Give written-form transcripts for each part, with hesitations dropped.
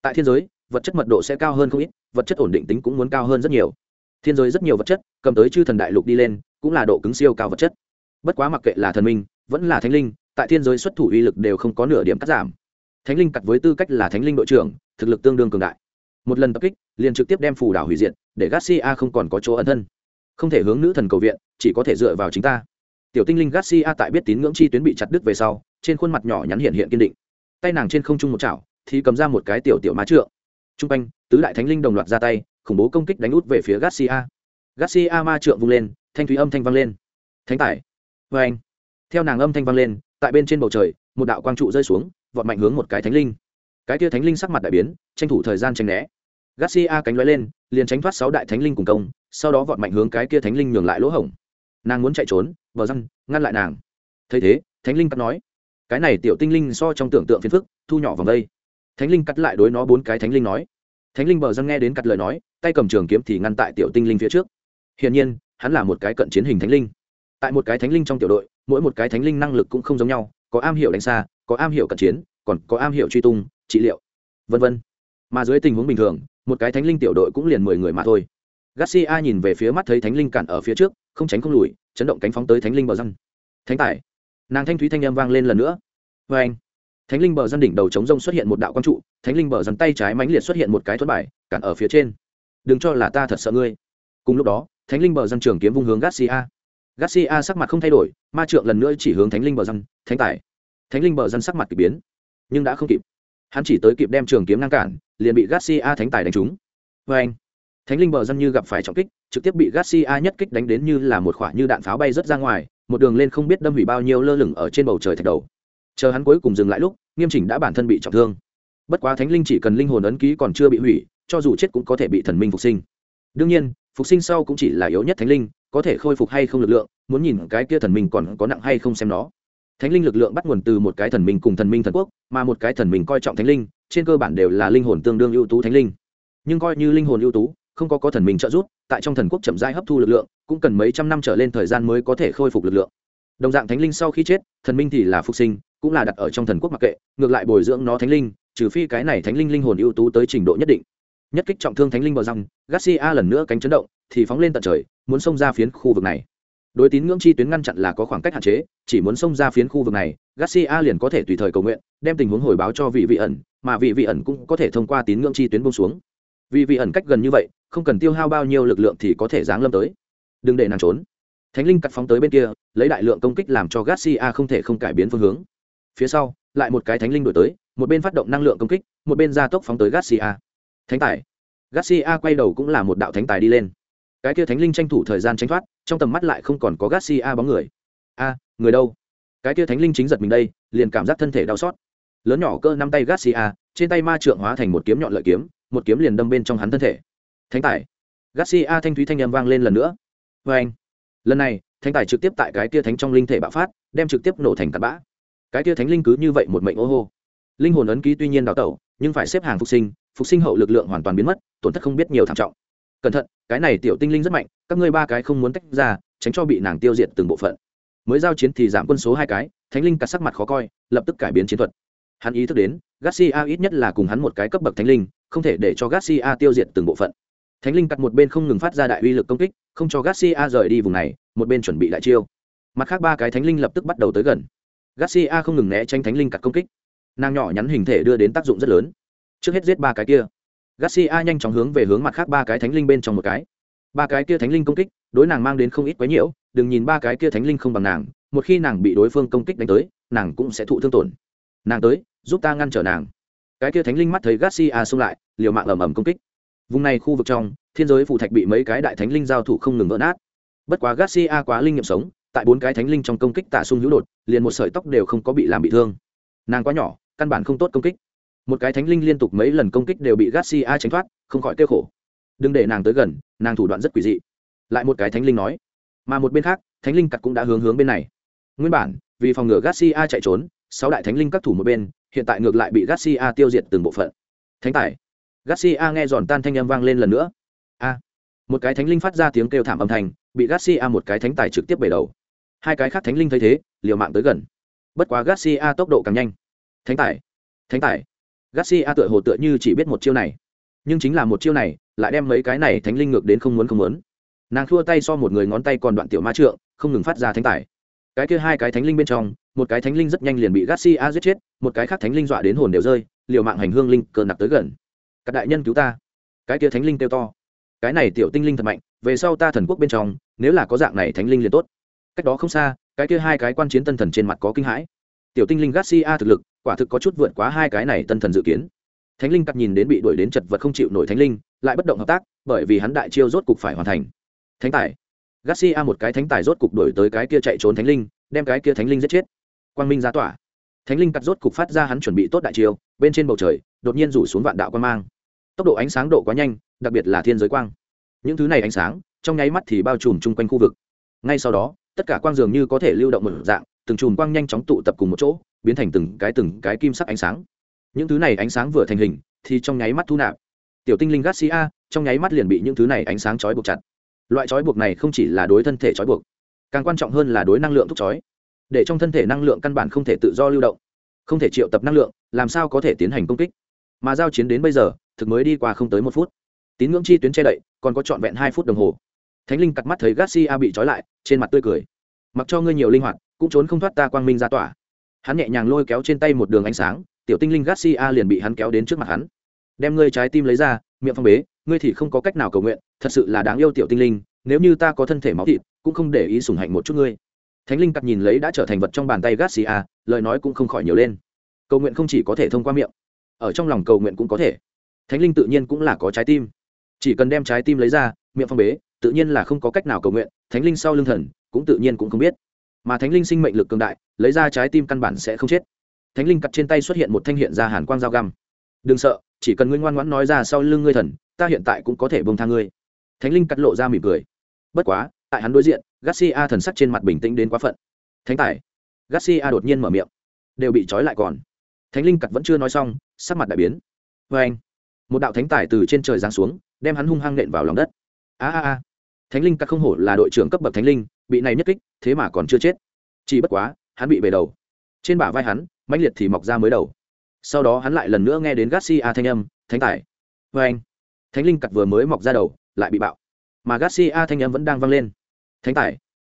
tại thiên giới vật chất mật độ sẽ cao hơn không ít, vật chất ổn định tính cũng muốn cao hơn rất nhiều. Thiên giới rất nhiều vật chất cầm tới chư thần đại lục đi lên cũng là độ cứng siêu cao vật chất. Bất quá mặc kệ là thần minh vẫn là thánh linh, tại thiên giới xuất thủ uy lực đều không có nửa điểm cắt giảm. Thánh linh cặt với tư cách là thánh linh đội trưởng, thực lực tương đương cường đại. Một lần tập kích liền trực tiếp đem phù đảo hủy diệt, để Garcia không còn có chỗ ẩn thân, không thể hướng nữ thần cầu viện, chỉ có thể dựa vào chính ta. Tiểu tinh linh Garcia tại biết tín ngưỡng chi tuyến bị chặt đứt về sau, trên khuôn mặt nhỏ nhắn hiện hiện kiên định. Tay nàng trên không trung một chảo, thì cầm ra một cái tiểu tiểu má trượng. Trung quanh, tứ đại thánh linh đồng loạt ra tay, khủng bố công kích đánh út về phía Garcia. Garcia ma trượng vung lên, thanh thúy âm thanh vang lên. Thánh tải. Oeng. Theo nàng âm thanh vang lên, tại bên trên bầu trời, một đạo quang trụ rơi xuống, vọt mạnh hướng một cái thánh linh. Cái kia thánh linh sắc mặt đại biến, tranh thủ thời gian tránh né. Garcia cánh lóe lên, liền tránh thoát 6 đại thánh linh cùng công, sau đó vọt mạnh hướng cái kia thánh linh nhường lại lỗ hổng. Nàng muốn chạy trốn, bờ răng ngăn lại nàng. Thấy thế, thánh linh cắt nói: "Cái này tiểu tinh linh so trong tưởng tượng phiền phức, thu nhỏ vòng đây." Thánh linh cắt lại đối nó 4 cái thánh linh nói. Thánh linh bờ răng nghe đến cắt lời nói, tay cầm trường kiếm thì ngăn tại tiểu tinh linh phía trước. Hiển nhiên, hắn là một cái cận chiến hình thánh linh. Tại một cái thánh linh trong tiểu đội, mỗi một cái thánh linh năng lực cũng không giống nhau, có am hiểu đánh xa, có am hiểu cận chiến, còn có am hiểu truy tung, trị liệu, vân vân. Mà dưới tình huống bình thường, một cái thánh linh tiểu đội cũng liền 10 người mà thôi. Garcia nhìn về phía mắt thấy thánh linh cản ở phía trước, không tránh không lùi, chấn động cánh phóng tới thánh linh bờ răng. Thánh tải. Nàng thanh thúy thanh âm vang lên lần nữa. Oeng. Thánh linh bờ răng đỉnh đầu chống rông xuất hiện một đạo quang trụ, thánh linh bờ răng tay trái mãnh liệt xuất hiện một cái thuẫn bài, cản ở phía trên. Đừng cho là ta thật sợ ngươi. Cùng lúc đó, thánh linh bờ răng trường kiếm vung hướng Garcia. Garcia sắc mặt không thay đổi, ma trượng lần nữa chỉ hướng thánh linh bờ răng. Thánh tải. Thánh linh bờ răng sắc mặt kỳ biến, nhưng đã không kịp. Hắn chỉ tới kịp đem trường kiếm ngăn cản, liền bị Garcia thánh tải đánh trúng. Oeng. Thánh linh bờ răng như gặp phải trọng kích, trực tiếp bị Garcia nhất kích đánh đến như là một quả như đạn pháo bay rất ra ngoài, một đường lên không biết đâm hủy bao nhiêu lơ lửng ở trên bầu trời thạch đầu. Chờ hắn cuối cùng dừng lại lúc, Nghiêm Chỉnh đã bản thân bị trọng thương. Bất quá thánh linh chỉ cần linh hồn ấn ký còn chưa bị hủy, cho dù chết cũng có thể bị thần minh phục sinh. Đương nhiên, phục sinh sau cũng chỉ là yếu nhất thánh linh, có thể khôi phục hay không lực lượng, muốn nhìn cái kia thần minh còn có nặng hay không xem nó. Thánh linh lực lượng bắt nguồn từ một cái thần minh cùng thần minh thần quốc, mà một cái thần minh coi trọng thánh linh, trên cơ bản đều là linh hồn tương đương ưu tú thánh linh. Nhưng coi như linh hồn ưu tú, không có thần minh trợ giúp, tại trong thần quốc chậm rãi hấp thu lực lượng, cũng cần mấy trăm năm trở lên thời gian mới có thể khôi phục lực lượng. Đồng dạng thánh linh sau khi chết, thần minh thì là phục sinh, cũng là đặt ở trong thần quốc mặc kệ, ngược lại bồi dưỡng nó thánh linh, trừ phi cái này thánh linh linh hồn ưu tú tới trình độ nhất định. Nhất kích trọng thương thánh linh bờ răng, Garcia lần nữa cánh chấn động, thì phóng lên tận trời, muốn xông ra phiến khu vực này. Đối tín ngưỡng chi tuyến ngăn chặn là có khoảng cách hạn chế, chỉ muốn xông ra phiến khu vực này, Garcia liền có thể tùy thời cầu nguyện, đem tình huống hồi báo cho vị vị ẩn, mà vị vị ẩn cũng có thể thông qua tín ngưỡng chi tuyến buông xuống. Vị vị ẩn cách gần như vậy, không cần tiêu hao bao nhiêu lực lượng thì có thể giáng lâm tới. Đừng để nàng trốn. Thánh linh cắt phóng tới bên kia, lấy đại lượng công kích làm cho Garcia không thể không cải biến phương hướng. Phía sau, lại một cái thánh linh đuổi tới, một bên phát động năng lượng công kích, một bên gia tốc phóng tới Garcia. Thánh tài. Garcia quay đầu cũng là một đạo thánh tài đi lên. Cái kia thánh linh tranh thủ thời gian tránh thoát, trong tầm mắt lại không còn có Garcia bóng người. A, người đâu? Cái kia thánh linh chính giật mình đây, liền cảm giác thân thể đau xót. Lớn nhỏ cơ năm tay Garcia, trên tay ma trượng hóa thành một kiếm nhọn lợi kiếm, một kiếm liền đâm bên trong hắn thân thể. Thánh tài. Garcia thanh thúy thanh âm vang lên lần nữa. Oeng. Lần này, thánh tài trực tiếp tại cái kia thánh trong linh thể bạo phát, đem trực tiếp nổ thành cát bã. Cái kia thánh linh cứ như vậy một mệnh ô hô. Linh hồn ấn ký tuy nhiên đào tẩu, nhưng phải xếp hàng phục sinh hậu lực lượng hoàn toàn biến mất, tổn thất không biết nhiều thảm trọng. Cẩn thận, cái này tiểu tinh linh rất mạnh, các ngươi 3 cái không muốn tách ra, tránh cho bị nàng tiêu diệt từng bộ phận. Mới giao chiến thì giảm quân số 2 cái, thánh linh cắt sắc mặt khó coi, lập tức cải biến chiến thuật. Hắn ý thức đến, Garcia ít nhất là cùng hắn một cái cấp bậc thánh linh, không thể để cho Garcia tiêu diệt từng bộ phận. Thánh linh cắt một bên không ngừng phát ra đại uy lực công kích, không cho Garcia rời đi vùng này, một bên chuẩn bị đại chiêu. Mặt khác 3 cái thánh linh lập tức bắt đầu tới gần. Garcia không ngừng né tránh thánh linh cắt công kích. Nàng nhỏ nhắn hình thể đưa đến tác dụng rất lớn. Trước hết giết 3 cái kia, Garcia nhanh chóng hướng về hướng mặt khác 3 cái thánh linh bên trong một cái. 3 cái kia thánh linh công kích, đối nàng mang đến không ít quấy nhiễu, đừng nhìn 3 cái kia thánh linh không bằng nàng, một khi nàng bị đối phương công kích đánh tới, nàng cũng sẽ thụ thương tổn. Nàng tới, giúp ta ngăn trở nàng. Cái kia thánh linh mắt thấy Garcia xông lại, liều mạng ầm ầm công kích. Vùng này khu vực trong, thiên giới phù thạch bị mấy cái đại thánh linh giao thủ không ngừng vỡ nát. Bất quá Garcia quá linh nghiệm sống, tại 4 cái thánh linh trong công kích tạ xung hữu đột, liền một sợi tóc đều không có bị làm bị thương. Nàng quá nhỏ, căn bản không tốt công kích. Một cái thánh linh liên tục mấy lần công kích đều bị Garcia tránh thoát, không khỏi kêu khổ. Đừng để nàng tới gần, nàng thủ đoạn rất quỷ dị. Lại một cái thánh linh nói. Mà một bên khác, thánh linh cắt cũng đã hướng bên này. Nguyên bản, vì phòng ngừa Garcia chạy trốn, 6 đại thánh linh các thủ một bên, hiện tại ngược lại bị Garcia tiêu diệt từng bộ phận. Thánh tài. Garcia nghe giòn tan thanh âm vang lên lần nữa. A. Một cái thánh linh phát ra tiếng kêu thảm âm thanh, bị Garcia một cái thánh tài trực tiếp bể đầu. 2 cái khác thánh linh thấy thế, liều mạng tới gần. Bất quá Garcia tốc độ càng nhanh. Thánh tài. Thánh tài. Garcia tựa hồ tựa như chỉ biết một chiêu này, nhưng chính là một chiêu này lại đem mấy cái này thánh linh ngược đến không muốn. Nàng thua tay so một người ngón tay còn đoạn tiểu ma trượng, không ngừng phát ra thánh tài. Cái kia hai cái thánh linh bên trong, một cái thánh linh rất nhanh liền bị Garcia giết chết, một cái khác thánh linh dọa đến hồn đều rơi, liều mạng hành hương linh cờ nặc tới gần. Các đại nhân cứu ta! Cái kia thánh linh kêu to. Cái này tiểu tinh linh thật mạnh, về sau ta thần quốc bên trong, nếu là có dạng này thánh linh liền tốt. Cách đó không xa, cái kia hai cái quan chiến tân thần trên mặt có kinh hãi. Tiểu tinh linh Garcia thực lực, quả thực có chút vượt quá hai cái này tân thần dự kiến. Thánh linh cắt nhìn đến bị đuổi đến chật vật không chịu nổi thánh linh, lại bất động hợp tác, bởi vì hắn đại chiêu rốt cục phải hoàn thành. Thánh tài. Garcia một cái thánh tài rốt cục đuổi tới cái kia chạy trốn thánh linh, đem cái kia thánh linh giết chết. Quang minh giá tỏa. Thánh linh cắt rốt cục phát ra hắn chuẩn bị tốt đại chiêu, bên trên bầu trời, đột nhiên rủ xuống vạn đạo quang mang. Tốc độ ánh sáng độ quá nhanh, đặc biệt là thiên giới quang. Những thứ này ánh sáng, trong nháy mắt thì bao trùm chung quanh khu vực. Ngay sau đó, tất cả quang dường như có thể lưu động một dạng, từng chùm quang nhanh chóng tụ tập cùng một chỗ, biến thành từng cái kim sắc ánh sáng. Những thứ này ánh sáng vừa thành hình, thì trong nháy mắt thu nạp. Tiểu tinh linh Garcia trong nháy mắt liền bị những thứ này ánh sáng trói buộc chặt. Loại trói buộc này không chỉ là đối thân thể trói buộc, càng quan trọng hơn là đối năng lượng thúc trói. Để trong thân thể năng lượng căn bản không thể tự do lưu động, không thể triệu tập năng lượng, làm sao có thể tiến hành công kích. Mà giao chiến đến bây giờ, thực mới đi qua không tới 1 phút. Tín ngưỡng chi tuyến che đậy, còn có trọn vẹn 2 phút đồng hồ. Thánh linh cắt mắt thấy Garcia bị trói lại, trên mặt tươi cười. Mặc cho ngươi nhiều linh hoạt, cũng trốn không thoát ta quang minh ra tỏa. Hắn nhẹ nhàng lôi kéo trên tay một đường ánh sáng, tiểu tinh linh Garcia liền bị hắn kéo đến trước mặt hắn. Đem ngươi trái tim lấy ra, miệng phong bế, ngươi thì không có cách nào cầu nguyện, thật sự là đáng yêu tiểu tinh linh, nếu như ta có thân thể máu thịt, cũng không để ý sủng hạnh một chút ngươi. Thánh linh cắt nhìn lấy đã trở thành vật trong bàn tay Garcia, lời nói cũng không khỏi nhiều lên. Cầu nguyện không chỉ có thể thông qua miệng, ở trong lòng cầu nguyện cũng có thể. Thánh linh tự nhiên cũng là có trái tim, chỉ cần đem trái tim lấy ra, miệng phong bế, tự nhiên là không có cách nào cầu nguyện. Thánh linh sau lưng thần cũng tự nhiên cũng không biết, mà thánh linh sinh mệnh lực cường đại, lấy ra trái tim căn bản sẽ không chết. Thánh linh cắt trên tay xuất hiện một thanh hiện ra hàn quang dao găm. Đừng sợ, chỉ cần ngươi ngoan ngoãn nói ra sau lưng ngươi thần, ta hiện tại cũng có thể buông tha ngươi. Thánh linh cắt lộ ra mỉm cười. Bất quá, tại hắn đối diện, Garcia thần sắc trên mặt bình tĩnh đến quá phận. Thánh tài. Garcia đột nhiên mở miệng, đều bị trói lại còn. Thánh linh cắt vẫn chưa nói xong, sắc mặt đại biến. Và anh, một đạo thánh tài từ trên trời giáng xuống, đem hắn hung hăng nện vào lòng đất. A. Thánh linh cắt không hổ là đội trưởng cấp bậc thánh linh, bị này nhất kích, thế mà còn chưa chết. Chỉ bất quá, hắn bị bể đầu. Trên bả vai hắn, mãnh liệt thì mọc ra mới đầu. Sau đó hắn lại lần nữa nghe đến Garcia thanh âm, thánh tài. Và anh, thánh linh cắt vừa mới mọc ra đầu, lại bị bạo. Mà Garcia thanh âm vẫn đang vang lên. Thánh tài.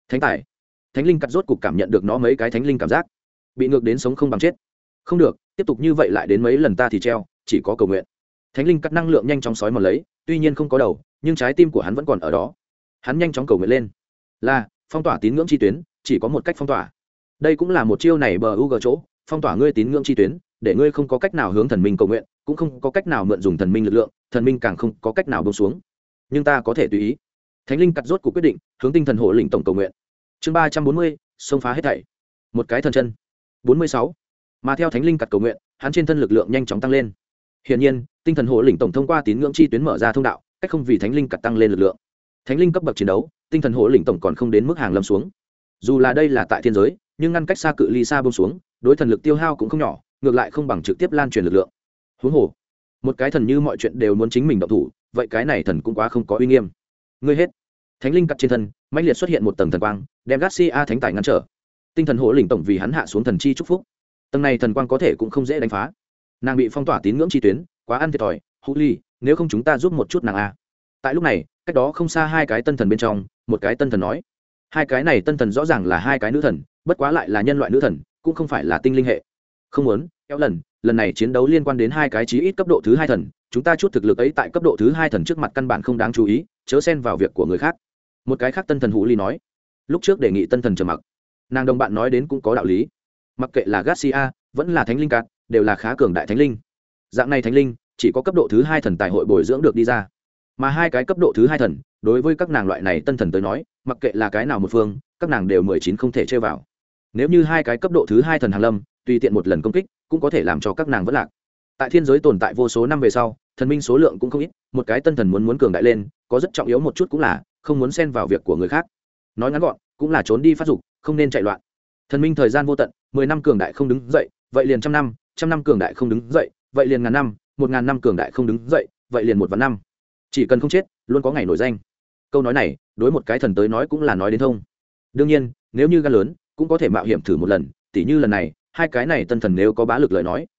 Thánh linh cắt rốt cục cảm nhận được nó mấy cái thánh linh cảm giác, bị ngược đến sống không bằng chết. Không được, tiếp tục như vậy lại đến mấy lần ta thì treo, chỉ có cầu nguyện. Thánh linh cắt năng lượng nhanh chóng sói mòn lấy, tuy nhiên không có đầu, nhưng trái tim của hắn vẫn còn ở đó. Hắn nhanh chóng cầu nguyện lên. Là phong tỏa tín ngưỡng chi tuyến, chỉ có một cách phong tỏa. Đây cũng là một chiêu này bờ UG chỗ, phong tỏa ngươi tín ngưỡng chi tuyến, để ngươi không có cách nào hướng thần minh cầu nguyện, cũng không có cách nào mượn dùng thần minh lực lượng, thần minh càng không có cách nào buông xuống. Nhưng ta có thể tùy ý. Thánh linh cắt rốt cuộc quyết định, hướng tinh thần hộ lĩnh tổng cầu nguyện. Chương 340, xông phá hết thảy. Một cái thần chân. 46. Mà theo thánh linh cắt cầu nguyện, hắn trên thân lực lượng nhanh chóng tăng lên. Hiển nhiên, tinh thần hộ lĩnh tổng thông qua tín ngưỡng chi tuyến mở ra thông đạo, cách không vì thánh linh cắt tăng lên lực lượng. Thánh linh cấp bậc chiến đấu, tinh thần hộ lĩnh tổng còn không đến mức hàng lâm xuống. Dù là đây là tại thiên giới, nhưng ngăn cách xa cự ly xa buông xuống, đối thần lực tiêu hao cũng không nhỏ, ngược lại không bằng trực tiếp lan truyền lực lượng. Huống hồ, một cái thần như mọi chuyện đều muốn chính mình động thủ, vậy cái này thần cũng quá không có uy nghiêm. Ngươi hết. Thánh linh cắt trên thân, mãnh liệt xuất hiện một tầng thần quang, đem Garcia thánh tài ngăn trở. Tinh thần hộ lĩnh tổng vì hắn hạ xuống thần chi chúc phúc. Tầng này thần quang có thể cũng không dễ đánh phá. Nàng bị phong tỏa tín ngưỡng chi tuyến, quá ăn thiệt thòi, Hữu Ly, nếu không chúng ta giúp một chút nàng a. Tại lúc này, cách đó không xa hai cái tân thần bên trong, một cái tân thần nói, hai cái này tân thần rõ ràng là hai cái nữ thần, bất quá lại là nhân loại nữ thần, cũng không phải là tinh linh hệ. Không muốn, kéo lần này chiến đấu liên quan đến hai cái chí ít cấp độ thứ 2 thần, chúng ta chút thực lực ấy tại cấp độ thứ 2 thần trước mặt căn bản không đáng chú ý, chớ xen vào việc của người khác. Một cái khác tân thần Hữu Ly nói, lúc trước đề nghị tân thần trầm mặc, nàng đồng bạn nói đến cũng có đạo lý. Mặc kệ là Garcia, vẫn là thánh linh cát, đều là khá cường đại thánh linh. Dạng này thánh linh, chỉ có cấp độ thứ 2 thần tài hội bồi dưỡng được đi ra. Mà hai cái cấp độ thứ 2 thần, đối với các nàng loại này tân thần tới nói, mặc kệ là cái nào một phương, các nàng đều 19 không thể chơi vào. Nếu như hai cái cấp độ thứ 2 thần hàng lâm, tùy tiện một lần công kích, cũng có thể làm cho các nàng vỡ lạc. Tại thiên giới tồn tại vô số năm về sau, thần minh số lượng cũng không ít, một cái tân thần muốn cường đại lên, có rất trọng yếu một chút cũng là không muốn xen vào việc của người khác. Nói ngắn gọn, cũng là trốn đi phát dục, không nên chạy loạn. Thần minh thời gian vô tận, 10 năm cường đại không đứng dậy, vậy liền trăm năm cường đại không đứng dậy, vậy liền ngàn năm, 1000 năm cường đại không đứng dậy, vậy liền 1 vạn năm. Chỉ cần không chết, luôn có ngày nổi danh. Câu nói này, đối một cái thần tới nói cũng là nói đến thông. Đương nhiên, nếu như gan lớn, cũng có thể mạo hiểm thử một lần, tỉ như lần này, hai cái này tân thần nếu có bá lực lời nói,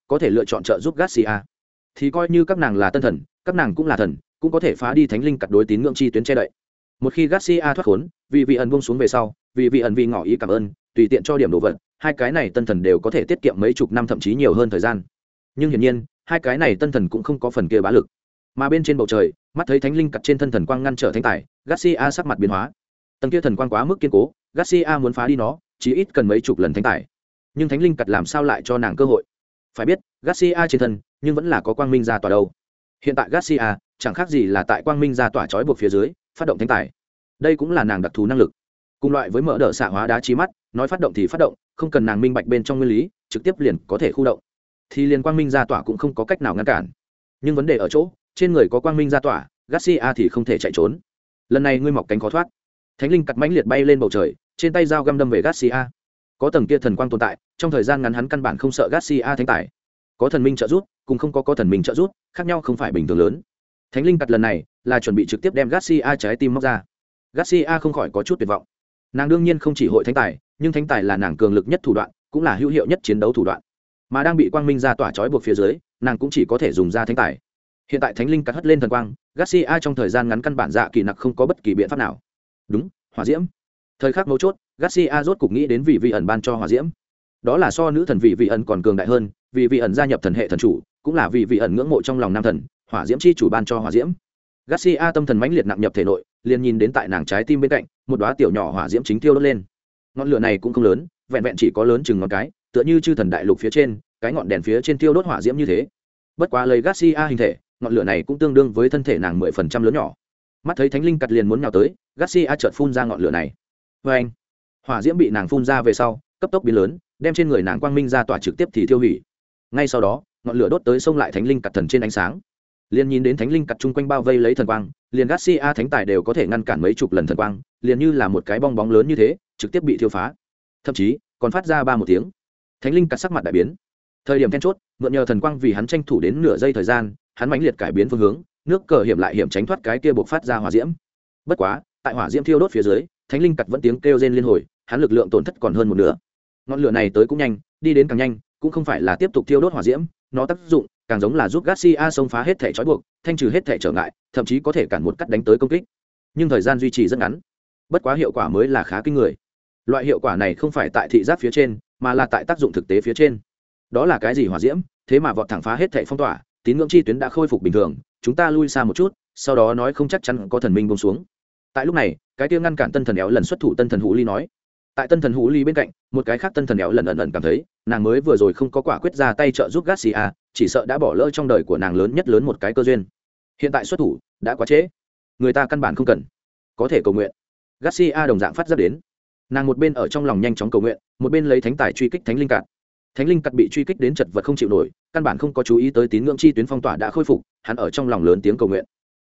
có thể lựa chọn trợ giúp Garcia. Thì coi như các nàng là tân thần, các nàng cũng là thần, cũng có thể phá đi thánh linh cắt đối tín ngưỡng chi tuyến che đậy. Một khi Garcia thoát khốn, vì vị ẩn buông xuống về sau, vì vị ẩn vì ngỏ ý cảm ơn, tùy tiện cho điểm đồ vật, hai cái này tân thần đều có thể tiết kiệm mấy chục năm thậm chí nhiều hơn thời gian. Nhưng hiển nhiên, hai cái này tân thần cũng không có phần kia bá lực. Mà bên trên bầu trời, mắt thấy thánh linh cắt trên thân thần quang ngăn trở thánh tài, Garcia sắc mặt biến hóa. Tầng kia thần quang quá mức kiên cố, Garcia muốn phá đi nó, chỉ ít cần mấy chục lần thánh tài. Nhưng thánh linh cắt làm sao lại cho nàng cơ hội? Phải biết, Garcia trên thân, nhưng vẫn là có quang minh ra tỏa đâu. Hiện tại Garcia chẳng khác gì là tại quang minh ra tỏa trói buộc phía dưới, phát động thánh tài. Đây cũng là nàng đặc thù năng lực. Cùng loại với mở đỡ xạ hóa đá trí mắt, nói phát động thì phát động, không cần nàng minh bạch bên trong nguyên lý, trực tiếp liền có thể khu động. Thì liền quang minh ra tỏa cũng không có cách nào ngăn cản. Nhưng vấn đề ở chỗ, trên người có quang minh ra tỏa, Garcia thì không thể chạy trốn. Lần này ngươi mọc cánh khó thoát. Thánh linh cắt mãnh liệt bay lên bầu trời, trên tay dao găm đâm về Garcia. Có tầng kia thần quang tồn tại, trong thời gian ngắn hắn căn bản không sợ Garcia thánh tài. Có thần minh trợ giúp, cùng không có thần minh trợ giúp, khác nhau không phải bình thường lớn. Thánh linh cắt lần này là chuẩn bị trực tiếp đem Garcia trái tim móc ra. Garcia không khỏi có chút tuyệt vọng. Nàng đương nhiên không chỉ hội thánh tài, nhưng thánh tài là nàng cường lực nhất thủ đoạn, cũng là hữu hiệu nhất chiến đấu thủ đoạn. Mà đang bị quang minh ra tỏa trói buộc phía dưới, nàng cũng chỉ có thể dùng ra thánh tài. Hiện tại thánh linh cắt hất lên thần quang, Garcia trong thời gian ngắn căn bản dạ kỳ nặc không có bất kỳ biện pháp nào. Đúng, hỏa diễm. Thời khắc mấu chốt, Garcia rốt cục nghĩ đến vị vị ẩn ban cho hỏa diễm. Đó là so nữ thần vị vị ẩn còn cường đại hơn, vì vị ẩn gia nhập thần hệ thần chủ, cũng là vì vị ẩn ngưỡng mộ trong lòng nam thần, hỏa diễm chi chủ ban cho hỏa diễm. Garcia tâm thần mãnh liệt nặng nhập thể nội, liền nhìn đến tại nàng trái tim bên cạnh, một đóa tiểu nhỏ hỏa diễm chính thiêu đốt lên. Ngọn lửa này cũng không lớn, vẹn vẹn chỉ có lớn chừng ngón cái, tựa như chư thần đại lục phía trên, cái ngọn đèn phía trên thiêu đốt hỏa diễm như thế. Bất quá lấy Garcia hình thể, ngọn lửa này cũng tương đương với thân thể nàng 10% lớn nhỏ. Mắt thấy thánh linh cắt liền muốn nhào tới, Garcia chợt phun ra ngọn lửa này. Oeng! Hỏa diễm bị nàng phun ra về sau, cấp tốc biến lớn, đem trên người nàng quang minh ra tỏa trực tiếp thì tiêu hủy. Ngay sau đó, ngọn lửa đốt tới xông lại thánh linh cắt thần trên ánh sáng. Liền nhìn đến thánh linh cắt chung quanh bao vây lấy thần quang, liền Garcia thánh tài đều có thể ngăn cản mấy chục lần thần quang, liền như là một cái bong bóng lớn như thế, trực tiếp bị thiêu phá. Thậm chí, còn phát ra ba một tiếng. Thánh linh cắt sắc mặt đại biến. Thời điểm then chốt, mượn nhờ thần quang vì hắn tranh thủ đến nửa giây thời gian, hắn mãnh liệt cải biến phương hướng, nước cờ hiểm lại hiểm tránh thoát cái kia bộc phát ra hỏa diễm. Bất quá, tại hỏa diễm thiêu đốt phía dưới, thánh linh cắt vẫn tiếng kêu rên liên hồi, hắn lực lượng tổn thất còn hơn một nửa. Ngọn lửa này tới cũng nhanh, đi đến càng nhanh, cũng không phải là tiếp tục thiêu đốt hỏa diễm, nó tác dụng càng giống là giúp Garcia xông phá hết thể trói buộc, thanh trừ hết thể trở ngại, thậm chí có thể cản một cắt đánh tới công kích. Nhưng thời gian duy trì rất ngắn. Bất quá hiệu quả mới là khá kinh người. Loại hiệu quả này không phải tại thị giác phía trên, mà là tại tác dụng thực tế phía trên. Đó là cái gì hỏa diễm, thế mà vọt thẳng phá hết thể phong tỏa, tín ngưỡng chi tuyến đã khôi phục bình thường, chúng ta lui xa một chút, sau đó nói không chắc chắn có thần minh buông xuống. Tại lúc này, cái kia ngăn cản tân thần éo lần xuất thủ tân thần hữu ly nói. Tại tân thần hữu ly bên cạnh, một cái khác tân thần éo lần ẩn ẩn cảm thấy, nàng mới vừa rồi không có quả quyết ra tay trợ giúp Garcia, chỉ sợ đã bỏ lỡ trong đời của nàng lớn nhất lớn một cái cơ duyên. Hiện tại xuất thủ đã quá trễ, người ta căn bản không cần, có thể cầu nguyện. Garcia đồng dạng phát ra đến, nàng một bên ở trong lòng nhanh chóng cầu nguyện, một bên lấy thánh tài truy kích thánh linh cạn. Thánh linh cắt bị truy kích đến chật vật không chịu nổi, căn bản không có chú ý tới tín ngưỡng chi tuyến phong tỏa đã khôi phục, hắn ở trong lòng lớn tiếng cầu nguyện.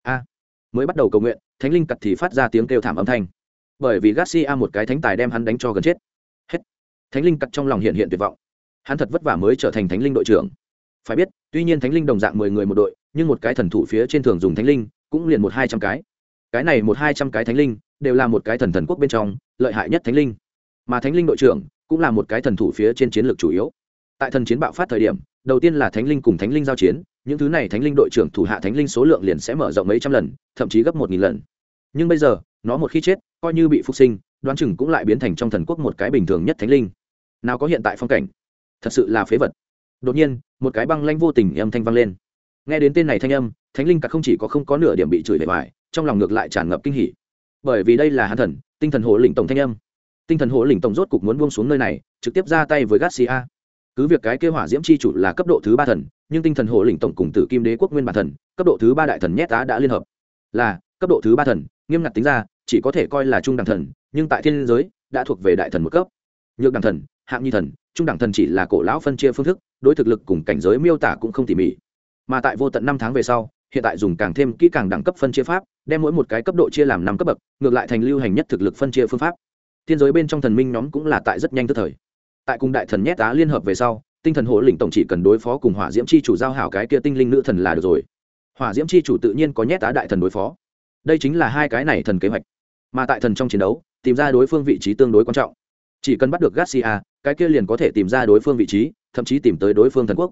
Mới bắt đầu cầu nguyện, thánh linh cắt thì phát ra tiếng kêu thảm âm thanh, bởi vì Garcia một cái thánh tài đem hắn đánh cho gần chết. Hết. Thánh linh cắt trong lòng hiện hiện tuyệt vọng, hắn thật vất vả mới trở thành thánh linh đội trưởng. Phải biết, tuy nhiên thánh linh đồng dạng 10 người một đội, nhưng một cái thần thủ phía trên thường dùng thánh linh cũng liền 100-200 cái. Cái này 100-200 cái thánh linh đều là một cái thần quốc bên trong lợi hại nhất thánh linh, mà thánh linh đội trưởng cũng là một cái thần thủ phía trên chiến lược chủ yếu. Tại thần chiến bạo phát thời điểm, đầu tiên là thánh linh cùng thánh linh giao chiến, những thứ này thánh linh đội trưởng thủ hạ thánh linh số lượng liền sẽ mở rộng mấy trăm lần, thậm chí gấp 1000 lần. Nhưng bây giờ, nó một khi chết, coi như bị phục sinh, đoán chừng cũng lại biến thành trong thần quốc một cái bình thường nhất thánh linh. Nào có hiện tại phong cảnh, thật sự là phế vật. Đột nhiên, một cái băng lãnh vô tình âm thanh vang lên. Nghe đến tên này thanh âm, thánh linh cắt không chỉ không có nửa điểm bị chửi bề ngoài, trong lòng ngược lại tràn ngập kinh hỉ. Bởi vì đây là hắn thần, tinh thần hộ lĩnh tổng thanh âm. Tinh thần hộ lĩnh tổng rốt cục muốn buông xuống nơi này, trực tiếp ra tay với Garcia. Cứ việc cái kia hỏa diễm chi chủ là cấp độ thứ 3 thần, nhưng tinh thần hộ lĩnh tổng cùng tử kim đế quốc nguyên bản thần, cấp độ thứ 3 đại thần nhét tá đã liên hợp. Là cấp độ thứ 3 thần, nghiêm ngặt tính ra, chỉ có thể coi là trung đẳng thần, nhưng tại thiên giới đã thuộc về đại thần một cấp. Nhược đẳng thần, hạng nhi thần, trung đẳng thần chỉ là cổ lão phân chia phương thức, đối thực lực cùng cảnh giới miêu tả cũng không tỉ mỉ. Mà tại vô tận 5 tháng về sau, hiện tại dùng càng thêm kỹ càng đẳng cấp phân chia pháp, đem mỗi một cái cấp độ chia làm 5 cấp bậc, ngược lại thành lưu hành nhất thực lực phân chia phương pháp. Thiên giới bên trong thần minh nhóm cũng là tại rất nhanh tức thời. Tại cùng đại thần nhét tá liên hợp về sau, tinh thần hộ lĩnh tổng chỉ cần đối phó cùng hỏa diễm chi chủ giao hảo cái kia tinh linh nữ thần là được rồi. Hỏa diễm chi chủ tự nhiên có nhét tá đại thần đối phó. Đây chính là hai cái này thần kế hoạch. Mà tại thần trong chiến đấu, tìm ra đối phương vị trí tương đối quan trọng. Chỉ cần bắt được Garcia, cái kia liền có thể tìm ra đối phương vị trí, thậm chí tìm tới đối phương thần quốc.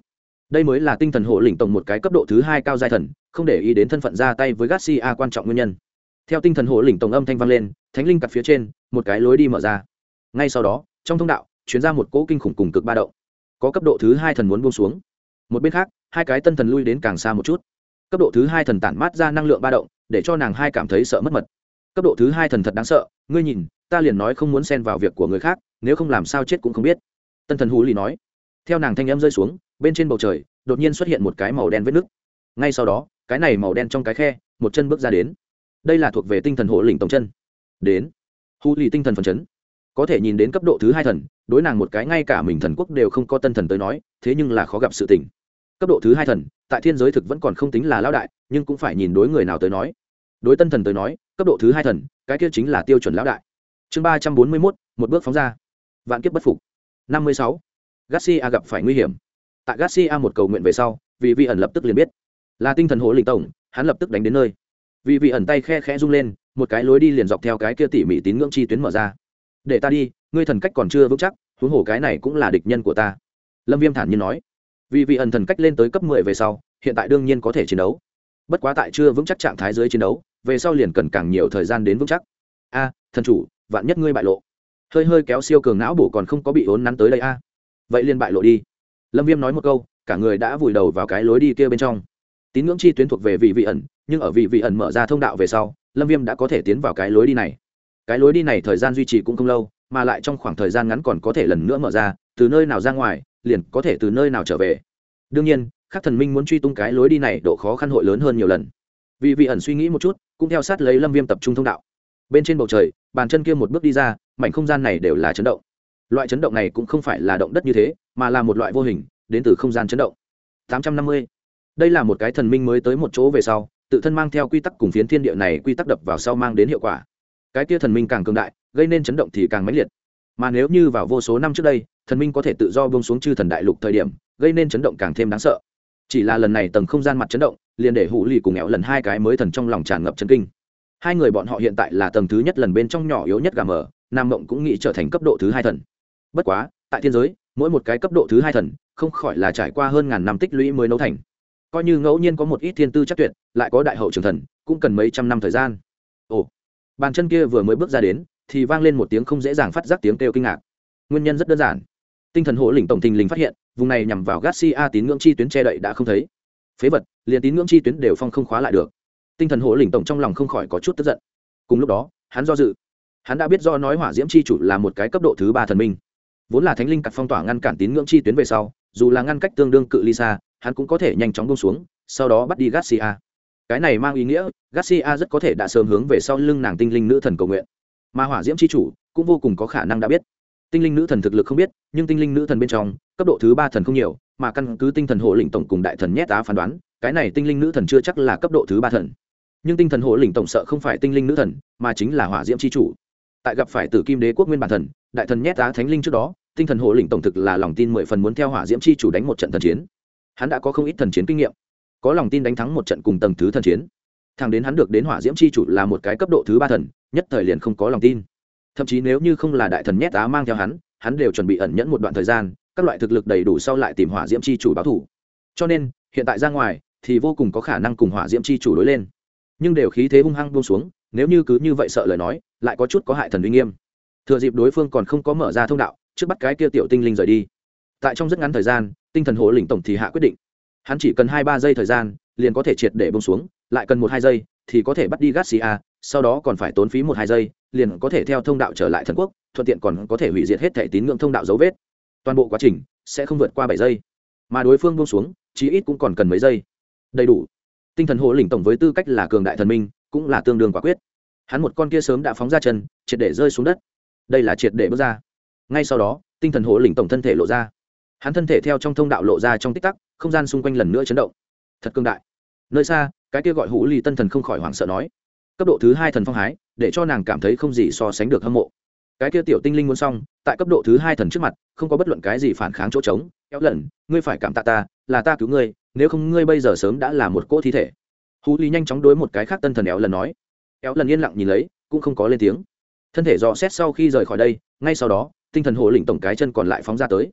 đây mới là tinh thần hộ lĩnh tổng một cái cấp độ thứ hai cao giai thần, không để ý đến thân phận ra tay với Garcia quan trọng nguyên nhân. Theo tinh thần hộ lĩnh tổng âm thanh vang lên, thánh linh cặt phía trên một cái lối đi mở ra. Ngay sau đó trong thông đạo chuyển ra một cỗ kinh khủng cùng cực ba động, có cấp độ thứ hai thần muốn buông xuống. Một bên khác hai cái tân thần lui đến càng xa một chút, cấp độ thứ hai thần tản mát ra năng lượng ba động, để cho nàng hai cảm thấy sợ mất mật. Cấp độ thứ hai thần thật đáng sợ, ngươi nhìn ta liền nói không muốn xen vào việc của người khác, nếu không làm sao chết cũng không biết. Tân thần hú lì nói. Theo nàng thanh âm rơi xuống, bên trên bầu trời đột nhiên xuất hiện một cái màu đen vết nứt. Ngay sau đó cái này màu đen trong cái khe một chân bước ra đến. Đây là thuộc về tinh thần hộ lĩnh tổng chân. Đến hú lì tinh thần phấn chấn, có thể nhìn đến cấp độ thứ hai thần, đối nàng một cái ngay cả mình thần quốc đều không có tân thần tới nói, thế nhưng là khó gặp sự tình. Cấp độ thứ hai thần tại thiên giới thực vẫn còn không tính là lão đại, nhưng cũng phải nhìn đối người nào tới nói. Đối tân thần tới nói, cấp độ thứ hai thần cái kia chính là tiêu chuẩn lão đại. Chương 341, một bước phóng ra. Vạn kiếp bất phục. 56. Garcia gặp phải nguy hiểm. Tại Garcia một cầu nguyện về sau, vì vị ẩn lập tức liền biết là tinh thần hộ lĩnh tổng, hắn lập tức đánh đến nơi. Vì vị ẩn tay khe khẽ rung lên, một cái lối đi liền dọc theo cái kia tỉ mỉ tín ngưỡng chi tuyến mở ra. Để ta đi, ngươi thần cách còn chưa vững chắc, huống hồ cái này cũng là địch nhân của ta. Lâm Viêm thản nhiên nói. Vì vị ẩn thần cách lên tới cấp 10 về sau, hiện tại đương nhiên có thể chiến đấu. Bất quá tại chưa vững chắc trạng thái dưới chiến đấu, về sau liền cần càng nhiều thời gian đến vững chắc. A, thần chủ, vạn nhất ngươi bại lộ. Hơi kéo siêu cường não bổ còn không có bị ốn nắn tới đây a. Vậy liền bại lộ đi. Lâm Viêm nói một câu, cả người đã vùi đầu vào cái lối đi kia bên trong. Tín ngưỡng chi tuyến thuộc về vị vị ẩn, nhưng ở vị vị ẩn mở ra thông đạo về sau, Lâm Viêm đã có thể tiến vào cái lối đi này. Cái lối đi này thời gian duy trì cũng không lâu, mà lại trong khoảng thời gian ngắn còn có thể lần nữa mở ra, từ nơi nào ra ngoài, liền có thể từ nơi nào trở về. Đương nhiên, các thần minh muốn truy tung cái lối đi này độ khó khăn hội lớn hơn nhiều lần. Vị vị ẩn suy nghĩ một chút, cũng theo sát lấy Lâm Viêm tập trung thông đạo. Bên trên bầu trời, bàn chân kia một bước đi ra, mảnh không gian này đều là chấn động. Loại chấn động này cũng không phải là động đất như thế, mà là một loại vô hình, đến từ không gian chấn động. 850. Đây là một cái thần minh mới tới một chỗ về sau, tự thân mang theo quy tắc cùng phiến thiên địa này quy tắc đập vào sau mang đến hiệu quả. Cái kia thần minh càng cường đại, gây nên chấn động thì càng mãnh liệt. Mà nếu như vào vô số năm trước đây, thần minh có thể tự do buông xuống chư thần đại lục thời điểm, gây nên chấn động càng thêm đáng sợ. Chỉ là lần này tầng không gian mặt chấn động, liền để Hủ Lì cùng Éo lần hai cái mới thần trong lòng tràn ngập chấn kinh. Hai người bọn họ hiện tại là tầng thứ nhất lần bên trong nhỏ yếu nhất gà mờ, Nam Mộng cũng nghĩ trở thành cấp độ thứ hai thần. Bất quá, tại thiên giới, mỗi một cái cấp độ thứ hai thần, không khỏi là trải qua hơn ngàn năm tích lũy mới nấu thành. Coi như ngẫu nhiên có một ít thiên tư chắc tuyệt, lại có đại hậu trưởng thần, cũng cần mấy trăm năm thời gian. Ồ, bàn chân kia vừa mới bước ra đến, thì vang lên một tiếng không dễ dàng phát giác tiếng kêu kinh ngạc. Nguyên nhân rất đơn giản, tinh thần hộ lĩnh tổng thình lình phát hiện, vùng này nhằm vào Garcia tín ngưỡng chi tuyến che đậy đã không thấy. Phế vật, liền tín ngưỡng chi tuyến đều phong không khóa lại được. Tinh thần hộ lĩnh tổng trong lòng không khỏi có chút tức giận. Cùng lúc đó, hắn do dự. Hắn đã biết do nói hỏa diễm chi chủ là một cái cấp độ thứ 3 thần minh, vốn là thánh linh cắt phong tỏa ngăn cản tín ngưỡng chi tuyến về sau, dù là ngăn cách tương đương cự ly xa, hắn cũng có thể nhanh chóng buông xuống, sau đó bắt đi Garcia. Cái này mang ý nghĩa Garcia rất có thể đã sớm hướng về sau lưng nàng tinh linh nữ thần cầu nguyện, mà hỏa diễm chi chủ cũng vô cùng có khả năng đã biết. Tinh linh nữ thần thực lực không biết, nhưng tinh linh nữ thần bên trong cấp độ thứ 3 thần không nhiều, mà căn cứ tinh thần hộ lĩnh tổng cùng đại thần nhét á phán đoán, cái này tinh linh nữ thần chưa chắc là cấp độ thứ 3 thần. Nhưng tinh thần hộ lĩnh tổng sợ không phải tinh linh nữ thần, mà chính là hỏa diễm chi chủ. Tại gặp phải Tử Kim Đế quốc nguyên bản thần, đại thần nhét á thánh linh trước đó, tinh thần hộ lĩnh tổng thực là lòng tin 10 phần muốn theo hỏa diễm chi chủ đánh một trận thần chiến. Hắn đã có không ít thần chiến kinh nghiệm, có lòng tin đánh thắng một trận cùng tầng thứ thần chiến. Thẳng đến hắn được đến hỏa diễm chi chủ là một cái cấp độ thứ 3 thần, nhất thời liền không có lòng tin. Thậm chí nếu như không là đại thần nhét á mang theo hắn đều chuẩn bị ẩn nhẫn một đoạn thời gian, các loại thực lực đầy đủ sau lại tìm hỏa diễm chi chủ báo thù. Cho nên hiện tại ra ngoài thì vô cùng có khả năng cùng hỏa diễm chi chủ đối lên, nhưng đều khí thế hung hăng buông xuống, nếu như cứ như vậy sợ lời nói, lại có chút có hại thần uy nghiêm. Thừa dịp đối phương còn không có mở ra thông đạo, trước bắt cái kia tiểu tinh linh rời đi. Tại trong rất ngắn thời gian, tinh thần hộ lĩnh tổng thì hạ quyết định, hắn chỉ cần 2-3 giây thời gian liền có thể triệt để buông xuống, lại cần 1-2 giây thì có thể bắt đi Garcia, sau đó còn phải tốn phí 1-2 giây liền có thể theo thông đạo trở lại thần quốc, thuận tiện còn có thể hủy diệt hết thể tín ngưỡng thông đạo dấu vết. Toàn bộ quá trình sẽ không vượt qua 7 giây, mà đối phương buông xuống chí ít cũng còn cần mấy giây. Đầy đủ. Tinh thần hộ lĩnh tổng với tư cách là cường đại thần minh, cũng là tương đương quả quyết. Hắn một con kia sớm đã phóng ra chân, triệt để rơi xuống đất. Đây là triệt để bước ra. Ngay sau đó, tinh thần hộ lĩnh tổng thân thể lộ ra. Hắn thân thể theo trong thông đạo lộ ra trong tích tắc, không gian xung quanh lần nữa chấn động. Thật cường đại. Nơi xa, cái kia gọi Hủ Lì tân thần không khỏi hoảng sợ nói, cấp độ thứ 2 thần phong hái, để cho nàng cảm thấy không gì so sánh được hâm mộ. Cái kia tiểu tinh linh muốn xong, tại cấp độ thứ 2 thần trước mặt, không có bất luận cái gì phản kháng chỗ trống. Kéo lần, ngươi phải cảm tạ ta, là ta cứu ngươi, nếu không ngươi bây giờ sớm đã là một cỗ thi thể. Hủ Lì nhanh chóng đối một cái khác tân thần Éo lần nói. Éo lần yên lặng nhìn lấy, cũng không có lên tiếng. Thân thể dò xét sau khi rời khỏi đây, ngay sau đó tinh thần hộ lĩnh tổng cái chân còn lại phóng ra tới.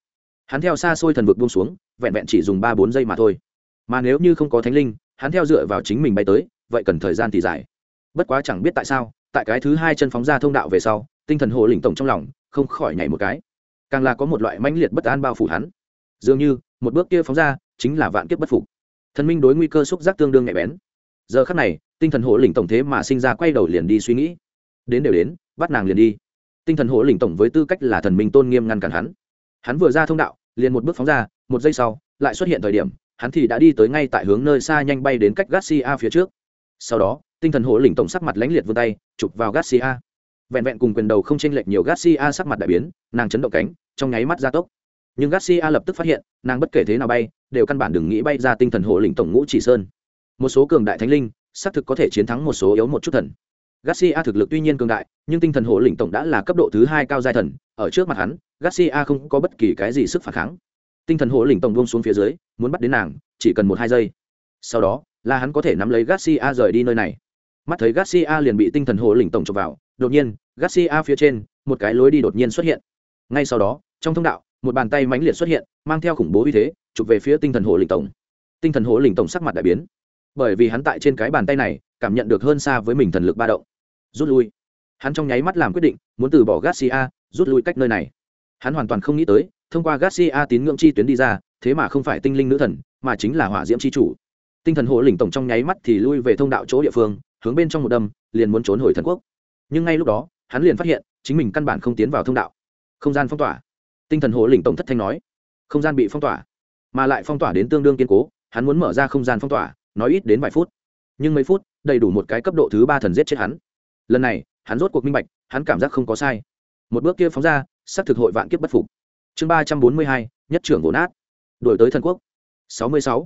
hắn theo xa xôi thần vực buông xuống vẹn vẹn chỉ dùng 3-4 giây mà thôi, mà nếu như không có thánh linh hắn theo dựa vào chính mình bay tới vậy cần thời gian thì dài. Bất quá chẳng biết tại sao tại cái thứ hai chân phóng ra thông đạo về sau, tinh thần hồ lĩnh tổng trong lòng không khỏi nhảy một cái, càng là có một loại mãnh liệt bất an bao phủ hắn, dường như một bước kia phóng ra chính là vạn kiếp bất phục. Thần minh đối nguy cơ xúc giác tương đương nhạy bén. Giờ khắc này tinh thần hồ lĩnh tổng thế mà sinh ra quay đầu liền đi suy nghĩ, đến đều đến bắt nàng liền đi. Tinh thần hồ lĩnh tổng với tư cách là thần minh tôn nghiêm ngăn cản hắn vừa ra thông đạo liền một bước phóng ra, một giây sau lại xuất hiện thời điểm hắn thì đã đi tới ngay tại hướng nơi xa nhanh bay đến cách Garcia phía trước. Sau đó tinh thần hồ lĩnh tổng sắc mặt lãnh liệt vươn tay chụp vào Garcia, vẹn vẹn cùng quyền đầu không chênh lệch nhiều, Garcia sắc mặt đại biến, nàng chấn động cánh trong nháy mắt gia tốc, nhưng Garcia lập tức phát hiện nàng bất kể thế nào bay đều căn bản đừng nghĩ bay ra tinh thần hồ lĩnh tổng ngũ chỉ sơn. Một số cường đại thánh linh xác thực có thể chiến thắng một số yếu một chút thần. Garcia thực lực tuy nhiên cường đại, nhưng tinh thần hồ lĩnh tổng đã là cấp độ thứ 2 cao giai thần, ở trước mặt hắn Garcia không có bất kỳ cái gì sức phản kháng. Tinh thần hồ lĩnh tổng buông xuống phía dưới muốn bắt đến nàng chỉ cần 1-2 giây, sau đó là hắn có thể nắm lấy Garcia rời đi nơi này. Mắt thấy Garcia liền bị tinh thần hồ lĩnh tổng chụp vào, đột nhiên Garcia phía trên một cái lối đi đột nhiên xuất hiện. Ngay sau đó trong thông đạo một bàn tay mãnh liệt xuất hiện, mang theo khủng bố uy thế chụp về phía tinh thần hồ lĩnh tổng. Tinh thần hồ lĩnh tổng sắc mặt đại biến, bởi vì hắn tại trên cái bàn tay này cảm nhận được hơn xa với mình thần lực ba động. Rút lui. Hắn trong nháy mắt làm quyết định muốn từ bỏ Garcia, rút lui cách nơi này. Hắn hoàn toàn không nghĩ tới thông qua Garcia tín ngưỡng chi tuyến đi ra thế mà không phải tinh linh nữ thần mà chính là hỏa diễm chi chủ. Tinh thần hồ lĩnh tổng trong nháy mắt thì lui về thông đạo chỗ địa phương, hướng bên trong một đâm liền muốn trốn hồi thần quốc, nhưng ngay lúc đó hắn liền phát hiện chính mình căn bản không tiến vào thông đạo. Không gian phong tỏa. Tinh thần hồ lĩnh tổng thất thanh nói, không gian bị phong tỏa, mà lại phong tỏa đến tương đương kiên cố. Hắn muốn mở ra không gian phong tỏa nói ít đến vài phút, nhưng mấy phút đầy đủ một cái cấp độ thứ 3 thần giết chết hắn. Lần này hắn rốt cuộc minh bạch, hắn cảm giác không có sai, một bước kia phóng ra sắp thực hội vạn kiếp bất phục. Chương 342, nhất trưởng vỗ nát. Đổi tới thần quốc 66.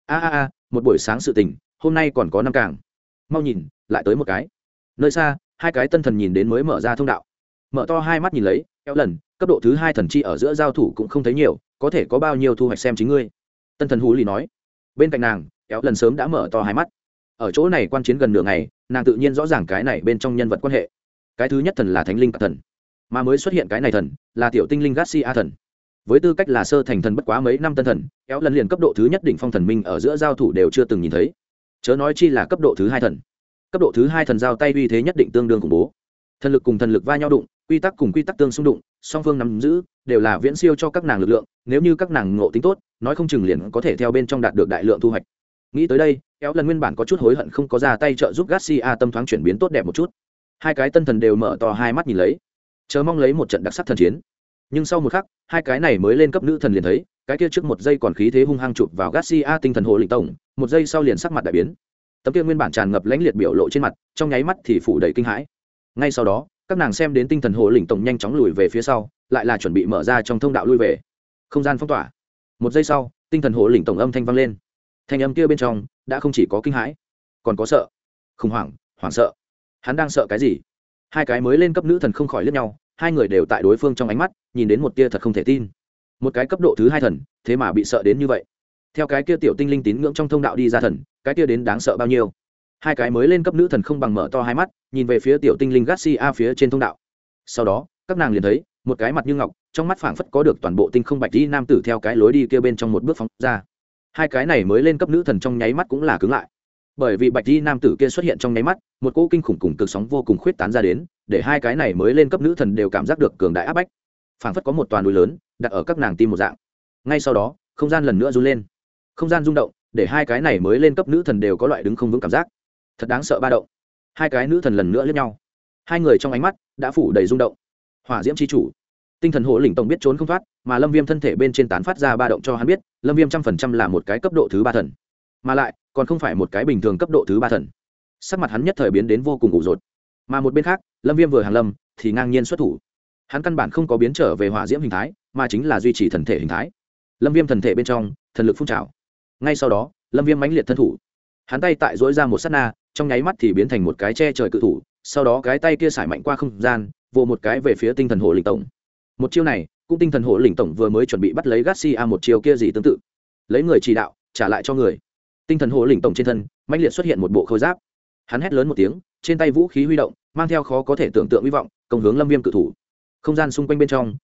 Một buổi sáng sự tình, hôm nay còn có 5 càng. Mau nhìn, lại tới một cái. Nơi xa, hai cái tân thần nhìn đến mới mở ra thông đạo, mở to hai mắt nhìn lấy. Kéo lần cấp độ thứ 2 thần chi ở giữa giao thủ cũng không thấy nhiều, có thể có bao nhiêu thu hoạch xem chính ngươi. Tân thần hú lì nói. Bên cạnh nàng, Kéo lần sớm đã mở to hai mắt. Ở chỗ này quan chiến gần nửa ngày, nàng tự nhiên rõ ràng cái này bên trong nhân vật quan hệ. Cái thứ nhất thần là thánh linh cả thần, mà mới xuất hiện cái này thần là tiểu tinh linh Garcia thần. Với tư cách là sơ thành thần bất quá mấy năm tân thần, Kéo lần liền cấp độ thứ nhất đỉnh phong thần minh ở giữa giao thủ đều chưa từng nhìn thấy, chớ nói chi là cấp độ thứ 2 thần. Cấp độ thứ 2 thần giao tay uy thế nhất định tương đương khủng bố, thần lực cùng thần lực va nhau đụng, quy tắc cùng quy tắc tương xung đụng, song phương nắm giữ đều là viễn siêu cho các nàng lực lượng. Nếu như các nàng ngộ tính tốt, nói không chừng liền có thể theo bên trong đạt được đại lượng thu hoạch. Nghĩ tới đây, Kéo lần nguyên bản có chút hối hận không có ra tay trợ giúp Garcia tâm thoáng chuyển biến tốt đẹp một chút. Hai cái tân thần đều mở to hai mắt nhìn lấy, chờ mong lấy một trận đặc sắc thần chiến. Nhưng sau một khắc, hai cái này mới lên cấp nữ thần liền thấy cái kia trước một giây còn khí thế hung hăng chụp vào Garcia tinh thần hồ lĩnh tổng, một giây sau liền sắc mặt đại biến. Tấm kia nguyên bản tràn ngập lãnh liệt biểu lộ trên mặt trong nháy mắt thì phủ đầy kinh hãi. Ngay sau đó các nàng xem đến tinh thần hồ lĩnh tổng nhanh chóng lùi về phía sau, lại là chuẩn bị mở ra trong thông đạo lui về. Không gian phong tỏa. Một giây sau tinh thần hồ lĩnh tổng âm thanh vang lên, thanh âm kia bên trong đã không chỉ có kinh hãi còn có sợ, khủng hoảng, hoảng sợ. Hắn đang sợ cái gì? Hai cái mới lên cấp nữ thần không khỏi liếc nhau, hai người đều tại đối phương trong ánh mắt nhìn đến một tia thật không thể tin. Một cái cấp độ thứ 2 thần thế mà bị sợ đến như vậy. Theo cái kia tiểu tinh linh tín ngưỡng trong thông đạo đi ra thần, cái kia đến đáng sợ bao nhiêu. Hai cái mới lên cấp nữ thần không bằng mở to hai mắt nhìn về phía tiểu tinh linh Garcia phía trên thông đạo. Sau đó các nàng liền thấy một cái mặt như ngọc, trong mắt phảng phất có được toàn bộ tinh không bạch y nam tử theo cái lối đi kia bên trong một bước phóng ra. Hai cái này mới lên cấp nữ thần trong nháy mắt cũng là cứng lại, bởi vì bạch y nam tử kia xuất hiện trong nháy mắt, một cỗ kinh khủng cùng cực sóng vô cùng khuyết tán ra đến, để hai cái này mới lên cấp nữ thần đều cảm giác được cường đại áp bách, phảng phất có một toàn núi lớn đặt ở các nàng tim một dạng. Ngay sau đó không gian lần nữa run lên, không gian rung động, để hai cái này mới lên cấp nữ thần đều có loại đứng không vững cảm giác, thật đáng sợ ba động. Hai cái nữ thần lần nữa liếc nhau, hai người trong ánh mắt đã phủ đầy rung động. Hỏa diễm chi chủ, tinh thần hồ lĩnh tổng biết trốn không thoát, mà Lâm Viêm thân thể bên trên tán phát ra ba động cho hắn biết, Lâm Viêm 100% là một cái cấp độ thứ 3 thần, mà lại còn không phải một cái bình thường cấp độ thứ 3 thần. Sắc mặt hắn nhất thời biến đến vô cùng ủ rột. Mà một bên khác, Lâm Viêm vừa hàng lâm thì ngang nhiên xuất thủ. Hắn căn bản không có biến trở về hỏa diễm hình thái, mà chính là duy trì thần thể hình thái. Lâm Viêm thần thể bên trong thần lực phun trào. Ngay sau đó, Lâm Viêm mãnh liệt thân thủ. Hắn tay tại duỗi ra một sát na, trong nháy mắt thì biến thành một cái che trời cự thủ, sau đó cái tay kia xải mạnh qua không gian, vồ một cái về phía tinh thần hồ lĩnh tổng. Một chiêu này, cũng tinh thần hồ lĩnh tổng vừa mới chuẩn bị bắt lấy Garcia một chiêu kia gì tương tự. Lấy người chỉ đạo, trả lại cho người. Tinh thần hồ lĩnh tổng trên thân mãnh liệt xuất hiện một bộ khôi giáp. Hắn hét lớn một tiếng, trên tay vũ khí huy động, mang theo khó có thể tưởng tượng hy vọng, công hướng Lâm Viêm cự thủ. Không gian xung quanh bên trong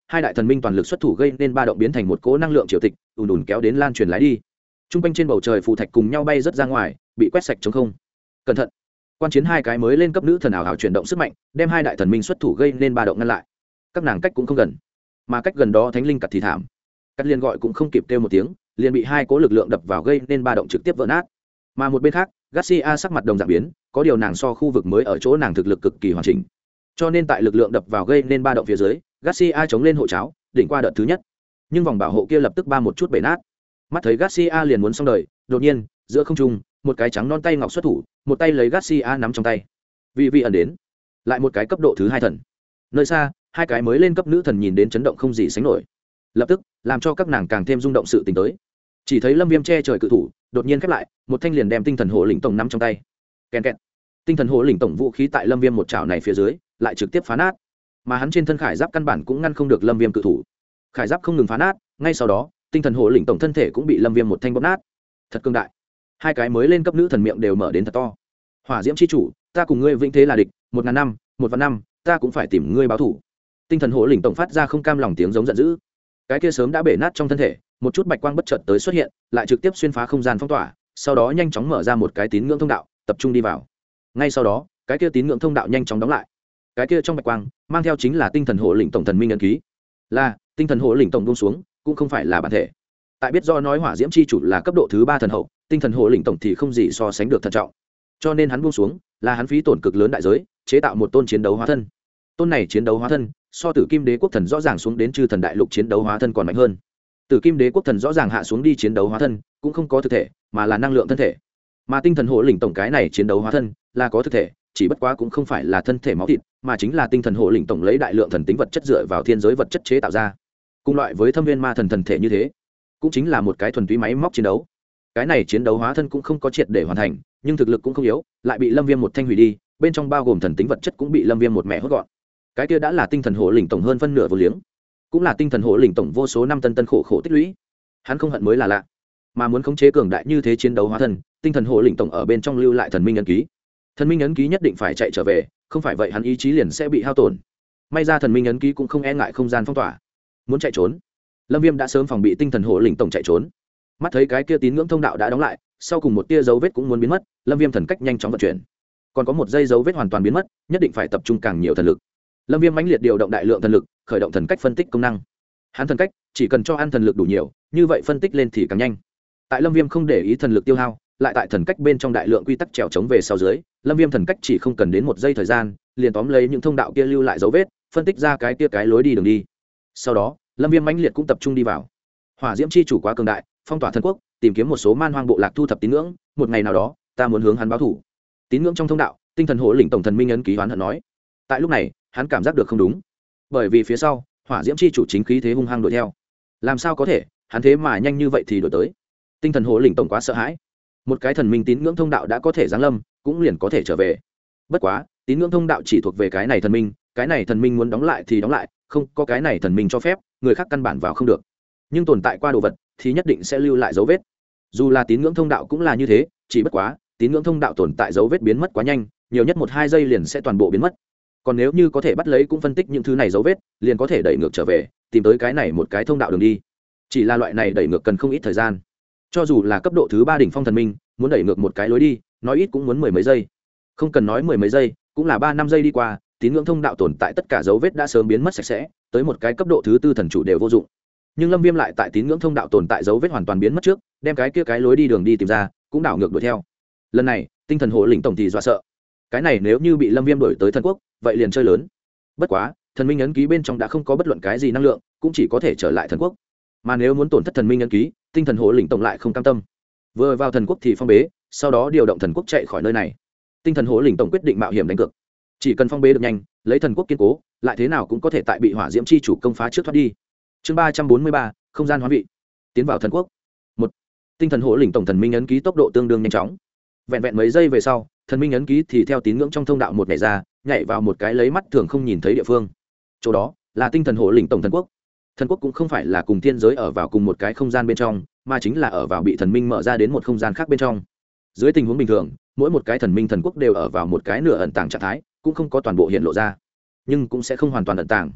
hai đại thần minh toàn lực xuất thủ gây nên ba động biến thành một cỗ năng lượng triều tịch ùn ùn kéo đến lan truyền lái đi. Trung quanh trên bầu trời phù thạch cùng nhau bay rất ra ngoài, bị quét sạch trống không. Cẩn thận! Quan chiến hai cái mới lên cấp nữ thần ảo ảo chuyển động sức mạnh, đem hai đại thần minh xuất thủ gây nên ba động ngăn lại. Các nàng cách cũng không gần, mà cách gần đó thánh linh cật thì thảm. Cắt liền gọi cũng không kịp kêu một tiếng, liền bị hai cỗ lực lượng đập vào gây nên ba động trực tiếp vỡ nát. Mà một bên khác, Garcia sắc mặt đồng dạng biến, có điều nàng so khu vực mới ở chỗ nàng thực lực cực kỳ hoàn chỉnh, cho nên tại lực lượng đập vào gây nên ba động phía dưới, Garcia chống lên hộ cháo, đỉnh qua đợt thứ nhất. Nhưng vòng bảo hộ kia lập tức ba một chút bể nát. Mắt thấy Garcia liền muốn xong đời, đột nhiên, giữa không trung, một cái trắng non tay ngọc xuất thủ, một tay lấy Garcia nắm trong tay. Vị ẩn đến, lại một cái cấp độ thứ hai thần. Nơi xa, hai cái mới lên cấp nữ thần nhìn đến chấn động không gì sánh nổi. Lập tức, làm cho các nàng càng thêm rung động sự tình tới. Chỉ thấy Lâm Viêm che trời cự thủ, đột nhiên khép lại, một thanh liền đem tinh thần hồ lĩnh tổng nắm trong tay. Kèn kẹt. Tinh thần hồ lĩnh tổng vũ khí tại Lâm Viêm một chảo này phía dưới, lại trực tiếp phá nát. Mà hắn trên thân khải giáp căn bản cũng ngăn không được Lâm Viêm cự thủ. Khải giáp không ngừng phá nát, ngay sau đó, tinh thần hồ lĩnh tổng thân thể cũng bị Lâm Viêm một thanh bóp nát. Thật cương đại. Hai cái mới lên cấp nữ thần miệng đều mở đến thật to. Hỏa diễm chi chủ, ta cùng ngươi vĩnh thế là địch, 1000 năm, 1 năm, ta cũng phải tìm ngươi báo thù. Tinh thần hồ lĩnh tổng phát ra không cam lòng tiếng giống giận dữ. Cái kia sớm đã bể nát trong thân thể, một chút bạch quang bất chợt tới xuất hiện, lại trực tiếp xuyên phá không gian phong tỏa, sau đó nhanh chóng mở ra một cái tín ngưỡng thông đạo, tập trung đi vào. Ngay sau đó, cái kia tín ngưỡng thông đạo nhanh chóng đóng lại. Cái kia trong bạch quang mang theo chính là tinh thần hộ lĩnh tổng thần minh ấn ký. Là tinh thần hộ lĩnh tổng buông xuống, cũng không phải là bản thể. Tại biết do nói hỏa diễm chi chủ là cấp độ thứ 3 thần hậu, tinh thần hộ lĩnh tổng thì không gì so sánh được thận trọng. Cho nên hắn buông xuống, là hắn phí tổn cực lớn đại giới, chế tạo một tôn chiến đấu hóa thân. Tôn này chiến đấu hóa thân, so Tử Kim Đế quốc thần rõ ràng xuống đến chư thần đại lục chiến đấu hóa thân còn mạnh hơn. Tử Kim Đế quốc thần rõ ràng hạ xuống đi chiến đấu hóa thân, cũng không có thực thể, mà là năng lượng thân thể. Mà tinh thần hộ lĩnh tổng cái này chiến đấu hóa thân, là có thực thể, chỉ bất quá cũng không phải là thân thể máu thịt, mà chính là tinh thần hộ lĩnh tổng lấy đại lượng thần tính vật chất dựa vào thiên giới vật chất chế tạo ra. Cùng loại với Thâm Viên Ma thần thần thể như thế, cũng chính là một cái thuần túy máy móc chiến đấu. Cái này chiến đấu hóa thân cũng không có triệt để hoàn thành, nhưng thực lực cũng không yếu, lại bị Lâm Viêm một thanh hủy đi, bên trong bao gồm thần tính vật chất cũng bị Lâm Viêm một mẹ hốt gọn. Cái kia đã là tinh thần hộ lĩnh tổng hơn phân nửa vô liếng, cũng là tinh thần hộ lĩnh tổng vô số năm tân tân khổ khổ tích lũy. Hắn không hận mới là lạ, mà muốn khống chế cường đại như thế chiến đấu hóa thân, tinh thần hộ lĩnh tổng ở bên trong lưu lại thần minh ấn ký. Thần minh ấn ký nhất định phải chạy trở về, không phải vậy hắn ý chí liền sẽ bị hao tổn. May ra thần minh ấn ký cũng không e ngại không gian phong tỏa, muốn chạy trốn, Lâm Viêm đã sớm phòng bị tinh thần hộ lĩnh tổng chạy trốn. Mắt thấy cái kia tín ngưỡng thông đạo đã đóng lại, sau cùng một tia dấu vết cũng muốn biến mất, Lâm Viêm thần cách nhanh chóng vận chuyển. Còn có một giây dấu vết hoàn toàn biến mất, nhất định phải tập trung càng nhiều thần lực. Lâm Viêm mãnh liệt điều động đại lượng thần lực, khởi động thần cách phân tích công năng. Hắn thần cách chỉ cần cho ăn thần lực đủ nhiều, như vậy phân tích lên thì càng nhanh. Tại Lâm Viêm không để ý thần lực tiêu hao, lại tại thần cách bên trong đại lượng quy tắc trèo chống về sau dưới, Lâm Viêm thần cách chỉ không cần đến một giây thời gian, liền tóm lấy những thông đạo kia lưu lại dấu vết, phân tích ra cái kia cái lối đi đường đi. Sau đó, Lâm Viêm mãnh liệt cũng tập trung đi vào. Hỏa diễm chi chủ quá cường đại, phong tỏa thần quốc, tìm kiếm một số man hoang bộ lạc thu thập tín ngưỡng, một ngày nào đó, ta muốn hướng hắn báo thủ. Tín ngưỡng trong thông đạo, tinh thần hộ lĩnh tổng thần minh ấn ký oán hận nói. Tại lúc này, hắn cảm giác được không đúng, bởi vì phía sau, hỏa diễm chi chủ chính khí thế hung hăng đuổi theo. Làm sao có thể, hắn thế mà nhanh như vậy thì đuổi tới. Tinh thần hộ lĩnh tổng quá sợ hãi. Một cái thần minh tín ngưỡng thông đạo đã có thể giáng lâm, cũng liền có thể trở về. Bất quá, tín ngưỡng thông đạo chỉ thuộc về cái này thần minh muốn đóng lại thì đóng lại, không có cái này thần minh cho phép, người khác căn bản vào không được. Nhưng tồn tại qua đồ vật thì nhất định sẽ lưu lại dấu vết. Dù là tín ngưỡng thông đạo cũng là như thế, chỉ bất quá, tín ngưỡng thông đạo tồn tại dấu vết biến mất quá nhanh, nhiều nhất 1-2 giây liền sẽ toàn bộ biến mất. Còn nếu như có thể bắt lấy cũng phân tích những thứ này dấu vết, liền có thể đẩy ngược trở về, tìm tới cái này một cái thông đạo đường đi. Chỉ là loại này đẩy ngược cần không ít thời gian. Cho dù là cấp độ thứ 3 đỉnh phong thần minh, muốn đẩy ngược một cái lối đi, nói ít cũng muốn 10 mấy giây. Không cần nói 10 mấy giây, cũng là 3-5 giây đi qua, tín ngưỡng thông đạo tồn tại tất cả dấu vết đã sớm biến mất sạch sẽ, tới một cái cấp độ thứ 4 thần chủ đều vô dụng. Nhưng Lâm Viêm lại tại tín ngưỡng thông đạo tồn tại dấu vết hoàn toàn biến mất trước, đem cái kia cái lối đi đường đi tìm ra, cũng đảo ngược đuổi theo. Lần này, tinh thần hộ lĩnh tổng thì dọa sợ. Cái này nếu như bị Lâm Viêm đuổi tới thần quốc, vậy liền chơi lớn. Bất quá, thần minh ấn ký bên trong đã không có bất luận cái gì năng lượng, cũng chỉ có thể trở lại thần quốc. Mà nếu muốn tổn thất thần minh ấn ký, tinh thần hộ lĩnh tổng lại không cam tâm. Vừa vào thần quốc thì phong bế, sau đó điều động thần quốc chạy khỏi nơi này. Tinh thần hộ lĩnh tổng quyết định mạo hiểm đánh cược. Chỉ cần phong bế được nhanh, lấy thần quốc kiên cố, lại thế nào cũng có thể tại bị hỏa diễm chi chủ công phá trước thoát đi. Chương 343, không gian hóa vị. Tiến vào thần quốc. 1. Tinh thần hộ lĩnh tổng thần minh ấn ký tốc độ tương đương nhanh chóng. Vẹn vẹn mấy giây về sau, thần minh ấn ký thì theo tín ngưỡng trong thông đạo một nhảy ra, nhảy vào một cái lấy mắt thường không nhìn thấy địa phương. Chỗ đó là tinh thần hộ lĩnh tổng thần quốc. Thần quốc cũng không phải là cùng thiên giới ở vào cùng một cái không gian bên trong, mà chính là ở vào bị thần minh mở ra đến một không gian khác bên trong. Dưới tình huống bình thường, mỗi một cái thần minh thần quốc đều ở vào một cái nửa ẩn tàng trạng thái, cũng không có toàn bộ hiện lộ ra, nhưng cũng sẽ không hoàn toàn ẩn tàng.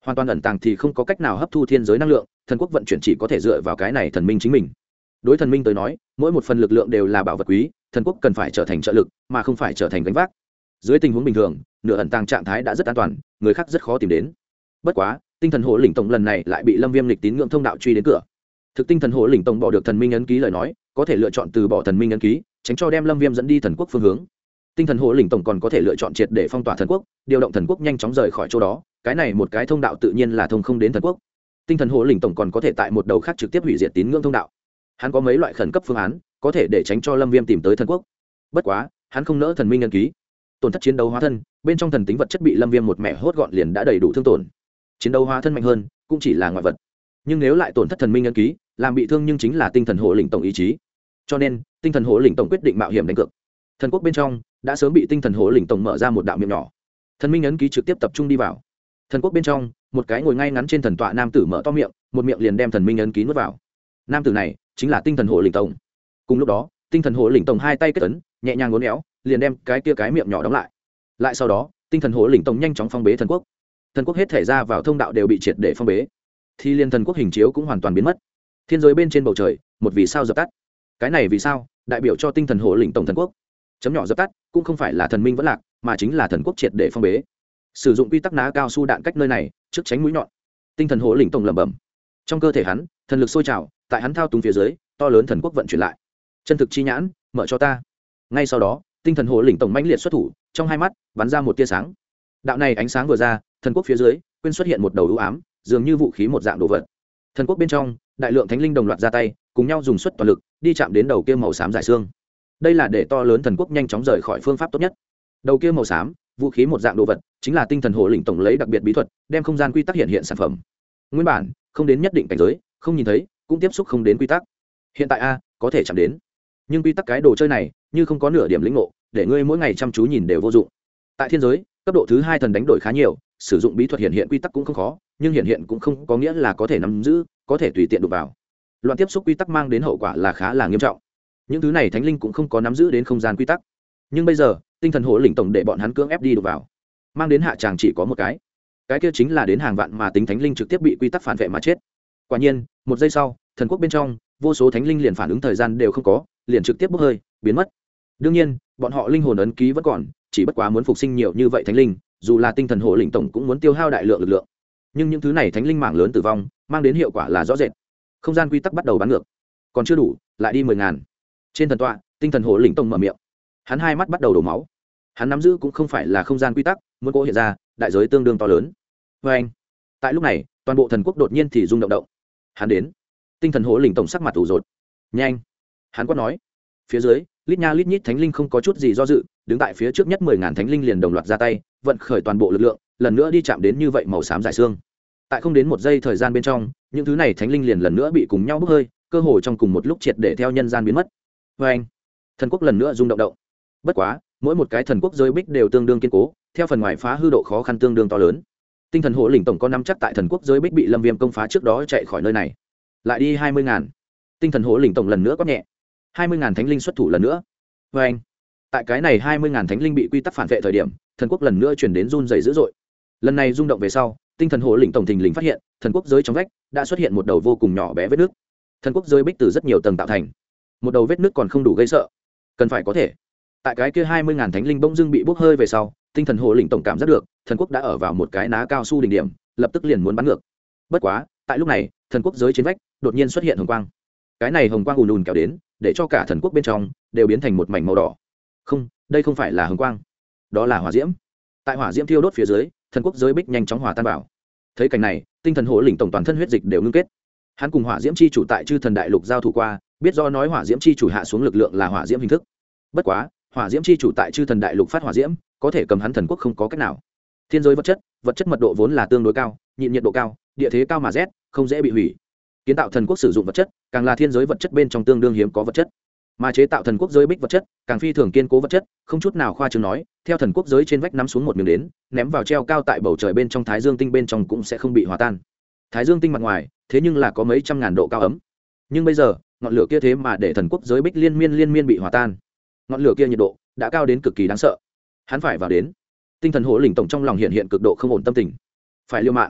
hoàn toàn ẩn tàng thì không có cách nào hấp thu thiên giới năng lượng, thần quốc vận chuyển chỉ có thể dựa vào cái này thần minh chính mình. Đối thần minh tới nói, mỗi một phần lực lượng đều là bảo vật quý, thần quốc cần phải trở thành trợ lực mà không phải trở thành gánh vác. Dưới tình huống bình thường, nửa ẩn tàng trạng thái đã rất an toàn, người khác rất khó tìm đến. Bất quá, tinh thần hộ lĩnh tổng lần này lại bị Lâm Viêm lịch tín ngưỡng thông đạo truy đến cửa. Thực tinh thần hộ lĩnh tổng bỏ được thần minh ấn ký lời nói, có thể lựa chọn từ bỏ thần minh ấn ký, tránh cho đem Lâm Viêm dẫn đi thần quốc phương hướng. Tinh thần hộ lĩnh tổng còn có thể lựa chọn triệt để phong tỏa thần quốc, điều động thần quốc nhanh chóng rời khỏi chỗ đó, cái này một cái thông đạo tự nhiên là thông không đến thần quốc. Tinh thần hộ lĩnh tổng còn có thể tại một đầu khác trực tiếp hủy diệt tín ngưỡng thông đạo. Hắn có mấy loại khẩn cấp phương án, có thể để tránh cho Lâm Viêm tìm tới thần quốc. Bất quá, hắn không nỡ thần minh ấn ký. Tổn thất chiến đấu hóa thân, bên trong thần tính vật chất bị Lâm Viêm một mẻ hốt gọn liền đã đầy đủ thương tổn. Chiến đấu hóa thân mạnh hơn, cũng chỉ là ngoại vật. Nhưng nếu lại tổn thất thần minh ấn ký, làm bị thương nhưng chính là tinh thần hộ lĩnh tổng ý chí. Cho nên, tinh thần hộ lĩnh tổng quyết định mạo hiểm đánh cược. Thần quốc bên trong đã sớm bị tinh thần hộ lĩnh tổng mở ra một đạo miệng nhỏ. Thần minh ấn ký trực tiếp tập trung đi vào. Thần quốc bên trong, một cái ngồi ngay ngắn trên thần tọa nam tử mở to miệng, một miệng liền đem thần minh ấn ký nuốt vào. Nam tử này chính là tinh thần hộ lĩnh tổng. Cùng lúc đó, tinh thần hộ lĩnh tổng hai tay kết ấn, nhẹ nhàng uốn éo, liền đem cái miệng nhỏ đóng lại. Lại sau đó, tinh thần hộ lĩnh tổng nhanh chóng phong bế thần quốc. Thần quốc hết thể ra vào thông đạo đều bị triệt để phong bế. Thì liên thần quốc hình chiếu cũng hoàn toàn biến mất. Thiên giới bên trên bầu trời, một vì sao dập tắt. Cái này vì sao, đại biểu cho tinh thần hộ lĩnh tổng thần quốc. Chấm nhỏ dập tắt, cũng không phải là thần minh vẫn lạc, mà chính là thần quốc triệt để phong bế. Sử dụng quy tắc ná cao su đạn cách nơi này, trước tránh mũi nhọn. Tinh thần hộ lĩnh tổng lẩm bẩm. Trong cơ thể hắn, thần lực sôi trào, tại hắn thao túng phía dưới, to lớn thần quốc vận chuyển lại. Chân thực chi nhãn, mở cho ta. Ngay sau đó, tinh thần hộ lĩnh tổng mãnh liệt xuất thủ, trong hai mắt bắn ra một tia sáng. Đạo này ánh sáng vừa ra, thần quốc phía dưới quên xuất hiện một đầu u ám, dường như vũ khí một dạng đồ vật. Thần quốc bên trong, đại lượng thánh linh đồng loạt ra tay, cùng nhau dùng suất toàn lực, đi chạm đến đầu kia màu xám giải xương. Đây là để to lớn thần quốc nhanh chóng rời khỏi phương pháp tốt nhất. Đầu kia màu xám, vũ khí một dạng đồ vật, chính là tinh thần hộ lĩnh tổng lấy đặc biệt bí thuật, đem không gian quy tắc hiện sản phẩm. Nguyên bản, không đến nhất định cảnh giới, không nhìn thấy, cũng tiếp xúc không đến quy tắc. Hiện tại có thể chạm đến. Nhưng quy tắc cái đồ chơi này, như không có nửa điểm lĩnh ngộ, để ngươi mỗi ngày chăm chú nhìn đều vô dụng. Tại thiên giới, cấp độ thứ 2 thần đánh đổi khá nhiều, sử dụng bí thuật hiện quy tắc cũng không khó, nhưng hiện cũng không có nghĩa là có thể nắm giữ, có thể tùy tiện đụng vào. Loạn tiếp xúc quy tắc mang đến hậu quả là khá là nghiêm trọng. Những thứ này thánh linh cũng không có nắm giữ đến không gian quy tắc. Nhưng bây giờ, tinh thần hộ lĩnh tổng để bọn hắn cưỡng ép đi đụng vào, mang đến hạ tràng chỉ có một cái kia chính là đến hàng vạn mà tính thánh linh trực tiếp bị quy tắc phản vệ mà chết. Quả nhiên, một giây sau, thần quốc bên trong, vô số thánh linh liền phản ứng thời gian đều không có, liền trực tiếp bốc hơi, biến mất. Đương nhiên, bọn họ linh hồn ấn ký vẫn còn, chỉ bất quá muốn phục sinh nhiều như vậy thánh linh, dù là tinh thần hộ lĩnh tổng cũng muốn tiêu hao đại lượng lực lượng. Nhưng những thứ này thánh linh mảng lớn tử vong, mang đến hiệu quả là rõ rệt. Không gian quy tắc bắt đầu bắn ngược, còn chưa đủ, lại đi 10.000. Trên thần tọa, tinh thần hộ lĩnh tổng mở miệng, hắn hai mắt bắt đầu đổ máu. Hắn nắm giữ cũng không phải là không gian quy tắc, muốn cố hiện ra, đại giới tương đương to lớn. Và anh, tại lúc này, toàn bộ thần quốc đột nhiên thì rung động. Hắn đến. Tinh thần hộ lĩnh tổng sắc mặt ủ rột. Nhanh, hắn quát nói. Phía dưới, lít nha lít nhít thánh linh không có chút gì do dự, đứng tại phía trước nhất 10.000 thánh linh liền đồng loạt ra tay, vận khởi toàn bộ lực lượng, lần nữa đi chạm đến như vậy màu xám giải xương. Tại không đến một giây thời gian bên trong, những thứ này thánh linh liền lần nữa bị cùng nhau bốc hơi, cơ hồ trong cùng một lúc triệt để theo nhân gian biến mất. Và anh, thần quốc lần nữa rung động. Bất quá, mỗi một cái thần quốc giới bích đều tương đương kiên cố, theo phần ngoài phá hư độ khó khăn tương đương to lớn. Tinh thần hộ lĩnh tổng có nắm chắc tại thần quốc giới bích bị Lâm Viêm công phá trước đó chạy khỏi nơi này. Lại đi 20.000. Tinh thần hộ lĩnh tổng lần nữa có nhẹ. 20.000 thánh linh xuất thủ lần nữa. Và anh, tại cái này 20.000 thánh linh bị quy tắc phản vệ thời điểm, thần quốc lần nữa chuyển đến run rẩy dữ dội. Lần này rung động về sau, tinh thần hộ lĩnh tổng thình lình phát hiện, thần quốc giới trong vách đã xuất hiện một đầu vô cùng nhỏ bé vết nước. Thần quốc giới bích từ rất nhiều tầng tạo thành, một đầu vết nước còn không đủ gây sợ, cần phải có thể. Tại cái kia 20.000 thánh linh bỗng dưng bị bốc hơi về sau, tinh thần hộ lĩnh tổng cảm giác được, thần quốc đã ở vào một cái ná cao su đỉnh điểm, lập tức liền muốn bắn ngược. Bất quá, tại lúc này, thần quốc giới trên vách đột nhiên xuất hiện hồng quang. Cái này hồng quang ùn ùn kéo đến, để cho cả thần quốc bên trong đều biến thành một mảnh màu đỏ. Không, đây không phải là hồng quang, đó là hỏa diễm. Tại hỏa diễm thiêu đốt phía dưới, thần quốc giới bích nhanh chóng hòa tan vào. Thấy cảnh này, tinh thần hộ lĩnh tổng toàn thân huyết dịch đều ngưng kết. Hắn cùng hỏa diễm chi chủ tại chư thần đại lục giao thủ qua, biết do nói hỏa diễm chi chủ hạ xuống lực lượng là hỏa diễm hình thức. Bất quá, hỏa diễm chi chủ tại chư thần đại lục phát hỏa diễm, có thể cầm hắn thần quốc không có cách nào. Thiên giới vật chất mật độ vốn là tương đối cao, nhịn nhiệt độ cao, địa thế cao mà rét, không dễ bị hủy. Kiến tạo thần quốc sử dụng vật chất, càng là thiên giới vật chất bên trong tương đương hiếm có vật chất. Mà chế tạo thần quốc giới bích vật chất, càng phi thường kiên cố vật chất, không chút nào khoa trương nói, theo thần quốc giới trên vách nắm xuống một miếng đến, ném vào treo cao tại bầu trời bên trong Thái Dương tinh bên trong cũng sẽ không bị hòa tan. Thái Dương tinh mặt ngoài, thế nhưng là có mấy trăm ngàn độ cao ấm. Nhưng bây giờ, ngọn lửa kia thế mà để thần quốc giới bích liên miên bị hòa tan. Ngọn lửa kia nhiệt độ đã cao đến cực kỳ đáng sợ. Hắn phải vào đến. Tinh thần hộ lĩnh tổng trong lòng hiện cực độ không ổn tâm tình. Phải liều mạng.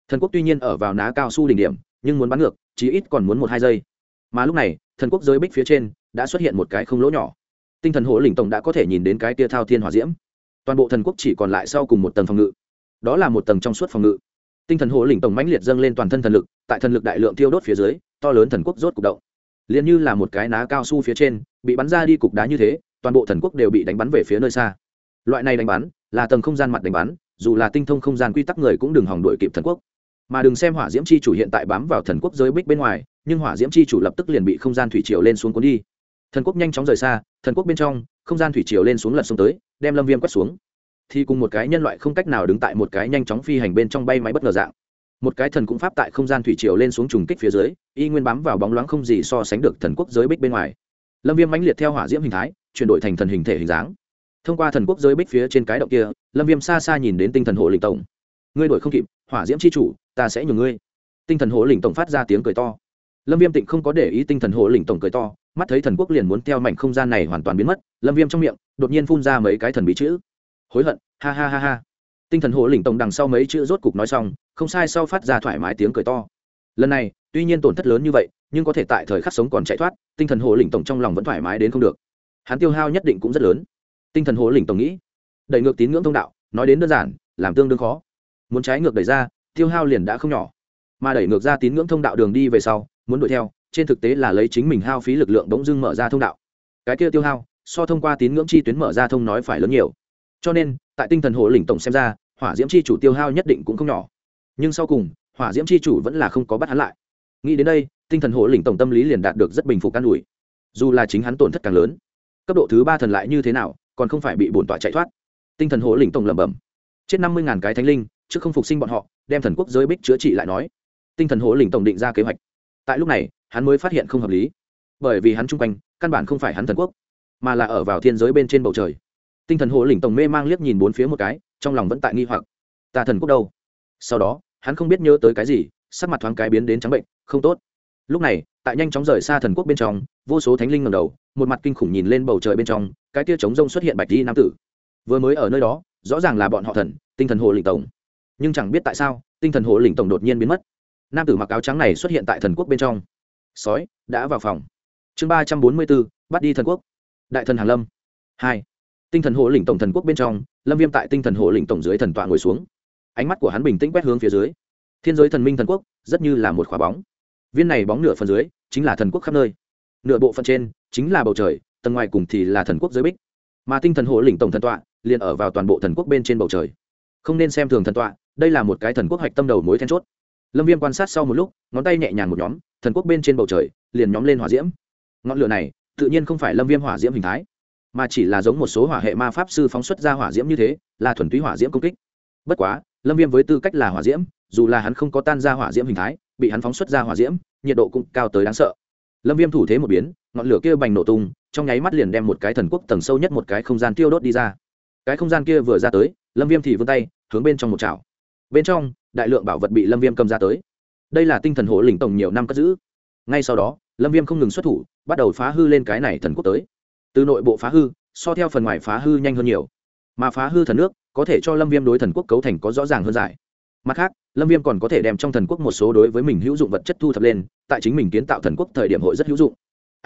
Thần quốc tuy nhiên ở vào ná cao su đỉnh điểm, nhưng muốn bắn ngược chí ít còn muốn 1-2 giây. Mà lúc này thần quốc giới bích phía trên đã xuất hiện một cái không lỗ nhỏ. Tinh thần hổ lĩnh tổng đã có thể nhìn đến cái tia thao thiên hỏa diễm. Toàn bộ thần quốc chỉ còn lại sau cùng một tầng phòng ngự, đó là một tầng trong suốt phòng ngự. Tinh thần hổ lĩnh tổng mãnh liệt dâng lên toàn thân thần lực, tại thần lực đại lượng tiêu đốt phía dưới, to lớn thần quốc rốt cục động. Liên như là một cái ná cao su phía trên bị bắn ra đi cục đá như thế, toàn bộ thần quốc đều bị đánh bắn về phía nơi xa. Loại này đánh bắn là tầng không gian mặt đánh bắn, dù là tinh thông không gian quy tắc người cũng đừng hòng đuổi kịp thần quốc. Mà đừng xem hỏa diễm chi chủ hiện tại bám vào thần quốc giới bích bên ngoài, nhưng hỏa diễm chi chủ lập tức liền bị không gian thủy triều lên xuống cuốn đi. Thần quốc nhanh chóng rời xa, thần quốc bên trong không gian thủy triều lên xuống lật xuống tới, đem Lâm Viêm quét xuống. Thì cùng một cái nhân loại không cách nào đứng tại một cái nhanh chóng phi hành bên trong bay máy bất ngờ dạng. Một cái thần cũng pháp tại không gian thủy triều lên xuống trùng kích phía dưới, y nguyên bám vào bóng loáng không gì so sánh được thần quốc giới bích bên ngoài. Lâm Viêm mãnh liệt theo hỏa diễm hình thái, chuyển đổi thành thần hình thể hình dáng. Thông qua thần quốc giới bích phía trên cái động kia, Lâm Viêm xa xa nhìn đến tinh thần hộ lĩnh tổng. Ngươi đuổi không kịp, hỏa diễm chi chủ, ta sẽ nhường ngươi. Tinh thần hộ lĩnh tổng phát ra tiếng cười to. Lâm Viêm tịnh không có để ý tinh thần hộ lĩnh tổng cười to, mắt thấy thần quốc liền muốn theo mảnh không gian này hoàn toàn biến mất, Lâm Viêm trong miệng đột nhiên phun ra mấy cái thần bí chữ. Hối hận, ha ha ha ha. Tinh thần hộ lĩnh tổng đằng sau mấy chữ rốt cục nói xong, không sai sau phát ra thoải mái tiếng cười to. Lần này, tuy nhiên tổn thất lớn như vậy, nhưng có thể tại thời khắc sống còn chạy thoát, tinh thần hộ lĩnh tổng trong lòng vẫn thoải mái đến không được. Hắn tiêu hao nhất định cũng rất lớn. Tinh thần hộ lĩnh tổng nghĩ, đẩy ngược tín ngưỡng thông đạo, nói đến đơn giản, làm tương đương khó. Muốn trái ngược đẩy ra, tiêu hao liền đã không nhỏ. Mà đẩy ngược ra tín ngưỡng thông đạo đường đi về sau, muốn đuổi theo, trên thực tế là lấy chính mình hao phí lực lượng bỗng dưng mở ra thông đạo. Cái kia tiêu hao, so thông qua tín ngưỡng chi tuyến mở ra thông nói phải lớn nhiều. Cho nên, tại tinh thần hộ lĩnh tổng xem ra, hỏa diễm chi chủ tiêu hao nhất định cũng không nhỏ. Nhưng sau cùng, hỏa diễm chi chủ vẫn là không có bắt hắn lại. Nghĩ đến đây, tinh thần hộ lĩnh tổng tâm lý liền đạt được rất bình phục an ủi. Dù là chính hắn tổn thất càng lớn, cấp độ thứ 3 thần lại như thế nào, còn không phải bị bổn tọa chạy thoát. Tinh thần hộ lĩnh tổng lẩm bẩm, chết 50.000 cái thánh linh, trước không phục sinh bọn họ, đem thần quốc giới bích chữa trị lại nói. Tinh thần hộ lĩnh tổng định ra kế hoạch. Tại lúc này, hắn mới phát hiện không hợp lý, bởi vì hắn chung quanh căn bản không phải hắn thần quốc, mà là ở vào thiên giới bên trên bầu trời. Tinh thần hộ lĩnh tổng mê mang liếc nhìn bốn phía một cái, trong lòng vẫn tại nghi hoặc, ta thần quốc đâu? Sau đó hắn không biết nhớ tới cái gì, sắc mặt thoáng cái biến đến trắng bệnh, không tốt. Lúc này tại nhanh chóng rời xa thần quốc bên trong, vô số thánh linh ngẩng đầu, một mặt kinh khủng nhìn lên bầu trời bên trong, cái kia trống rông xuất hiện bạch y nam tử. Vừa mới ở nơi đó rõ ràng là bọn họ thần tinh thần hộ lĩnh tổng, nhưng chẳng biết tại sao tinh thần hộ lĩnh tổng đột nhiên biến mất. Nam tử mặc áo trắng này xuất hiện tại thần quốc bên trong. Sói đã vào phòng. Chương 344, bắt đi thần quốc. Đại thần Hàn Lâm 2. Tinh thần hộ lĩnh tổng thần quốc bên trong, Lâm Viêm tại tinh thần hộ lĩnh tổng dưới thần tọa ngồi xuống. Ánh mắt của hắn bình tĩnh quét hướng phía dưới. Thiên giới thần minh thần quốc rất như là một quả bóng. Viên này bóng nửa phần dưới chính là thần quốc khắp nơi, nửa bộ phận trên chính là bầu trời, tầng ngoài cùng thì là thần quốc giới bích. Mà tinh thần hộ lĩnh tổng thần tọa liền ở vào toàn bộ thần quốc bên trên bầu trời. Không nên xem thường thần tọa, đây là một cái thần quốc hoạch tâm đầu mối then chốt. Lâm Viêm quan sát sau một lúc, ngón tay nhẹ nhàng một nhóm, thần quốc bên trên bầu trời liền nhóm lên hỏa diễm. Ngọn lửa này tự nhiên không phải Lâm Viêm hỏa diễm hình thái, mà chỉ là giống một số hỏa hệ ma pháp sư phóng xuất ra hỏa diễm như thế, là thuần túy hỏa diễm công kích. Bất quá, Lâm Viêm với tư cách là hỏa diễm, dù là hắn không có tan ra hỏa diễm hình thái, bị hắn phóng xuất ra hỏa diễm, nhiệt độ cũng cao tới đáng sợ. Lâm Viêm thủ thế một biến, ngọn lửa kia bành nổ tung, trong nháy mắt liền đem một cái thần quốc tầng sâu nhất một cái không gian tiêu đốt đi ra. Cái không gian kia vừa ra tới, Lâm Viêm thì vươn tay, hướng bên trong một chảo. Bên trong, đại lượng bảo vật bị Lâm Viêm cầm ra tới. Đây là tinh thần hộ lĩnh tổng nhiều năm cất giữ. Ngay sau đó, Lâm Viêm không ngừng xuất thủ, bắt đầu phá hư lên cái này thần quốc tới. Từ nội bộ phá hư, so theo phần ngoài phá hư nhanh hơn nhiều. Mà phá hư thần nước, có thể cho Lâm Viêm đối thần quốc cấu thành có rõ ràng hơn giải. Mặt khác, Lâm Viêm còn có thể đem trong thần quốc một số đối với mình hữu dụng vật chất thu thập lên, tại chính mình kiến tạo thần quốc thời điểm hội rất hữu dụng.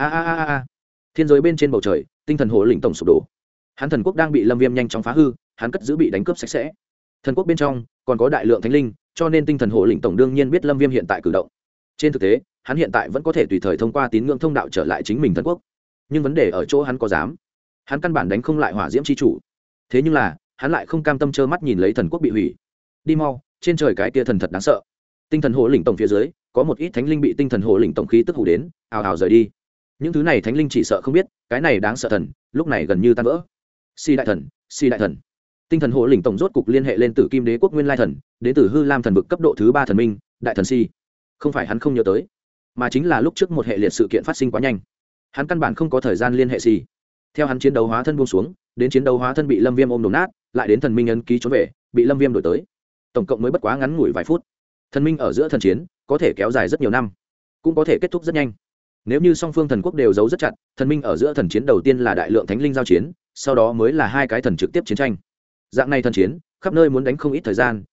Thiên giới bên trên bầu trời, tinh thần hộ lĩnh tổng sụp đổ. Hắn thần quốc đang bị Lâm Viêm nhanh chóng phá hư, hắn cất giữ bị đánh cướp sạch sẽ. Thần quốc bên trong còn có đại lượng thánh linh, cho nên tinh thần hộ lĩnh tổng đương nhiên biết Lâm Viêm hiện tại cử động. Trên thực tế, hắn hiện tại vẫn có thể tùy thời thông qua tín ngưỡng thông đạo trở lại chính mình thần quốc. Nhưng vấn đề ở chỗ hắn có dám? Hắn căn bản đánh không lại hỏa diễm chi chủ. Thế nhưng là, hắn lại không cam tâm trơ mắt nhìn lấy thần quốc bị hủy. Đi mau, trên trời cái kia thần thật đáng sợ. Tinh thần hộ lĩnh tổng phía dưới, có một ít thánh linh bị tinh thần hộ lĩnh tổng khí tức hù đến, ào ào rời đi. Những thứ này thánh linh chỉ sợ không biết, cái này đáng sợ thần, lúc này gần như tan vỡ. Si đại thần, Si đại thần. Tinh thần hộ lĩnh tổng rốt cục liên hệ lên Tử Kim Đế quốc Nguyên Lai thần, đến từ Hư Lam thần vực cấp độ thứ 3 thần minh, đại thần Si. Không phải hắn không nhớ tới, mà chính là lúc trước một hệ liệt sự kiện phát sinh quá nhanh. Hắn căn bản không có thời gian liên hệ Si. Theo hắn chiến đấu hóa thân buông xuống, đến chiến đấu hóa thân bị Lâm Viêm ôm đổ nát, lại đến thần minh ấn ký trốn về, bị Lâm Viêm đuổi tới. Tổng cộng mới bất quá ngắn ngủi vài phút. Thần minh ở giữa thần chiến có thể kéo dài rất nhiều năm, cũng có thể kết thúc rất nhanh. Nếu như song phương thần quốc đều giấu rất chặt, thần minh ở giữa thần chiến đầu tiên là đại lượng thánh linh giao chiến, sau đó mới là hai cái thần trực tiếp chiến tranh. Dạng này thần chiến khắp nơi muốn đánh không ít thời gian,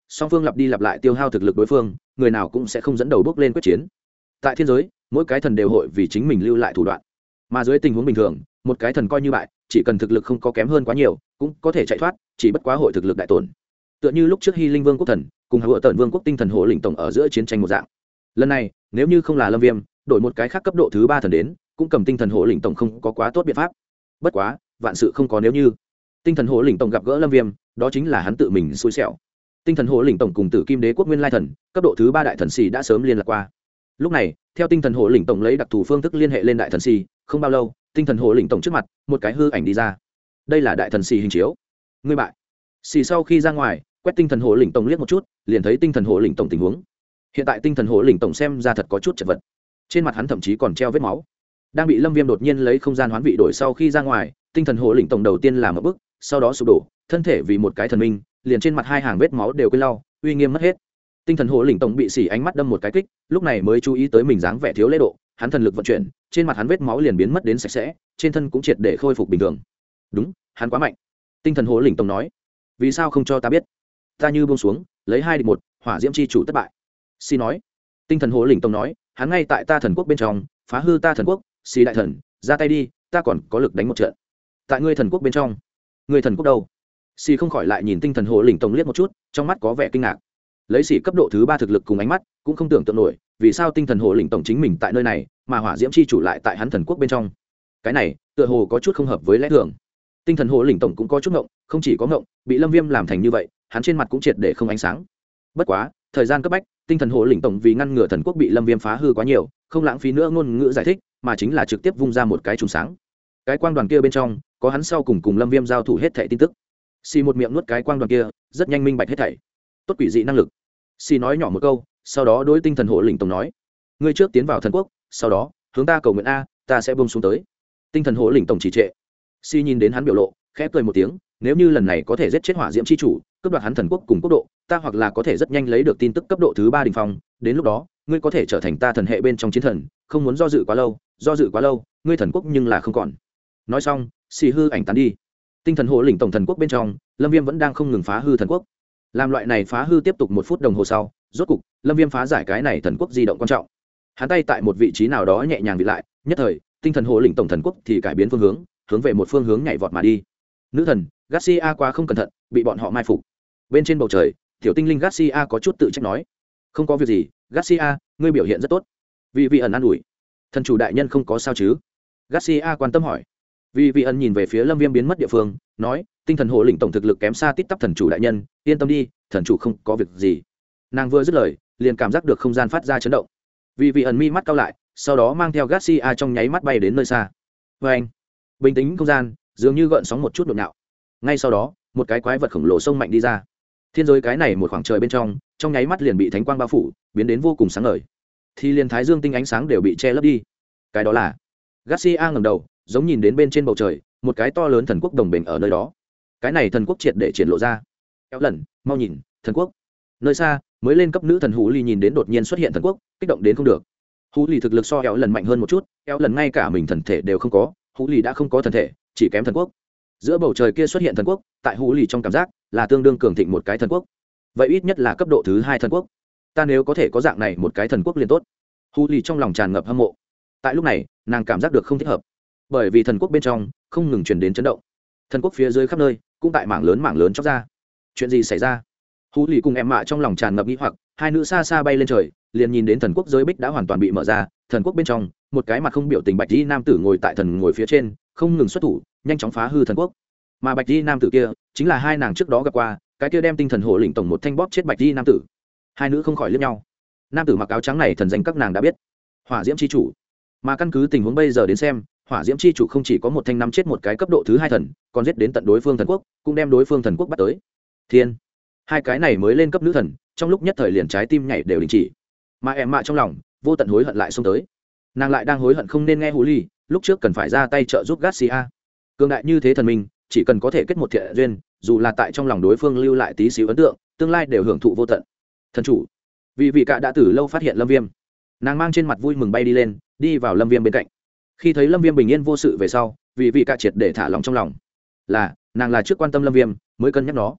song phương lặp đi lặp lại tiêu hao thực lực đối phương, người nào cũng sẽ không dẫn đầu bước lên quyết chiến. Tại thiên giới, mỗi cái thần đều hội vì chính mình lưu lại thủ đoạn, mà dưới tình huống bình thường, một cái thần coi như bại, chỉ cần thực lực không có kém hơn quá nhiều, cũng có thể chạy thoát, chỉ bất quá hội thực lực đại tổn. Tựa như lúc trước Hy Linh Vương quốc thần cùng Hạo Tần Vương quốc tinh thần hồ lĩnh tổng ở giữa chiến tranh một dạng. Lần này, nếu như không là Lâm Viêm, đổi một cái khác cấp độ thứ 3 thần đến, cũng cầm tinh thần hồ lĩnh tổng không có quá tốt biện pháp. Bất quá, vạn sự không có nếu như. Tinh thần hồ lĩnh tổng gặp gỡ Lâm Viêm, đó chính là hắn tự mình xui xẻo. Tinh thần hồ lĩnh tổng cùng Tử Kim Đế quốc Nguyên Lai thần, cấp độ thứ 3 đại thần sĩ đã sớm liên lạc qua. Lúc này, theo tinh thần hồ lĩnh tổng lấy đặc thù phương thức liên hệ lên đại thần sĩ, không bao lâu, tinh thần hồ lĩnh tổng trước mặt, một cái hư ảnh đi ra. Đây là đại thần sĩ hình chiếu. Ngươi bại. Sĩ sau khi ra ngoài, quét tinh thần hồ lĩnh tổng liếc một chút, liền thấy tinh thần hồ lĩnh tổng tình huống. Hiện tại tinh thần hồ lĩnh tổng xem ra thật có chút chật vật. Trên mặt hắn thậm chí còn treo vết máu. Đang bị Lâm Viêm đột nhiên lấy không gian hoán vị đổi sau khi ra ngoài, tinh thần hồ lĩnh tổng đầu tiên là một bước, sau đó sụp đổ, thân thể vì một cái thần minh, liền trên mặt hai hàng vết máu đều quên lau, uy nghiêm mất hết. Tinh thần hồ lĩnh tổng bị xỉ ánh mắt đâm một cái kích, lúc này mới chú ý tới mình dáng vẻ thiếu lễ độ, hắn thần lực vận chuyển, trên mặt hắn vết máu liền biến mất đến sạch sẽ, trên thân cũng triệt để khôi phục bình thường. Đúng, hắn quá mạnh. Tinh thần hồ lĩnh tổng nói, vì sao không cho ta biết? Ta như buông xuống, lấy 2 địch 1, hỏa diễm chi chủ thất bại. Xỉ nói. Tinh thần hồ lĩnh tổng nói, hắn ngay tại ta thần quốc bên trong, phá hư ta thần quốc, xỉ đại thần, ra tay đi, ta còn có lực đánh một trận. Tại ngươi thần quốc bên trong, ngươi thần quốc đâu? Xỉ không khỏi lại nhìn tinh thần hồ lĩnh tổng liếc một chút, trong mắt có vẻ kinh ngạc. Lấy xỉ cấp độ thứ 3 thực lực cùng ánh mắt, cũng không tưởng tượng nổi, vì sao tinh thần hồ lĩnh tổng chính mình tại nơi này, mà hỏa diễm chi chủ lại tại hắn thần quốc bên trong. Cái này, tựa hồ có chút không hợp với lẽ thường. Tinh thần hồ lĩnh tổng cũng có chút ngộng, không chỉ có ngộng, bị Lâm Viêm làm thành như vậy, hắn trên mặt cũng triệt để không ánh sáng. Bất quá, thời gian cấp bách, tinh thần hồ lĩnh tổng vì ngăn ngừa thần quốc bị Lâm Viêm phá hư quá nhiều, không lãng phí nữa ngôn ngữ giải thích, mà chính là trực tiếp vung ra một cái trùng sáng. Cái quang đoàn kia bên trong, có hắn sau cùng Lâm Viêm giao thủ hết thảy tin tức. Xì một miệng nuốt cái quang đoàn kia, rất nhanh minh bạch hết thảy. Tốt quỷ dị năng lực. Xì nói nhỏ một câu, sau đó đối tinh thần hồ lĩnh tổng nói, ngươi trước tiến vào thần quốc, sau đó hướng ta cầu nguyện a, ta sẽ buông xuống tới. Tinh thần hồ lĩnh tổng chỉ trệ. Xì nhìn đến hắn biểu lộ, khẽ cười một tiếng, nếu như lần này có thể giết chết hỏa diễm chi chủ, cướp đoạt hắn thần quốc cùng quốc độ, ta hoặc là có thể rất nhanh lấy được tin tức cấp độ thứ 3 đỉnh phong, đến lúc đó, ngươi có thể trở thành ta thần hệ bên trong chiến thần, không muốn do dự quá lâu, ngươi thần quốc nhưng là không còn. Nói xong, xì hư ảnh tán đi. Tinh thần hồ lĩnh tổng thần quốc bên trong, Lâm Viêm vẫn đang không ngừng phá hư thần quốc. Làm loại này phá hư tiếp tục 1 phút đồng hồ sau, rốt cục, Lâm Viêm phá giải cái này thần quốc di động quan trọng. Hắn tay tại một vị trí nào đó nhẹ nhàng vị lại, nhất thời, tinh thần hồ lĩnh tổng thần quốc thì cải biến phương hướng về một phương hướng nhảy vọt mà đi. Nữ thần Garcia quá không cẩn thận, bị bọn họ mai phục. Bên trên bầu trời, tiểu tinh linh Garcia có chút tự trách nói, không có việc gì, Garcia, ngươi biểu hiện rất tốt. Vị ẩn an ủi, thần chủ đại nhân không có sao chứ? Garcia quan tâm hỏi. Vị ẩn nhìn về phía Lâm Viêm biến mất địa phương, nói, tinh thần hồ lĩnh tổng thực lực kém xa tít tắp thần chủ đại nhân, yên tâm đi, thần chủ không có việc gì. Nàng vừa dứt lời, liền cảm giác được không gian phát ra chấn động. Vị ẩn mi mắt cau lại, sau đó mang theo Garcia trong nháy mắt bay đến nơi xa. Anh, bình tĩnh không gian, dường như gợn sóng một chút nhộn nhạo. Ngay sau đó, một cái quái vật khổng lồ sông mạnh đi ra. Thiên giới cái này một khoảng trời bên trong nháy mắt liền bị thánh quang bao phủ, biến đến vô cùng sáng ngời. Thì liền thái dương tinh ánh sáng đều bị che lấp đi. Cái đó là Garcia ngẩng đầu, giống nhìn đến bên trên bầu trời, một cái to lớn thần quốc đồng bình ở nơi đó. Cái này thần quốc triệt để triển lộ ra. Kéo lần, mau nhìn, thần quốc. Nơi xa, mới lên cấp nữ thần Hú Ly nhìn đến đột nhiên xuất hiện thần quốc, kích động đến không được. Hú Ly thực lực so Kéo lần mạnh hơn một chút, Kéo lần ngay cả mình thần thể đều không có, Hú Ly đã không có thần thể, chỉ kém thần quốc. Giữa bầu trời kia xuất hiện thần quốc, tại Hú Ly trong cảm giác là tương đương cường thịnh một cái thần quốc. Vậy ít nhất là cấp độ thứ 2 thần quốc. Ta nếu có thể có dạng này một cái thần quốc liền tốt. Hú Ly trong lòng tràn ngập hâm mộ. Tại lúc này, nàng cảm giác được không thích hợp, bởi vì thần quốc bên trong không ngừng truyền đến chấn động. Thần quốc phía dưới khắp nơi cũng tại mảng lớn chóc ra. Chuyện gì xảy ra? Hú Lì cùng em mạ trong lòng tràn ngập nghi hoặc, hai nữ xa xa bay lên trời, liền nhìn đến thần quốc giới bích đã hoàn toàn bị mở ra. Thần quốc bên trong, một cái mặt không biểu tình bạch y nam tử ngồi tại thần ngồi phía trên, không ngừng xuất thủ, nhanh chóng phá hư thần quốc. Mà bạch y nam tử kia, chính là hai nàng trước đó gặp qua, cái kia đem tinh thần hồ lĩnh tổng một thanh bóp chết bạch y nam tử. Hai nữ không khỏi liếc nhau. Nam tử mặc áo trắng này thần danh các nàng đã biết, Hỏa Diễm chi chủ. Mà căn cứ tình huống bây giờ đến xem, Hỏa Diễm chi chủ không chỉ có một thanh nắm chết một cái cấp độ thứ 2 thần, còn giết đến tận đối phương thần quốc, cũng đem đối phương thần quốc bắt tới. Thiên, hai cái này mới lên cấp nữ thần, trong lúc nhất thời liền trái tim nhảy đều đình chỉ. Mà em mạ trong lòng vô tận hối hận lại xông tới. Nàng lại đang hối hận không nên nghe Hú Ly, lúc trước cần phải ra tay trợ giúp Garcia. Cường đại như thế thần minh, chỉ cần có thể kết một thiện duyên, dù là tại trong lòng đối phương lưu lại tí xíu ấn tượng, tương lai đều hưởng thụ vô tận. Thần chủ, vì cả đã từ lâu phát hiện Lâm Viêm, nàng mang trên mặt vui mừng bay đi lên, đi vào Lâm Viêm bên cạnh. Khi thấy Lâm Viêm bình yên vô sự về sau, vì cả triệt để thả lòng trong lòng. Là, nàng là trước quan tâm Lâm Viêm, mới cân nhắc nó.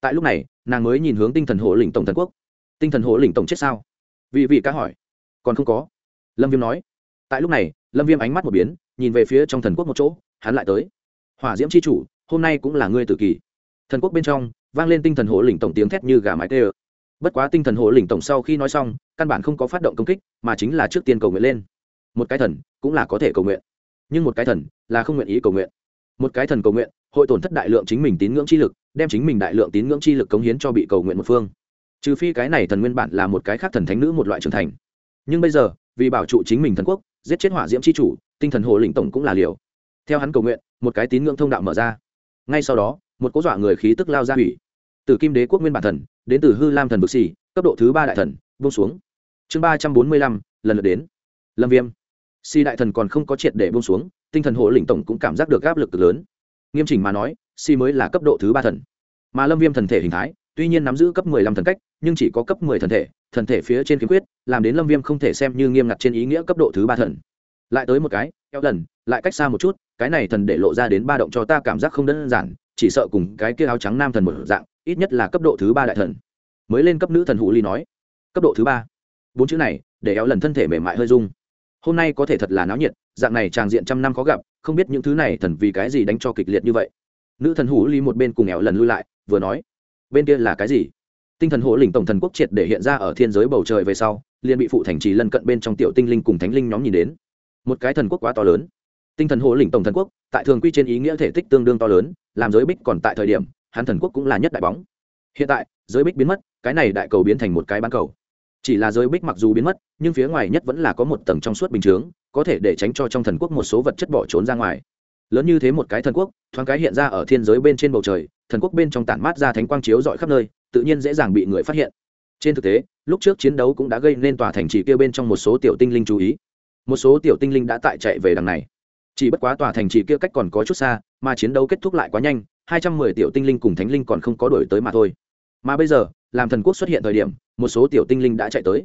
Tại lúc này nàng mới nhìn hướng tinh thần hồ lĩnh tổng thần quốc. Tinh thần hồ lĩnh tổng chết sao? Vị cá hỏi. Còn không có. Lâm Viêm nói. Tại lúc này Lâm Viêm ánh mắt một biến, nhìn về phía trong thần quốc một chỗ, hắn lại tới. Hỏa diễm chi chủ, hôm nay cũng là ngươi tử kỳ. Thần quốc bên trong vang lên tinh thần hồ lĩnh tổng tiếng thét như gà mái tê. Bất quá tinh thần hồ lĩnh tổng sau khi nói xong, căn bản không có phát động công kích, mà chính là trước tiên cầu nguyện lên. Một cái thần cũng là có thể cầu nguyện, nhưng một cái thần là không nguyện ý cầu nguyện. Một cái thần cầu nguyện hội tổn thất đại lượng chính mình tín ngưỡng chi lực, đem chính mình đại lượng tín ngưỡng chi lực cống hiến cho bị cầu nguyện một phương. Trừ phi cái này thần nguyên bản là một cái khác thần thánh nữ một loại trưởng thành. Nhưng bây giờ vì bảo trụ chính mình thần quốc, giết chết hỏa diễm chi chủ, tinh thần hồ lĩnh tổng cũng là liều. Theo hắn cầu nguyện, một cái tín ngưỡng thông đạo mở ra. Ngay sau đó một cỗ dọa người khí tức lao ra hủy. Tử Kim Đế quốc nguyên bản thần, đến từ Hư Lam thần vực xỉ, cấp độ thứ 3 đại thần, buông xuống. Chương 345, lần lượt đến. Lâm Viêm. Si đại thần còn không có triệt để buông xuống, tinh thần hồ lĩnh tổng cũng cảm giác được áp lực cực lớn. Nghiêm chỉnh mà nói, Si mới là cấp độ thứ 3 thần. Mà Lâm Viêm thần thể hình thái, tuy nhiên nắm giữ cấp 15 thần cách, nhưng chỉ có cấp 10 thần thể phía trên kiếm quyết, làm đến Lâm Viêm không thể xem như nghiêm ngặt trên ý nghĩa cấp độ thứ 3 thần. Lại tới một cái, eo lần, lại cách xa một chút, cái này thần để lộ ra đến ba động cho ta cảm giác không đơn giản, chỉ sợ cùng cái kia áo trắng nam thần một dạng, ít nhất là cấp độ thứ 3 đại thần. Mới lên cấp nữ thần Hủ Ly nói, cấp độ thứ 3. Bốn chữ này, để eo lần thân thể mềm mại hơi rung. Hôm nay có thể thật là náo nhiệt, dạng này tràng diện trăm năm khó gặp, không biết những thứ này thần vì cái gì đánh cho kịch liệt như vậy. Nữ thần Hủ Ly một bên cùng eo lần lui lại, vừa nói, bên kia là cái gì? Tinh thần hộ lĩnh tổng thần quốc triệt để hiện ra ở thiên giới bầu trời về sau, liền bị phụ thành trì lân cận bên trong tiểu tinh linh cùng thánh linh nhóm nhìn đến. Một cái thần quốc quá to lớn. Tinh thần hộ lĩnh tổng thần quốc, tại thường quy trên ý nghĩa thể tích tương đương to lớn, làm giới bích còn tại thời điểm, hắn thần quốc cũng là nhất đại bóng. Hiện tại, giới bích biến mất, cái này đại cầu biến thành một cái bán cầu. Chỉ là giới bích mặc dù biến mất, nhưng phía ngoài nhất vẫn là có một tầng trong suốt bình chướng, có thể để tránh cho trong thần quốc một số vật chất bỏ trốn ra ngoài. Lớn như thế một cái thần quốc, thoáng cái hiện ra ở thiên giới bên trên bầu trời, thần quốc bên trong tản mát ra thánh quang chiếu rọi khắp nơi, tự nhiên dễ dàng bị người phát hiện. Trên thực tế, lúc trước chiến đấu cũng đã gây nên tòa thành trì kia bên trong một số tiểu tinh linh chú ý. Một số tiểu tinh linh đã tại chạy về đằng này. Chỉ bất quá tòa thành trì kia cách còn có chút xa, mà chiến đấu kết thúc lại quá nhanh, 210 tiểu tinh linh cùng thánh linh còn không có đuổi tới mà thôi. Mà bây giờ, làm thần quốc xuất hiện thời điểm, một số tiểu tinh linh đã chạy tới.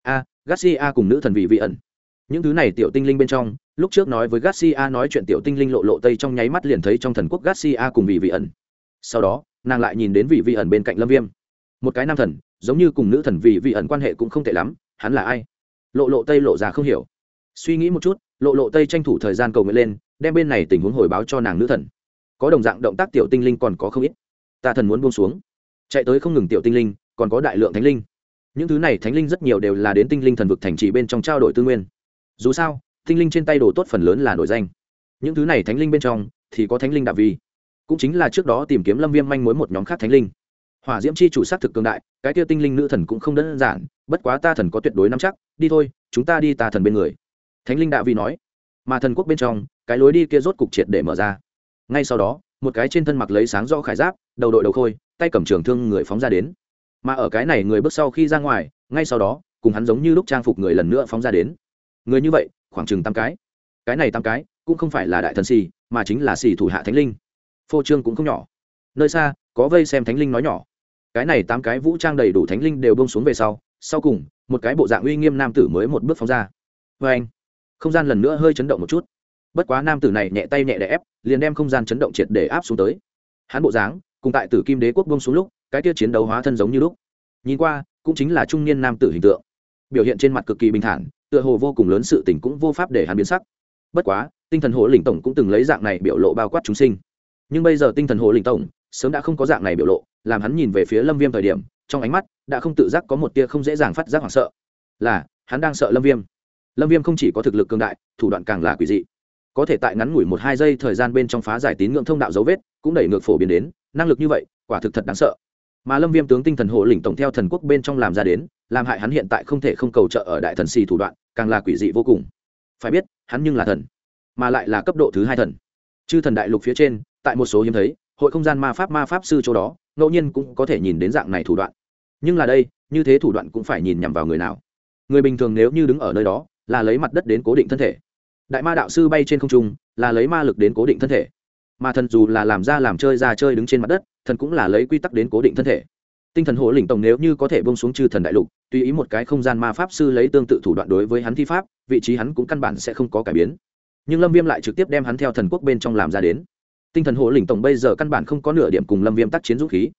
Garcia cùng nữ thần vị ẩn. Những thứ này tiểu tinh linh bên trong, lúc trước nói với Garcia nói chuyện tiểu tinh linh lộ lộ tây trong nháy mắt liền thấy trong thần quốc Garcia cùng vị ẩn. Sau đó, nàng lại nhìn đến vị ẩn bên cạnh Lâm Viêm. Một cái nam thần, giống như cùng nữ thần vị ẩn quan hệ cũng không tệ lắm, hắn là ai? Lộ lộ tây lộ ra không hiểu. Suy nghĩ một chút, lộ lộ tây tranh thủ thời gian cầu nguyện lên, đem bên này tình huống hồi báo cho nàng nữ thần. Có đồng dạng động tác tiểu tinh linh còn có không ít. Ta thần muốn buông xuống. Chạy tới không ngừng tiểu tinh linh, còn có đại lượng thánh linh. Những thứ này thánh linh rất nhiều đều là đến tinh linh thần vực thành trì bên trong trao đổi tư nguyên. Dù sao, tinh linh trên tay đồ tốt phần lớn là nổi danh. Những thứ này thánh linh bên trong thì có thánh linh Đạp Vi, cũng chính là trước đó tìm kiếm Lâm Viêm manh mối một nhóm khác thánh linh. Hỏa diễm chi chủ sát thực cường đại, cái kia tinh linh nữ thần cũng không đơn giản, bất quá ta thần có tuyệt đối nắm chắc, đi thôi, chúng ta đi ta thần bên người. Thánh linh Đạp Vi nói. Mà thần quốc bên trong, cái lối đi kia rốt cục triệt để mở ra. Ngay sau đó, một cái trên thân mặc lấy sáng rõ khải giáp, đầu đội đầu khôi, tay cầm trường thương người phóng ra đến. Mà ở cái này người bước sau khi ra ngoài, ngay sau đó, cùng hắn giống như lúc trang phục người lần nữa phóng ra đến. Người như vậy, khoảng chừng 8 cái. Cái này 8 cái, cũng không phải là đại thần xì, mà chính là xì thủ hạ thánh linh. Phô trương cũng không nhỏ. Nơi xa, có vây xem thánh linh nói nhỏ. Cái này 8 cái vũ trang đầy đủ thánh linh đều buông xuống về sau cùng, một cái bộ dạng uy nghiêm nam tử mới một bước phóng ra. Oeng! Không gian lần nữa hơi chấn động một chút. Bất quá nam tử này nhẹ tay nhẹ đè ép, liền đem không gian chấn động triệt để áp xuống tới. Hắn bộ dáng, cùng tại Tử Kim Đế quốc buông xuống lúc, cái kia chiến đấu hóa thân giống như lúc. Nhìn qua, cũng chính là trung niên nam tử hình tượng. Biểu hiện trên mặt cực kỳ bình thản, tựa hồ vô cùng lớn sự tình cũng vô pháp để hắn biến sắc. Bất quá, tinh thần hồ lĩnh tổng cũng từng lấy dạng này biểu lộ bao quát chúng sinh. Nhưng bây giờ tinh thần hồ lĩnh tổng sớm đã không có dạng này biểu lộ, làm hắn nhìn về phía Lâm Viêm thời điểm, trong ánh mắt đã không tự giác có một tia không dễ dàng phát giác hoảng sợ. Là, hắn đang sợ Lâm Viêm. Lâm Viêm không chỉ có thực lực cường đại, thủ đoạn càng là quỷ dị. Có thể tại ngắn ngủi 1-2 giây thời gian bên trong phá giải tín ngưỡng thông đạo dấu vết, cũng đẩy ngược phổ biến đến, năng lực như vậy, quả thực thật đáng sợ. Mà Lâm Viêm tướng tinh thần hồ lĩnh tổng theo thần quốc bên trong làm ra đến, làm hại hắn hiện tại không thể không cầu trợ ở đại thần xì thủ đoạn, càng là quỷ dị vô cùng. Phải biết, hắn nhưng là thần, mà lại là cấp độ thứ 2 thần. Chư thần đại lục phía trên, tại một số hiếm thấy, hội không gian ma pháp sư chỗ đó, ngẫu nhiên cũng có thể nhìn đến dạng này thủ đoạn. Nhưng là đây, như thế thủ đoạn cũng phải nhìn nhằm vào người nào. Người bình thường nếu như đứng ở nơi đó, là lấy mặt đất đến cố định thân thể. Đại ma đạo sư bay trên không trung, là lấy ma lực đến cố định thân thể. Mà thần dù là làm ra chơi đứng trên mặt đất, thần cũng là lấy quy tắc đến cố định thân thể. Tinh thần hồ lĩnh tổng nếu như có thể buông xuống chư thần đại lục, tùy ý một cái không gian ma pháp sư lấy tương tự thủ đoạn đối với hắn thi pháp, vị trí hắn cũng căn bản sẽ không có cải biến. Nhưng Lâm Viêm lại trực tiếp đem hắn theo thần quốc bên trong làm ra đến. Tinh thần hồ lĩnh tổng bây giờ căn bản không có nửa điểm cùng Lâm Viêm tác chiến dũng khí.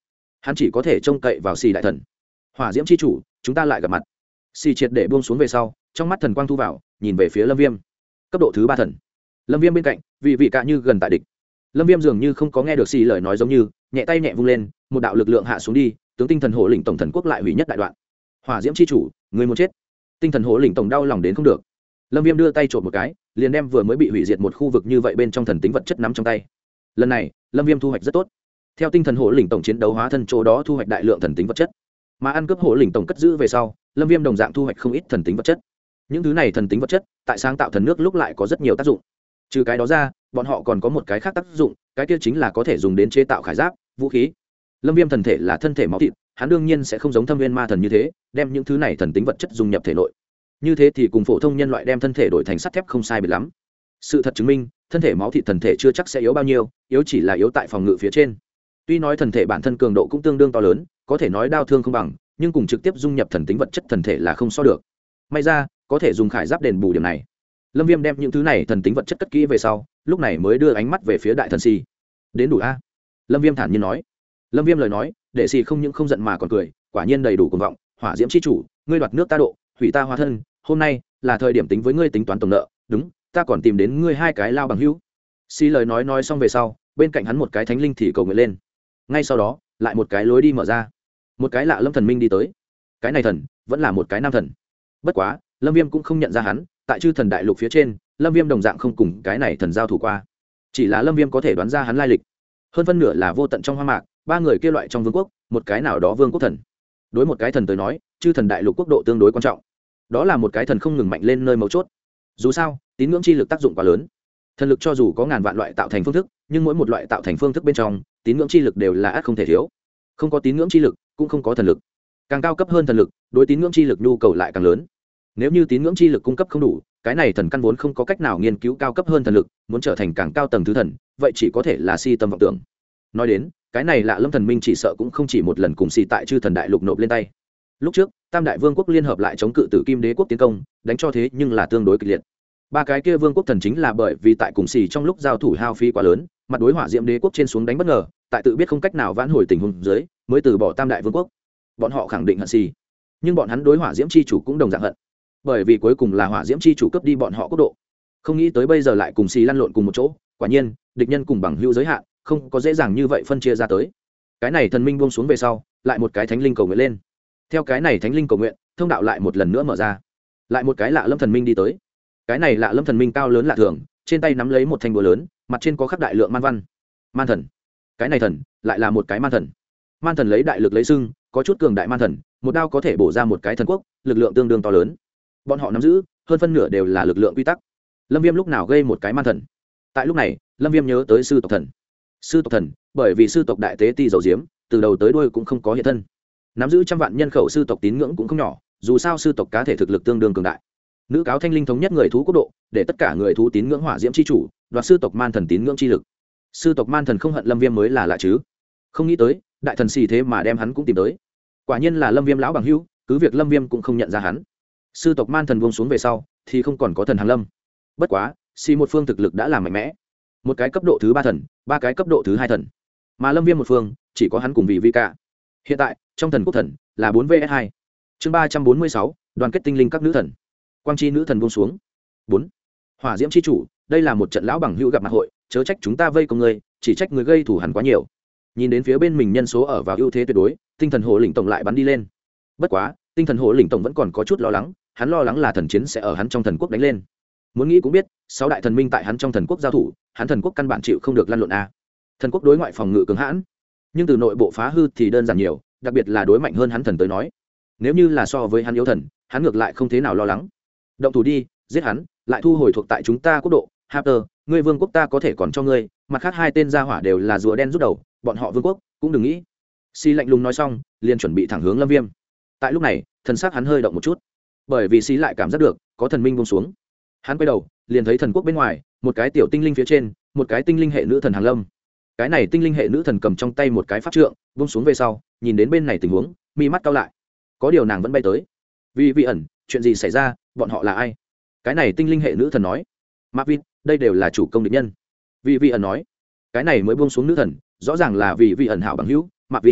hắn chỉ có thể trông cậy vào xì đại thần. Hỏa diễm chi chủ, chúng ta lại gặp mặt. Xì triệt để buông xuống về sau, trong mắt thần quang thu vào, nhìn về phía lâm viêm. Cấp độ thứ 3 thần. Lâm viêm bên cạnh, vị cả như gần tại địch. Lâm viêm dường như không có nghe được xì lời nói, giống như nhẹ tay nhẹ vung lên, một đạo lực lượng hạ xuống đi, tướng tinh thần hộ lĩnh tổng thần quốc lại hủy nhất đại đoạn. Hỏa diễm chi chủ, người muốn chết. Tinh thần hộ lĩnh tổng đau lòng đến không được. Lâm viêm đưa tay trộm một cái, liền đem vừa mới bị hủy diệt một khu vực như vậy bên trong thần tính vật chất nắm trong tay. Lần này lâm viêm thu hoạch rất tốt. Theo tinh thần hộ lĩnh tổng chiến đấu hóa thân chỗ đó thu hoạch đại lượng thần tính vật chất, mà ăn cướp hộ lĩnh tổng cất giữ về sau, lâm viêm đồng dạng thu hoạch không ít thần tính vật chất. Những thứ này thần tính vật chất tại sáng tạo thần nước lúc lại có rất nhiều tác dụng. Trừ cái đó ra, bọn họ còn có một cái khác tác dụng, cái kia chính là có thể dùng đến chế tạo khải giáp, vũ khí. Lâm viêm thần thể là thân thể máu thịt, hắn đương nhiên sẽ không giống Thâm Viên ma thần như thế đem những thứ này thần tính vật chất dung nhập thể nội. Như thế thì cùng phổ thông nhân loại đem thân thể đổi thành sắt thép không sai biệt lắm. Sự thật chứng minh, thân thể máu thịt thần thể chưa chắc sẽ yếu bao nhiêu, yếu chỉ là yếu tại phòng ngự phía trên. Tuy nói thần thể bản thân cường độ cũng tương đương to lớn, có thể nói đao thương không bằng, nhưng cùng trực tiếp dung nhập thần tính vật chất thần thể là không so được. May ra có thể dùng khải giáp đền bù điểm này. Lâm viêm đem những thứ này thần tính vật chất cất kỹ về sau, lúc này mới đưa ánh mắt về phía đại thần Si. Đến đủ a? Lâm viêm thản nhiên nói. Lâm viêm lời nói để Si không những không giận mà còn cười, quả nhiên đầy đủ cuồng vọng. Hỏa diễm chi chủ, ngươi đoạt nước ta độ, hủy ta hóa thân, hôm nay là thời điểm tính với ngươi tính toán tổng nợ. Đúng, ta còn tìm đến ngươi hai cái lao bằng hữu. Si lời nói xong về sau, bên cạnh hắn một cái thánh linh thì cầu nguyện lên. Ngay sau đó lại một cái lối đi mở ra, một cái lạ lâm thần minh đi tới. Cái này thần vẫn là một cái nam thần, bất quá lâm viêm cũng không nhận ra hắn. Tại chư thần đại lục phía trên, lâm viêm đồng dạng không cùng cái này thần giao thủ qua, chỉ là lâm viêm có thể đoán ra hắn lai lịch. Hơn phân nửa là vô tận trong hoang mạc, ba người kia loại trong vương quốc, một cái nào đó vương quốc thần. Đối một cái thần tới nói, chư thần đại lục quốc độ tương đối quan trọng, đó là một cái thần không ngừng mạnh lên nơi mấu chốt. Dù sao tín ngưỡng chi lực tác dụng quá lớn, thần lực cho dù có ngàn vạn loại tạo thành phương thức, nhưng mỗi một loại tạo thành phương thức bên trong tín ngưỡng chi lực đều là ắt không thể thiếu. Không có tín ngưỡng chi lực cũng không có thần lực, càng cao cấp hơn thần lực, đối tín ngưỡng chi lực nhu cầu lại càng lớn. Nếu như tín ngưỡng chi lực cung cấp không đủ, cái này thần căn vốn không có cách nào nghiên cứu cao cấp hơn thần lực, muốn trở thành càng cao tầng thứ thần, vậy chỉ có thể là si tâm vọng tưởng. Nói đến cái này lạ lâm thần minh chỉ sợ cũng không chỉ một lần cùng si tại chư thần đại lục nộp lên tay. Lúc trước tam đại vương quốc liên hợp lại chống cự Tử Kim Đế quốc tiến công, đánh cho thế nhưng là tương đối kịch liệt. Ba cái kia vương quốc thần chính là bởi vì tại cùng xì trong lúc giao thủ hao phí quá lớn, mặt đối Hỏa Diễm Đế quốc trên xuống đánh bất ngờ, tại tự biết không cách nào vãn hồi tình huống dưới, mới từ bỏ tam đại vương quốc. Bọn họ khẳng định hận xì, nhưng bọn hắn đối Hỏa Diễm chi chủ cũng đồng dạng hận, bởi vì cuối cùng là Hỏa Diễm chi chủ cướp đi bọn họ quốc độ. Không nghĩ tới bây giờ lại cùng xì lăn lộn cùng một chỗ, quả nhiên địch nhân cùng bằng hữu giới hạn, không có dễ dàng như vậy phân chia ra tới. Cái này thần minh buông xuống về sau, lại một cái thánh linh cầu nguyện lên. Theo cái này thánh linh cầu nguyện, thông đạo lại một lần nữa mở ra, lại một cái lạ lâm thần minh đi tới. Cái này lạ lâm thần minh cao lớn lạ thường, trên tay nắm lấy một thanh búa lớn, mặt trên có khắc đại lượng man văn. Man thần, cái này thần lại là một cái man thần. Man thần lấy đại lực lấy sưng, có chút cường đại man thần, một đao có thể bổ ra một cái thần quốc, lực lượng tương đương to lớn. Bọn họ nắm giữ hơn phân nửa đều là lực lượng quy tắc. Lâm Viêm lúc nào gây một cái man thần? Tại lúc này Lâm Viêm nhớ tới sư tộc thần. Sư tộc thần bởi vì sư tộc đại tế ti dầu diếm, từ đầu tới đuôi cũng không có hiện thân, nắm giữ trăm vạn nhân khẩu sư tộc tín ngưỡng cũng không nhỏ, dù sao sư tộc cá thể thực lực tương đương cường đại. Nữ cáo thanh linh thống nhất người thú quốc độ, để tất cả người thú tín ngưỡng Hỏa Diễm chi chủ, đoạt sư tộc man thần tín ngưỡng chi lực. Sư tộc man thần không hận Lâm Viêm mới là lạ chứ. Không nghĩ tới đại thần xì thế mà đem hắn cũng tìm tới. Quả nhiên là Lâm Viêm lão bằng hữu, cứ việc Lâm Viêm cũng không nhận ra hắn. Sư tộc man thần buông xuống về sau thì không còn có thần hàng lâm. Bất quá xì một phương thực lực đã làm mạnh mẽ, một cái cấp độ thứ 3 thần, ba cái cấp độ thứ 2 thần, mà Lâm Viêm một phương chỉ có hắn cùng vị cả. Hiện tại trong thần quốc thần là 4 vs 2. Chương 346, đoàn kết tinh linh các nữ thần. Quang chi nữ thần buông xuống. 4. Hỏa Diễm chi chủ, đây là một trận lão bằng hữu gặp mặt hội, chớ trách chúng ta vây công ngươi, chỉ trách người gây thủ hẳn quá nhiều. Nhìn đến phía bên mình nhân số ở vào ưu thế tuyệt đối, tinh thần hồ lĩnh tổng lại bắn đi lên. Bất quá tinh thần hồ lĩnh tổng vẫn còn có chút lo lắng, hắn lo lắng là thần chiến sẽ ở hắn trong thần quốc đánh lên. Muốn nghĩ cũng biết, 6 đại thần minh tại hắn trong thần quốc giao thủ, hắn thần quốc căn bản chịu không được lăn lộn a. Thần quốc đối ngoại phòng ngự cứng hãn, nhưng từ nội bộ phá hư thì đơn giản nhiều, đặc biệt là đối mạnh hơn hắn thần tới nói. Nếu như là so với hắn yếu thần, hắn ngược lại không thế nào lo lắng. Động thủ đi, giết hắn, lại thu hồi thuộc tại chúng ta quốc độ. Harper, ngươi vương quốc ta có thể còn cho ngươi, mặt khác hai tên gia hỏa đều là rùa đen rút đầu, bọn họ vương quốc cũng đừng nghĩ. Si lạnh lùng nói xong, liền chuẩn bị thẳng hướng Lâm Viêm. Tại lúc này, thần sắc hắn hơi động một chút, bởi vì Si lại cảm giác được có thần minh buông xuống. Hắn quay đầu, liền thấy thần quốc bên ngoài, một cái tiểu tinh linh phía trên, một cái tinh linh hệ nữ thần hàng lâm. Cái này tinh linh hệ nữ thần cầm trong tay một cái pháp trượng, buông xuống về sau, nhìn đến bên này tình huống, mi mắt cau lại. Có điều nàng vẫn bay tới. Vì ẩn, chuyện gì xảy ra, bọn họ là ai? Cái này tinh linh hệ nữ thần nói. Marvin, đây đều là chủ công địch nhân. Vì ẩn nói. Cái này mới buông xuống nữ thần, rõ ràng là vì ẩn hảo bằng hữu, Marvin.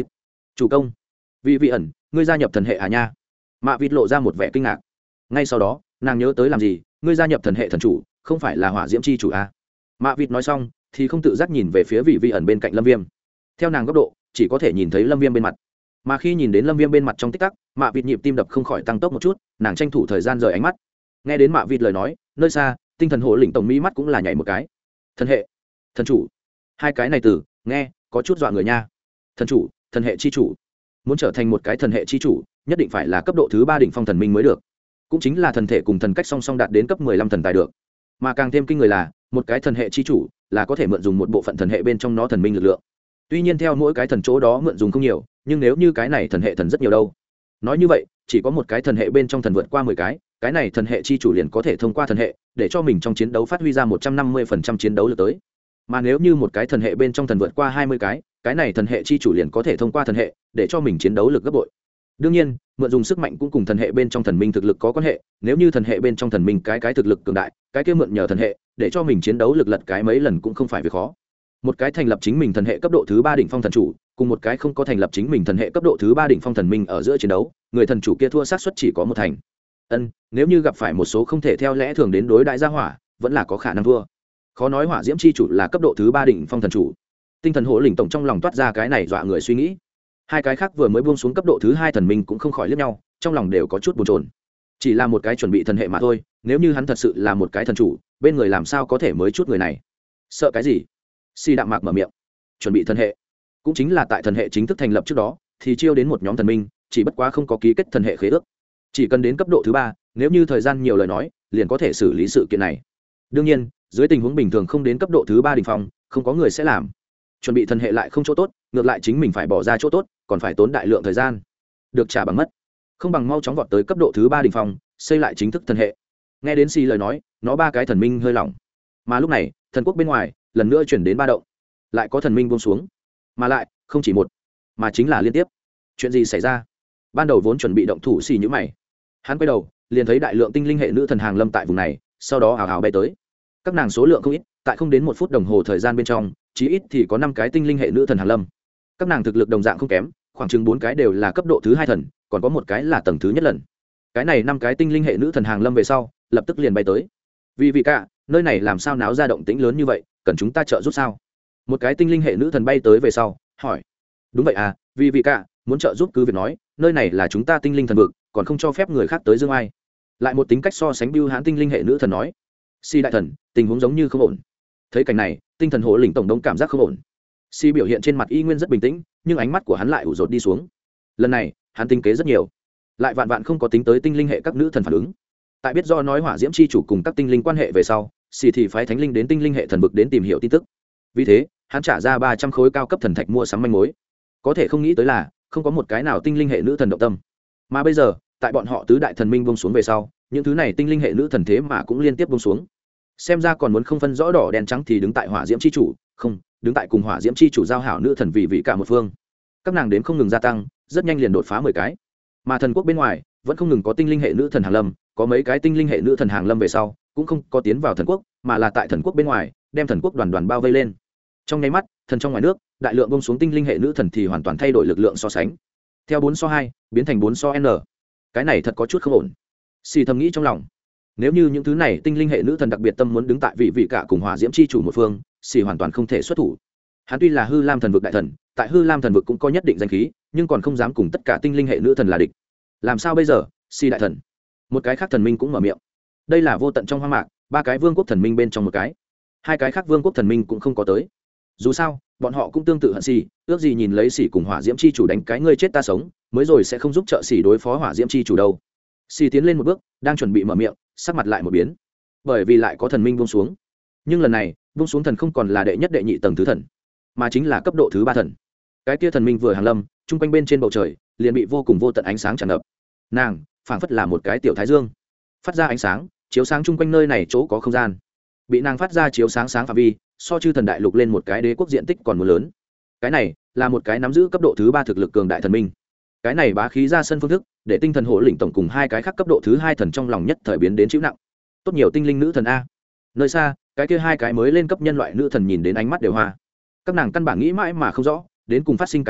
chủ công, vì vị ẩn ngươi gia nhập thần hệ à nha. Mạ vịt lộ ra một vẻ kinh ngạc. Ngay sau đó nàng nhớ tới làm gì, ngươi gia nhập thần hệ thần chủ không phải là hỏa diễm chi chủ à. Mạ vịt nói xong thì không tự giác nhìn về phía vị vị ẩn bên cạnh lâm viêm. Theo nàng góc độ chỉ có thể nhìn thấy lâm viêm bên mặt, mà khi nhìn đến lâm viêm bên mặt trong tích tắc, Mạ vịt nhịp tim đập không khỏi tăng tốc một chút, nàng tranh thủ thời gian rời ánh mắt. Nghe đến Mạ vịt lời nói, nơi xa tinh thần hộ lĩnh tổng mỹ mắt cũng là nhảy một cái. Thần hệ, thần chủ, hai cái này từ nghe có chút dọa người nha. Thần chủ, thần hệ chi chủ, muốn trở thành một cái thần hệ chi chủ nhất định phải là cấp độ thứ 3 đỉnh phong thần minh mới được, cũng chính là thần thể cùng thần cách song song đạt đến cấp 15 thần tài được. Mà càng thêm kinh người là một cái thần hệ chi chủ là có thể mượn dùng một bộ phận thần hệ bên trong nó thần minh lực lượng. Tuy nhiên theo mỗi cái thần chỗ đó mượn dùng không nhiều, nhưng nếu như cái này thần hệ thần rất nhiều đâu. Nói như vậy chỉ có một cái thần hệ bên trong thần vượt qua 10 cái này thần hệ chi chủ liền có thể thông qua thần hệ để cho mình trong chiến đấu phát huy ra 150% chiến đấu lực tới. Mà nếu như một cái thần hệ bên trong thần vượt qua 20 cái này thần hệ chi chủ liền có thể thông qua thần hệ để cho mình chiến đấu lực gấp bội. Đương nhiên mượn dùng sức mạnh cũng cùng thần hệ bên trong thần minh thực lực có quan hệ, nếu như thần hệ bên trong thần minh cái thực lực cường đại, cái kia mượn nhờ thần hệ để cho mình chiến đấu lực lật cái mấy lần cũng không phải việc khó. Một cái thành lập chính mình thần hệ cấp độ thứ 3 đỉnh phong thần chủ cùng một cái không có thành lập chính mình thần hệ cấp độ thứ 3 đỉnh phong thần minh ở giữa chiến đấu, người thần chủ kia thua xác suất chỉ có một thành. Nếu như gặp phải một số không thể theo lẽ thường đến đối đại gia hỏa vẫn là có khả năng thua. Khó nói hỏa diễm chi chủ là cấp độ thứ 3 đỉnh phong thần chủ. Tinh thần hộ lĩnh tổng trong lòng toát ra cái này dọa người suy nghĩ. Hai cái khác vừa mới buông xuống cấp độ thứ 2 thần minh cũng không khỏi liếc nhau, trong lòng đều có chút bồn chồn. Chỉ là một cái chuẩn bị thần hệ mà thôi, nếu như hắn thật sự là một cái thần chủ, bên người làm sao có thể mới chút người này. Sợ cái gì? Si đạm mạc mở miệng. Chuẩn bị thần hệ, cũng chính là tại thần hệ chính thức thành lập trước đó thì chiêu đến một nhóm thần minh, chỉ bất quá không có ký kết thần hệ khế ước. Chỉ cần đến cấp độ thứ 3, nếu như thời gian nhiều lời nói, liền có thể xử lý sự kiện này. Đương nhiên, dưới tình huống bình thường không đến cấp độ thứ 3 đỉnh phong, không có người sẽ làm. Chuẩn bị thần hệ lại không chỗ tốt, ngược lại chính mình phải bỏ ra chỗ tốt, còn phải tốn đại lượng thời gian, được trả bằng mất. Không bằng mau chóng vọt tới cấp độ thứ 3 đỉnh phong, xây lại chính thức thần hệ. Nghe đến Si lời nói, nó ba cái thần minh hơi lỏng. Mà lúc này, thần quốc bên ngoài lần nữa chuyển đến ba động, lại có thần minh buông xuống, mà lại không chỉ một, mà chính là liên tiếp. Chuyện gì xảy ra? Ban đầu vốn chuẩn bị động thủ Si nhíu mày, hắn quay đầu liền thấy đại lượng tinh linh hệ nữ thần hàng lâm tại vùng này, sau đó hào hào bay tới. Các nàng số lượng không ít, tại không đến 1 phút đồng hồ thời gian bên trong, chí ít thì có 5 cái tinh linh hệ nữ thần hàng lâm. Các nàng thực lực đồng dạng không kém, khoảng chừng 4 cái đều là cấp độ thứ 2 thần, còn có một cái là tầng thứ nhất lần. Cái này 5 cái tinh linh hệ nữ thần hàng lâm về sau, lập tức liền bay tới. Vì vị cả, nơi này làm sao náo ra động tĩnh lớn như vậy, cần chúng ta trợ giúp sao? Một cái tinh linh hệ nữ thần bay tới về sau, hỏi. Đúng vậy à, vì vị cả, muốn trợ giúp cứ việc nói, nơi này là chúng ta tinh linh thần vực, còn không cho phép người khác tới dương ai. Lại một tính cách so sánh bưu hãn tinh linh hệ nữ thần nói. Si đại thần, tình huống giống như không ổn. Thấy cảnh này, tinh thần hộ lĩnh tổng đông cảm giác không ổn. Si biểu hiện trên mặt y nguyên rất bình tĩnh, nhưng ánh mắt của hắn lại ủ rột đi xuống. Lần này hắn tinh kế rất nhiều, lại vạn vạn không có tính tới tinh linh hệ các nữ thần phản ứng. Tại biết do nói hỏa diễm chi chủ cùng các tinh linh quan hệ về sau, Si thì phái thánh linh đến tinh linh hệ thần vực đến tìm hiểu tin tức. Vì thế hắn trả ra 300 khối cao cấp thần thạch mua sắm manh mối. Có thể không nghĩ tới là không có một cái nào tinh linh hệ nữ thần động tâm. Mà bây giờ tại bọn họ tứ đại thần minh buông xuống về sau, những thứ này tinh linh hệ nữ thần thế mà cũng liên tiếp buông xuống. Xem ra còn muốn không phân rõ đỏ đen trắng thì đứng tại hỏa diễm chi chủ, không, đứng tại cùng hỏa diễm chi chủ giao hảo nữ thần vì vị cả một phương. Các nàng đến không ngừng gia tăng, rất nhanh liền đột phá 10 cái. Mà thần quốc bên ngoài vẫn không ngừng có tinh linh hệ nữ thần hàng lâm, có mấy cái tinh linh hệ nữ thần hàng lâm về sau cũng không có tiến vào thần quốc, mà là tại thần quốc bên ngoài đem thần quốc đoàn đoàn bao vây lên. Trong nháy mắt, thần trong ngoài nước đại lượng bông xuống tinh linh hệ nữ thần thì hoàn toàn thay đổi lực lượng so sánh, theo 4:2 biến thành 4:n. Cái này thật có chút không ổn. Si thầm nghĩ trong lòng, nếu như những thứ này tinh linh hệ nữ thần đặc biệt tâm muốn đứng tại vị cả cùng hỏa diễm chi chủ một phương, Si hoàn toàn không thể xuất thủ. Hắn tuy là hư lam thần vực đại thần, tại hư lam thần vực cũng có nhất định danh khí, nhưng còn không dám cùng tất cả tinh linh hệ nữ thần là địch. Làm sao bây giờ? Si đại thần, một cái khác thần minh cũng mở miệng. Đây là vô tận trong hoang mạc, 3 cái vương quốc thần minh bên trong một cái, 2 cái khác vương quốc thần minh cũng không có tới. Dù sao bọn họ cũng tương tự hận Si, ước gì nhìn lấy Si cùng hỏa diễm chi chủ đánh cái ngươi chết ta sống, mới rồi sẽ không giúp trợ Si đối phó hỏa diễm chi chủ đâu. Si tiến lên một bước, đang chuẩn bị mở miệng, sắc mặt lại một biến, bởi vì lại có thần minh buông xuống. Nhưng lần này buông xuống thần không còn là đệ nhất đệ nhị tầng thứ thần, mà chính là cấp độ thứ 3 thần. Cái kia thần minh vừa hàng lâm, trung quanh bên trên bầu trời liền bị vô cùng vô tận ánh sáng tràn ngập. Nàng phảng phất là một cái tiểu thái dương, phát ra ánh sáng chiếu sáng trung quanh nơi này chỗ có không gian. Bị nàng phát ra chiếu sáng phạm vi so chư thần đại lục lên một cái đế quốc diện tích còn muốn lớn. Cái này là một cái nắm giữ cấp độ thứ 3 thực lực cường đại thần minh. Cái này bá khí ra sân phương thức, để tinh thần hộ lĩnh tổng cùng 2 cái khác cấp độ thứ 2 thần trong lòng nhất thời biến đến chịu nặng. Tốt nhiều tinh linh nữ thần a. Nơi xa, cái kia 2 cái mới lên cấp nhân loại nữ thần nhìn đến ánh mắt đều hoa. Các nàng căn bản nghĩ mãi mà không rõ, đến cùng phát sinh cái gì,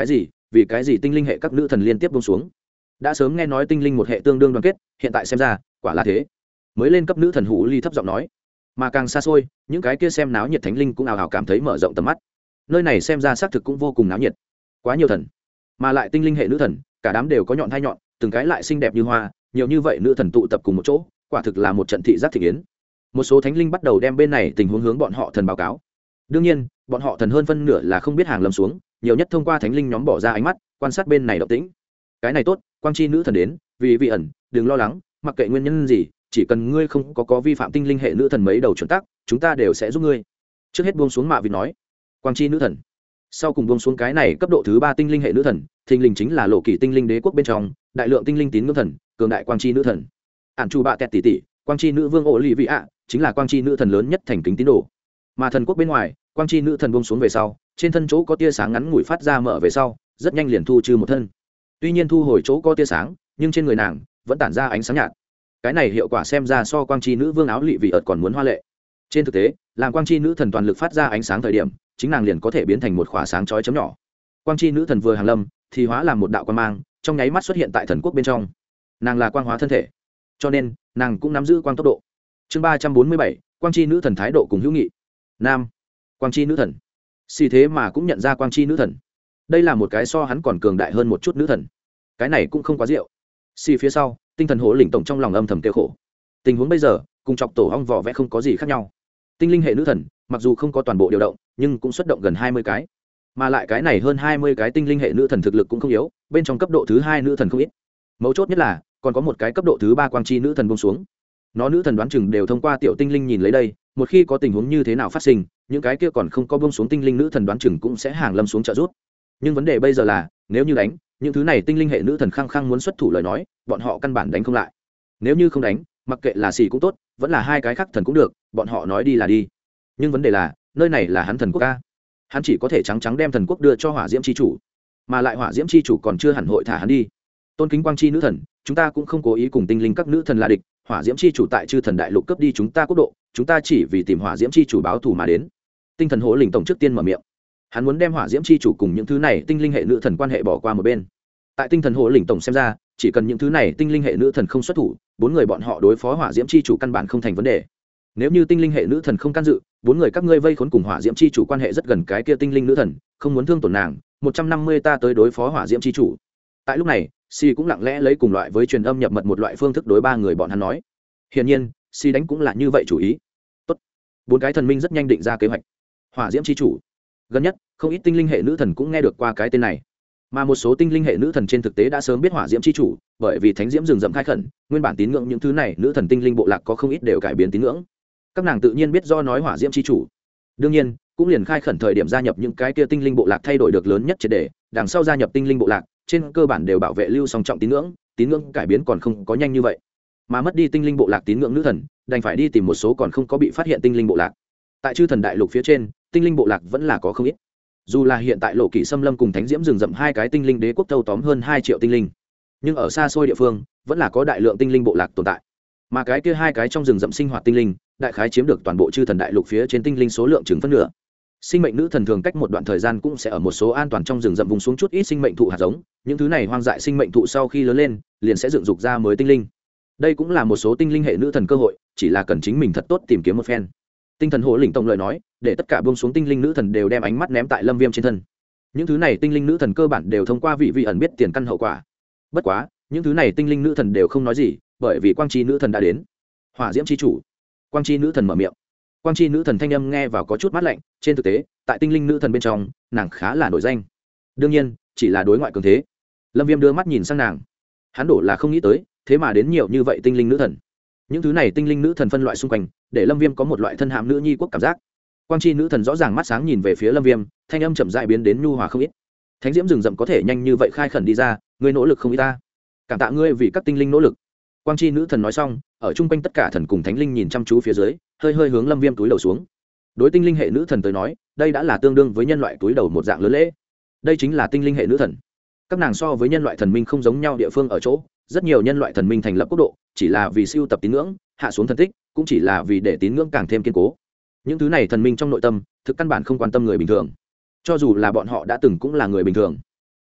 vì cái gì tinh linh hệ các nữ thần liên tiếp buông xuống. Đã sớm nghe nói tinh linh một hệ tương đương đoàn kết, hiện tại xem ra quả là thế. Mới lên cấp nữ thần Hủ Ly thấp giọng nói. Mà càng xa xôi, những cái kia xem náo nhiệt thánh linh cũng ào ào cảm thấy mở rộng tầm mắt. Nơi này xem ra xác thực cũng vô cùng náo nhiệt, quá nhiều thần, mà lại tinh linh hệ nữ thần cả đám đều có nhọn hai nhọn, từng cái lại xinh đẹp như hoa, nhiều như vậy nữ thần tụ tập cùng một chỗ, quả thực là một trận thị giác thị yến. Một số thánh linh bắt đầu đem bên này tình huống hướng bọn họ thần báo cáo. Đương nhiên bọn họ thần hơn phân nửa là không biết hàng lâm xuống, nhiều nhất thông qua thánh linh nhóm bỏ ra ánh mắt quan sát bên này động tĩnh. Cái này tốt, quang chi nữ thần đến, vì vị ẩn đừng lo lắng, mặc kệ nguyên nhân gì, chỉ cần ngươi không có vi phạm tinh linh hệ nữ thần mấy đầu chuẩn tắc, chúng ta đều sẽ giúp ngươi. Trước hết buông xuống mạ vịt nói, quang chi nữ thần. Sau cùng buông xuống cái này cấp độ thứ 3 tinh linh hệ nữ thần, thình lình chính là lộ kỳ tinh linh đế quốc bên trong đại lượng tinh linh tín ngưỡng thần, cường đại quang chi nữ thần. Ản chủ bạ tẹt tỷ tỷ, quang chi nữ vương ổ lì vị ạ, chính là quang chi nữ thần lớn nhất thành kính tín đồ. Mà thần quốc bên ngoài, quang chi nữ thần buông xuống về sau, trên thân chỗ có tia sáng ngắn ngủi phát ra mở về sau, rất nhanh liền thu trừ một thân. Tuy nhiên thu hồi chỗ có tia sáng, nhưng trên người nàng vẫn tản ra ánh sáng nhạt. Cái này hiệu quả xem ra so quang chi nữ vương áo lị vị ợt còn muốn hoa lệ. Trên thực tế, làm quang chi nữ thần toàn lực phát ra ánh sáng thời điểm, chính nàng liền có thể biến thành một khỏa sáng chói chấm nhỏ. Quang chi nữ thần vừa hàng lâm, thì hóa làm một đạo quang mang, trong nháy mắt xuất hiện tại thần quốc bên trong. Nàng là quang hóa thân thể, cho nên nàng cũng nắm giữ quang tốc độ. Chương 347, quang chi nữ thần thái độ cùng hữu nghị. Nam, quang chi nữ thần. Xì thế mà cũng nhận ra quang chi nữ thần. Đây là một cái so hắn còn cường đại hơn một chút nữ thần. Cái này cũng không quá diệu. Xì phía sau, tinh thần hổ lĩnh tổng trong lòng âm thầm tiêu khổ. Tình huống bây giờ, cùng chọc tổ ong vỏ vẽ không có gì khác nhau. Tinh linh hệ nữ thần, mặc dù không có toàn bộ điều động, nhưng cũng xuất động gần 20 cái. Mà lại cái này hơn 20 cái tinh linh hệ nữ thần thực lực cũng không yếu, bên trong cấp độ thứ 2 nữ thần không ít. Mấu chốt nhất là, còn có một cái cấp độ thứ 3 quang chi nữ thần buông xuống. Nó nữ thần đoán chừng đều thông qua tiểu tinh linh nhìn lấy đây, một khi có tình huống như thế nào phát sinh, những cái kia còn không có buông xuống tinh linh nữ thần đoán chừng cũng sẽ hàng lâm xuống trợ giúp. Nhưng vấn đề bây giờ là, nếu như đánh, những thứ này tinh linh hệ nữ thần khăng khăng muốn xuất thủ lời nói, bọn họ căn bản đánh không lại. Nếu như không đánh, mặc kệ là xì cũng tốt, vẫn là hai cái khác thần cũng được, bọn họ nói đi là đi. Nhưng vấn đề là, nơi này là hắn thần quốc a, hắn chỉ có thể trắng trắng đem thần quốc đưa cho hỏa diễm chi chủ, mà lại hỏa diễm chi chủ còn chưa hẳn hội thả hắn đi. Tôn kính quang chi nữ thần, chúng ta cũng không cố ý cùng tinh linh các nữ thần là địch, hỏa diễm chi chủ tại chư thần đại lục cấp đi chúng ta quốc độ, chúng ta chỉ vì tìm hỏa diễm chi chủ báo thù mà đến. Tinh thần hổ lĩnh tổng trước tiên mở miệng, hắn muốn đem hỏa diễm chi chủ cùng những thứ này tinh linh hệ nữ thần quan hệ bỏ qua một bên. Tại tinh thần hổ lĩnh tổng xem ra, chỉ cần những thứ này tinh linh hệ nữ thần không xuất thủ, bốn người bọn họ đối phó hỏa diễm chi chủ căn bản không thành vấn đề. Nếu như tinh linh hệ nữ thần không can dự, bốn người các ngươi vây khốn cùng hỏa diễm chi chủ quan hệ rất gần cái kia tinh linh nữ thần, không muốn thương tổn nàng, 150 ta tới đối phó hỏa diễm chi chủ. Tại lúc này, Si cũng lặng lẽ lấy cùng loại với truyền âm nhập mật một loại phương thức đối ba người bọn hắn nói. Hiển nhiên, Si đánh cũng là như vậy chủ ý. Tốt. Bốn cái thần minh rất nhanh định ra kế hoạch. Hỏa diễm chi chủ. Gần nhất, không ít tinh linh hệ nữ thần cũng nghe được qua cái tên này. Mà một số tinh linh hệ nữ thần trên thực tế đã sớm biết hỏa diễm chi chủ, bởi vì thánh diễm rừng rậm khai khẩn, nguyên bản tín ngưỡng những thứ này nữ thần tinh linh bộ lạc có không ít đều cải biến tín ngưỡng. Các nàng tự nhiên biết do nói hỏa diễm chi chủ. Đương nhiên, cũng liền khai khẩn thời điểm gia nhập những cái kia tinh linh bộ lạc thay đổi được lớn nhất triệt để, đằng sau gia nhập tinh linh bộ lạc, trên cơ bản đều bảo vệ lưu song trọng tín ngưỡng cải biến còn không có nhanh như vậy. Mà mất đi tinh linh bộ lạc tín ngưỡng nữ thần, đành phải đi tìm một số còn không có bị phát hiện tinh linh bộ lạc. Tại chư thần đại lục phía trên, tinh linh bộ lạc vẫn là có không ít. Dù là hiện tại lộ kỷ xâm lâm cùng thánh diễm rừng rậm hai cái tinh linh đế quốc thâu tóm hơn 2 triệu tinh linh, nhưng ở xa xôi địa phương vẫn là có đại lượng tinh linh bộ lạc tồn tại. Mà cái kia hai cái trong rừng rậm sinh hoạt tinh linh, đại khái chiếm được toàn bộ chư thần đại lục phía trên tinh linh số lượng chừng phân nửa. Sinh mệnh nữ thần thường cách một đoạn thời gian cũng sẽ ở một số an toàn trong rừng rậm vùng xuống chút ít sinh mệnh thụ hạt giống, những thứ này hoang dại sinh mệnh thụ sau khi lớn lên, liền sẽ dựng dục ra mới tinh linh. Đây cũng là một số tinh linh hệ nữ thần cơ hội, chỉ là cần chính mình thật tốt tìm kiếm một phen. Tinh thần hổ lĩnh tổng lời nói, để tất cả buông xuống tinh linh nữ thần đều đem ánh mắt ném tại Lâm Viêm trên thân. Những thứ này tinh linh nữ thần cơ bản đều thông qua vị ẩn biết tiền căn hậu quả. Bất quá, những thứ này tinh linh nữ thần đều không nói gì, bởi vì quang chi nữ thần đã đến. Hỏa diễm chi chủ. Quang chi nữ thần mở miệng. Quang chi nữ thần thanh âm nghe vào có chút mát lạnh, trên thực tế, tại tinh linh nữ thần bên trong, nàng khá là nổi danh. Đương nhiên, chỉ là đối ngoại cường thế. Lâm Viêm đưa mắt nhìn sang nàng. Hắn đổ là không nghĩ tới, thế mà đến nhiều như vậy tinh linh nữ thần. Những thứ này tinh linh nữ thần phân loại xung quanh, để Lâm Viêm có một loại thân hàm nữ nhi quốc cảm giác. Quang chi nữ thần rõ ràng mắt sáng nhìn về phía Lâm Viêm, thanh âm chậm rãi biến đến nhu hòa không ít. Thánh diễm rừng rậm có thể nhanh như vậy khai khẩn đi ra, ngươi nỗ lực không ít ta. Cảm tạ ngươi vì các tinh linh nỗ lực. Quang chi nữ thần nói xong, ở chung quanh tất cả thần cùng thánh linh nhìn chăm chú phía dưới, hơi hơi hướng Lâm Viêm túi đầu xuống. Đối tinh linh hệ nữ thần tới nói, đây đã là tương đương với nhân loại túi đầu một dạng lớn lễ. Đây chính là tinh linh hệ nữ thần. Các nàng so với nhân loại thần minh không giống nhau địa phương ở chỗ, rất nhiều nhân loại thần minh thành lập quốc độ, chỉ là vì siêu tập tín ngưỡng, hạ xuống thần tích, cũng chỉ là vì để tín ngưỡng càng thêm kiên cố. Những thứ này thần minh trong nội tâm, thực căn bản không quan tâm người bình thường. Cho dù là bọn họ đã từng cũng là người bình thường.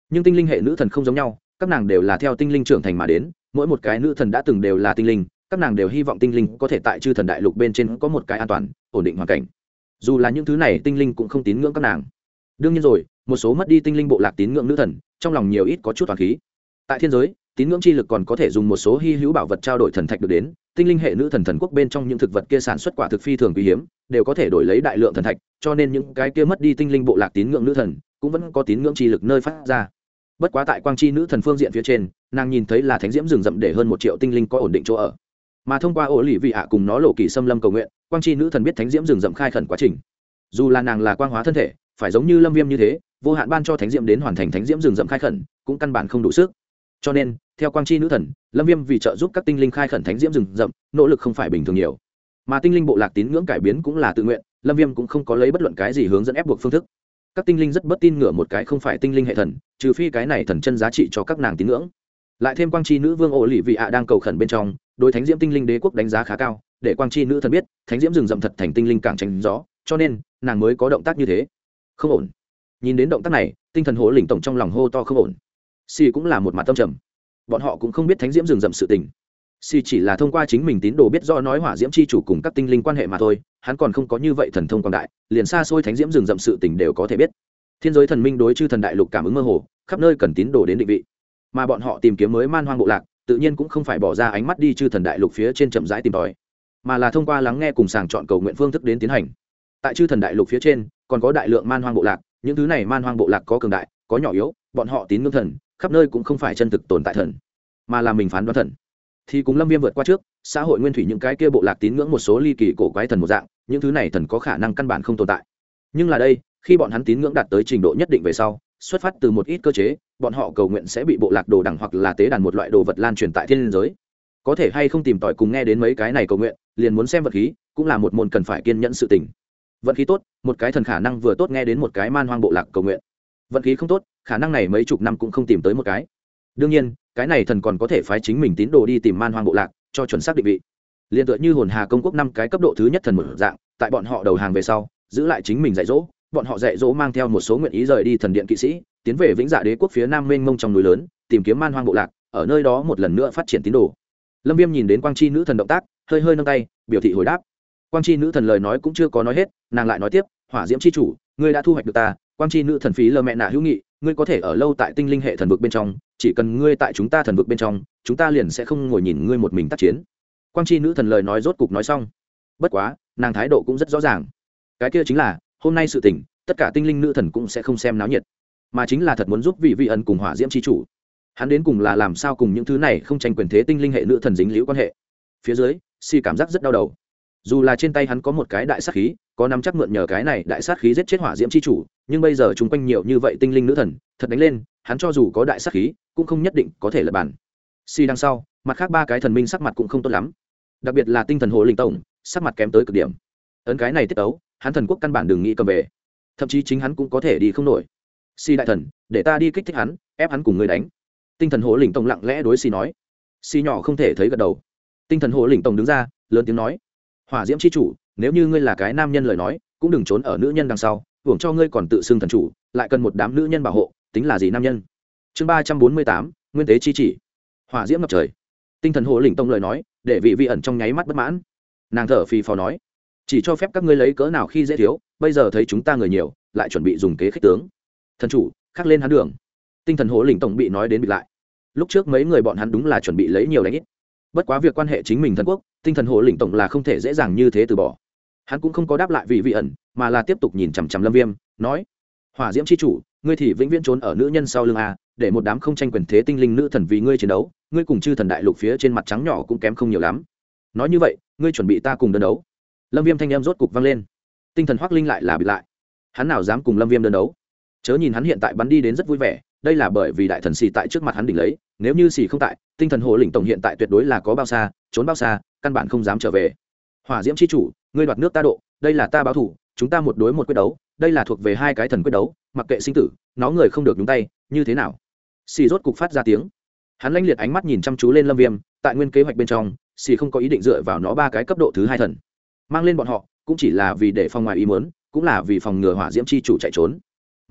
nhưng tinh linh hệ nữ thần không giống nhau, các nàng đều là theo tinh linh trưởng thành mà đến, mỗi một cái nữ thần đã từng đều là tinh linh, các nàng đều hy vọng tinh linh có thể tại chư thần đại lục bên trên có một cái an toàn ổn định hoàn cảnh, dù là những thứ này tinh linh cũng không tín ngưỡng các nàng. đương nhiên rồi, một số mất đi tinh linh bộ lạc tín ngưỡng nữ thần trong lòng nhiều ít có chút toàn khí. Tại thiên giới, tín ngưỡng chi lực còn có thể dùng một số hy hữu bảo vật trao đổi thần thạch được đến, tinh linh hệ nữ thần thần quốc bên trong những thực vật kia sản xuất quả thực phi thường quý hiếm, đều có thể đổi lấy đại lượng thần thạch, cho nên những cái kia mất đi tinh linh bộ lạc tín ngưỡng nữ thần cũng vẫn có tín ngưỡng chi lực nơi phát ra. Bất quá tại quang chi nữ thần phương diện phía trên, nàng nhìn thấy là thánh diễm rừng rậm để hơn 1 triệu tinh linh có ổn định chỗ ở, mà thông qua ổ lì vị ạ cùng nó lộ kỳ xâm lâm cầu nguyện, quang chi nữ thần biết thánh diễm rừng rậm khai khẩn quá trình. Dù là nàng là quang hóa thân thể, phải giống như Lâm Viêm như thế, vô hạn ban cho thánh diễm đến hoàn thành thánh diễm rừng rậm khai khẩn, cũng căn bản không đủ sức. Cho nên, theo quang chi nữ thần, Lâm Viêm vì trợ giúp các tinh linh khai khẩn thánh diễm rừng rậm, nỗ lực không phải bình thường nhiều. Mà tinh linh bộ lạc tín ngưỡng cải biến cũng là tự nguyện, Lâm Viêm cũng không có lấy bất luận cái gì hướng dẫn ép buộc phương thức. Các tinh linh rất bất tin ngửa một cái không phải tinh linh hệ thần, trừ phi cái này thần chân giá trị cho các nàng tín ngưỡng. Lại thêm quang chi nữ vương ổ lì vị ạ đang cầu khẩn bên trong, đối thánh diễm tinh linh đế quốc đánh giá khá cao, để quang chi nữ thần biết, thánh diễm rừng rậm thật thành tinh linh cảng tránh gió, cho nên nàng mới có động tác như thế. Không ổn. Nhìn đến động tác này, tinh thần hổ lĩnh tổng trong lòng hô to không ổn. Si cũng là một mặt tâm trầm. Bọn họ cũng không biết thánh diễm rừng rậm sự tình. Si chỉ là thông qua chính mình tín đồ biết rõ nói hỏa diễm chi chủ cùng các tinh linh quan hệ mà thôi, hắn còn không có như vậy thần thông quảng đại, liền xa xôi thánh diễm rừng rậm sự tình đều có thể biết. Thiên giới thần minh đối chư thần đại lục cảm ứng mơ hồ, khắp nơi cần tín đồ đến định vị. Mà bọn họ tìm kiếm mới man hoang bộ lạc, tự nhiên cũng không phải bỏ ra ánh mắt đi chư thần đại lục phía trên chậm rãi tìm tòi, mà là thông qua lắng nghe cùng sàng chọn cầu nguyện phương thức đến tiến hành. Tại chư thần đại lục phía trên, còn có đại lượng man hoang bộ lạc, những thứ này man hoang bộ lạc có cường đại, có nhỏ yếu, bọn họ tín ngưỡng thần, khắp nơi cũng không phải chân thực tồn tại thần, mà là mình phán đoán thần. Thì cùng Lâm Viêm vượt qua trước, xã hội nguyên thủy những cái kia bộ lạc tín ngưỡng một số ly kỳ cổ quái thần một dạng, những thứ này thần có khả năng căn bản không tồn tại. Nhưng là đây, khi bọn hắn tín ngưỡng đạt tới trình độ nhất định về sau, xuất phát từ một ít cơ chế, bọn họ cầu nguyện sẽ bị bộ lạc đồ đằng hoặc là tế đàn một loại đồ vật lan truyền tại thiên giới. Có thể hay không tìm tòi cùng nghe đến mấy cái này cầu nguyện, liền muốn xem vật khí, cũng là một môn cần phải kiên nhẫn sự tình. Vận khí tốt, một cái thần khả năng vừa tốt nghe đến một cái man hoang bộ lạc cầu nguyện. Vận khí không tốt, khả năng này mấy chục năm cũng không tìm tới một cái. Đương nhiên, cái này thần còn có thể phái chính mình tín đồ đi tìm man hoang bộ lạc, cho chuẩn xác định vị. Liên tựa như hồn hà công quốc 5 cái cấp độ thứ nhất thần một dạng, tại bọn họ đầu hàng về sau, giữ lại chính mình dạy dỗ, bọn họ dạy dỗ mang theo một số nguyện ý rời đi thần điện kỵ sĩ, tiến về vĩnh dạ đế quốc phía nam mênh mông trong núi lớn, tìm kiếm man hoang bộ lạc, ở nơi đó một lần nữa phát triển tín đồ. Lâm Viêm nhìn đến quang chi nữ thần động tác, hơi hơi nâng tay, biểu thị hồi đáp. Quang chi nữ thần lời nói cũng chưa có nói hết, nàng lại nói tiếp, hỏa diễm chi chủ, ngươi đã thu hoạch được ta, quang chi nữ thần phí lờ mẹ nạ hữu nghị, ngươi có thể ở lâu tại tinh linh hệ thần vực bên trong, chỉ cần ngươi tại chúng ta thần vực bên trong, chúng ta liền sẽ không ngồi nhìn ngươi một mình tác chiến. Quang chi nữ thần lời nói rốt cục nói xong. Bất quá, nàng thái độ cũng rất rõ ràng. Cái kia chính là, hôm nay sự tình, tất cả tinh linh nữ thần cũng sẽ không xem náo nhiệt, mà chính là thật muốn giúp vị ẩn cùng hỏa diễm chi chủ. Hắn đến cùng là làm sao cùng những thứ này không tranh quyền thế tinh linh hệ nữ thần dính liễu quan hệ. Phía dưới, Si cảm giác rất đau đầu. Dù là trên tay hắn có một cái đại sát khí, có nắm chắc mượn nhờ cái này đại sát khí giết chết hỏa diễm chi chủ, nhưng bây giờ chúng quanh nhiều như vậy tinh linh nữ thần, thật đánh lên, hắn cho dù có đại sát khí, cũng không nhất định có thể lật bàn. Si đằng sau, mặt khác 3 cái thần minh sắc mặt cũng không tốt lắm, đặc biệt là tinh thần hồ linh tổng, sắc mặt kém tới cực điểm. Ấn cái này tiết tấu, hắn thần quốc căn bản đừng nghĩ cầm về, thậm chí chính hắn cũng có thể đi không nổi. Si đại thần, để ta đi kích thích hắn, ép hắn cùng người đánh. Tinh thần hồ linh tổng lặng lẽ đối Si nói. Si nhỏ không thể thấy gật đầu. Tinh thần hồ linh tổng đứng ra, lớn tiếng nói, hỏa diễm chi chủ, nếu như ngươi là cái nam nhân lời nói, cũng đừng trốn ở nữ nhân đằng sau, hưởng cho ngươi còn tự xưng thần chủ, lại cần một đám nữ nhân bảo hộ, tính là gì nam nhân. Chương 348, nguyên tế chi chỉ. Hỏa diễm ngập trời. Tinh thần hồ linh tông lời nói, để vị ẩn trong nháy mắt bất mãn. Nàng thở phì phò nói, chỉ cho phép các ngươi lấy cỡ nào khi dễ thiếu, bây giờ thấy chúng ta người nhiều, lại chuẩn bị dùng kế khích tướng. Thần chủ, khắc lên hắn đường. Tinh thần hồ linh tổng bị nói đến bị lại. Lúc trước mấy người bọn hắn đúng là chuẩn bị lấy nhiều đánh ít. Bất quá việc quan hệ chính mình thần quốc, tinh thần hồ lĩnh tổng là không thể dễ dàng như thế từ bỏ. Hắn cũng không có đáp lại vị ẩn, mà là tiếp tục nhìn chằm chằm Lâm Viêm, nói, hỏa diễm chi chủ, ngươi thì vĩnh viễn trốn ở nữ nhân sau lưng a, để một đám không tranh quyền thế tinh linh nữ thần vì ngươi chiến đấu, ngươi cùng chư thần đại lục phía trên mặt trắng nhỏ cũng kém không nhiều lắm. Nói như vậy, ngươi chuẩn bị ta cùng đơn đấu. Lâm Viêm thanh em rốt cục vang lên. Tinh thần Hoắc Linh lại là bị lại. Hắn nào dám cùng Lâm Viêm đơn đấu. Chớ nhìn hắn hiện tại bắn đi đến rất vui vẻ, đây là bởi vì đại thần xì tại trước mặt hắn đỉnh lấy, nếu như xì không tại, tinh thần hồ lĩnh tổng hiện tại tuyệt đối là có bao xa trốn bao xa, căn bản không dám trở về. Hỏa diễm chi chủ, ngươi đoạt nước ta độ, đây là ta báo thủ, chúng ta một đối một quyết đấu, đây là thuộc về 2 cái thần quyết đấu, mặc kệ sinh tử, nó người không được nhúng tay, như thế nào? Xì rốt cục phát ra tiếng. Hắn lãnh liệt ánh mắt nhìn chăm chú lên Lâm Viêm, tại nguyên kế hoạch bên trong, xì không có ý định dựa vào nó 3 cái cấp độ thứ 2 thần, mang lên bọn họ, cũng chỉ là vì để phòng ngoài ý muốn, cũng là vì phòng ngừa hỏa diễm chi chủ chạy trốn. Mặt khác,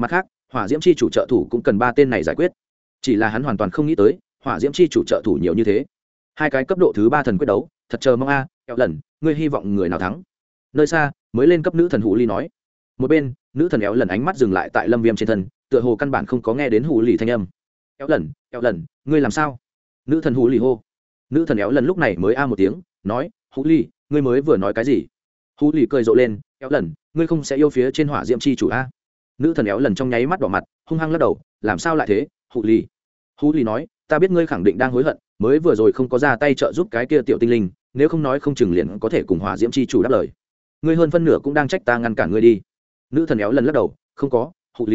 hỏa diễm chi chủ trợ thủ cũng cần 3 tên này giải quyết. Chỉ là hắn hoàn toàn không nghĩ tới hỏa diễm chi chủ trợ thủ nhiều như thế. 2 cái cấp độ thứ 3 thần quyết đấu, thật chờ mong a. Kéo lần, ngươi hy vọng người nào thắng? Nơi xa mới lên cấp nữ thần Hủ Ly nói. Một bên nữ thần Éo lần ánh mắt dừng lại tại Lâm Viêm trên thân, tựa hồ căn bản không có nghe đến Hủ Ly thanh âm. Éo lần, ngươi làm sao? Nữ thần Hủ Ly hô. Nữ thần Éo lần lúc này mới a một tiếng, nói, Hủ Ly, ngươi mới vừa nói cái gì? Hủ Ly cười rộ lên, Éo lần, ngươi không sẽ yêu phía trên hỏa diễm chi chủ a? Nữ thần Éo lần trong nháy mắt đỏ mặt, hung hăng lắc đầu, làm sao lại thế? Hủ Ly nói, ta biết ngươi khẳng định đang hối hận, mới vừa rồi không có ra tay trợ giúp cái kia tiểu tinh linh, nếu không nói không chừng liền có thể cùng hỏa diễm chi chủ đáp lời. Ngươi hơn phân nửa cũng đang trách ta ngăn cản ngươi đi. Nữ thần Éo lần lắc đầu, không có.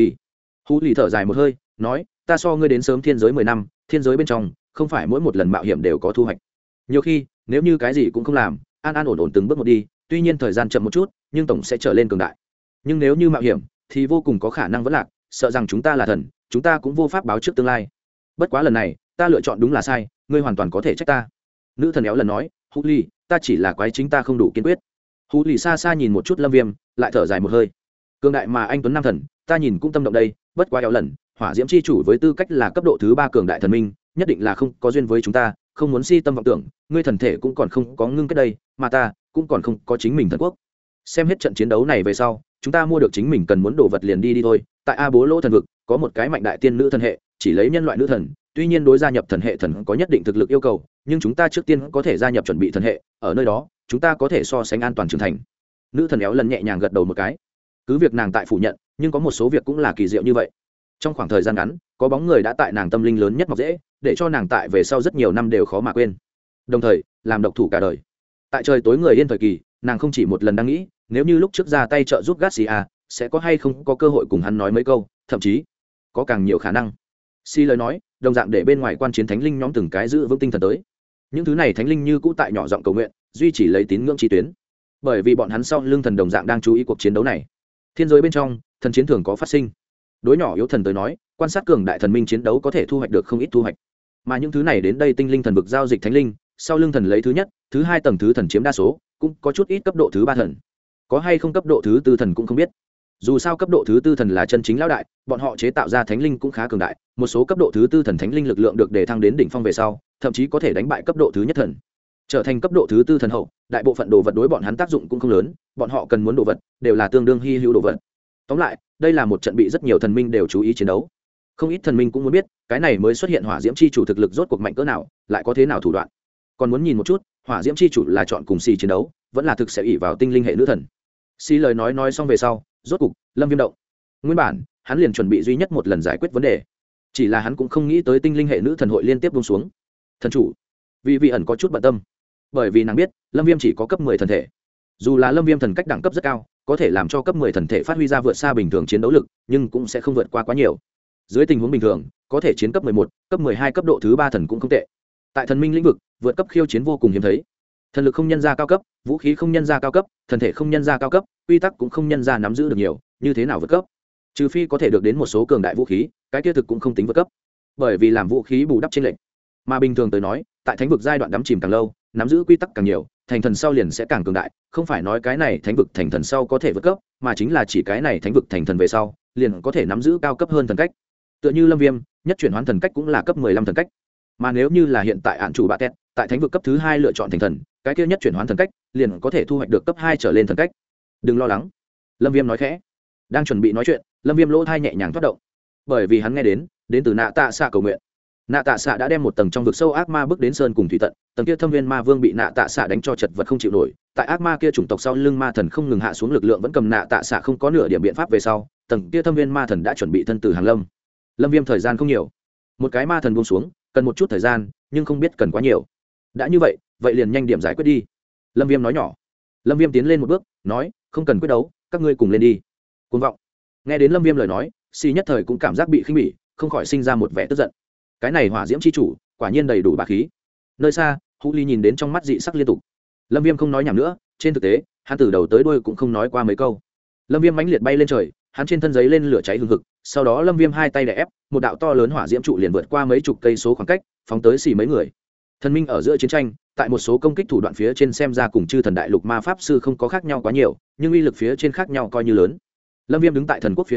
Hủ Ly thở dài một hơi, nói, ta so ngươi đến sớm thiên giới 10 năm, thiên giới bên trong không phải mỗi một lần mạo hiểm đều có thu hoạch. Nhiều khi nếu như cái gì cũng không làm, an an ổn ổn từng bước một đi, tuy nhiên thời gian chậm một chút nhưng tổng sẽ trở lên cường đại. Nhưng nếu như mạo hiểm thì vô cùng có khả năng vẫn lạc, sợ rằng chúng ta là thần, chúng ta cũng vô pháp báo trước tương lai. Bất quá lần này ta lựa chọn đúng là sai, ngươi hoàn toàn có thể trách ta. Nữ thần Éo lần nói, Hủ Ly, ta chỉ là quái chính ta không đủ kiên quyết. Hủ Ly xa xa nhìn một chút Lâm Viêm, lại thở dài một hơi. Cường đại mà anh tuấn nam thần, ta nhìn cũng tâm động đây, bất quá Éo lần, hỏa diễm chi chủ với tư cách là cấp độ thứ 3 cường đại thần minh, nhất định là không có duyên với chúng ta, không muốn si tâm vọng tưởng, ngươi thần thể cũng còn không có ngưng kết đây, mà ta cũng còn không có chính mình thần quốc. Xem hết trận chiến đấu này về sau, chúng ta mua được chính mình cần muốn đồ vật liền đi thôi. Tại A Bố Lỗ thần vực có một cái mạnh đại tiên nữ thần hệ, chỉ lấy nhân loại nữ thần, tuy nhiên đối gia nhập thần hệ thần có nhất định thực lực yêu cầu, nhưng chúng ta trước tiên có thể gia nhập chuẩn bị thần hệ, ở nơi đó chúng ta có thể so sánh an toàn trưởng thành. Nữ thần Éo lần nhẹ nhàng gật đầu một cái. Cứ việc nàng tại phủ nhận, nhưng có một số việc cũng là kỳ diệu như vậy. Trong khoảng thời gian ngắn, có bóng người đã tại nàng tâm linh lớn nhất mọc dễ, để cho nàng tại về sau rất nhiều năm đều khó mà quên. Đồng thời làm độc thủ cả đời. Tại trời tối người yên thời kỳ, nàng không chỉ một lần đang nghĩ, nếu như lúc trước ra tay trợ giúp Garcia, sẽ có hay không có cơ hội cùng hắn nói mấy câu, thậm chí có càng nhiều khả năng. Si lời nói, đồng dạng để bên ngoài quan chiến thánh linh nhóm từng cái giữ vững tinh thần tới. Những thứ này thánh linh như cũ tại nhỏ giọng cầu nguyện, duy trì lấy tín ngưỡng chi tuyến. Bởi vì bọn hắn sau lưng thần đồng dạng đang chú ý cuộc chiến đấu này. Thiên giới bên trong, thần chiến thường có phát sinh. Đối nhỏ yếu thần tới nói, quan sát cường đại thần minh chiến đấu có thể thu hoạch được không ít thu hoạch. Mà những thứ này đến đây tinh linh thần vực giao dịch thánh linh, sau lưng thần lấy thứ nhất, thứ hai tầng thứ thần chiếm đa số, cũng có chút ít cấp độ thứ 3 thần. Có hay không cấp độ thứ 4 thần cũng không biết. Dù sao cấp độ thứ 4 thần là chân chính lão đại, bọn họ chế tạo ra thánh linh cũng khá cường đại, một số cấp độ thứ 4 thần thánh linh lực lượng được đề thăng đến đỉnh phong về sau, thậm chí có thể đánh bại cấp độ thứ nhất thần. Trở thành cấp độ thứ 4 thần hậu, đại bộ phận đồ vật đối bọn hắn tác dụng cũng không lớn, bọn họ cần muốn đồ vật đều là tương đương hi hữu đồ vật. Tóm lại, đây là một trận bị rất nhiều thần minh đều chú ý chiến đấu. Không ít thần minh cũng muốn biết, cái này mới xuất hiện hỏa diễm chi chủ thực lực rốt cuộc mạnh cỡ nào, lại có thế nào thủ đoạn. Còn muốn nhìn một chút, hỏa diễm chi chủ là chọn cùng xì chiến đấu, vẫn là thực sẽ ỷ vào tinh linh hệ nữ thần. Xì lời nói xong về sau, rốt cục Lâm Viêm động. Nguyên bản hắn liền chuẩn bị duy nhất một lần giải quyết vấn đề, chỉ là hắn cũng không nghĩ tới tinh linh hệ nữ thần hội liên tiếp buông xuống. Thần chủ vị ẩn có chút bận tâm, bởi vì nàng biết Lâm Viêm chỉ có cấp 10 thần thể. Dù là Lâm Viêm thần cách đẳng cấp rất cao, có thể làm cho cấp 10 thần thể phát huy ra vượt xa bình thường chiến đấu lực, nhưng cũng sẽ không vượt qua quá nhiều. Dưới tình huống bình thường, có thể chiến cấp 11, cấp 12 cấp độ thứ 3 thần cũng không tệ. Tại thần minh lĩnh vực, vượt cấp khiêu chiến vô cùng hiếm thấy. Thần lực không nhân ra cao cấp, vũ khí không nhân ra cao cấp, thần thể không nhân ra cao cấp, quy tắc cũng không nhân ra nắm giữ được nhiều, như thế nào vượt cấp? Trừ phi có thể được đến một số cường đại vũ khí, cái kia thực cũng không tính vượt cấp. Bởi vì làm vũ khí bù đắp chênh lệch. Mà bình thường tới nói, tại thánh vực giai đoạn đắm chìm càng lâu, nắm giữ quy tắc càng nhiều, thành thần sau liền sẽ càng cường đại, không phải nói cái này thánh vực thành thần sau có thể vượt cấp, mà chính là chỉ cái này thánh vực thành thần về sau, liền có thể nắm giữ cao cấp hơn thần cách. Tựa như Lâm Viêm, nhất chuyển hoán thần cách cũng là cấp 15 thần cách. Mà nếu như là hiện tại án chủ bạ tẹt, tại thánh vực cấp thứ 2 lựa chọn thành thần, cái kia nhất chuyển hoán thần cách, liền có thể thu hoạch được cấp 2 trở lên thần cách. Đừng lo lắng, Lâm Viêm nói khẽ. Đang chuẩn bị nói chuyện, Lâm Viêm lỗ tai nhẹ nhàng thoát động, bởi vì hắn nghe đến từ Nạ Tạ Xạ cầu nguyện. Nạ Tạ Xạ đã đem một tầng trong vực sâu ác ma bước đến sơn cùng thủy tận, tầng kia thâm viên ma vương bị Nạ Tạ Xạ đánh cho chật vật không chịu nổi, tại ác ma kia chủng tộc sau lưng ma thần không ngừng hạ xuống lực lượng vẫn cầm Nạ Tạ Xạ không có nửa điểm biện pháp về sau, tầng kia thâm viên ma thần đã chuẩn bị thân tử hàng lâm. Lâm Viêm thời gian không nhiều, một cái ma thần buông xuống, cần một chút thời gian, nhưng không biết cần quá nhiều. Đã như vậy, vậy liền nhanh điểm giải quyết đi. Lâm Viêm nói nhỏ. Lâm Viêm tiến lên một bước, nói, không cần quyết đấu, các ngươi cùng lên đi. Cuồng vọng. Nghe đến Lâm Viêm lời nói, Si nhất thời cũng cảm giác bị khinh bỉ, không khỏi sinh ra một vẻ tức giận. Cái này hỏa diễm chi chủ, quả nhiên đầy đủ bá khí. Nơi xa, Hú Ly nhìn đến trong mắt dị sắc liên tục. Lâm Viêm không nói nhảm nữa, trên thực tế, hắn từ đầu tới đuôi cũng không nói qua mấy câu. Lâm Viêm mãnh liệt bay lên trời, hắn trên thân giấy lên lửa cháy hừng hực, sau đó Lâm Viêm hai tay đè ép, một đạo to lớn hỏa diễm trụ liền vượt qua mấy chục cây số khoảng cách, phóng tới xì mấy người. Thần minh ở giữa chiến tranh, tại một số công kích thủ đoạn phía trên xem ra cùng chư thần đại lục ma pháp sư không có khác nhau quá nhiều, nhưng uy lực phía trên khác nhau coi như lớn. Lâm Viêm đứng tại thần quốc phía trên,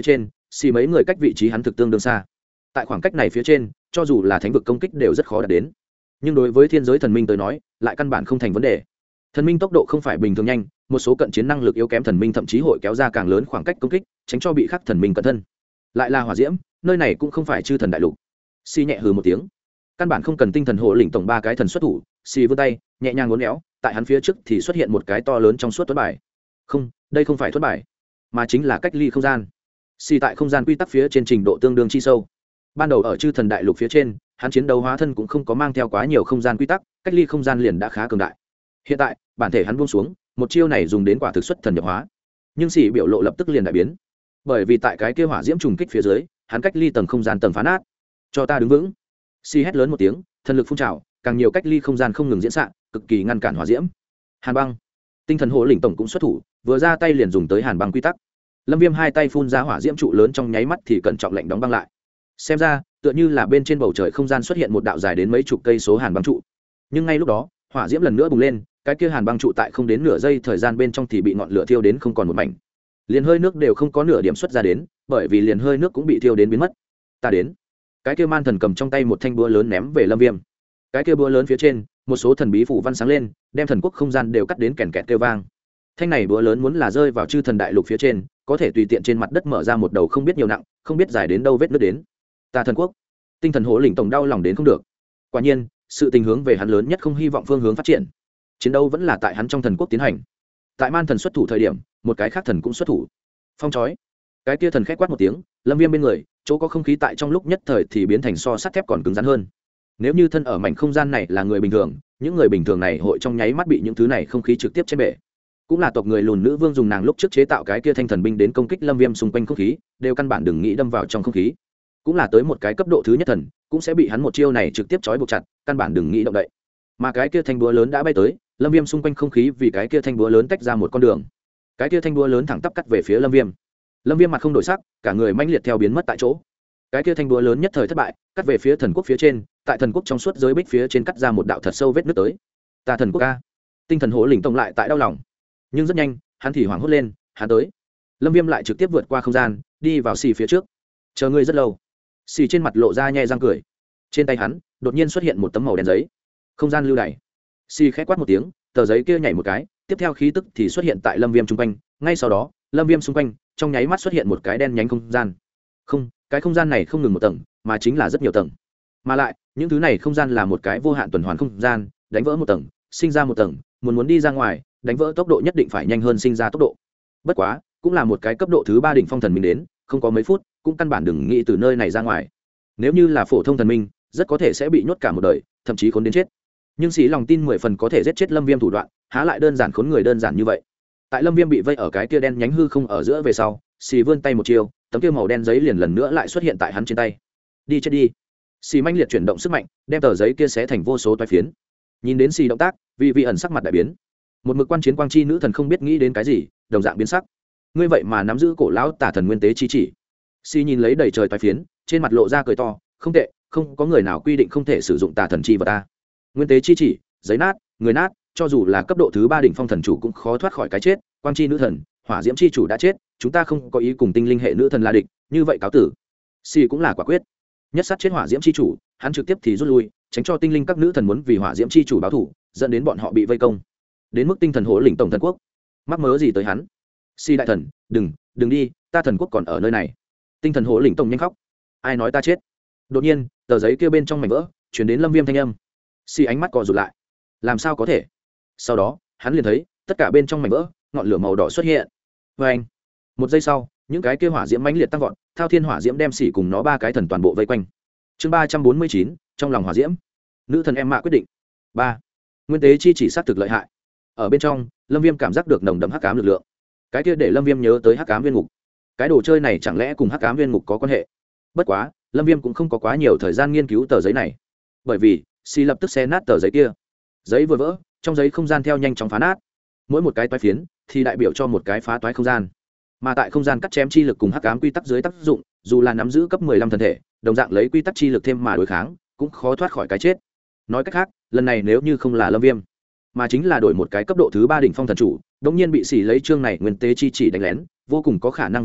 xì mấy người cách vị trí hắn thực tương đương xa. Tại khoảng cách này phía trên, cho dù là thánh vực công kích đều rất khó đạt đến, nhưng đối với thiên giới thần minh tới nói lại căn bản không thành vấn đề. Thần minh tốc độ không phải bình thường nhanh, một số cận chiến năng lực yếu kém thần minh thậm chí hội kéo ra càng lớn khoảng cách công kích, tránh cho bị khắc thần minh cận thân. Lại là hỏa diễm, nơi này cũng không phải chư thần đại lục. Xì nhẹ hừ một tiếng, căn bản không cần tinh thần hộ lĩnh tổng ba cái thần xuất thủ. Xì vươn tay nhẹ nhàng uốn éo, tại hắn phía trước thì xuất hiện một cái to lớn trong suốt thuẫn bài. Không, đây không phải thuẫn bài, mà chính là cách ly không gian. Xì tại không gian quy tắc phía trên trình độ tương đương chi sâu. Ban đầu ở chư thần đại lục phía trên, hắn chiến đấu hóa thân cũng không có mang theo quá nhiều không gian quy tắc, cách ly không gian liền đã khá cường đại. Hiện tại bản thể hắn buông xuống, một chiêu này dùng đến quả thực xuất thần nhập hóa. Nhưng xì biểu lộ lập tức liền đại biến, bởi vì tại cái kia hỏa diễm trùng kích phía dưới, hắn cách ly tầng không gian tầng phá nát. Cho ta đứng vững. Xì hét lớn một tiếng, thần lực phun trào, càng nhiều cách ly không gian không ngừng diễn xạ, cực kỳ ngăn cản hỏa diễm. Hàn băng, tinh thần hộ lĩnh tổng cũng xuất thủ, vừa ra tay liền dùng tới hàn băng quy tắc. Lâm Viêm hai tay phun ra hỏa diễm trụ lớn trong nháy mắt thì cẩn trọng lệnh đóng băng lại. Xem ra tựa như là bên trên bầu trời không gian xuất hiện một đạo dài đến mấy chục cây số hàn băng trụ. Nhưng ngay lúc đó hỏa diễm lần nữa bùng lên, cái kia hàn băng trụ tại không đến nửa giây thời gian bên trong thì bị ngọn lửa thiêu đến không còn một mảnh, liền hơi nước đều không có nửa điểm xuất ra đến, bởi vì liền hơi nước cũng bị thiêu đến biến mất. Ta đến. Cái kia man thần cầm trong tay một thanh búa lớn ném về Lâm Viêm. Cái kia búa lớn phía trên một số thần bí phủ văn sáng lên, đem thần quốc không gian đều cắt đến kèn kẹt kêu vang. Thanh này búa lớn muốn là rơi vào chư thần đại lục phía trên, có thể tùy tiện trên mặt đất mở ra một đầu không biết nhiều nặng, không biết dài đến đâu vết nứt đến. Ta thần quốc, tinh thần hộ lĩnh tổng đau lòng đến không được. Quả nhiên sự tình hướng về hắn lớn nhất không hy vọng phương hướng phát triển. Chiến đấu vẫn là tại hắn trong thần quốc tiến hành. Tại man thần xuất thủ thời điểm, một cái khác thần cũng xuất thủ. Phong chói. Cái kia thần khét quát một tiếng, Lâm Viêm bên người, chỗ có không khí tại trong lúc nhất thời thì biến thành so sắt thép còn cứng rắn hơn. Nếu như thân ở mảnh không gian này là người bình thường, những người bình thường này hội trong nháy mắt bị những thứ này không khí trực tiếp chém bể. Cũng là tộc người lùn nữ vương dùng nàng lúc trước chế tạo cái kia thanh thần binh đến công kích Lâm Viêm xung quanh không khí, đều căn bản đừng nghĩ đâm vào trong không khí. Cũng là tới một cái cấp độ thứ nhất thần, cũng sẽ bị hắn một chiêu này trực tiếp trói buộc chặt, căn bản đừng nghĩ động đậy. Mà cái kia thanh búa lớn đã bay tới, Lâm Viêm xung quanh không khí vì cái kia thanh búa lớn tách ra một con đường. Cái kia thanh búa lớn thẳng tắp cắt về phía Lâm Viêm. Lâm Viêm mặt không đổi sắc, cả người mãnh liệt theo biến mất tại chỗ. Cái kia thanh búa lớn nhất thời thất bại, cắt về phía thần quốc phía trên, tại thần quốc trong suốt giới bích phía trên cắt ra một đạo thật sâu vết nứt tới. Ta thần quốc a. Tinh thần hộ lĩnh tổng lại tại đau lòng. Nhưng rất nhanh, hắn thì hoảng hốt lên, hắn tới. Lâm Viêm lại trực tiếp vượt qua không gian, đi vào xì phía trước. Chờ ngươi rất lâu. Xì trên mặt lộ ra nhe răng cười. Trên tay hắn đột nhiên xuất hiện một tấm màu đen giấy. Không gian lưu đày. Xì khẽ quát một tiếng, tờ giấy kia nhảy một cái, tiếp theo khí tức thì xuất hiện tại Lâm Viêm xung quanh, ngay sau đó, Lâm Viêm xung quanh trong nháy mắt xuất hiện một cái đen nhánh không gian. Không, cái không gian này không ngừng một tầng, mà chính là rất nhiều tầng. Mà lại, những thứ này không gian là một cái vô hạn tuần hoàn không gian, đánh vỡ một tầng, sinh ra một tầng, muốn đi ra ngoài, đánh vỡ tốc độ nhất định phải nhanh hơn sinh ra tốc độ. Bất quá, cũng là một cái cấp độ thứ 3 đỉnh phong thần minh đến, không có mấy phút, cũng căn bản đừng nghĩ từ nơi này ra ngoài. Nếu như là phổ thông thần minh, rất có thể sẽ bị nhốt cả một đời, thậm chí khốn đến chết. Nhưng sĩ lòng tin 10 phần có thể giết chết Lâm Viêm thủ đoạn, há lại đơn giản khốn người đơn giản như vậy. Tại Lâm Viêm bị vây ở cái kia đen nhánh hư không ở giữa về sau, xì vươn tay một chiều, tấm kia màu đen giấy liền lần nữa lại xuất hiện tại hắn trên tay. Đi chết đi. Xì manh liệt chuyển động sức mạnh, đem tờ giấy kia xé thành vô số toái phiến. Nhìn đến xì động tác, vị ẩn sắc mặt đại biến. Một mực quan chiến quang chi nữ thần không biết nghĩ đến cái gì, đồng dạng biến sắc. Ngươi vậy mà nắm giữ cổ lão tà thần nguyên tế chi chỉ. Xì nhìn lấy đầy trời toái phiến, trên mặt lộ ra cười to, không tệ, không có người nào quy định không thể sử dụng tà thần chi vật ta. Nguyên tế chi chỉ, giấy nát, người nát, cho dù là cấp độ thứ 3 đỉnh phong thần chủ cũng khó thoát khỏi cái chết. Quang chi nữ thần, hỏa diễm chi chủ đã chết, chúng ta không có ý cùng tinh linh hệ nữ thần là địch, như vậy cáo tử. Xì cũng là quả quyết, nhất sát chết hỏa diễm chi chủ, hắn trực tiếp thì rút lui, tránh cho tinh linh các nữ thần muốn vì hỏa diễm chi chủ báo thù, dẫn đến bọn họ bị vây công. Đến mức tinh thần hộ lĩnh tổng thần quốc, mắc mớ gì tới hắn? Xì đại thần, đừng đi, ta thần quốc còn ở nơi này. Tinh thần hộ lĩnh tổng nhanh khóc. Ai nói ta chết? Đột nhiên, tờ giấy kia bên trong mảnh vỡ truyền đến Lâm Viêm thanh âm. Xì ánh mắt co rụt lại. Làm sao có thể? Sau đó, hắn liền thấy tất cả bên trong mảnh vỡ, ngọn lửa màu đỏ xuất hiện. Anh. Một giây sau, những cái kia hỏa diễm mãnh liệt tăng vọt, thao thiên hỏa diễm đem xỉ cùng nó ba cái thần toàn bộ vây quanh. Chương 349, trong lòng hỏa diễm. Nữ thần em mạ quyết định. 3. Nguyên tế chi chỉ sát thực lợi hại. Ở bên trong, Lâm Viêm cảm giác được nồng đậm hắc ám lực lượng. Cái kia để Lâm Viêm nhớ tới hắc ám viên ngục. Cái đồ chơi này chẳng lẽ cùng hắc ám viên ngục có quan hệ? Bất quá, Lâm Viêm cũng không có quá nhiều thời gian nghiên cứu tờ giấy này. Bởi vì, xì lập tức xé nát tờ giấy kia. Giấy vừa vỡ, trong giấy không gian theo nhanh chóng phá nát. Mỗi một cái toái phiến thì đại biểu cho một cái phá toái không gian. Mà tại không gian cắt chém chi lực cùng hắc ám quy tắc dưới tác dụng, dù là nắm giữ cấp 15 thân thể, đồng dạng lấy quy tắc chi lực thêm mà đối kháng, cũng khó thoát khỏi cái chết. Nói cách khác, lần này nếu như không là Lâm Viêm, mà chính là đổi một cái cấp độ thứ 3 đỉnh phong thần chủ, đột nhiên bị xỉ lấy chương này nguyên tế chi chỉ đánh lén, vô cùng có khả năng vẫn lạc,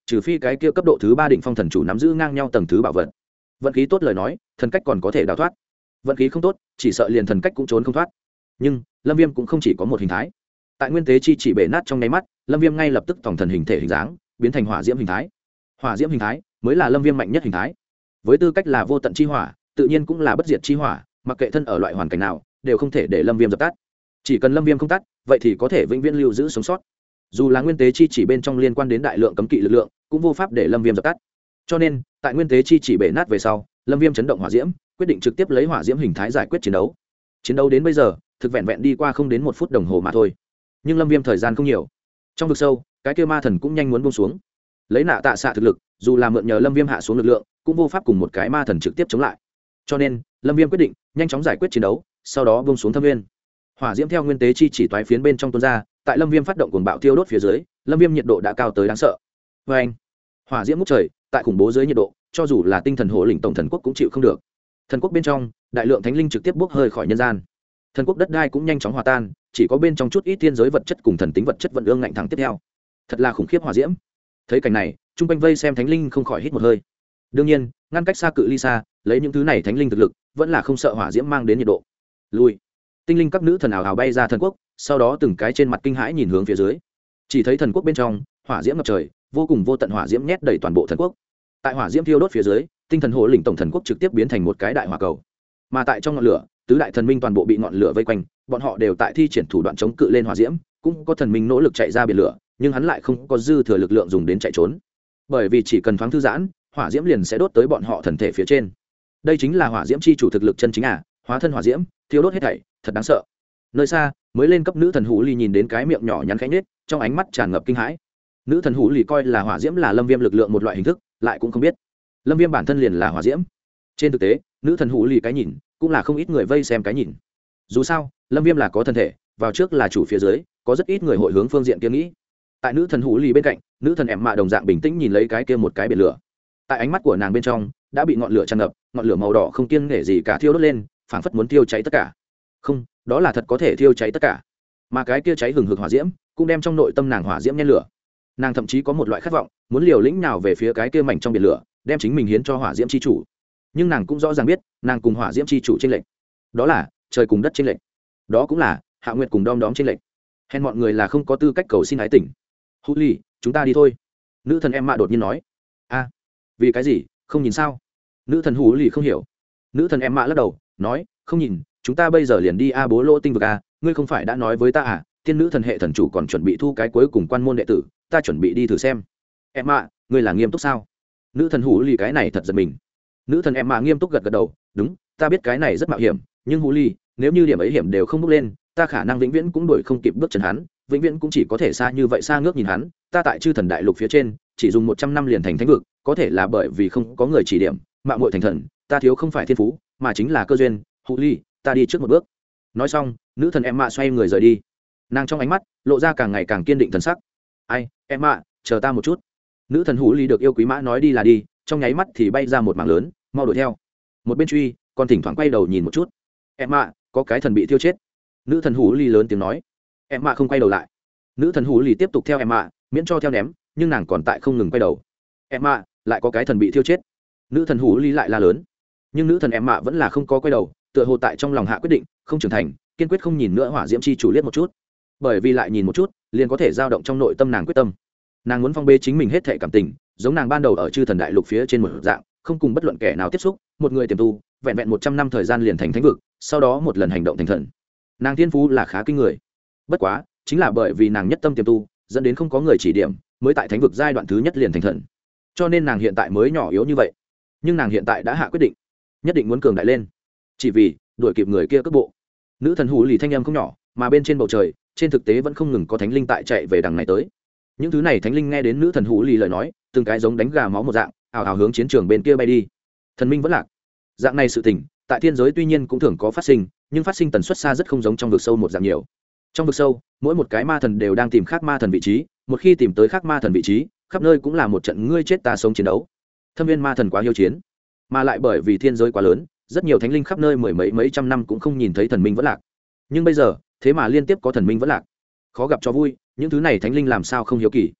trừ phi cái kia cấp độ thứ 3 đỉnh phong thần chủ nắm giữ ngang nhau tầng thứ bảo vật. Vận khí tốt lời nói thần cách còn có thể đào thoát, vận khí không tốt chỉ sợ liền thần cách cũng trốn không thoát. Nhưng Lâm Viêm cũng không chỉ có một hình thái. Tại nguyên tế chi chỉ bể nát trong nháy mắt, Lâm Viêm ngay lập tức tổng thần hình thể hình dáng biến thành hỏa diễm hình thái. Hỏa diễm hình thái mới là Lâm Viêm mạnh nhất hình thái. Với tư cách là vô tận chi hỏa, tự nhiên cũng là bất diệt chi hỏa, mặc kệ thân ở loại hoàn cảnh nào đều không thể để Lâm Viêm dập tắt. Chỉ cần Lâm Viêm không tắt, vậy thì có thể vĩnh viễn lưu giữ sống sót. Dù là nguyên tế chi chỉ bên trong liên quan đến đại lượng cấm kỵ lực lượng, cũng vô pháp để Lâm Viêm dập tắt. Cho nên, tại nguyên tế chi chỉ bể nát về sau, Lâm Viêm chấn động hỏa diễm, quyết định trực tiếp lấy hỏa diễm hình thái giải quyết chiến đấu. Chiến đấu đến bây giờ, thực vẹn vẹn đi qua không đến 1 phút đồng hồ mà thôi. Nhưng Lâm Viêm thời gian không nhiều. Trong vực sâu, cái kia ma thần cũng nhanh muốn buông xuống. Lấy nạ tạ xạ thực lực, dù là mượn nhờ Lâm Viêm hạ xuống lực lượng, cũng vô pháp cùng một cái ma thần trực tiếp chống lại. Cho nên, Lâm Viêm quyết định nhanh chóng giải quyết chiến đấu, sau đó buông xuống thâm nguyên. Hỏa diễm theo nguyên tế chi chỉ toái phiến bên trong tuôn ra, tại Lâm Viêm phát động cuồng bạo thiêu đốt phía dưới, Lâm Viêm nhiệt độ đã cao tới đáng sợ. Oeng! Hỏa diễm ngút trời, tại khủng bố dưới nhiệt độ, cho dù là tinh thần hộ lĩnh tổng thần quốc cũng chịu không được. Thần quốc bên trong, đại lượng thánh linh trực tiếp bốc hơi khỏi nhân gian. Thần quốc đất đai cũng nhanh chóng hòa tan, chỉ có bên trong chút ít thiên giới vật chất cùng thần tính vật chất vận ương ngạnh thẳng tiếp theo. Thật là khủng khiếp hỏa diễm. Thấy cảnh này, trung quanh vây xem thánh linh không khỏi hít một hơi. Đương nhiên, ngăn cách xa cự ly xa, lấy những thứ này thánh linh thực lực, vẫn là không sợ hỏa diễm mang đến nhiệt độ. Lùi. Tinh linh các nữ thần ảo ảo bay ra thần quốc, sau đó từng cái trên mặt kinh hãi nhìn hướng phía dưới. Chỉ thấy thần quốc bên trong, hỏa diễm ngập trời, vô cùng vô tận hỏa diễm nhét đầy toàn bộ thần quốc. Tại hỏa diễm thiêu đốt phía dưới, tinh thần hộ lĩnh tổng thần quốc trực tiếp biến thành một cái đại hỏa cầu. Mà tại trong ngọn lửa, tứ đại thần minh toàn bộ bị ngọn lửa vây quanh, bọn họ đều tại thi triển thủ đoạn chống cự lên hỏa diễm, cũng có thần minh nỗ lực chạy ra biển lửa, nhưng hắn lại không có dư thừa lực lượng dùng đến chạy trốn. Bởi vì chỉ cần thoáng thư giãn, hỏa diễm liền sẽ đốt tới bọn họ thần thể phía trên. Đây chính là hỏa diễm chi chủ thực lực chân chính à, hóa thân hỏa diễm, thiêu đốt hết thảy, thật đáng sợ. Nơi xa, mới lên cấp nữ thần hủ lì nhìn đến cái miệng nhỏ nhắn khẽ nhếch, trong ánh mắt tràn ngập kinh hãi. Nữ thần hủ lì coi là hỏa diễm là Lâm Viêm lực lượng một loại hình thức, lại cũng không biết Lâm Viêm bản thân liền là hỏa diễm. Trên thực tế, nữ thần hủ lì cái nhìn, cũng là không ít người vây xem cái nhìn. Dù sao, Lâm Viêm là có thân thể, vào trước là chủ phía dưới, có rất ít người hội hướng phương diện kia nghĩ. Tại nữ thần hủ lì bên cạnh, nữ thần em mạ đồng dạng bình tĩnh nhìn lấy cái kia một cái biển lửa. Tại ánh mắt của nàng bên trong đã bị ngọn lửa tràn ngập, ngọn lửa màu đỏ không kiêng nể gì cả thiêu đốt lên, phảng phất muốn thiêu cháy tất cả. Không, đó là thật có thể thiêu cháy tất cả. Mà cái kia cháy hừng hực hỏa diễm, cũng đem trong nội tâm nàng hỏa diễm nhen lửa. Nàng thậm chí có một loại khát vọng, muốn liều lĩnh nào về phía cái kia mảnh trong biển lửa, đem chính mình hiến cho hỏa diễm chi chủ. Nhưng nàng cũng rõ ràng biết, nàng cùng hỏa diễm chi chủ chênh lệch, đó là trời cùng đất chênh lệch, đó cũng là hạ nguyệt cùng đom đóm chênh lệch. Hèn mọi người là không có tư cách cầu xin ái tỉnh. Hú ly, chúng ta đi thôi. Nữ thần em mạ đột nhiên nói. A, vì cái gì? Không nhìn sao? Nữ thần hú ly không hiểu. Nữ thần em mạ lắc đầu, nói, không nhìn, chúng ta bây giờ liền đi a bố lô tinh vực a. Ngươi không phải đã nói với ta à? Thiên nữ thần hệ thần chủ còn chuẩn bị thu cái cuối cùng quan môn đệ tử, ta chuẩn bị đi thử xem. Em mạ, ngươi là nghiêm túc sao? Nữ thần hú ly cái này thật giật mình. Nữ thần em mạ nghiêm túc gật gật đầu, đúng, ta biết cái này rất mạo hiểm, nhưng hú ly, nếu như điểm ấy hiểm đều không bước lên, ta khả năng vĩnh viễn cũng đuổi không kịp bước chân hắn, vĩnh viễn cũng chỉ có thể xa như vậy xa ngước nhìn hắn. Ta tại chư thần đại lục phía trên, chỉ dùng 100 năm liền thành thánh vực, có thể là bởi vì không có người chỉ điểm, mạo muội thành thần, ta thiếu không phải thiên phú, mà chính là cơ duyên. Hú ly, ta đi trước một bước. Nói xong, nữ thần em mạ xoay người rời đi. Nàng trong ánh mắt lộ ra càng ngày càng kiên định thần sắc. Ai, em mạ, chờ ta một chút. Nữ thần hú ly được yêu quý mã nói đi là đi, trong nháy mắt thì bay ra một mảng lớn, mau đuổi theo. Một bên truy, còn thỉnh thoảng quay đầu nhìn một chút. Em mạ, có cái thần bị thiêu chết. Nữ thần hú ly lớn tiếng nói. Em mạ không quay đầu lại. Nữ thần hú ly tiếp tục theo em mạ, miễn cho theo ném, nhưng nàng còn tại không ngừng quay đầu. Em mạ, lại có cái thần bị thiêu chết. Nữ thần hú ly lại la lớn. Nhưng nữ thần em mạ vẫn là không có quay đầu, tựa hồ tại trong lòng hạ quyết định, không trưởng thành, kiên quyết không nhìn nữa hỏa diễm chi chủ liếc một chút. Bởi vì lại nhìn một chút, liền có thể dao động trong nội tâm nàng quyết tâm. Nàng muốn phong bê chính mình hết thảy cảm tình, giống nàng ban đầu ở chư thần đại lục phía trên một dạng, không cùng bất luận kẻ nào tiếp xúc, một người tiềm tu, vẹn vẹn 100 năm thời gian liền thành thánh vực, sau đó một lần hành động thành thần. Nàng thiên phú là khá kinh người. Bất quá, chính là bởi vì nàng nhất tâm tiềm tu, dẫn đến không có người chỉ điểm, mới tại thánh vực giai đoạn thứ nhất liền thành thần. Cho nên nàng hiện tại mới nhỏ yếu như vậy. Nhưng nàng hiện tại đã hạ quyết định, nhất định muốn cường đại lên. Chỉ vì đuổi kịp người kia cước bộ. Nữ thần hú lì thanh âm không nhỏ, mà bên trên bầu trời, trên thực tế vẫn không ngừng có thánh linh tại chạy về đằng này tới. Những thứ này thánh linh nghe đến nữ thần hú lì lời nói, từng cái giống đánh gà máu một dạng, ào ào hướng chiến trường bên kia bay đi. Thần minh vẫn lạc. Dạng này sự tình, tại thiên giới tuy nhiên cũng thường có phát sinh, nhưng phát sinh tần suất xa rất không giống trong vực sâu một dạng nhiều. Trong vực sâu, mỗi một cái ma thần đều đang tìm khác ma thần vị trí, một khi tìm tới khác ma thần vị trí, khắp nơi cũng là một trận ngươi chết ta sống chiến đấu. Thâm viên ma thần quá hiếu chiến, mà lại bởi vì thiên giới quá lớn, rất nhiều thánh linh khắp nơi mười mấy trăm năm cũng không nhìn thấy thần minh vẫn lạc. Nhưng bây giờ, thế mà liên tiếp có thần minh vẫn lạc. Khó gặp cho vui, những thứ này thánh linh làm sao không hiếu kỳ.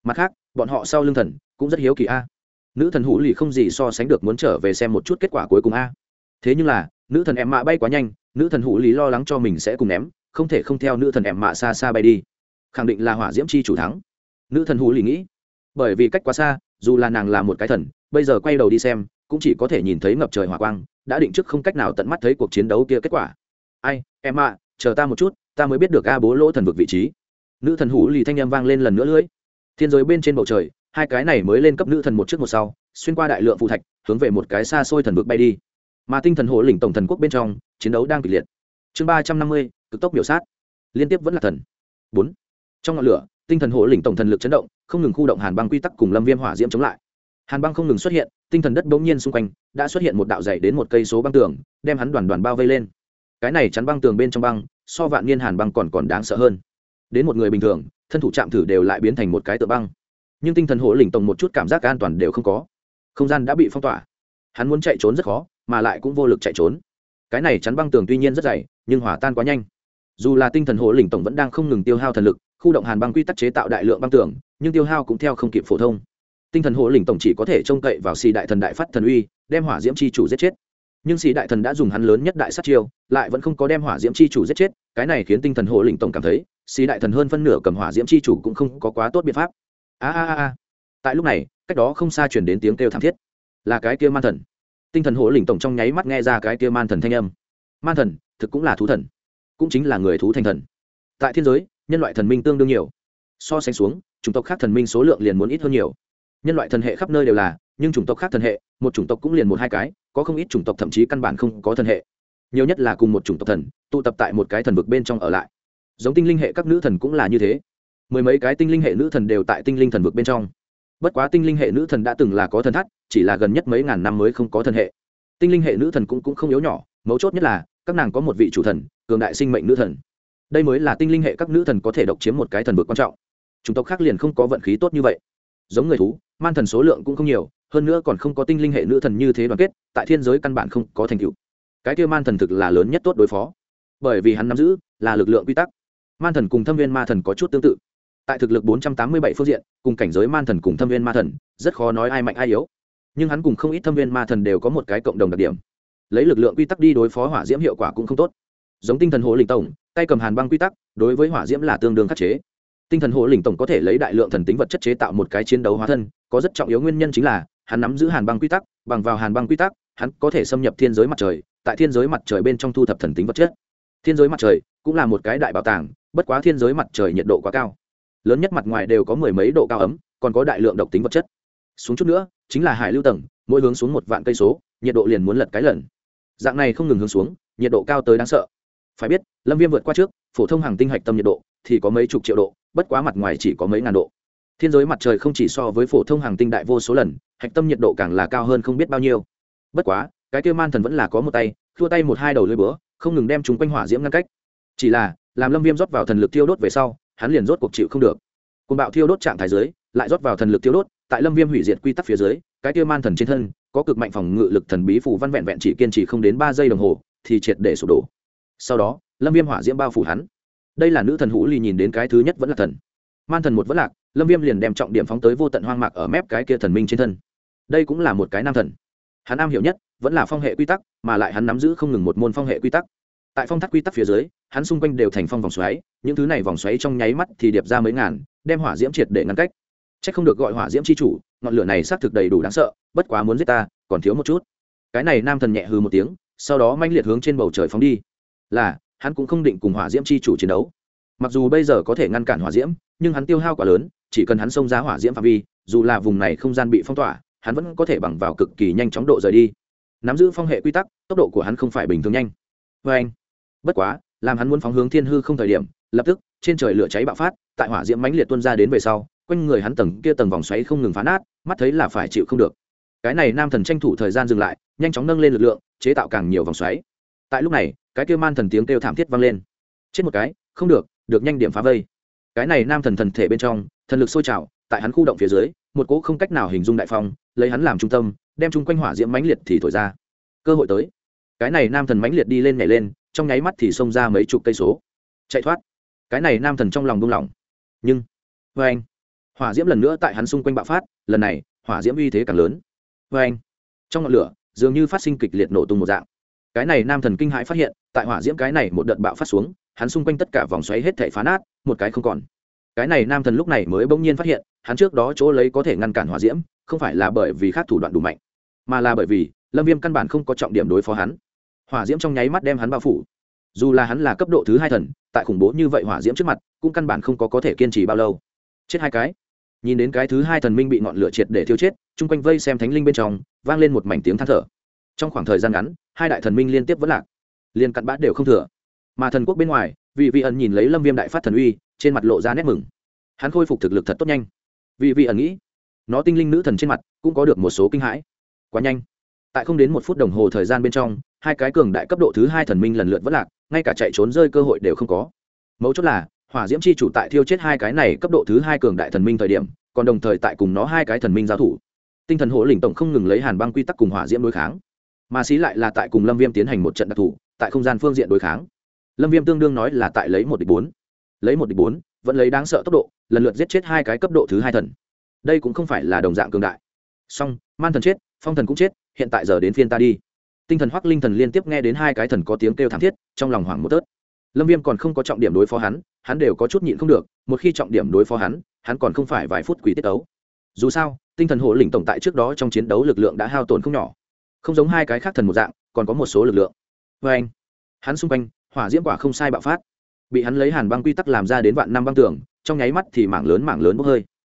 mặt khác bọn họ sau lưng thần cũng rất hiếu kỳ a. Nữ thần hủ lì không gì so sánh được muốn trở về xem một chút kết quả cuối cùng a. Thế nhưng là nữ thần em mạ bay quá nhanh, nữ thần hủ lì lo lắng cho mình sẽ cùng ném, không thể không theo nữ thần em mạ xa xa bay đi, khẳng định là hỏa diễm chi chủ thắng. Nữ thần hủ lì nghĩ, bởi vì cách quá xa, dù là nàng là một cái thần, bây giờ quay đầu đi xem cũng chỉ có thể nhìn thấy ngập trời hỏa quang, đã định trước không cách nào tận mắt thấy cuộc chiến đấu kia kết quả. Ai em mạ, chờ ta một chút, ta mới biết được a bố lỗ thần vực vị trí. Nữ thần hủ lì thanh âm vang lên lần nữa lưỡi. Thiên giới bên trên bầu trời, hai cái này mới lên cấp nữ thần một trước một sau, xuyên qua đại lượng phù thạch, hướng về một cái xa xôi thần vực bay đi. Mà tinh thần hổ lĩnh tổng thần quốc bên trong, chiến đấu đang kịch liệt. Chương 350, cực tốc biểu sát. Liên tiếp vẫn là thần. 4. Trong ngọn lửa, tinh thần hổ lĩnh tổng thần lực chấn động, không ngừng khu động hàn băng quy tắc cùng lâm viêm hỏa diễm chống lại. Hàn băng không ngừng xuất hiện, tinh thần đất bỗng nhiên xung quanh đã xuất hiện một đạo dày đến một cây số băng tường, đem hắn đoàn đoàn bao vây lên. Cái này chắn băng tường bên trong băng, so vạn niên hàn băng còn đáng sợ hơn. Đến một người bình thường, thân thủ chạm thử đều lại biến thành một cái tượng băng. Nhưng tinh thần hổ lĩnh tổng một chút cảm giác an toàn đều không có. Không gian đã bị phong tỏa, hắn muốn chạy trốn rất khó, mà lại cũng vô lực chạy trốn. Cái này chắn băng tường tuy nhiên rất dày, nhưng hỏa tan quá nhanh. Dù là tinh thần hổ lĩnh tổng vẫn đang không ngừng tiêu hao thần lực, khu động hàn băng quy tắc chế tạo đại lượng băng tường, nhưng tiêu hao cũng theo không kịp phổ thông. Tinh thần hổ lĩnh tổng chỉ có thể trông cậy vào xì đại thần đại phát thần uy, đem hỏa diễm chi chủ giết chết. Nhưng xì đại thần đã dùng hắn lớn nhất đại sát chiêu, lại vẫn không có đem hỏa diễm chi chủ giết chết, cái này khiến tinh thần hổ lĩnh tổng cảm thấy, xì đại thần hơn phân nửa cầm hỏa diễm chi chủ cũng không có quá tốt biện pháp. A. Tại lúc này, cách đó không xa truyền đến tiếng kêu thảm thiết, là cái kia man thần. Tinh thần hổ lĩnh tổng trong nháy mắt nghe ra cái kia man thần thanh âm. Man thần thực cũng là thú thần, cũng chính là người thú thành thần. Tại thiên giới, nhân loại thần minh tương đương nhiều, so sánh xuống chủng tộc khác thần minh số lượng liền muốn ít hơn nhiều. Nhân loại thần hệ khắp nơi đều là, nhưng chủng tộc khác thần hệ một chủng tộc cũng liền một hai cái, có không ít chủng tộc thậm chí căn bản không có thần hệ, nhiều nhất là cùng một chủng tộc thần tụ tập tại một cái thần vực bên trong ở lại. Giống tinh linh hệ các nữ thần cũng là như thế, mười mấy cái tinh linh hệ nữ thần đều tại tinh linh thần vực bên trong. Bất quá tinh linh hệ nữ thần đã từng là có thần thắt, chỉ là gần nhất mấy ngàn năm mới không có thần hệ. Tinh linh hệ nữ thần cũng không yếu nhỏ, mấu chốt nhất là các nàng có một vị chủ thần cường đại sinh mệnh nữ thần, đây mới là tinh linh hệ các nữ thần có thể độc chiếm một cái thần vực quan trọng. Chủng tộc khác liền không có vận khí tốt như vậy. Giống người thú, man thần số lượng cũng không nhiều, hơn nữa còn không có tinh linh hệ nữ thần như thế đoàn kết, tại thiên giới căn bản không có thành tựu. Cái kia man thần thực là lớn nhất tốt đối phó, bởi vì hắn nắm giữ là lực lượng quy tắc. Man thần cùng thâm viên ma thần có chút tương tự, tại thực lực 487 phương diện, cùng cảnh giới man thần cùng thâm viên ma thần rất khó nói ai mạnh ai yếu. Nhưng hắn cùng không ít thâm viên ma thần đều có một cái cộng đồng đặc điểm, lấy lực lượng quy tắc đi đối phó hỏa diễm hiệu quả cũng không tốt. Giống tinh thần hồ lĩnh tổng, tay cầm hàn băng quy tắc, đối với hỏa diễm là tương đương khắc chế. Tinh thần hồ lĩnh tổng có thể lấy đại lượng thần tính vật chất chế tạo một cái chiến đấu hóa thân, có rất trọng yếu nguyên nhân chính là hắn nắm giữ hàn băng quy tắc, bằng vào hàn băng quy tắc, hắn có thể xâm nhập thiên giới mặt trời, tại thiên giới mặt trời bên trong thu thập thần tính vật chất. Thiên giới mặt trời cũng là một cái đại bảo tàng, bất quá thiên giới mặt trời nhiệt độ quá cao, lớn nhất mặt ngoài đều có mười mấy độ cao ấm, còn có đại lượng độc tính vật chất. Xuống chút nữa chính là hải lưu tầng, mỗi hướng xuống 1 vạn cây số, nhiệt độ liền muốn lật cái lần. Dạng này không ngừng hướng xuống, nhiệt độ cao tới đáng sợ. Phải biết, Lâm Viêm vượt qua trước, phổ thông hàng tinh hạch tâm nhiệt độ thì có mấy chục triệu độ, bất quá mặt ngoài chỉ có mấy ngàn độ. Thiên giới mặt trời không chỉ so với phổ thông hàng tinh đại vô số lần, hạch tâm nhiệt độ càng là cao hơn không biết bao nhiêu. Bất quá, cái kia man thần vẫn là có một tay, thua tay một hai đầu lưỡi búa, không ngừng đem chúng quanh hỏa diễm ngăn cách. Chỉ là, làm Lâm Viêm rót vào thần lực thiêu đốt về sau, hắn liền rốt cuộc chịu không được. Cuồng bạo thiêu đốt trạng thái dưới, lại rót vào thần lực thiêu đốt, tại Lâm Viêm hủy diệt quy tắc phía dưới, cái kia man thần trên thân có cực mạnh phòng ngự lực thần bí phù văn vẹn vẹn chỉ kiên trì không đến 3 giây đồng hồ thì triệt để sụp đổ. Sau đó, Lâm Viêm hỏa diễm bao phủ hắn. Đây là nữ thần Hũ Ly nhìn đến cái thứ nhất vẫn là thần. Man thần một vẫn lạc, Lâm Viêm liền đem trọng điểm phóng tới vô tận hoang mạc ở mép cái kia thần minh trên thân. Đây cũng là một cái nam thần. Hắn am hiểu nhất vẫn là phong hệ quy tắc, mà lại hắn nắm giữ không ngừng một môn phong hệ quy tắc. Tại phong thác quy tắc phía dưới, hắn xung quanh đều thành phong vòng xoáy, những thứ này vòng xoáy trong nháy mắt thì điệp ra mấy ngàn, đem hỏa diễm triệt để ngăn cách. Chắc không được gọi hỏa diễm chi chủ, ngọn lửa này xác thực đầy đủ đáng sợ, bất quá muốn giết ta, còn thiếu một chút. Cái này nam thần nhẹ hừ một tiếng, sau đó manh liệt hướng trên bầu trời phóng đi. Là, hắn cũng không định cùng hỏa diễm chi chủ chiến đấu. Mặc dù bây giờ có thể ngăn cản hỏa diễm, nhưng hắn tiêu hao quá lớn, chỉ cần hắn xông ra hỏa diễm phạm vi, dù là vùng này không gian bị phong tỏa, hắn vẫn có thể bằng vào cực kỳ nhanh chóng độ rời đi. Nắm giữ phong hệ quy tắc, tốc độ của hắn không phải bình thường nhanh. Anh. Bất quá, làm hắn muốn phóng hướng thiên hư không thời điểm, lập tức trên trời lửa cháy bạo phát, tại hỏa diễm mãnh liệt tuôn ra đến về sau, quanh người hắn tầng kia tầng vòng xoáy không ngừng phá nát, mắt thấy là phải chịu không được. Cái này nam thần tranh thủ thời gian dừng lại, nhanh chóng nâng lên lực lượng, chế tạo càng nhiều vòng xoáy. Tại lúc này, cái kia man thần tiếng kêu thảm thiết vang lên. Chết một cái, không được, được nhanh điểm phá vây. Cái này nam thần thần thể bên trong, thần lực sôi trào, tại hắn khu động phía dưới, một cỗ không cách nào hình dung đại phong, lấy hắn làm trung tâm, đem chung quanh hỏa diễm mãnh liệt thì thổi ra. Cơ hội tới. Cái này nam thần mãnh liệt đi lên nhảy lên, trong nháy mắt thì xông ra mấy chục cây số. Chạy thoát. Cái này nam thần trong lòng buông lỏng. Nhưng, anh, hỏa diễm lần nữa tại hắn xung quanh bạo phát, lần này hỏa diễm uy thế càng lớn. Vê anh, trong ngọn lửa dường như phát sinh kịch liệt nổ tung một dạng. Cái này nam thần kinh hãi phát hiện, tại hỏa diễm cái này một đợt bạo phát xuống, hắn xung quanh tất cả vòng xoáy hết thảy phá nát, một cái không còn. Cái này nam thần lúc này mới bỗng nhiên phát hiện, hắn trước đó chỗ lấy có thể ngăn cản hỏa diễm, không phải là bởi vì khác thủ đoạn đủ mạnh, mà là bởi vì Lâm Viêm căn bản không có trọng điểm đối phó hắn. Hỏa diễm trong nháy mắt đem hắn bao phủ. Dù là hắn là cấp độ thứ 2 thần, tại khủng bố như vậy hỏa diễm trước mặt, cũng căn bản không có thể kiên trì bao lâu. Chết hai cái. Nhìn đến cái thứ 2 thần minh bị ngọn lửa triệt để thiêu chết, chung quanh vây xem thánh linh bên trong, vang lên một mảnh tiếng than thở. Trong khoảng thời gian ngắn, hai đại thần minh liên tiếp vẫn lạc, liên cặn bã đều không thừa. Mà thần quốc bên ngoài, vị ẩn nhìn lấy Lâm Viêm đại phát thần uy, trên mặt lộ ra nét mừng. Hắn khôi phục thực lực thật tốt nhanh. Vị ẩn nghĩ, nó tinh linh nữ thần trên mặt cũng có được một số kinh hãi. Quá nhanh. Tại không đến 1 phút đồng hồ thời gian bên trong, hai cái cường đại cấp độ thứ 2 thần minh lần lượt vẫn lạc, ngay cả chạy trốn rơi cơ hội đều không có. Mấu chốt là, hỏa diễm chi chủ tại thiêu chết hai cái này cấp độ thứ 2 cường đại thần minh thời điểm, còn đồng thời tại cùng nó hai cái thần minh giao thủ. Tinh thần hổ lĩnh tổng không ngừng lấy hàn băng quy tắc cùng hỏa diễm đối kháng, mà xí lại là tại cùng Lâm Viêm tiến hành một trận đặc thủ, tại không gian phương diện đối kháng. Lâm Viêm tương đương nói là tại lấy 1 địch 4. Lấy 1 địch 4, vẫn lấy đáng sợ tốc độ, lần lượt giết chết hai cái cấp độ thứ 2 thần. Đây cũng không phải là đồng dạng cường đại. Song, man thần chết, phong thần cũng chết, hiện tại giờ đến phiên ta đi. Tinh thần Hoắc Linh thần liên tiếp nghe đến hai cái thần có tiếng kêu thảm thiết, trong lòng hoảng một tớt. Lâm Viêm còn không có trọng điểm đối phó hắn, hắn đều có chút nhịn không được, một khi trọng điểm đối phó hắn còn không phải vài phút quỷ tiết đấu. Dù sao, tinh thần hộ lĩnh tổng tại trước đó trong chiến đấu lực lượng đã hao tổn không nhỏ, không giống hai cái khác thần một dạng, còn có một số lực lượng. Và anh, hắn xung quanh, hỏa diễm quả không sai bạo phát, bị hắn lấy hàn băng quy tắc làm ra đến vạn năm băng tường, trong nháy mắt thì mảng lớn bốc hơi.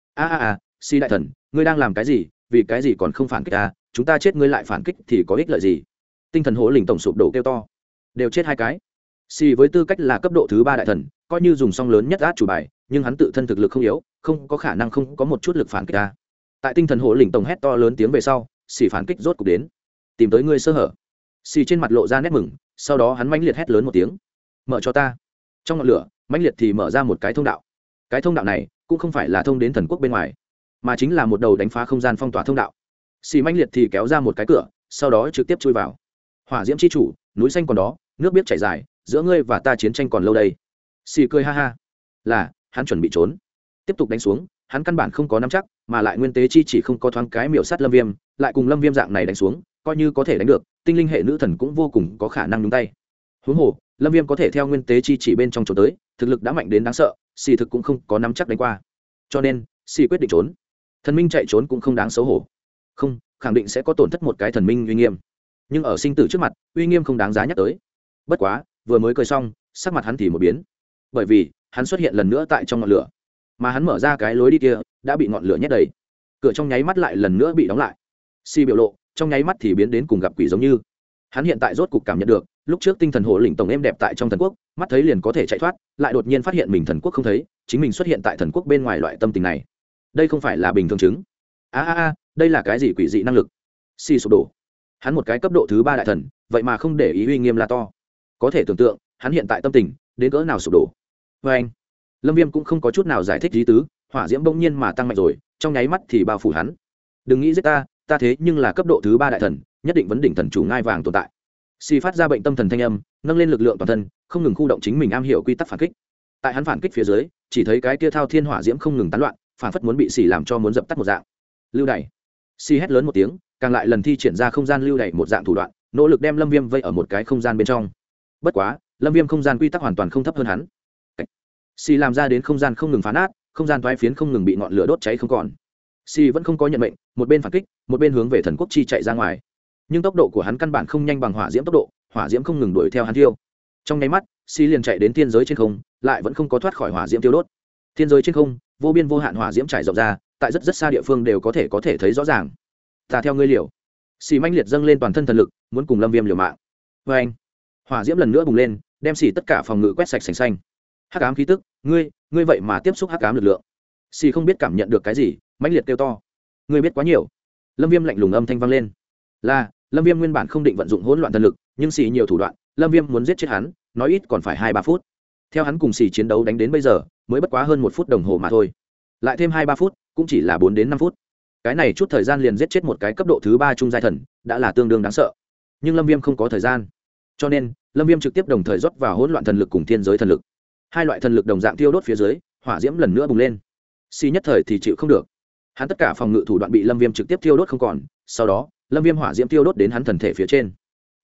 Si đại thần, ngươi đang làm cái gì? Vì cái gì còn không phản kích ta? Chúng ta chết ngươi lại phản kích thì có ích lợi gì? Tinh thần hộ lĩnh tổng sụp đổ kêu to, đều chết hai cái. Si với tư cách là cấp độ thứ 3 đại thần, coi như dùng xong lớn nhất át chủ bài, nhưng hắn tự thân thực lực không yếu, không có khả năng không có một chút lực phản kích ta. Tại tinh thần hộ lĩnh tổng hét to lớn tiếng về sau, Si phản kích rốt cục đến, tìm tới ngươi sơ hở. Si trên mặt lộ ra nét mừng, sau đó hắn mãnh liệt hét lớn một tiếng, mở cho ta. Trong ngọn lửa, mãnh liệt thì mở ra một cái thông đạo. Cái thông đạo này cũng không phải là thông đến thần quốc bên ngoài, mà chính là một đầu đánh phá không gian phong tỏa thông đạo. Si mãnh liệt thì kéo ra một cái cửa, sau đó trực tiếp chui vào. Hỏa diễm chi chủ, núi xanh còn đó, nước biết chảy dài, giữa ngươi và ta chiến tranh còn lâu đây. Si cười ha ha, là hắn chuẩn bị trốn, tiếp tục đánh xuống, hắn căn bản không có nắm chắc, mà lại nguyên tế chi chỉ không có thoáng cái miểu sát Lâm Viêm, lại cùng Lâm Viêm dạng này đánh xuống, coi như có thể đánh được, tinh linh hệ nữ thần cũng vô cùng có khả năng nhúng tay. Huống hồ, Lâm Viêm có thể theo nguyên tế chi chỉ bên trong trốn tới, thực lực đã mạnh đến đáng sợ, Si thực cũng không có nắm chắc đánh qua. Cho nên, Si quyết định trốn. Thần minh chạy trốn cũng không đáng xấu hổ. Không, khẳng định sẽ có tổn thất một cái thần minh uy nghiêm. Nhưng ở sinh tử trước mặt, uy nghiêm không đáng giá nhắc tới. Bất quá, vừa mới cười xong, sắc mặt hắn thì một biến. Bởi vì, hắn xuất hiện lần nữa tại trong ngọn lửa, mà hắn mở ra cái lối đi kia đã bị ngọn lửa nhét đầy, cửa trong nháy mắt lại lần nữa bị đóng lại. Si biểu lộ trong nháy mắt thì biến đến cùng gặp quỷ giống như. Hắn hiện tại rốt cục cảm nhận được, lúc trước tinh thần hộ lĩnh tổng êm đẹp tại trong thần quốc, mắt thấy liền có thể chạy thoát, lại đột nhiên phát hiện mình thần quốc không thấy, chính mình xuất hiện tại thần quốc bên ngoài, loại tâm tình này, đây không phải là bình thường chứng. Đây là cái gì quỷ dị năng lực? Si sụp đổ. Hắn một cái cấp độ thứ 3 đại thần, vậy mà không để ý uy nghiêm la to. Có thể tưởng tượng, hắn hiện tại tâm tình đến cỡ nào sụp đổ. Và anh, Lâm Viêm cũng không có chút nào giải thích lý tứ, hỏa diễm bỗng nhiên mà tăng mạnh rồi, trong nháy mắt thì bao phủ hắn. Đừng nghĩ giết ta, ta thế nhưng là cấp độ thứ 3 đại thần, nhất định vấn đỉnh thần chủ ngai vàng tồn tại. Si phát ra bệnh tâm thần thanh âm, nâng lên lực lượng toàn thân, không ngừng khu động chính mình am hiểu quy tắc phản kích. Tại hắn phản kích phía dưới, chỉ thấy cái kia thao thiên hỏa diễm không ngừng tán loạn, phản phất muốn bị Si làm cho muốn dập tắt một dạng. Lưu đày. Si hét lớn một tiếng, càng lại lần thi triển ra không gian lưu đày một dạng thủ đoạn, nỗ lực đem Lâm Viêm vây ở một cái không gian bên trong. Bất quá, Lâm Viêm không gian quy tắc hoàn toàn không thấp hơn hắn. Si làm ra đến không gian không ngừng phá nát, không gian toái phiến không ngừng bị ngọn lửa đốt cháy không còn. Si vẫn không có nhận mệnh, một bên phản kích, một bên hướng về thần quốc chi chạy ra ngoài. Nhưng tốc độ của hắn căn bản không nhanh bằng hỏa diễm tốc độ, hỏa diễm không ngừng đuổi theo hắn thiêu. Trong nháy mắt, Si liền chạy đến thiên giới trên không, lại vẫn không có thoát khỏi hỏa diễm tiêu đốt. Thiên giới trên không, vô biên vô hạn hỏa diễm trải rộng ra, tại rất xa địa phương đều có thể thấy rõ ràng. Ta theo ngươi liều. Si mãnh liệt dâng lên toàn thân thần lực, muốn cùng Lâm Viêm liều mạng. Và anh, hỏa diễm lần nữa bùng lên, đem Si tất cả phòng ngự quét sạch sành xanh. Hắc ám khí tức, ngươi vậy mà tiếp xúc hắc ám lực lượng. Si không biết cảm nhận được cái gì, mãnh liệt kêu to. Ngươi biết quá nhiều. Lâm Viêm lạnh lùng âm thanh vang lên. Là, Lâm Viêm nguyên bản không định vận dụng hỗn loạn thần lực, nhưng Si nhiều thủ đoạn, Lâm Viêm muốn giết chết hắn, nói ít còn phải 2-3 phút. Theo hắn cùng Si chiến đấu đánh đến bây giờ, mới bất quá hơn 1 phút đồng hồ mà thôi. Lại thêm 2-3 phút, cũng chỉ là 4 đến 5 phút. Cái này chút thời gian liền giết chết một cái cấp độ thứ 3 trung giai thần, đã là tương đương đáng sợ. Nhưng Lâm Viêm không có thời gian, cho nên Lâm Viêm trực tiếp đồng thời rót vào hỗn loạn thần lực cùng thiên giới thần lực. Hai loại thần lực đồng dạng tiêu đốt phía dưới, hỏa diễm lần nữa bùng lên. xì nhất thời thì chịu không được, hắn tất cả phòng ngự thủ đoạn bị lâm viêm trực tiếp thiêu đốt không còn. Sau đó lâm viêm hỏa diễm thiêu đốt đến hắn thần thể phía trên.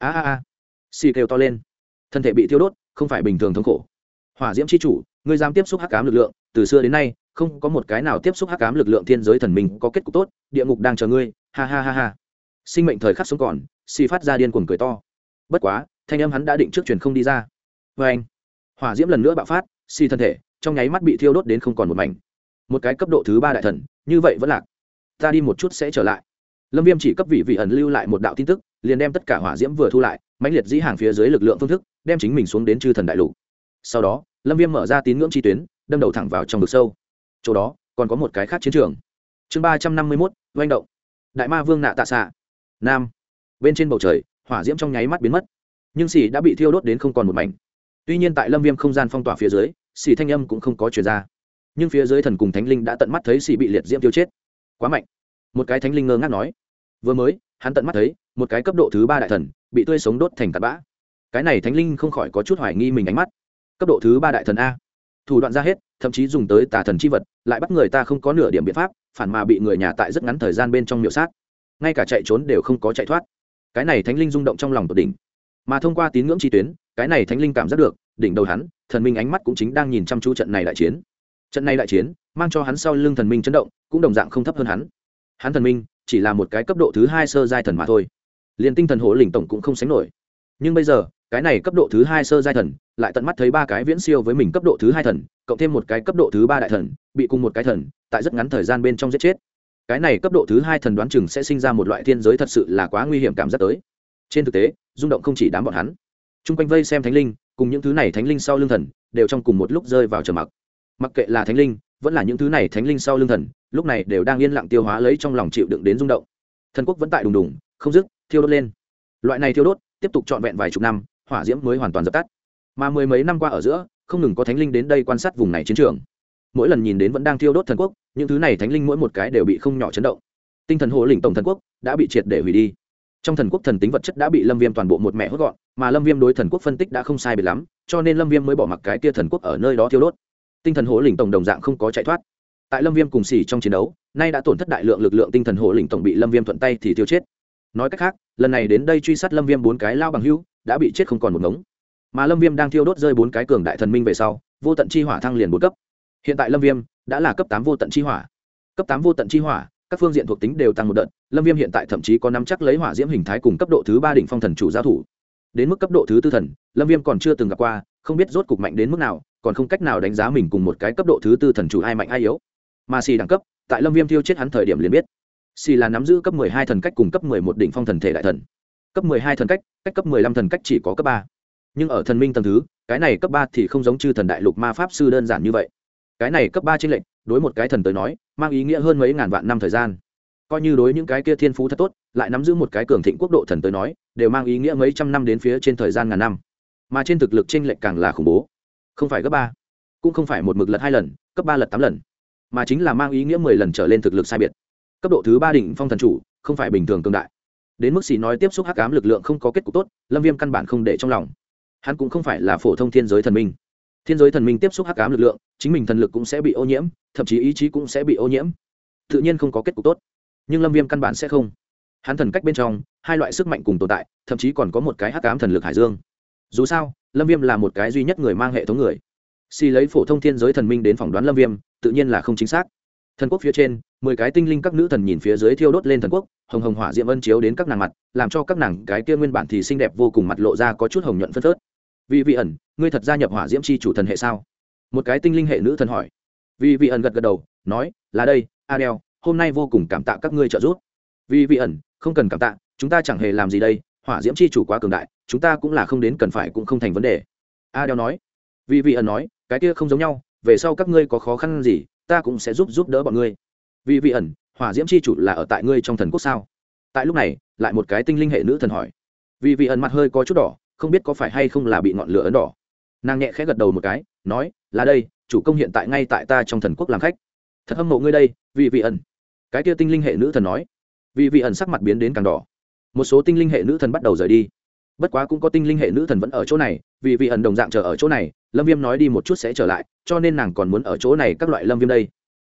Xì kêu to lên, thân thể bị thiêu đốt không phải bình thường thống khổ. Hỏa diễm chi chủ, ngươi dám tiếp xúc hắc ám lực lượng, từ xưa đến nay không có một cái nào tiếp xúc hắc ám lực lượng thiên giới thần minh có kết cục tốt, địa ngục đang chờ ngươi, ha ha ha ha. Sinh mệnh thời khắc sống còn, xì phát ra điên cuồng cười to. Bất quá thanh âm hắn đã định trước truyền không đi ra. Với anh, hỏa diễm lần nữa bạo phát, xì thân thể trong nháy mắt bị thiêu đốt đến không còn một mảnh. Một cái cấp độ thứ 3 đại thần, như vậy vẫn lạc. Ta đi một chút sẽ trở lại. Lâm Viêm chỉ cấp vị ẩn lưu lại một đạo tin tức, liền đem tất cả hỏa diễm vừa thu lại, mãnh liệt dĩ hàng phía dưới lực lượng phương thức, đem chính mình xuống đến chư thần đại lục. Sau đó lâm viêm mở ra tín ngưỡng chi tuyến, đâm đầu thẳng vào trong vực sâu. Chỗ đó còn có một cái khác chiến trường. Chương 351, oanh động. Đại ma vương nạ tạ xạ nam. Bên trên bầu trời hỏa diễm trong nháy mắt biến mất, nhưng xỉ đã bị thiêu đốt đến không còn một mảnh. Tuy nhiên tại lâm viêm không gian phong tỏa phía dưới, xỉ thanh âm cũng không có truyền ra, nhưng phía dưới thần cùng thánh linh đã tận mắt thấy xỉ bị liệt diễm tiêu chết. Quá mạnh. Một cái thánh linh ngơ ngác nói. Vừa mới hắn tận mắt thấy một cái cấp độ thứ 3 đại thần bị tươi sống đốt thành tạt bã. Cái này thánh linh không khỏi có chút hoài nghi mình ánh mắt. Cấp độ thứ 3 đại thần a, thủ đoạn ra hết, thậm chí dùng tới tà thần chi vật, lại bắt người ta không có nửa điểm biện pháp, phản mà bị người nhà tại rất ngắn thời gian bên trong miểu sát, ngay cả chạy trốn đều không có chạy thoát. Cái này thánh linh rung động trong lòng tột đỉnh, mà thông qua tín ngưỡng chi tuyến, cái này thánh linh cảm giác được đỉnh đầu hắn thần minh ánh mắt cũng chính đang nhìn chăm chú trận này đại chiến. Trận này đại chiến mang cho hắn sau lưng thần minh chấn động cũng đồng dạng không thấp hơn hắn. Hắn thần minh chỉ là một cái cấp độ thứ 2 sơ giai thần mà thôi, liền tinh thần hổ lĩnh tổng cũng không sánh nổi. Nhưng bây giờ cái này cấp độ thứ 2 sơ giai thần lại tận mắt thấy 3 cái viễn siêu với mình cấp độ thứ 2 thần, cộng thêm một cái cấp độ thứ 3 đại thần bị cùng một cái thần tại rất ngắn thời gian bên trong giết chết. Cái này cấp độ thứ 2 thần đoán chừng sẽ sinh ra một loại thiên giới thật sự là quá nguy hiểm cảm giác tới. Trên thực tế rung động không chỉ đám bọn hắn, chung quanh vây xem thánh linh cùng những thứ này thánh linh sau lưng thần đều trong cùng một lúc rơi vào trầm mặc. Mặc kệ là thánh linh vẫn là những thứ này thánh linh sau lưng thần, lúc này đều đang yên lặng tiêu hóa lấy trong lòng chịu đựng đến rung động. Thần quốc vẫn tại đùng đùng không dứt thiêu đốt lên. Loại này thiêu đốt tiếp tục trọn vẹn vài chục năm, hỏa diễm mới hoàn toàn dập tắt. Mà mười mấy năm qua ở giữa không ngừng có thánh linh đến đây quan sát vùng này chiến trường. Mỗi lần nhìn đến vẫn đang thiêu đốt thần quốc, những thứ này thánh linh mỗi một cái đều bị không nhỏ chấn động. Tinh thần hồ lĩnh tổng thần quốc đã bị triệt để hủy đi. Trong thần quốc thần tính vật chất đã bị lâm viêm toàn bộ một mẹ hốt gọn, mà lâm viêm đối thần quốc phân tích đã không sai biệt lắm, cho nên lâm viêm mới bỏ mặc cái kia thần quốc ở nơi đó thiêu đốt. Tinh thần hồ lĩnh tổng đồng dạng không có chạy thoát. Tại lâm viêm cùng xỉ trong chiến đấu, nay đã tổn thất đại lượng lực lượng tinh thần hồ lĩnh tổng bị lâm viêm thuận tay thì tiêu chết. Nói cách khác, lần này đến đây truy sát lâm viêm 4 cái lao bằng hữu đã bị chết không còn một ngống. Mà lâm viêm đang thiêu đốt rơi 4 cái cường đại thần minh về sau, vô tận chi hỏa thăng liền 4 cấp. Hiện tại lâm viêm đã là cấp 8 vô tận chi hỏa. Cấp 8 vô tận chi hỏa, các phương diện thuộc tính đều tăng một đợt, lâm viêm hiện tại thậm chí có nắm chắc lấy hỏa diễm hình thái cùng cấp độ thứ 3 đỉnh phong thần chủ giao thủ. Đến mức cấp độ thứ 4 thần, lâm viêm còn chưa từng gặp qua, không biết rốt cục mạnh đến mức nào, còn không cách nào đánh giá mình cùng một cái cấp độ thứ 4 thần chủ ai mạnh ai yếu. Mà xì đẳng cấp, tại lâm viêm thiêu chết hắn thời điểm liền biết. Xì là nắm giữ cấp 12 thần cách cùng cấp 11 đỉnh phong thần thể đại thần. Cấp 12 thần cách, cách cấp 15 thần cách chỉ có cấp 3. Nhưng ở thần minh tầng thứ, cái này cấp 3 thì không giống chư thần đại lục ma pháp sư đơn giản như vậy. Cái này cấp 3 chênh lệch, đối một cái thần tới nói, mang ý nghĩa hơn mấy ngàn vạn năm thời gian. Coi như đối những cái kia thiên phú thật tốt, lại nắm giữ một cái cường thịnh quốc độ thần tới nói, đều mang ý nghĩa mấy trăm năm đến phía trên thời gian ngàn năm. Mà trên thực lực chênh lệch càng là khủng bố. Không phải cấp 3, cũng không phải một mực lật 2 lần, cấp 3 lật 8 lần, mà chính là mang ý nghĩa 10 lần trở lên thực lực sai biệt. Cấp độ thứ 3 đỉnh phong thần chủ, không phải bình thường cường đại. Đến mức xì nói tiếp xúc hắc ám lực lượng không có kết cục tốt, lâm viêm căn bản không để trong lòng. Hắn cũng không phải là phổ thông thiên giới thần minh. Thiên giới thần minh tiếp xúc hắc ám lực lượng, chính mình thần lực cũng sẽ bị ô nhiễm, thậm chí ý chí cũng sẽ bị ô nhiễm, tự nhiên không có kết cục tốt. Nhưng lâm viêm căn bản sẽ không. Hắn thần cách bên trong hai loại sức mạnh cùng tồn tại, thậm chí còn có một cái hắc ám thần lực hải dương. Dù sao lâm viêm là một cái duy nhất người mang hệ thống người. Xì lấy phổ thông thiên giới thần minh đến phỏng đoán lâm viêm, tự nhiên là không chính xác. Thần quốc phía trên 10 cái tinh linh các nữ thần nhìn phía dưới thiêu đốt lên thần quốc, hồng hồng hỏa diễm ân chiếu đến các nàng mặt, làm cho các nàng cái kia nguyên bản thì xinh đẹp vô cùng mặt lộ ra có chút hồng nhuận phớt phớt. Vị ẩn, ngươi thật gia nhập hỏa diễm chi chủ thần hệ sao? Một cái tinh linh hệ nữ thần hỏi. Vị ẩn gật gật đầu, nói là đây, Adele, hôm nay vô cùng cảm tạ các ngươi trợ giúp. Vị ẩn, không cần cảm tạ, chúng ta chẳng hề làm gì đây, hỏa diễm chi chủ quá cường đại, chúng ta cũng là không đến cần phải cũng không thành vấn đề. Adele nói. Vị ẩn nói, cái kia không giống nhau, về sau các ngươi có khó khăn gì, ta cũng sẽ giúp đỡ bọn ngươi. Vị ẩn, hỏa diễm chi chủ là ở tại ngươi trong thần quốc sao? Tại lúc này lại một cái tinh linh hệ nữ thần hỏi. Vị ẩn mặt hơi có chút đỏ, không biết có phải hay không là bị ngọn lửa ấn đỏ. Nàng nhẹ khẽ gật đầu một cái, nói là đây, chủ công hiện tại ngay tại ta trong thần quốc làm khách, thật hâm mộ ngươi đây. Vị ẩn, cái kia tinh linh hệ nữ thần nói. Vị ẩn sắc mặt biến đến càng đỏ. Một số tinh linh hệ nữ thần bắt đầu rời đi, bất quá cũng có tinh linh hệ nữ thần vẫn ở chỗ này. Vị ẩn đồng dạng chờ ở chỗ này, lâm viêm nói đi một chút sẽ trở lại, cho nên nàng còn muốn ở chỗ này các loại lâm viêm đây.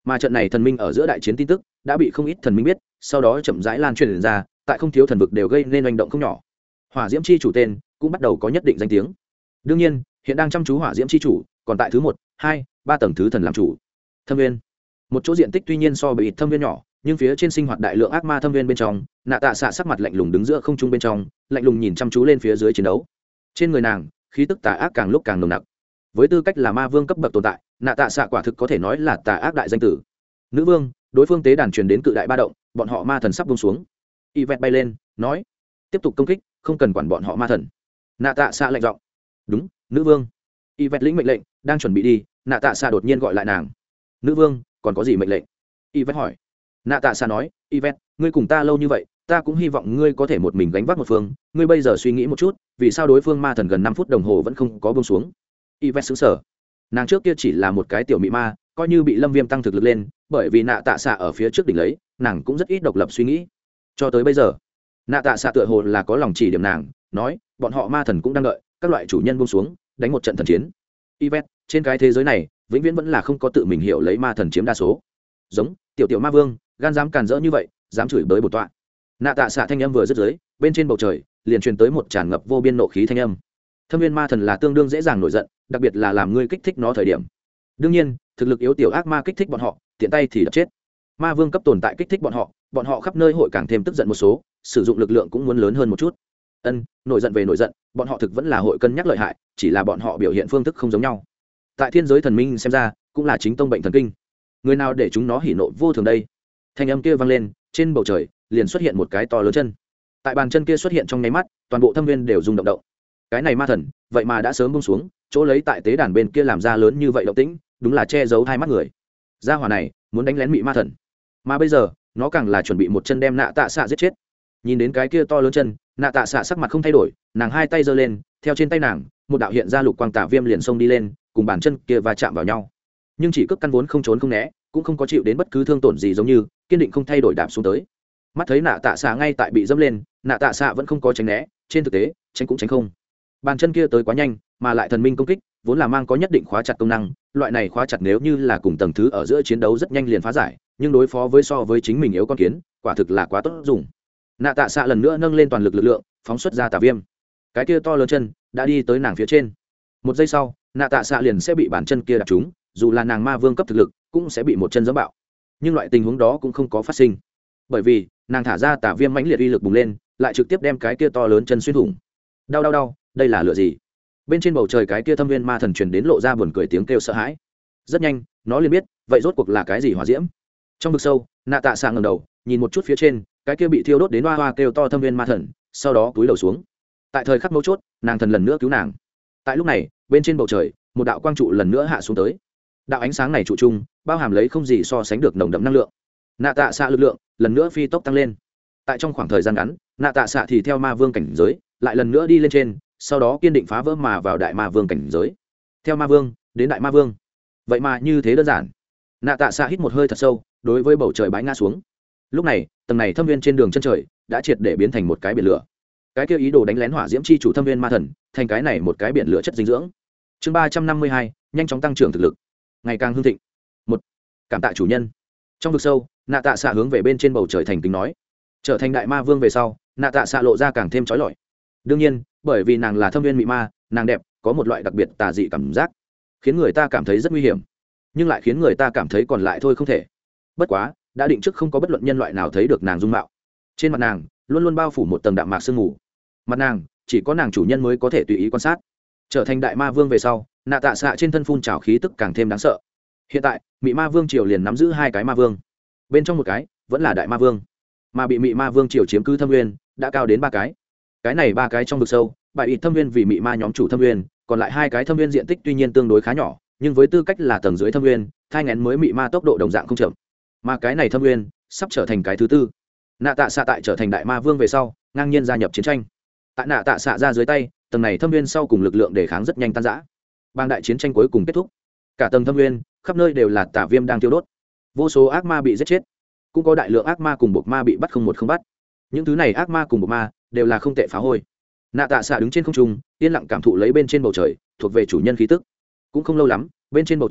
mà trận này thần minh ở giữa đại chiến tin tức đã bị không ít thần minh biết, sau đó chậm rãi lan truyền ra, tại không thiếu thần vực đều gây nên hành động không nhỏ. Hỏa diễm chi chủ tên cũng bắt đầu có nhất định danh tiếng. Đương nhiên, hiện đang chăm chú hỏa diễm chi chủ còn tại thứ 1, 2, 3 tầng thứ thần làm chủ. Thâm viên, một chỗ diện tích tuy nhiên so với ít thâm viên nhỏ, nhưng phía trên sinh hoạt đại lượng ác ma thâm viên bên trong, nạ tạ xạ sắc mặt lạnh lùng đứng giữa không trung bên trong, lạnh lùng nhìn chăm chú lên phía dưới chiến đấu. Trên người nàng, khí tức tà ác càng lúc càng nồng nặc. Với tư cách là ma vương cấp bậc tồn tại, nạ tạ xạ quả thực có thể nói là tà ác đại danh tử. Nữ vương, đối phương tế đàn truyền đến cự đại ba động, bọn họ ma thần sắp buông xuống. Yvette bay lên, nói: tiếp tục công kích, không cần quản bọn họ ma thần. Nạ tạ xạ lạnh giọng: đúng, nữ vương. Yvette lĩnh mệnh lệnh, đang chuẩn bị đi, nạ tạ xạ đột nhiên gọi lại nàng: nữ vương, còn có gì mệnh lệnh? Yvette hỏi. Nạ tạ xạ nói: Yvette, ngươi cùng ta lâu như vậy, ta cũng hy vọng ngươi có thể một mình gánh vác một phương. Ngươi bây giờ suy nghĩ một chút, vì sao đối phương ma thần gần 5 phút đồng hồ vẫn không có buông xuống? Yvette sững sờ. Nàng trước kia chỉ là một cái tiểu mị ma, coi như bị Lâm Viêm tăng thực lực lên, bởi vì nạ tạ xạ ở phía trước đỉnh lấy, nàng cũng rất ít độc lập suy nghĩ. Cho tới bây giờ, nạ tạ xạ tựa hồ là có lòng chỉ điểm nàng, nói: bọn họ ma thần cũng đang đợi các loại chủ nhân buông xuống, đánh một trận thần chiến. Yvette, trên cái thế giới này, vĩnh viễn vẫn là không có tự mình hiểu lấy ma thần chiếm đa số. Giống tiểu tiểu ma vương, gan dám càn rỡ như vậy, dám chửi bới bổn tọa. Nạ tạ xạ thanh âm vừa dứt dưới, bên trên bầu trời liền truyền tới một tràn ngập vô biên nộ khí thanh âm. Thâm viên ma thần là tương đương dễ dàng nổi giận, đặc biệt là làm ngươi kích thích nó thời điểm. Đương nhiên, thực lực yếu tiểu ác ma kích thích bọn họ, tiện tay thì đập chết. Ma vương cấp tồn tại kích thích bọn họ khắp nơi hội càng thêm tức giận một số, sử dụng lực lượng cũng muốn lớn hơn một chút. Nổi giận về nổi giận, bọn họ thực vẫn là hội cân nhắc lợi hại, chỉ là bọn họ biểu hiện phương thức không giống nhau. Tại thiên giới thần minh xem ra, cũng là chính tông bệnh thần kinh. Người nào để chúng nó hỉ nộ vô thường đây? Thanh âm kia vang lên, trên bầu trời liền xuất hiện một cái to lớn chân. Tại bàn chân kia xuất hiện trong nháy mắt, toàn bộ thâm viên đều rung động động. Cái này ma thần, vậy mà đã sớm buông xuống, chỗ lấy tại tế đàn bên kia làm ra lớn như vậy động tĩnh, đúng là che giấu hai mắt người. Gia hỏa này muốn đánh lén mị ma thần, mà bây giờ nó càng là chuẩn bị một chân đem nạ tạ xạ giết chết. Nhìn đến cái kia to lớn chân, nạ tạ xạ sắc mặt không thay đổi, nàng hai tay giơ lên, theo trên tay nàng một đạo hiện ra lục quang tà viêm liền xông đi lên, cùng bàn chân kia va chạm vào nhau. Nhưng chỉ cước căn vốn không trốn không né, cũng không có chịu đến bất cứ thương tổn gì, giống như kiên định không thay đổi đạp xuống tới. Mắt thấy nạ tạ xạ ngay tại bị dẫm lên, nạ tạ xạ vẫn không có tránh né, trên thực tế tránh cũng tránh không. Bàn chân kia tới quá nhanh, mà lại thần minh công kích vốn là mang có nhất định khóa chặt công năng, loại này khóa chặt nếu như là cùng tầng thứ ở giữa chiến đấu rất nhanh liền phá giải, nhưng đối phó với so với chính mình yếu con kiến, quả thực là quá tốt dùng. Nạ tạ xạ lần nữa nâng lên toàn lực lực lượng, phóng xuất ra tà viêm. Cái kia to lớn chân đã đi tới nàng phía trên. Một giây sau, nạ tạ xạ liền sẽ bị bàn chân kia đạp trúng, dù là nàng ma vương cấp thực lực cũng sẽ bị một chân giẫm bạo. Nhưng loại tình huống đó cũng không có phát sinh, bởi vì nàng thả ra tà viêm mãnh liệt uy lực bùng lên, lại trực tiếp đem cái kia to lớn chân xuyên thủng. Đau đau đau, đây là lửa gì? Bên trên bầu trời cái kia thâm viên ma thần truyền đến lộ ra buồn cười tiếng kêu sợ hãi. Rất nhanh nó liền biết vậy rốt cuộc là cái gì hỏa diễm. Trong vực sâu, nạ tạ xạ ngẩng đầu nhìn một chút phía trên cái kia bị thiêu đốt đến hoa hoa kêu to thâm viên ma thần, sau đó cúi đầu xuống. Tại thời khắc mấu chốt, nàng thần lần nữa cứu nàng. Tại lúc này, bên trên bầu trời một đạo quang trụ lần nữa hạ xuống tới. Đạo ánh sáng này trụ chung bao hàm lấy không gì so sánh được nồng đậm năng lượng. Nạ tạ xạ lực lượng lần nữa phi tốc tăng lên. Tại trong khoảng thời gian ngắn, nạ tạ xạ thì theo ma vương cảnh giới lại lần nữa đi lên trên, sau đó kiên định phá vỡ mà vào đại ma vương cảnh giới. Theo ma vương đến đại ma vương, vậy mà như thế đơn giản. Nạ tạ xạ hít một hơi thật sâu, đối với bầu trời bãi ngã xuống. Lúc này tầng này thâm viên trên đường chân trời đã triệt để biến thành một cái biển lửa. Cái kia ý đồ đánh lén hỏa diễm chi chủ thâm viên ma thần thành cái này một cái biển lửa chất dinh dưỡng. Chương 352, nhanh chóng tăng trưởng thực lực, ngày càng hưng thịnh. Một, cảm tạ chủ nhân. Trong vực sâu, nạ tạ xạ hướng về bên trên bầu trời thành kính nói. Trở thành đại ma vương về sau, nạ tạ xạ lộ ra càng thêm chói lọi. Đương nhiên, bởi vì nàng là thâm viên mị ma, nàng đẹp, có một loại đặc biệt tà dị cảm giác, khiến người ta cảm thấy rất nguy hiểm, nhưng lại khiến người ta cảm thấy còn lại thôi không thể. Bất quá, đã định trước không có bất luận nhân loại nào thấy được nàng dung mạo. Trên mặt nàng luôn luôn bao phủ một tầng đạm mạc sương mù. Mặt nàng chỉ có nàng chủ nhân mới có thể tùy ý quan sát. Trở thành đại ma vương về sau, nạ tạ xạ trên thân phun trào khí tức càng thêm đáng sợ. Hiện tại mị ma vương triều liền nắm giữ 2 cái ma vương, bên trong một cái vẫn là đại ma vương, mà bị mị ma vương triều chiếm cứ thâm nguyên đã cao đến 3 cái. Cái này 3 cái trong vực sâu, bại ít thâm nguyên vì mị ma nhóm chủ thâm nguyên, còn lại 2 cái thâm nguyên diện tích tuy nhiên tương đối khá nhỏ, nhưng với tư cách là tầng dưới thâm nguyên, thai nghén mới mị ma tốc độ đồng dạng không chậm. Mà cái này thâm nguyên sắp trở thành cái thứ tư. Nạ tạ xạ tại trở thành đại ma vương về sau, ngang nhiên gia nhập chiến tranh. Tại nạ tạ xạ ra dưới tay, tầng này thâm nguyên sau cùng lực lượng đề kháng rất nhanh tan rã. Bang đại chiến tranh cuối cùng kết thúc. Cả tầng thâm nguyên, khắp nơi đều là tà viêm đang thiêu đốt. Vô số ác ma bị giết chết, cũng có đại lượng ác ma cùng buộc ma bị bắt không một không bắt. Những thứ này ác ma cùng buộc ma đều là không tệ phá hôi. Nạ tạ xạ đứng trên không trung, yên lặng cảm thụ lấy bên trên bầu trời thuộc về chủ nhân khí tức. Cũng không lâu lắm, bên trên bầu trời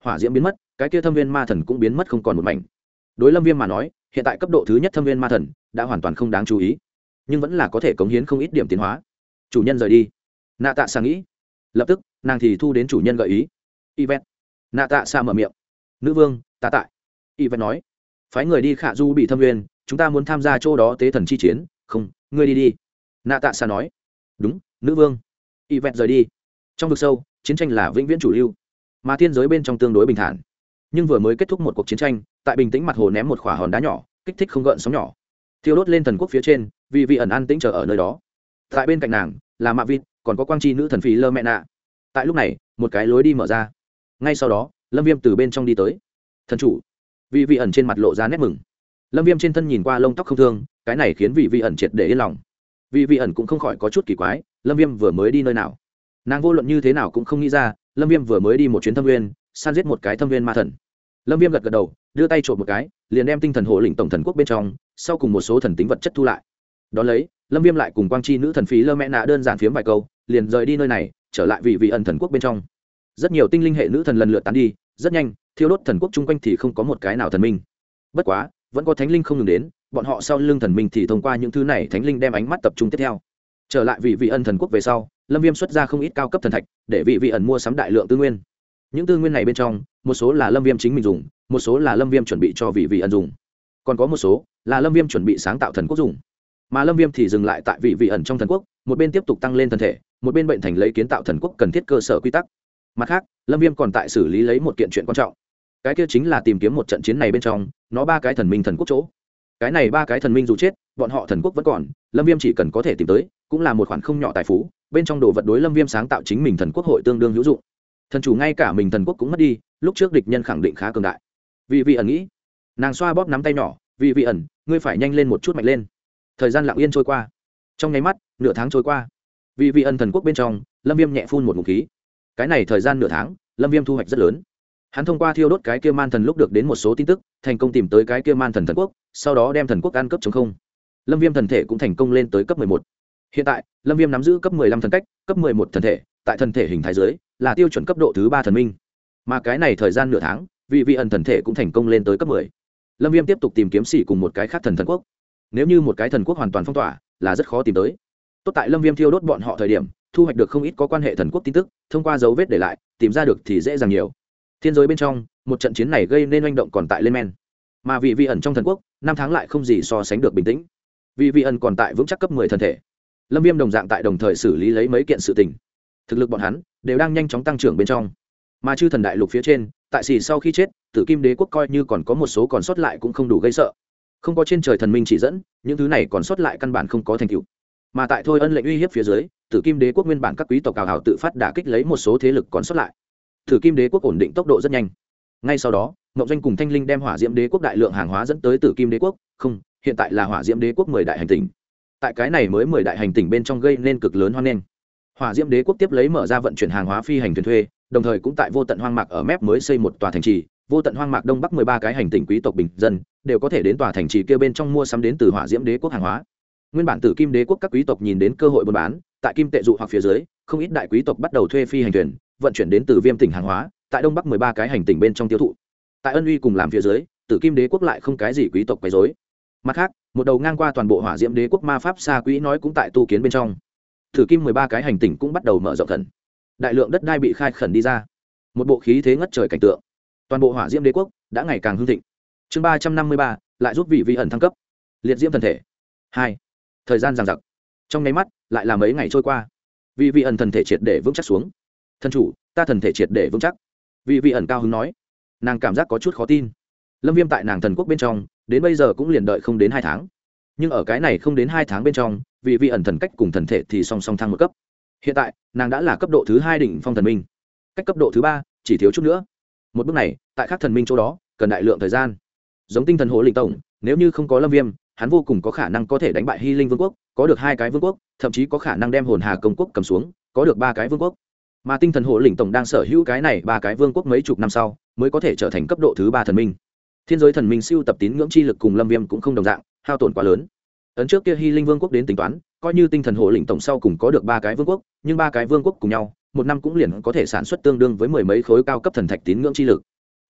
hỏa diễm biến mất, cái kia thâm viên ma thần cũng biến mất không còn một mảnh. Đối Lâm Viêm mà nói, hiện tại cấp độ thứ nhất thâm viên ma thần đã hoàn toàn không đáng chú ý, nhưng vẫn là có thể cống hiến không ít điểm tiến hóa. Chủ nhân rời đi, Nạ Tạ Xạ nghĩ. Lập tức, nàng thì thu đến chủ nhân gợi ý. Yvette. Nạ Tạ Xạ mở miệng. Nữ vương, ta tại. Yvette nói. Phái người đi Khả Du bị thâm viên, chúng ta muốn tham gia chỗ đó tế thần chi chiến. Không, ngươi đi đi. Nạ Tạ Xạ nói. Đúng, nữ vương. Yvette rời đi. Trong vực sâu, chiến tranh là vĩnh viễn chủ lưu, mà thiên giới bên trong tương đối bình thản. Nhưng vừa mới kết thúc một cuộc chiến tranh, tại bình tĩnh mặt hồ ném một quả hòn đá nhỏ, kích thích không gợn sóng nhỏ, thiêu đốt lên thần quốc phía trên, vì vị ẩn an tĩnh chờ ở nơi đó. Tại bên cạnh nàng là Mạ Vịt, còn có quang chi nữ thần phí Lơ Mẹ Nạ. Tại lúc này, một cái lối đi mở ra. Ngay sau đó, Lâm Viêm từ bên trong đi tới. Thần chủ. Vì vị ẩn trên mặt lộ ra nét mừng. Lâm Viêm trên thân nhìn qua lông tóc không thương, cái này khiến vị ẩn triệt để yên lòng. Vì vị ẩn cũng không khỏi có chút kỳ quái, Lâm Viêm vừa mới đi nơi nào? Nàng vô luận như thế nào cũng không nghĩ ra, Lâm Viêm vừa mới đi một chuyến thâm nguyên, săn giết một cái thâm viên ma thần. Lâm Viêm gật gật đầu, đưa tay trộm một cái, liền đem tinh thần hộ lĩnh tổng thần quốc bên trong, sau cùng một số thần tính vật chất thu lại. Đón lấy, Lâm Viêm lại cùng quang chi nữ thần phí Lơ Mẹ Nạ đơn giản phiếm vài câu, liền rời đi nơi này, trở lại vị ẩn thần quốc bên trong. Rất nhiều tinh linh hệ nữ thần lần lượt tán đi, rất nhanh, thiêu đốt thần quốc chung quanh thì không có một cái nào thần minh. Bất quá, vẫn có thánh linh không ngừng đến, bọn họ sau lưng thần minh thì thông qua những thứ này thánh linh đem ánh mắt tập trung tiếp theo. Trở lại vị ẩn thần quốc về sau, Lâm Viêm xuất ra không ít cao cấp thần thạch, để vị ẩn mua sắm đại lượng tư nguyên. Những tư nguyên này bên trong, một số là Lâm Viêm chính mình dùng, một số là Lâm Viêm chuẩn bị cho vị ẩn dùng, còn có một số là Lâm Viêm chuẩn bị sáng tạo thần quốc dùng. Mà Lâm Viêm thì dừng lại tại vị ẩn trong thần quốc, một bên tiếp tục tăng lên thân thể, một bên bệnh thành lấy kiến tạo thần quốc cần thiết cơ sở quy tắc. Mặt khác, Lâm Viêm còn tại xử lý lấy một kiện chuyện quan trọng. Cái kia chính là tìm kiếm một trận chiến này bên trong, nó 3 cái thần minh thần quốc chỗ. Cái này 3 cái thần minh dù chết, bọn họ thần quốc vẫn còn, Lâm Viêm chỉ cần có thể tìm tới, cũng là một khoản không nhỏ tài phú, bên trong đồ vật đối Lâm Viêm sáng tạo chính mình thần quốc hội tương đương hữu dụng. Thần chủ ngay cả mình thần quốc cũng mất đi, lúc trước địch nhân khẳng định khá cường đại. Vị ẩn nghĩ, nàng xoa bóp nắm tay nhỏ, vị ẩn, ngươi phải nhanh lên một chút, mạnh lên. Thời gian lặng yên trôi qua. Trong nháy mắt, nửa tháng trôi qua. Vị ẩn thần quốc bên trong, Lâm Viêm nhẹ phun một ngụm khí. Cái này thời gian nửa tháng, Lâm Viêm thu hoạch rất lớn. Hắn thông qua thiêu đốt cái kia man thần lúc được đến một số tin tức, thành công tìm tới cái kia man thần thần quốc, sau đó đem thần quốc ăn cấp chống không. Lâm Viêm thần thể cũng thành công lên tới cấp 11. Hiện tại, Lâm Viêm nắm giữ cấp 15 thần cách, cấp 11 thần thể, tại thần thể hình thái dưới, là tiêu chuẩn cấp độ thứ 3 thần minh. Mà cái này thời gian nửa tháng, vị ẩn thần thể cũng thành công lên tới cấp 10. Lâm Viêm tiếp tục tìm kiếm xỉ cùng một cái khác thần quốc. Nếu như một cái thần quốc hoàn toàn phong tỏa, là rất khó tìm tới. Tốt tại Lâm Viêm thiêu đốt bọn họ thời điểm, thu hoạch được không ít có quan hệ thần quốc tin tức, thông qua dấu vết để lại, tìm ra được thì dễ dàng nhiều. Thiên giới bên trong, một trận chiến này gây nên oanh động còn tại lên men. Mà vị ẩn trong thần quốc, 5 tháng lại không gì so sánh được bình tĩnh. Vị ẩn còn tại vững chắc cấp 10 thần thể. Lâm Viêm đồng dạng tại đồng thời xử lý lấy mấy kiện sự tình. Thực lực bọn hắn đều đang nhanh chóng tăng trưởng bên trong. Mà chư thần đại lục phía trên, tại xỉ sau khi chết, Tử Kim Đế quốc coi như còn có một số còn sót lại cũng không đủ gây sợ. Không có trên trời thần minh chỉ dẫn, những thứ này còn sót lại căn bản không có thành tựu. Mà tại thôi ân lệnh uy hiếp phía dưới, Tử Kim Đế quốc nguyên bản các quý tộc cào hào tự phát đả kích lấy một số thế lực còn sót lại. Tử Kim Đế quốc ổn định tốc độ rất nhanh. Ngay sau đó, Ngọc Doanh cùng Thanh Linh đem Hỏa Diễm Đế quốc đại lượng hàng hóa dẫn tới Tử Kim Đế quốc, không, hiện tại là Hỏa Diễm Đế quốc 10 đại hành tinh. Tại cái này mới 10 đại hành tinh bên trong gây nên cực lớn hoan nghênh. Hỏa Diễm Đế quốc tiếp lấy mở ra vận chuyển hàng hóa phi hành thuyền thuê, đồng thời cũng tại Vô Tận Hoang Mạc ở mép mới xây một tòa thành trì, Vô Tận Hoang Mạc đông bắc 13 cái hành tinh quý tộc bình dân đều có thể đến tòa thành trì kia bên trong mua sắm đến từ Hỏa Diễm Đế quốc hàng hóa. Nguyên bản Tử Kim Đế quốc các quý tộc nhìn đến cơ hội buôn bán, tại kim tệ dụ hoặc phía dưới, không ít đại quý tộc bắt đầu thuê phi hành thuyền, vận chuyển đến từ Viêm tỉnh hàng hóa, tại đông bắc 13 cái hành tinh bên trong tiêu thụ. Tại ân uy cùng làm phía dưới, Tử Kim Đế quốc lại không cái gì quý tộc quấy rối. Mặt khác, một đầu ngang qua toàn bộ Hỏa Diễm Đế quốc ma pháp xa quỹ nói cũng tại tu kiến bên trong. Tử Kim 13 cái hành tinh cũng bắt đầu mở rộng thần. Đại lượng đất đai bị khai khẩn đi ra. Một bộ khí thế ngất trời cảnh tượng. Toàn bộ Hỏa Diễm Đế quốc đã ngày càng hưng thịnh. Chương 353 lại giúp vị ẩn thăng cấp. Liệt diễm thần thể 2. Thời gian giằng giặc. Trong nháy mắt, lại là mấy ngày trôi qua. Vị ẩn thần thể triệt để vững chắc xuống. Thần chủ, ta thần thể triệt để vững chắc. Vị ẩn cao hứng nói. Nàng cảm giác có chút khó tin. Lâm Viêm tại nàng thần quốc bên trong, đến bây giờ cũng liền đợi không đến 2 tháng. Nhưng ở cái này không đến 2 tháng bên trong, vị ẩn thần cách cùng thần thể thì song song thăng một cấp. Hiện tại, nàng đã là cấp độ thứ 2 đỉnh phong thần minh. Cách cấp độ thứ 3, chỉ thiếu chút nữa. Một bước này, tại các thần minh chỗ đó, cần đại lượng thời gian. Giống tinh thần hồ linh tổng, nếu như không có Lâm Viêm, hắn vô cùng có khả năng có thể đánh bại Hy Linh Vương quốc, có được 2 cái vương quốc, thậm chí có khả năng đem Hồn Hà công quốc cầm xuống, có được 3 cái vương quốc. Mà tinh thần hồ linh tổng đang sở hữu cái này 3 cái vương quốc mấy chục năm sau, mới có thể trở thành cấp độ thứ 3 thần minh. Thiên giới thần minh siêu tập tín ngưỡng chi lực cùng Lâm Viêm cũng không đồng dạng, hao tổn quá lớn. Ấn trước kia Hy Linh Vương quốc đến tính toán, coi như tinh thần hồ lĩnh tổng sau cùng có được 3 cái vương quốc, nhưng 3 cái vương quốc cùng nhau, một năm cũng liền có thể sản xuất tương đương với 10 mấy khối cao cấp thần thạch tín ngưỡng chi lực.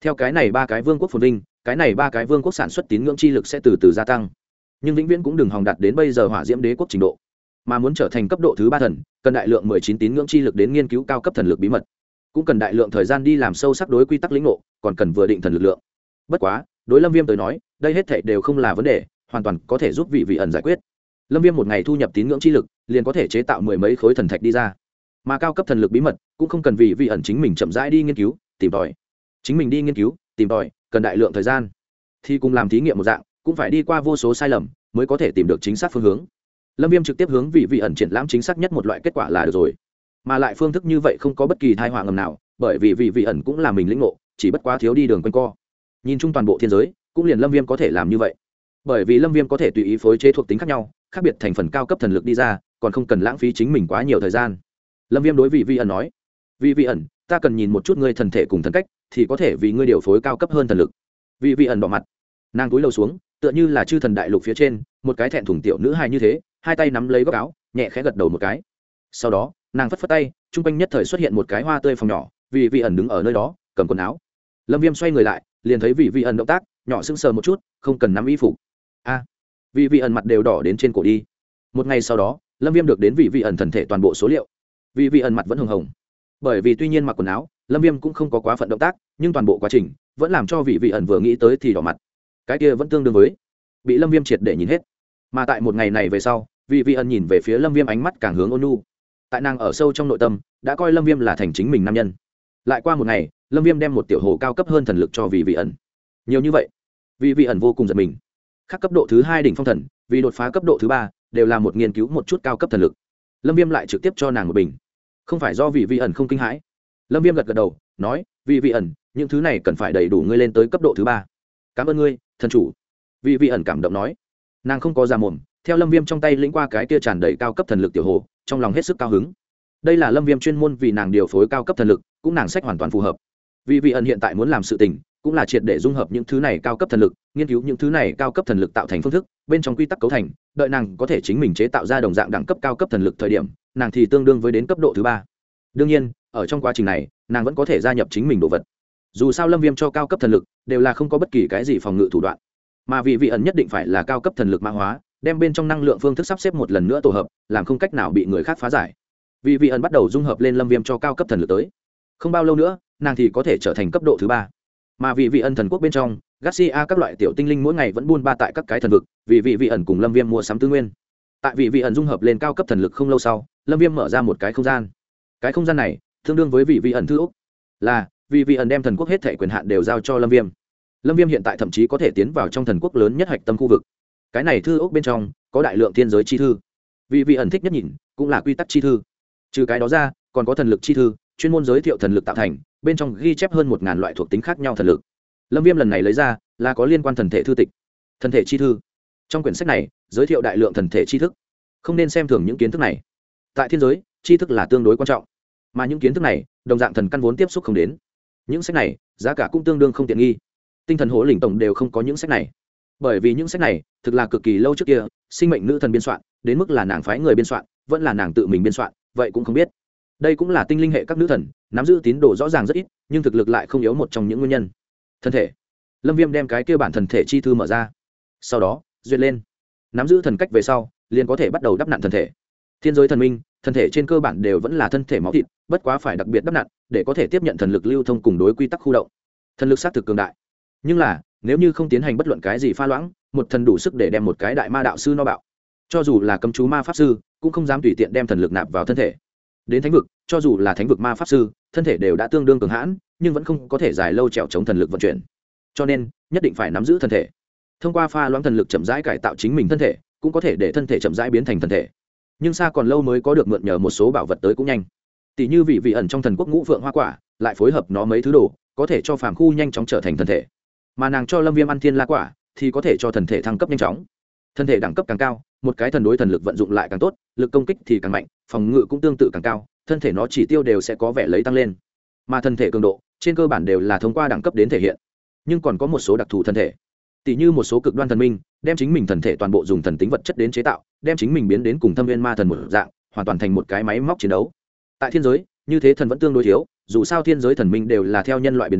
theo cái này ba cái vương quốc phồn vinh, cái này ba cái vương quốc sản xuất tín ngưỡng chi lực sẽ từ từ gia tăng, nhưng vĩnh viễn cũng đừng hòng đạt đến bây giờ hỏa diễm đế quốc trình độ, mà muốn trở thành cấp độ thứ ba thần cần đại lượng 19 tín ngưỡng chi lực đến nghiên cứu cao cấp thần lực bí mật, cũng cần đại lượng thời gian đi làm sâu sắc đối quy tắc lĩnh ngộ, còn cần vừa định thần lực lượng. Bất quá đối Lâm Viêm tới nói đây hết thảy đều không là vấn đề, hoàn toàn có thể giúp vị ẩn giải quyết. Lâm Viêm một ngày thu nhập tín ngưỡng chi lực liền có thể chế tạo mười mấy khối thần thạch đi ra, mà cao cấp thần lực bí mật cũng không cần vị ẩn chính mình chậm rãi đi nghiên cứu tìm tòi. Chính mình đi nghiên cứu tìm tòi cần đại lượng thời gian, thì cùng làm thí nghiệm một dạng, cũng phải đi qua vô số sai lầm mới có thể tìm được chính xác phương hướng. Lâm Viêm trực tiếp hướng vị ẩn triển lãm chính xác nhất một loại kết quả là được rồi, mà lại phương thức như vậy không có bất kỳ tai họa ngầm nào, bởi vì vị ẩn cũng là mình lĩnh ngộ, chỉ bất quá thiếu đi đường quanh co. Nhìn chung toàn bộ thiên giới cũng liền Lâm Viêm có thể làm như vậy, bởi vì Lâm Viêm có thể tùy ý phối chế thuộc tính khác nhau, khác biệt thành phần cao cấp thần lực đi ra, còn không cần lãng phí chính mình quá nhiều thời gian. Lâm Viêm đối vị ẩn nói: vị ẩn, ta cần nhìn một chút ngươi thần thể cùng thần cách, thì có thể vì ngươi điều phối cao cấp hơn thần lực. Vị ẩn đỏ mặt, nàng cúi đầu xuống, tựa như là chư thần đại lục phía trên một cái thẹn thùng tiểu nữ hài như thế, hai tay nắm lấy góc áo, nhẹ khẽ gật đầu một cái. Sau đó nàng phất phất tay, trung quanh nhất thời xuất hiện một cái hoa tươi phòng nhỏ, vị ẩn đứng ở nơi đó cầm quần áo. Lâm Viêm xoay người lại liền thấy vị ẩn động tác nhỏ sững sờ một chút, không cần nắm y phục. A, vị ẩn mặt đều đỏ đến trên cổ đi. Một ngày sau đó Lâm Viêm được đến vị ẩn thần thể toàn bộ số liệu. Vị ẩn mặt vẫn hồng hồng, bởi vì tuy nhiên mặc quần áo Lâm Viêm cũng không có quá phận động tác, nhưng toàn bộ quá trình vẫn làm cho vị ẩn vừa nghĩ tới thì đỏ mặt. Cái kia vẫn tương đương với bị Lâm Viêm triệt để nhìn hết. Mà tại một ngày này về sau, vị ẩn nhìn về phía Lâm Viêm ánh mắt càng hướng ôn nhu. Tại nàng ở sâu trong nội tâm đã coi Lâm Viêm là thành chính mình nam nhân. Lại qua một ngày, Lâm Viêm đem một tiểu hồ cao cấp hơn thần lực cho vị ẩn. Nhiều như vậy, vị ẩn vô cùng giật mình. Khác cấp độ thứ 2 đỉnh phong thần, vì đột phá cấp độ thứ 3, đều là một nghiên cứu một chút cao cấp thần lực. Lâm Viêm lại trực tiếp cho nàng một bình. Không phải do vị ẩn không kinh hãi. Lâm Viêm gật gật đầu, nói: vị ẩn, những thứ này cần phải đầy đủ ngươi lên tới cấp độ thứ 3. Cảm ơn ngươi, thần chủ. Vị ẩn cảm động nói. Nàng không có ra mồm, theo Lâm Viêm trong tay lĩnh qua cái kia tràn đầy cao cấp thần lực tiểu hồ, trong lòng hết sức cao hứng. Đây là Lâm Viêm chuyên môn vì nàng điều phối cao cấp thần lực, cũng nàng sách hoàn toàn phù hợp. Vị ẩn hiện tại muốn làm sự tình, cũng là triệt để dung hợp những thứ này cao cấp thần lực, nghiên cứu những thứ này cao cấp thần lực tạo thành phương thức, bên trong quy tắc cấu thành, đợi nàng có thể chính mình chế tạo ra đồng dạng đẳng cấp cao cấp thần lực thời điểm, nàng thì tương đương với đến cấp độ thứ 3. Đương nhiên, ở trong quá trình này, nàng vẫn có thể gia nhập chính mình đồ vật. Dù sao Lâm Viêm cho cao cấp thần lực đều là không có bất kỳ cái gì phòng ngự thủ đoạn, mà vị ẩn nhất định phải là cao cấp thần lực mã hóa, đem bên trong năng lượng phương thức sắp xếp một lần nữa tổ hợp, làm không cách nào bị người khác phá giải. Vị ẩn bắt đầu dung hợp lên Lâm Viêm cho cao cấp thần lực tới. Không bao lâu nữa, nàng thì có thể trở thành cấp độ thứ 3. Mà vị ẩn thần quốc bên trong, Garcia các loại tiểu tinh linh mỗi ngày vẫn buôn ba tại các cái thần vực, vì vị ẩn cùng Lâm Viêm mua sắm tư nguyên. Tại vị ẩn dung hợp lên cao cấp thần lực không lâu sau, Lâm Viêm mở ra một cái không gian. Cái không gian này tương đương với vị ẩn thư ốc, là vị ẩn đem thần quốc hết thảy quyền hạn đều giao cho Lâm Viêm. Lâm Viêm hiện tại thậm chí có thể tiến vào trong thần quốc lớn nhất hạch tâm khu vực. Cái này thư ốc bên trong có đại lượng thiên giới chi thư. Vị ẩn thích nhất nhìn cũng là quy tắc chi thư. Trừ cái đó ra, còn có thần lực chi thư, chuyên môn giới thiệu thần lực tạo thành, bên trong ghi chép hơn 1000 loại thuộc tính khác nhau thần lực. Lâm Viêm lần này lấy ra là có liên quan thần thể thư tịch, thần thể chi thư. Trong quyển sách này giới thiệu đại lượng thần thể tri thức, không nên xem thường những kiến thức này. Tại thiên giới, tri thức là tương đối quan trọng, mà những kiến thức này đồng dạng thần căn vốn tiếp xúc không đến. Những sách này giá cả cũng tương đương không tiện nghi. Tinh thần hổ lĩnh tổng đều không có những sách này, bởi vì những sách này thực là cực kỳ lâu trước kia sinh mệnh nữ thần biên soạn, đến mức là nàng phái người biên soạn vẫn là nàng tự mình biên soạn, vậy cũng không biết. Đây cũng là tinh linh hệ các nữ thần nắm giữ tín đồ rõ ràng rất ít, nhưng thực lực lại không yếu một trong những nguyên nhân. Thân thể. Lâm Viêm đem cái kia bản thần thể chi thư mở ra, sau đó duyệt lên. Nắm giữ thần cách về sau liền có thể bắt đầu đắp nặn thần thể. Thiên giới thần minh thần thể trên cơ bản đều vẫn là thân thể máu thịt, bất quá phải đặc biệt đắp nặn để có thể tiếp nhận thần lực lưu thông cùng đối quy tắc khu động. Thần lực xác thực cường đại, nhưng là nếu như không tiến hành bất luận cái gì pha loãng, một thần đủ sức để đem một cái đại ma đạo sư no bạo. Cho dù là cấm chú ma pháp sư cũng không dám tùy tiện đem thần lực nạp vào thân thể. Đến thánh vực, cho dù là thánh vực ma pháp sư thân thể đều đã tương đương cường hãn, nhưng vẫn không có thể dài lâu trèo chống thần lực vận chuyển, cho nên nhất định phải nắm giữ thân thể. Thông qua pha loãng thần lực chậm rãi cải tạo chính mình thân thể, cũng có thể để thân thể chậm rãi biến thành thần thể. Nhưng xa còn lâu mới có được mượn nhờ một số bảo vật tới cũng nhanh. Tỷ như vị ẩn trong thần quốc ngũ phượng hoa quả, lại phối hợp nó mấy thứ đồ, có thể cho phàm khu nhanh chóng trở thành thần thể. Mà nàng cho Lâm Viêm ăn thiên la quả, thì có thể cho thần thể thăng cấp nhanh chóng. Thân thể đẳng cấp càng cao, một cái thần đối thần lực vận dụng lại càng tốt, lực công kích thì càng mạnh, phòng ngự cũng tương tự càng cao, thân thể nó chỉ tiêu đều sẽ có vẻ lấy tăng lên. Mà thân thể cường độ trên cơ bản đều là thông qua đẳng cấp đến thể hiện. Nhưng còn có một số đặc thù thân thể, tỷ như một số cực đoan thần minh đem chính mình thần thể toàn bộ dùng thần tính vật chất đến chế tạo, đem chính mình biến đến cùng Thâm Viên ma thần một dạng, hoàn toàn thành một cái máy móc chiến đấu. Tại thiên giới như thế thần vẫn tương đối thiếu, dù sao thiên giới thần minh đều là theo nhân loại biến đến,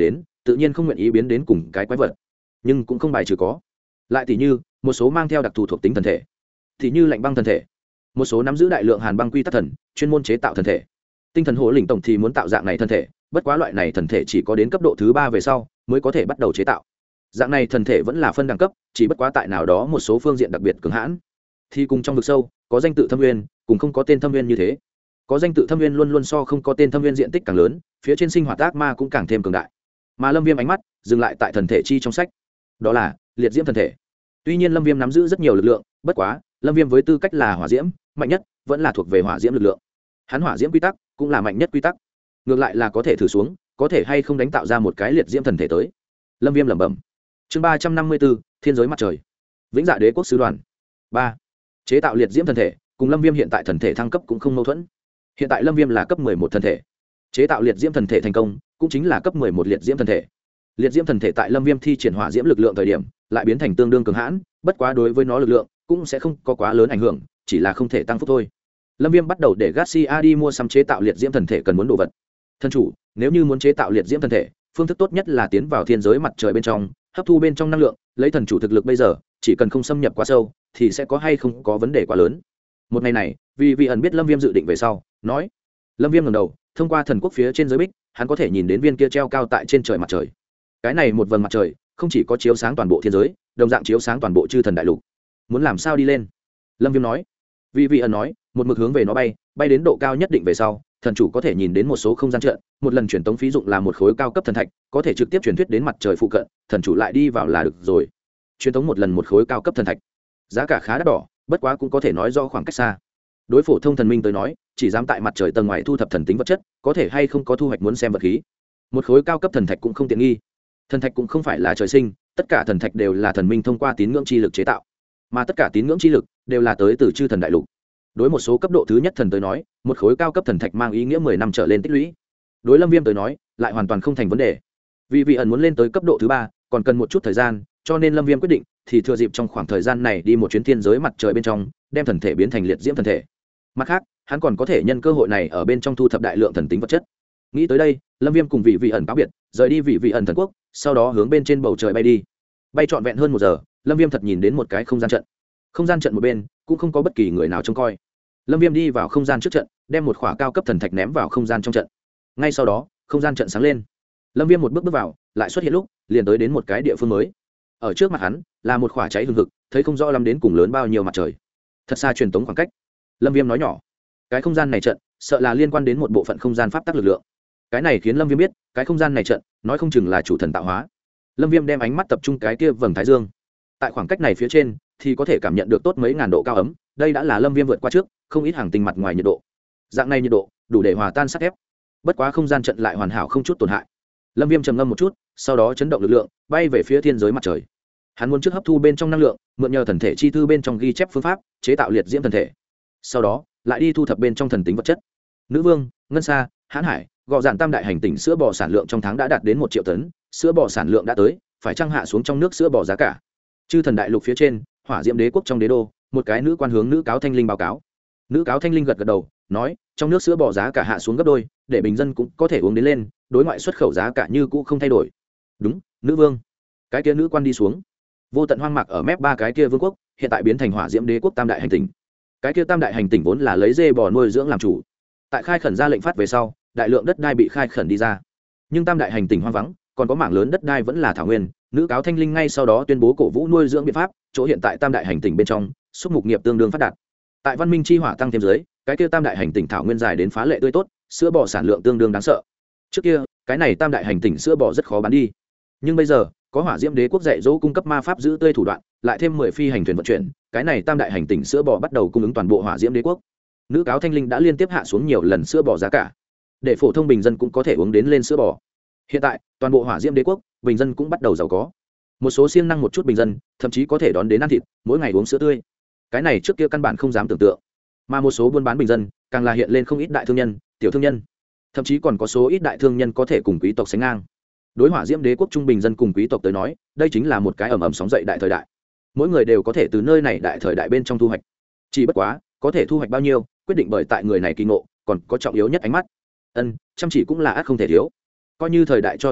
tự nhiên không nguyện ý biến đến cùng cái quái vật, nhưng cũng không bài trừ có. Lại tỷ như một số mang theo đặc thù thuộc tính thần thể, thì như lạnh băng thần thể, một số nắm giữ đại lượng hàn băng quy tắc thần, chuyên môn chế tạo thần thể. Tinh thần hồ lĩnh tổng thì muốn tạo dạng này thần thể, bất quá loại này thần thể chỉ có đến cấp độ thứ 3 về sau mới có thể bắt đầu chế tạo. Dạng này thần thể vẫn là phân đẳng cấp, chỉ bất quá tại nào đó một số phương diện đặc biệt cường hãn. Thì cùng trong vực sâu, có danh tự thâm nguyên, cùng không có tên thâm nguyên như thế. Có danh tự thâm nguyên luôn luôn so không có tên thâm nguyên diện tích càng lớn, phía trên sinh hoạt ác ma cũng càng thêm cường đại. Mà Lâm Viêm ánh mắt dừng lại tại thần thể chi trong sách, đó là liệt diễm thần thể. Tuy nhiên Lâm Viêm nắm giữ rất nhiều lực lượng, bất quá, Lâm Viêm với tư cách là hỏa diễm, mạnh nhất vẫn là thuộc về hỏa diễm lực lượng. Hắn hỏa diễm quy tắc cũng là mạnh nhất quy tắc. Ngược lại là có thể thử xuống, có thể hay không đánh tạo ra một cái liệt diễm thần thể tới. Lâm Viêm lẩm bẩm. Chương 354, Thiên giới mặt trời. Vĩnh Dạ Đế quốc sứ đoàn. 3. Chế tạo liệt diễm thần thể, cùng Lâm Viêm hiện tại thần thể thăng cấp cũng không mâu thuẫn. Hiện tại Lâm Viêm là cấp 11 thần thể. Chế tạo liệt diễm thần thể thành công, cũng chính là cấp 11 liệt diễm thần thể. Liệt diễm thần thể tại Lâm Viêm thi triển hỏa diễm lực lượng thời điểm, lại biến thành tương đương cường hãn, bất quá đối với nó lực lượng cũng sẽ không có quá lớn ảnh hưởng, chỉ là không thể tăng phúc thôi. Lâm Viêm bắt đầu để Garcia đi mua sắm chế tạo liệt diễm thần thể cần muốn đồ vật. Thân chủ, nếu như muốn chế tạo liệt diễm thần thể, phương thức tốt nhất là tiến vào thiên giới mặt trời bên trong, hấp thu bên trong năng lượng, lấy thần chủ thực lực bây giờ, chỉ cần không xâm nhập quá sâu, thì sẽ có hay không có vấn đề quá lớn. Một ngày này, vì ẩn biết Lâm Viêm dự định về sau, nói. Lâm Viêm ngẩng đầu, thông qua thần quốc phía trên giới bích, hắn có thể nhìn đến viên kia treo cao tại trên trời mặt trời. Cái này một vầng mặt trời, không chỉ có chiếu sáng toàn bộ thiên giới, đồng dạng chiếu sáng toàn bộ chư thần đại lục. Muốn làm sao đi lên? Lâm Viêm nói. Vì ẩn nói, một mực hướng về nó bay, bay đến độ cao nhất định về sau, thần chủ có thể nhìn đến một số không gian trận, một lần truyền tống phí dụng là một khối cao cấp thần thạch, có thể trực tiếp truyền thuyết đến mặt trời phụ cận, thần chủ lại đi vào là được rồi. Truyền tống một lần một khối cao cấp thần thạch, giá cả khá đắt đỏ, bất quá cũng có thể nói do khoảng cách xa. Đối phổ thông thần minh tới nói, chỉ dám tại mặt trời tầng ngoài thu thập thần tính vật chất, có thể hay không có thu hoạch muốn xem vật khí. Một khối cao cấp thần thạch cũng không tiện nghi. Thần thạch cũng không phải là trời sinh, tất cả thần thạch đều là thần minh thông qua tín ngưỡng chi lực chế tạo, mà tất cả tín ngưỡng chi lực đều là tới từ chư thần đại lục. Đối một số cấp độ thứ nhất thần tới nói, một khối cao cấp thần thạch mang ý nghĩa 10 năm trở lên tích lũy. Đối Lâm Viêm tới nói, lại hoàn toàn không thành vấn đề. Vì ẩn muốn lên tới cấp độ thứ 3, còn cần một chút thời gian, cho nên Lâm Viêm quyết định thì thừa dịp trong khoảng thời gian này đi một chuyến thiên giới mặt trời bên trong, đem thần thể biến thành liệt diễm thần thể. Mặt khác, hắn còn có thể nhân cơ hội này ở bên trong thu thập đại lượng thần tính vật chất. Nghĩ tới đây, Lâm Viêm cùng vị ẩn cáo biệt, rời đi vị ẩn thần quốc, sau đó hướng bên trên bầu trời bay đi. Bay trọn vẹn hơn 1 giờ, Lâm Viêm thật nhìn đến một cái không gian trận. Không gian trận một bên cũng không có bất kỳ người nào trông coi. Lâm Viêm đi vào không gian trước trận, đem một khỏa cao cấp thần thạch ném vào không gian trong trận. Ngay sau đó, không gian trận sáng lên. Lâm Viêm một bước bước vào, lại xuất hiện lúc, liền tới đến một cái địa phương mới. Ở trước mặt hắn là một khỏa cháy hừng hực, thấy không rõ lắm đến cùng lớn bao nhiêu mặt trời. Thật xa truyền tống khoảng cách. Lâm Viêm nói nhỏ, cái không gian này trận, sợ là liên quan đến một bộ phận không gian pháp tắc lực lượng. Cái này khiến Lâm Viêm biết, cái không gian này trận, nói không chừng là chủ thần tạo hóa. Lâm Viêm đem ánh mắt tập trung cái kia vầng thái dương. Tại khoảng cách này phía trên, thì có thể cảm nhận được tốt mấy ngàn độ cao ấm, đây đã là Lâm Viêm vượt qua trước, không ít hàng tinh mặt ngoài nhiệt độ. Dạng này nhiệt độ, đủ để hòa tan sắt thép. Bất quá không gian trận lại hoàn hảo không chút tổn hại. Lâm Viêm trầm ngâm một chút, sau đó chấn động lực lượng, bay về phía thiên giới mặt trời. Hắn muốn trước hấp thu bên trong năng lượng, mượn nhờ thần thể chi thư bên trong ghi chép phương pháp, chế tạo liệt diễm thần thể. Sau đó, lại đi thu thập bên trong thần tính vật chất. Nữ vương, ngân sa, hãn hải, gọ dạn tam đại hành tinh sữa bò sản lượng trong tháng đã đạt đến 1 triệu tấn, sữa bò sản lượng đã tới, phải chăng hạ xuống trong nước sữa bò giá cả. Chư thần đại lục phía trên, Hỏa Diễm Đế quốc trong đế đô, một cái nữ quan hướng nữ cáo Thanh Linh báo cáo. Nữ cáo Thanh Linh gật gật đầu, nói, trong nước sữa bò giá cả hạ xuống gấp đôi, để bình dân cũng có thể uống đến lên, đối ngoại xuất khẩu giá cả như cũ không thay đổi. Đúng, nữ vương. Cái kia nữ quan đi xuống. Vô tận hoang mạc ở mép 3 cái kia vương quốc, hiện tại biến thành Hỏa Diễm Đế quốc tam đại hành tinh. Cái kia tam đại hành tinh vốn là lấy dê bò nuôi dưỡng làm chủ. Tại khai khẩn ra lệnh phát về sau, đại lượng đất đai bị khai khẩn đi ra. Nhưng tam đại hành tinh hoang vắng, còn có mảng lớn đất đai vẫn là thảo nguyên. Nữ cáo Thanh Linh ngay sau đó tuyên bố cổ vũ nuôi dưỡng biện pháp, chỗ hiện tại tam đại hành tinh bên trong, xúc mục nghiệp tương đương phát đạt. Tại văn minh chi hỏa tăng thêm dưới, cái kia tam đại hành tinh thảo nguyên dài đến phá lệ tươi tốt, sữa bò sản lượng tương đương đáng sợ. Trước kia, cái này tam đại hành tinh sữa bò rất khó bán đi. Nhưng bây giờ, có Hỏa Diễm Đế quốc dạy dỗ cung cấp ma pháp giữ tươi thủ đoạn, lại thêm 10 phi hành thuyền vận chuyển, cái này tam đại hành tinh sữa bò bắt đầu cung ứng toàn bộ Hỏa Diễm Đế quốc. Nữ cáo Thanh Linh đã liên tiếp hạ xuống nhiều lần sữa bò giá cả, để phổ thông bình dân cũng có thể uống đến lên sữa bò. Hiện tại, toàn bộ Hỏa Diễm Đế quốc, bình dân cũng bắt đầu giàu có. Một số siêng năng một chút bình dân, thậm chí có thể đón đến ăn thịt, mỗi ngày uống sữa tươi. Cái này trước kia căn bản không dám tưởng tượng. Mà một số buôn bán bình dân, càng là hiện lên không ít đại thương nhân, tiểu thương nhân. Thậm chí còn có số ít đại thương nhân có thể cùng quý tộc sánh ngang. Đối Hỏa Diễm Đế quốc trung bình dân cùng quý tộc tới nói, đây chính là một cái ầm ầm sóng dậy đại thời đại. Mỗi người đều có thể từ nơi này đại thời đại bên trong thu hoạch. Chỉ bất quá, có thể thu hoạch bao nhiêu, quyết định bởi tại người này kỳ ngộ, còn có trọng yếu nhất ánh mắt. Chăm chỉ cũng là ắt không thể thiếu. Coi như thời đại cho dù tốt,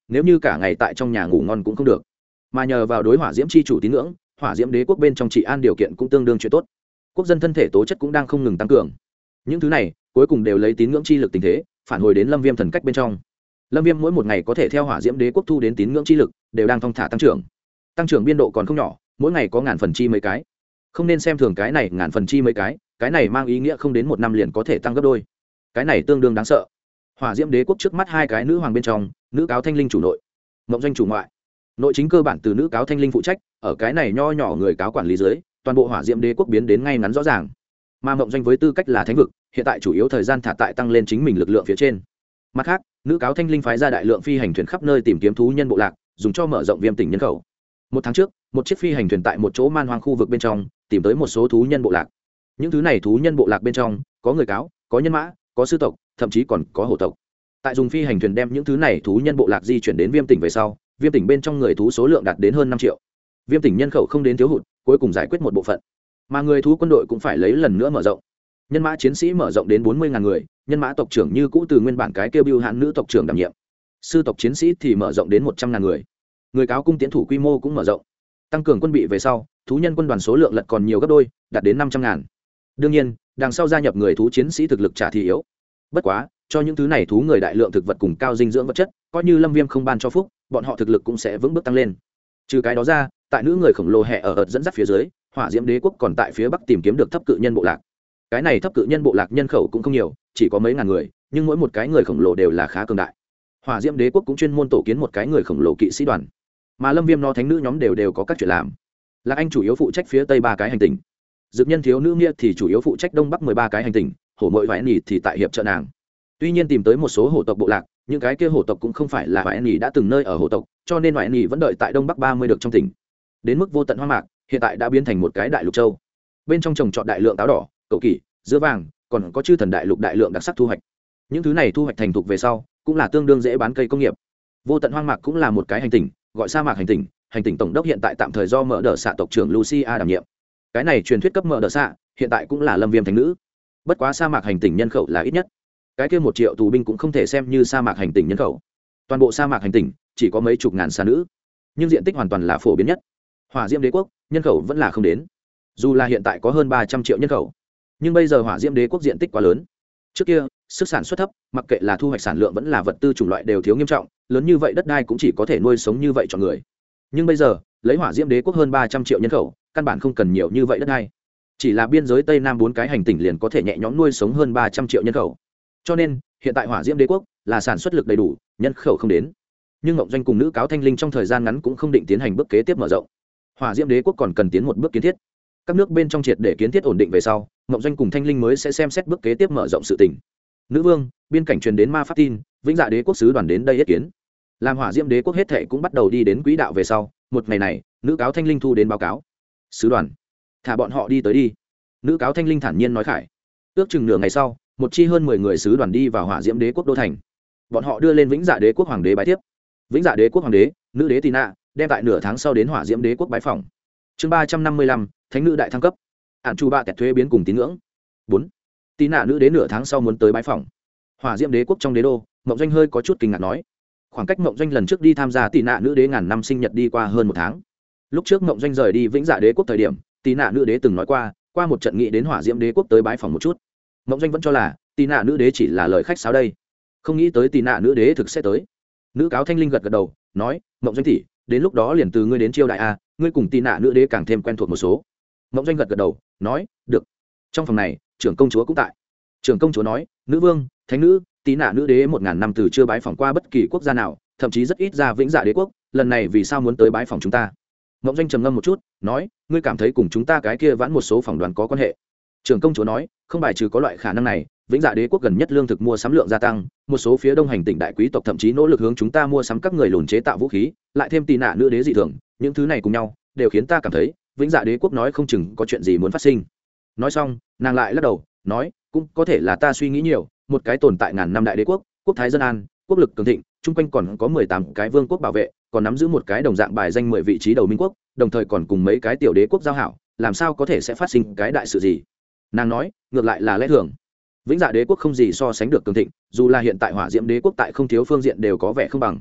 nếu như cả ngày tại trong nhà ngủ ngon cũng không được, mà nhờ vào đối hỏa diễm chi chủ tín ngưỡng, hỏa diễm đế quốc bên trong trị an điều kiện cũng tương đương chuyện tốt, quốc dân thân thể tố chất cũng đang không ngừng tăng cường. Những thứ này cuối cùng đều lấy tín ngưỡng chi lực tình thế phản hồi đến Lâm Viêm thần cách bên trong. Lâm Viêm mỗi một ngày có thể theo hỏa diễm đế quốc thu đến tín ngưỡng chi lực đều đang thong thả tăng trưởng biên độ còn không nhỏ, mỗi ngày có ngàn phần chi mấy cái. Không nên xem thường cái này ngàn phần chi mấy cái này mang ý nghĩa không đến một năm liền có thể tăng gấp đôi. Cái này tương đương đáng sợ. Hỏa diễm đế quốc trước mắt hai cái nữ hoàng bên trong, nữ cáo thanh linh chủ nội, mộng doanh chủ ngoại. Nội chính cơ bản từ nữ cáo thanh linh phụ trách, ở cái này nho nhỏ người cáo quản lý dưới, toàn bộ hỏa diễm đế quốc biến đến ngay ngắn rõ ràng. Mà mộng doanh với tư cách là thánh vực, hiện tại chủ yếu thời gian thả tại tăng lên chính mình lực lượng phía trên. Mặt khác, nữ cáo thanh linh phái ra đại lượng phi hành thuyền khắp nơi tìm kiếm thú nhân bộ lạc, dùng cho mở rộng Viêm tỉnh nhân khẩu. Một tháng trước, một chiếc phi hành thuyền tại một chỗ man hoang khu vực bên trong tìm tới một số thú nhân bộ lạc. Những thứ này thú nhân bộ lạc bên trong có người cáo, có nhân mã, có sư tộc, thậm chí còn có hổ tộc. Tại dùng phi hành thuyền đem những thứ này thú nhân bộ lạc di chuyển đến Viêm tỉnh về sau, Viêm tỉnh bên trong người thú số lượng đạt đến hơn 5 triệu. Viêm tỉnh nhân khẩu không đến thiếu hụt, cuối cùng giải quyết một bộ phận. Mà người thú quân đội cũng phải lấy lần nữa mở rộng. Nhân mã chiến sĩ mở rộng đến 40.000 người, nhân mã tộc trưởng như cũ từ nguyên bản cái kêu bưu hạn nữ tộc trưởng đảm nhiệm. Sư tộc chiến sĩ thì mở rộng đến 100.000 người. Người cáo cung tiến thủ quy mô cũng mở rộng. Tăng cường quân bị về sau, thú nhân quân đoàn số lượng lật còn nhiều gấp đôi, đạt đến 500.000. Đương nhiên, đằng sau gia nhập người thú chiến sĩ thực lực trả thì yếu. Bất quá, cho những thứ này thú người đại lượng thực vật cùng cao dinh dưỡng vật chất, coi như Lâm Viêm không ban cho phúc, bọn họ thực lực cũng sẽ vững bước tăng lên. Trừ cái đó ra, tại nữ người khổng lồ hẹ ở ợt dẫn dắt phía dưới, hỏa diễm đế quốc còn tại phía bắc tìm kiếm được thấp cự nhân bộ lạc. Cái này thấp cự nhân bộ lạc nhân khẩu cũng không nhiều, chỉ có mấy ngàn người, nhưng mỗi một cái người khổng lồ đều là khá cường đại. Hỏa diễm đế quốc cũng chuyên môn tổ kiến một cái người khổng lồ kỵ sĩ đoàn, mà Lâm Viêm nó thánh nữ nhóm đều có các chuyện làm. Lạc Anh chủ yếu phụ trách phía tây 3 cái hành tinh, Dực Nhân thiếu nữ Mia thì chủ yếu phụ trách đông bắc 13 cái hành tinh, hổ mội vải nỉ thì tại hiệp trợ nàng. Tuy nhiên tìm tới một số hổ tộc bộ lạc, những cái kia hổ tộc cũng không phải là vải nỉ đã từng nơi ở hổ tộc, cho nên vải nỉ vẫn đợi tại đông bắc 30 được trong tỉnh. Đến mức vô tận hoang mạc, hiện tại đã biến thành một cái đại lục châu. Bên trong trồng trọt đại lượng táo đỏ, cậu kỷ, dưa vàng, còn có chư thần đại lục đại lượng đặc sắc thu hoạch. Những thứ này thu hoạch thành thục về sau, cũng là tương đương dễ bán cây công nghiệp. Vô tận hoang mạc cũng là một cái hành tinh, gọi sa mạc hành tinh tổng đốc hiện tại tạm thời do mở đờ xạ tộc trưởng Lucia đảm nhiệm. Cái này truyền thuyết cấp mở đờ xạ, hiện tại cũng là Lâm Viêm thánh nữ. Bất quá sa mạc hành tinh nhân khẩu là ít nhất. Cái kia 1 triệu tù binh cũng không thể xem như sa mạc hành tinh nhân khẩu. Toàn bộ sa mạc hành tinh chỉ có mấy chục ngàn sa nữ, nhưng diện tích hoàn toàn là phổ biến nhất. Hỏa diễm đế quốc, nhân khẩu vẫn là không đến. Dù là hiện tại có hơn 300 triệu nhân khẩu, nhưng bây giờ hỏa diễm đế quốc diện tích quá lớn. Trước kia, sức sản xuất thấp, mặc kệ là thu hoạch sản lượng vẫn là vật tư chủng loại đều thiếu nghiêm trọng, lớn như vậy đất đai cũng chỉ có thể nuôi sống như vậy cho người. Nhưng bây giờ, lấy hỏa diễm đế quốc hơn 300 triệu nhân khẩu, căn bản không cần nhiều như vậy đất đai. Chỉ là biên giới tây nam 4 cái hành tinh liền có thể nhẹ nhõm nuôi sống hơn 300 triệu nhân khẩu. Cho nên, hiện tại hỏa diễm đế quốc là sản xuất lực đầy đủ, nhân khẩu không đến. Nhưng Ngộng Doanh cùng nữ cáo thanh linh trong thời gian ngắn cũng không định tiến hành bước kế tiếp mở rộng. Hỏa diễm đế quốc còn cần tiến một bước kiến thiết. Các nước bên trong triệt để kiến thiết ổn định về sau, Ngộng Doanh cùng thanh linh mới sẽ xem xét bước kế tiếp mở rộng sự tình. Nữ vương, biên cảnh truyền đến ma pháp tin, Vĩnh Dạ đế quốc sứ đoàn đến đây yết kiến. Làm hỏa diễm đế quốc hết thệ cũng bắt đầu đi đến quỹ đạo về sau, một ngày này, nữ cáo thanh linh thu đến báo cáo. Sứ đoàn, thả bọn họ đi tới đi. Nữ cáo thanh linh thản nhiên nói khải. Ước chừng nửa ngày sau, một chi hơn 10 người sứ đoàn đi vào hỏa diễm đế quốc đô thành. Bọn họ đưa lên Vĩnh Dạ đế quốc hoàng đế bái tiếp. Vĩnh Dạ đế quốc hoàng đế, nữ đế Tina, đem tại nửa tháng sau đến hỏa diễm đế quốc bái phỏng. Chương 355, thánh nữ đại thăng cấp. Ản chu bạ kẹt thuế biến cùng tín ngưỡng. 4. Tina nữ đế nửa tháng sau muốn tới bái phỏng. Hỏa diễm đế quốc trong đế đô, Mộng Doanh hơi có chút kinh ngạc nói. Khoảng cách Mộng Doanh lần trước đi tham gia Tina nữ đế ngàn năm sinh nhật đi qua hơn 1 tháng. Lúc trước Mộng Doanh rời đi Vĩnh Dạ đế quốc thời điểm, Tina nữ đế từng nói qua một trận nghị đến hỏa diễm đế quốc tới bái phỏng một chút. Mộng Doanh vẫn cho là Tina nữ đế chỉ là lời khách sáo đây, không nghĩ tới Tina nữ đế thực sẽ tới. Nữ cáo thanh linh gật đầu, nói, Mộng Doanh tỷ, đến lúc đó liền từ ngươi đến chiêu đại a, ngươi cùng Tina nữ đế càng thêm quen thuộc một số. Mộng Doanh gật đầu, nói, được. Trong phòng này, trưởng công chúa cũng tại. Trưởng công chúa nói, nữ vương, thánh nữ, Tina nữ đế 1000 năm từ chưa bái phỏng qua bất kỳ quốc gia nào, thậm chí rất ít ra Vĩnh Dạ đế quốc, lần này vì sao muốn tới bái phỏng chúng ta? Mộng Doanh trầm ngâm một chút, nói, ngươi cảm thấy cùng chúng ta cái kia vãn một số phỏng đoán có quan hệ. Trưởng công chúa nói, không bài trừ có loại khả năng này. Vĩnh Dạ đế quốc gần nhất lương thực mua sắm lượng gia tăng, một số phía đông hành tỉnh đại quý tộc thậm chí nỗ lực hướng chúng ta mua sắm các người lùn chế tạo vũ khí, lại thêm Tina nữ đế dị thường, những thứ này cùng nhau đều khiến ta cảm thấy Vĩnh Dạ đế quốc nói không chừng có chuyện gì muốn phát sinh. Nói xong, nàng lại lắc đầu, nói, cũng có thể là ta suy nghĩ nhiều, một cái tồn tại ngàn năm đại đế quốc, quốc thái dân an, quốc lực cường thịnh, chung quanh còn có 18 cái vương quốc bảo vệ, còn nắm giữ một cái đồng dạng bài danh 10 vị trí đầu minh quốc, đồng thời còn cùng mấy cái tiểu đế quốc giao hảo, làm sao có thể sẽ phát sinh cái đại sự gì? Nàng nói, ngược lại là lẽ thường. Vĩnh Dạ đế quốc không gì so sánh được cường thịnh, dù là hiện tại hỏa diễm đế quốc tại không thiếu phương diện đều có vẻ không bằng.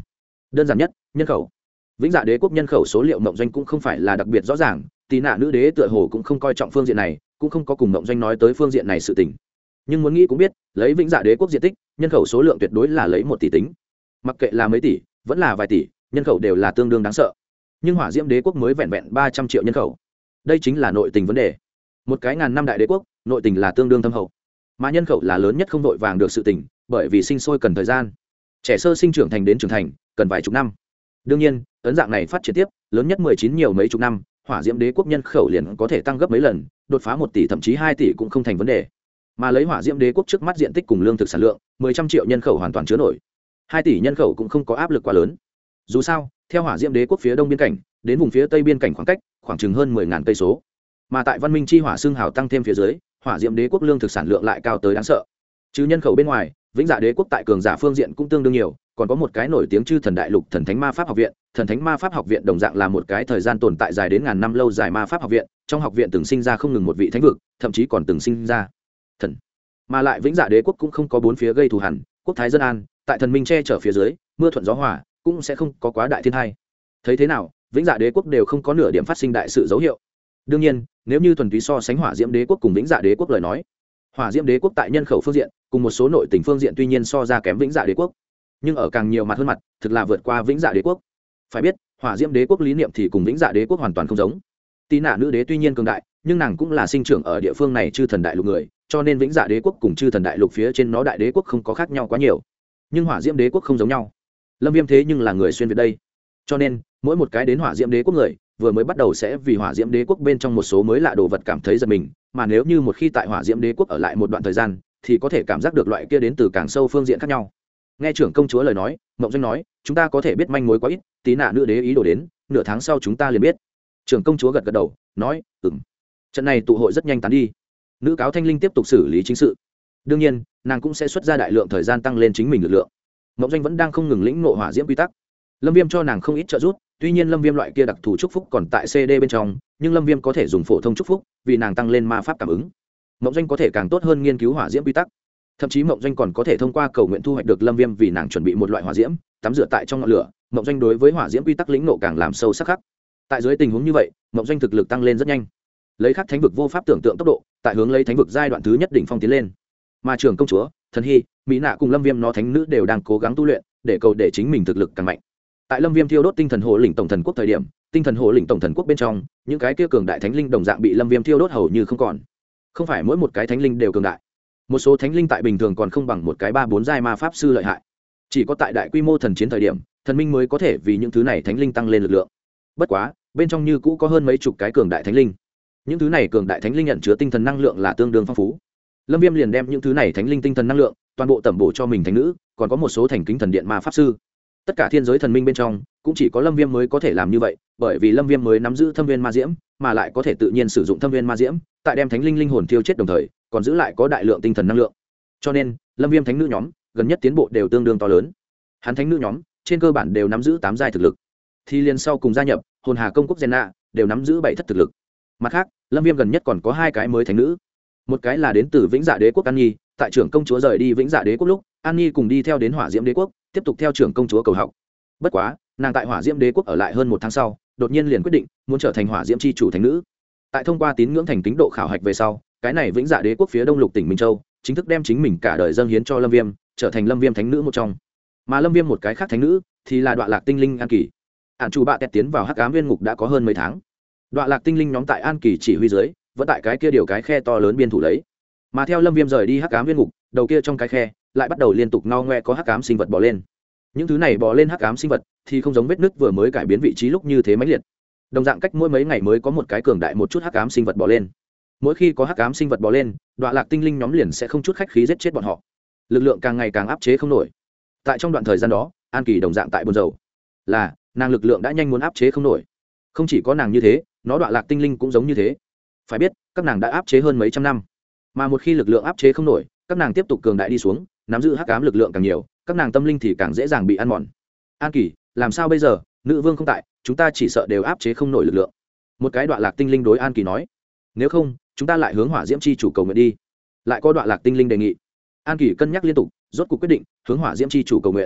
đơn giản nhất, nhân khẩu. Vĩnh Dạ Đế quốc nhân khẩu số liệu mộng doanh cũng không phải là đặc biệt rõ ràng, Tí Nạ nữ đế tựa hồ cũng không coi trọng phương diện này, cũng không có cùng mộng doanh nói tới phương diện này sự tình. Nhưng muốn nghĩ cũng biết, lấy Vĩnh Dạ Đế quốc diện tích, nhân khẩu số lượng tuyệt đối là lấy 1 tỷ tính. Mặc kệ là mấy tỷ, vẫn là vài tỷ, nhân khẩu đều là tương đương đáng sợ. Nhưng Hỏa Diễm Đế quốc mới vẹn vẹn 300 triệu nhân khẩu. Đây chính là nội tình vấn đề. Một cái ngàn năm đại đế quốc, nội tình là tương đương thâm hậu. Mà nhân khẩu là lớn nhất không vội vàng được sự tình, bởi vì sinh sôi cần thời gian. Trẻ sơ sinh trưởng thành đến trưởng thành, cần vài chục năm. Đương nhiên, ấn dạng này phát triển tiếp, lớn nhất 19 nhiều mấy chục năm, Hỏa Diễm Đế quốc nhân khẩu liền có thể tăng gấp mấy lần, đột phá 1 tỷ thậm chí 2 tỷ cũng không thành vấn đề. Mà lấy Hỏa Diễm Đế quốc trước mắt diện tích cùng lương thực sản lượng, 100 triệu nhân khẩu hoàn toàn chứa nổi. 2 tỷ nhân khẩu cũng không có áp lực quá lớn. Dù sao, theo Hỏa Diễm Đế quốc phía đông biên cảnh đến vùng phía tây biên cảnh khoảng chừng hơn 10.000 cây số. Mà tại văn minh chi hỏa xương hào tăng thêm phía dưới, Hỏa Diễm Đế quốc lương thực sản lượng lại cao tới đáng sợ. Trừ nhân khẩu bên ngoài, Vĩnh Dạ Đế quốc tại cường giả phương diện cũng tương đương nhiều, còn có một cái nổi tiếng Chư Thần Đại Lục Thần Thánh Ma Pháp Học viện. Thần Thánh Ma Pháp Học viện đồng dạng là một cái thời gian tồn tại dài đến ngàn năm lâu dài ma pháp học viện, trong học viện từng sinh ra không ngừng một vị thánh vực, thậm chí còn từng sinh ra thần. Mà lại Vĩnh Dạ Đế quốc cũng không có bốn phía gây thù hằn, quốc thái dân an, tại thần minh che chở phía dưới, mưa thuận gió hòa, cũng sẽ không có quá đại thiên tai. Thấy thế nào, Vĩnh Dạ Đế quốc đều không có nửa điểm phát sinh đại sự dấu hiệu. Đương nhiên, nếu như thuần túy so sánh Hỏa Diễm Đế quốc cùng Vĩnh Dạ Đế quốc lời nói, Hỏa Diễm Đế quốc tại nhân khẩu phương diện, cùng một số nội tình phương diện tuy nhiên so ra kém Vĩnh Dạ Đế quốc, nhưng ở càng nhiều mặt hơn mặt, thực là vượt qua Vĩnh Dạ Đế quốc. Phải biết, Hỏa Diễm Đế quốc lý niệm thì cùng Vĩnh Dạ Đế quốc hoàn toàn không giống. Tí Nạ nữ đế tuy nhiên cường đại, nhưng nàng cũng là sinh trưởng ở địa phương này Chư Thần Đại Lục người, cho nên Vĩnh Dạ Đế quốc cùng Chư Thần Đại Lục phía trên nó đại đế quốc không có khác nhau quá nhiều. Nhưng Hỏa Diễm Đế quốc không giống nhau. Lâm Viêm thế nhưng là người xuyên Việt đây. Cho nên, mỗi một cái đến Hỏa Diễm Đế quốc người, vừa mới bắt đầu sẽ vì Hỏa Diễm Đế quốc bên trong một số mới lạ đồ vật cảm thấy giật mình, mà nếu như một khi tại Hỏa Diễm Đế quốc ở lại một đoạn thời gian, thì có thể cảm giác được loại kia đến từ càng sâu phương diện khác nhau. Nghe trưởng công chúa lời nói, Mộng Doanh nói, chúng ta có thể biết manh mối quá ít, Tí Nạ nữ đế ý đồ đến, nửa tháng sau chúng ta liền biết. Trưởng công chúa gật gật đầu, nói, trận này tụ hội rất nhanh tán đi. Nữ cáo Thanh Linh tiếp tục xử lý chính sự. Đương nhiên, nàng cũng sẽ xuất ra đại lượng thời gian tăng lên chính mình lực lượng. Mộng Doanh vẫn đang không ngừng lĩnh ngộ hỏa diễm quy tắc. Lâm Viêm cho nàng không ít trợ giúp, tuy nhiên Lâm Viêm loại kia đặc thù chúc phúc còn tại CD bên trong, nhưng Lâm Viêm có thể dùng phổ thông chúc phúc, vì nàng tăng lên ma pháp cảm ứng. Mộng Doanh có thể càng tốt hơn nghiên cứu hỏa diễm quy tắc. Thậm chí Mộng Doanh còn có thể thông qua cầu nguyện thu hoạch được Lâm Viêm vì nàng chuẩn bị một loại hỏa diễm, tắm rửa tại trong ngọn lửa. Mộng Doanh đối với hỏa diễm quy tắc lĩnh ngộ càng làm sâu sắc khắc. Tại dưới tình huống như vậy, Mộng Doanh thực lực tăng lên rất nhanh. Lấy khắc thánh vực vô pháp tưởng tượng tốc độ, tại hướng lấy thánh vực giai đoạn thứ nhất đỉnh phong tiến lên. Mà trưởng công chúa, Thần Hy, Mỹ Nạ cùng Lâm Viêm nó thánh nữ đều đang cố gắng tu luyện, để cầu để chính mình thực lực càng mạnh. Tại Lâm Viêm thiêu đốt tinh thần hồ lĩnh tổng thần quốc thời điểm, tinh thần hồ lĩnh tổng thần quốc bên trong, những cái kia cường đại thánh linh đồng dạng bị Lâm Viêm thiêu đốt hầu như không còn. Không phải mỗi một cái thánh linh đều cường đại. Một số thánh linh tại bình thường còn không bằng một cái 3-4 giai ma pháp sư lợi hại. Chỉ có tại đại quy mô thần chiến thời điểm, thần minh mới có thể vì những thứ này thánh linh tăng lên lực lượng. Bất quá, bên trong như cũ có hơn mấy chục cái cường đại thánh linh. Những thứ này cường đại thánh linh nhận chứa tinh thần năng lượng là tương đương phong phú. Lâm Viêm liền đem những thứ này thánh linh tinh thần năng lượng toàn bộ tẩm bổ cho mình thánh nữ, còn có một số thành kính thần điện ma pháp sư. Tất cả thiên giới thần minh bên trong, cũng chỉ có Lâm Viêm mới có thể làm như vậy, bởi vì Lâm Viêm mới nắm giữ thâm viên ma diễm, mà lại có thể tự nhiên sử dụng thâm viên ma diễm, tại đem thánh linh linh hồn thiêu chết đồng thời, còn giữ lại có đại lượng tinh thần năng lượng. Cho nên, Lâm Viêm thánh nữ nhóm, gần nhất tiến bộ đều tương đương to lớn. Hắn thánh nữ nhóm, trên cơ bản đều nắm giữ 8 giai thực lực. Thì liền sau cùng gia nhập, Hồn Hà công quốc Jenna, đều nắm giữ 7 thất thực lực. Mặt khác, Lâm Viêm gần nhất còn có 2 cái mới thánh nữ. Một cái là đến từ Vĩnh Dạ Đế quốc An Nhi, tại trưởng công chúa rời đi Vĩnh Dạ Đế quốc lúc, An Nhi cùng đi theo đến Hỏa Diễm Đế quốc, tiếp tục theo trưởng công chúa cầu học. Bất quá, nàng tại Hỏa Diễm Đế quốc ở lại hơn 1 tháng sau, đột nhiên liền quyết định muốn trở thành Hỏa Diễm chi chủ thánh nữ. Tại thông qua tín ngưỡng thành kính độ khảo hạch về sau, cái này Vĩnh Dạ Đế quốc phía đông lục tỉnh Minh Châu, chính thức đem chính mình cả đời dâng hiến cho Lâm Viêm, trở thành Lâm Viêm thánh nữ một trong. Mà Lâm Viêm một cái khác thánh nữ thì là Đoạ Lạc tinh linh An Kỳ. Ản chủ bạ tẹt tiến vào Hắc Ám Viên ngục đã có hơn mấy tháng. Đoạ Lạc tinh linh nhóm tại An Kỳ chỉ huy dưới, vẫn tại cái kia điều cái khe to lớn biên thủ lấy. Mà theo Lâm Viêm rời đi Hắc Ám Viên ngục, đầu kia trong cái khe lại bắt đầu liên tục ngao ngoe có hắc ám sinh vật bò lên. Những thứ này bò lên hắc ám sinh vật thì không giống vết nứt vừa mới cải biến vị trí lúc như thế mãnh liệt. Đồng dạng cách mỗi mấy ngày mới có một cái cường đại một chút hắc ám sinh vật bò lên. Mỗi khi có hắc ám sinh vật bò lên, Đoạ Lạc tinh linh nhóm liền sẽ không chút khách khí giết chết bọn họ. Lực lượng càng ngày càng áp chế không nổi. Tại trong đoạn thời gian đó, An Kỳ đồng dạng tại buồn rầu. Là, nàng lực lượng đã nhanh muốn áp chế không nổi. Không chỉ có nàng như thế, nó Đoạ Lạc tinh linh cũng giống như thế. Phải biết, các nàng đã áp chế hơn mấy trăm năm. Mà một khi lực lượng áp chế không nổi, các nàng tiếp tục cường đại đi xuống, nắm giữ hắc ám lực lượng càng nhiều, các nàng tâm linh thì càng dễ dàng bị ăn mòn. An Kỳ, làm sao bây giờ, nữ vương không tại, chúng ta chỉ sợ đều áp chế không nổi lực lượng. Một cái Đoạ Lạc tinh linh đối An Kỳ nói, nếu không chúng ta lại hướng Hỏa Diễm chi chủ cầu nguyện đi. Lại có Đoạ Lạc tinh linh đề nghị. An Kỳ cân nhắc liên tục, rốt cuộc quyết định hướng Hỏa Diễm chi chủ cầu nguyện.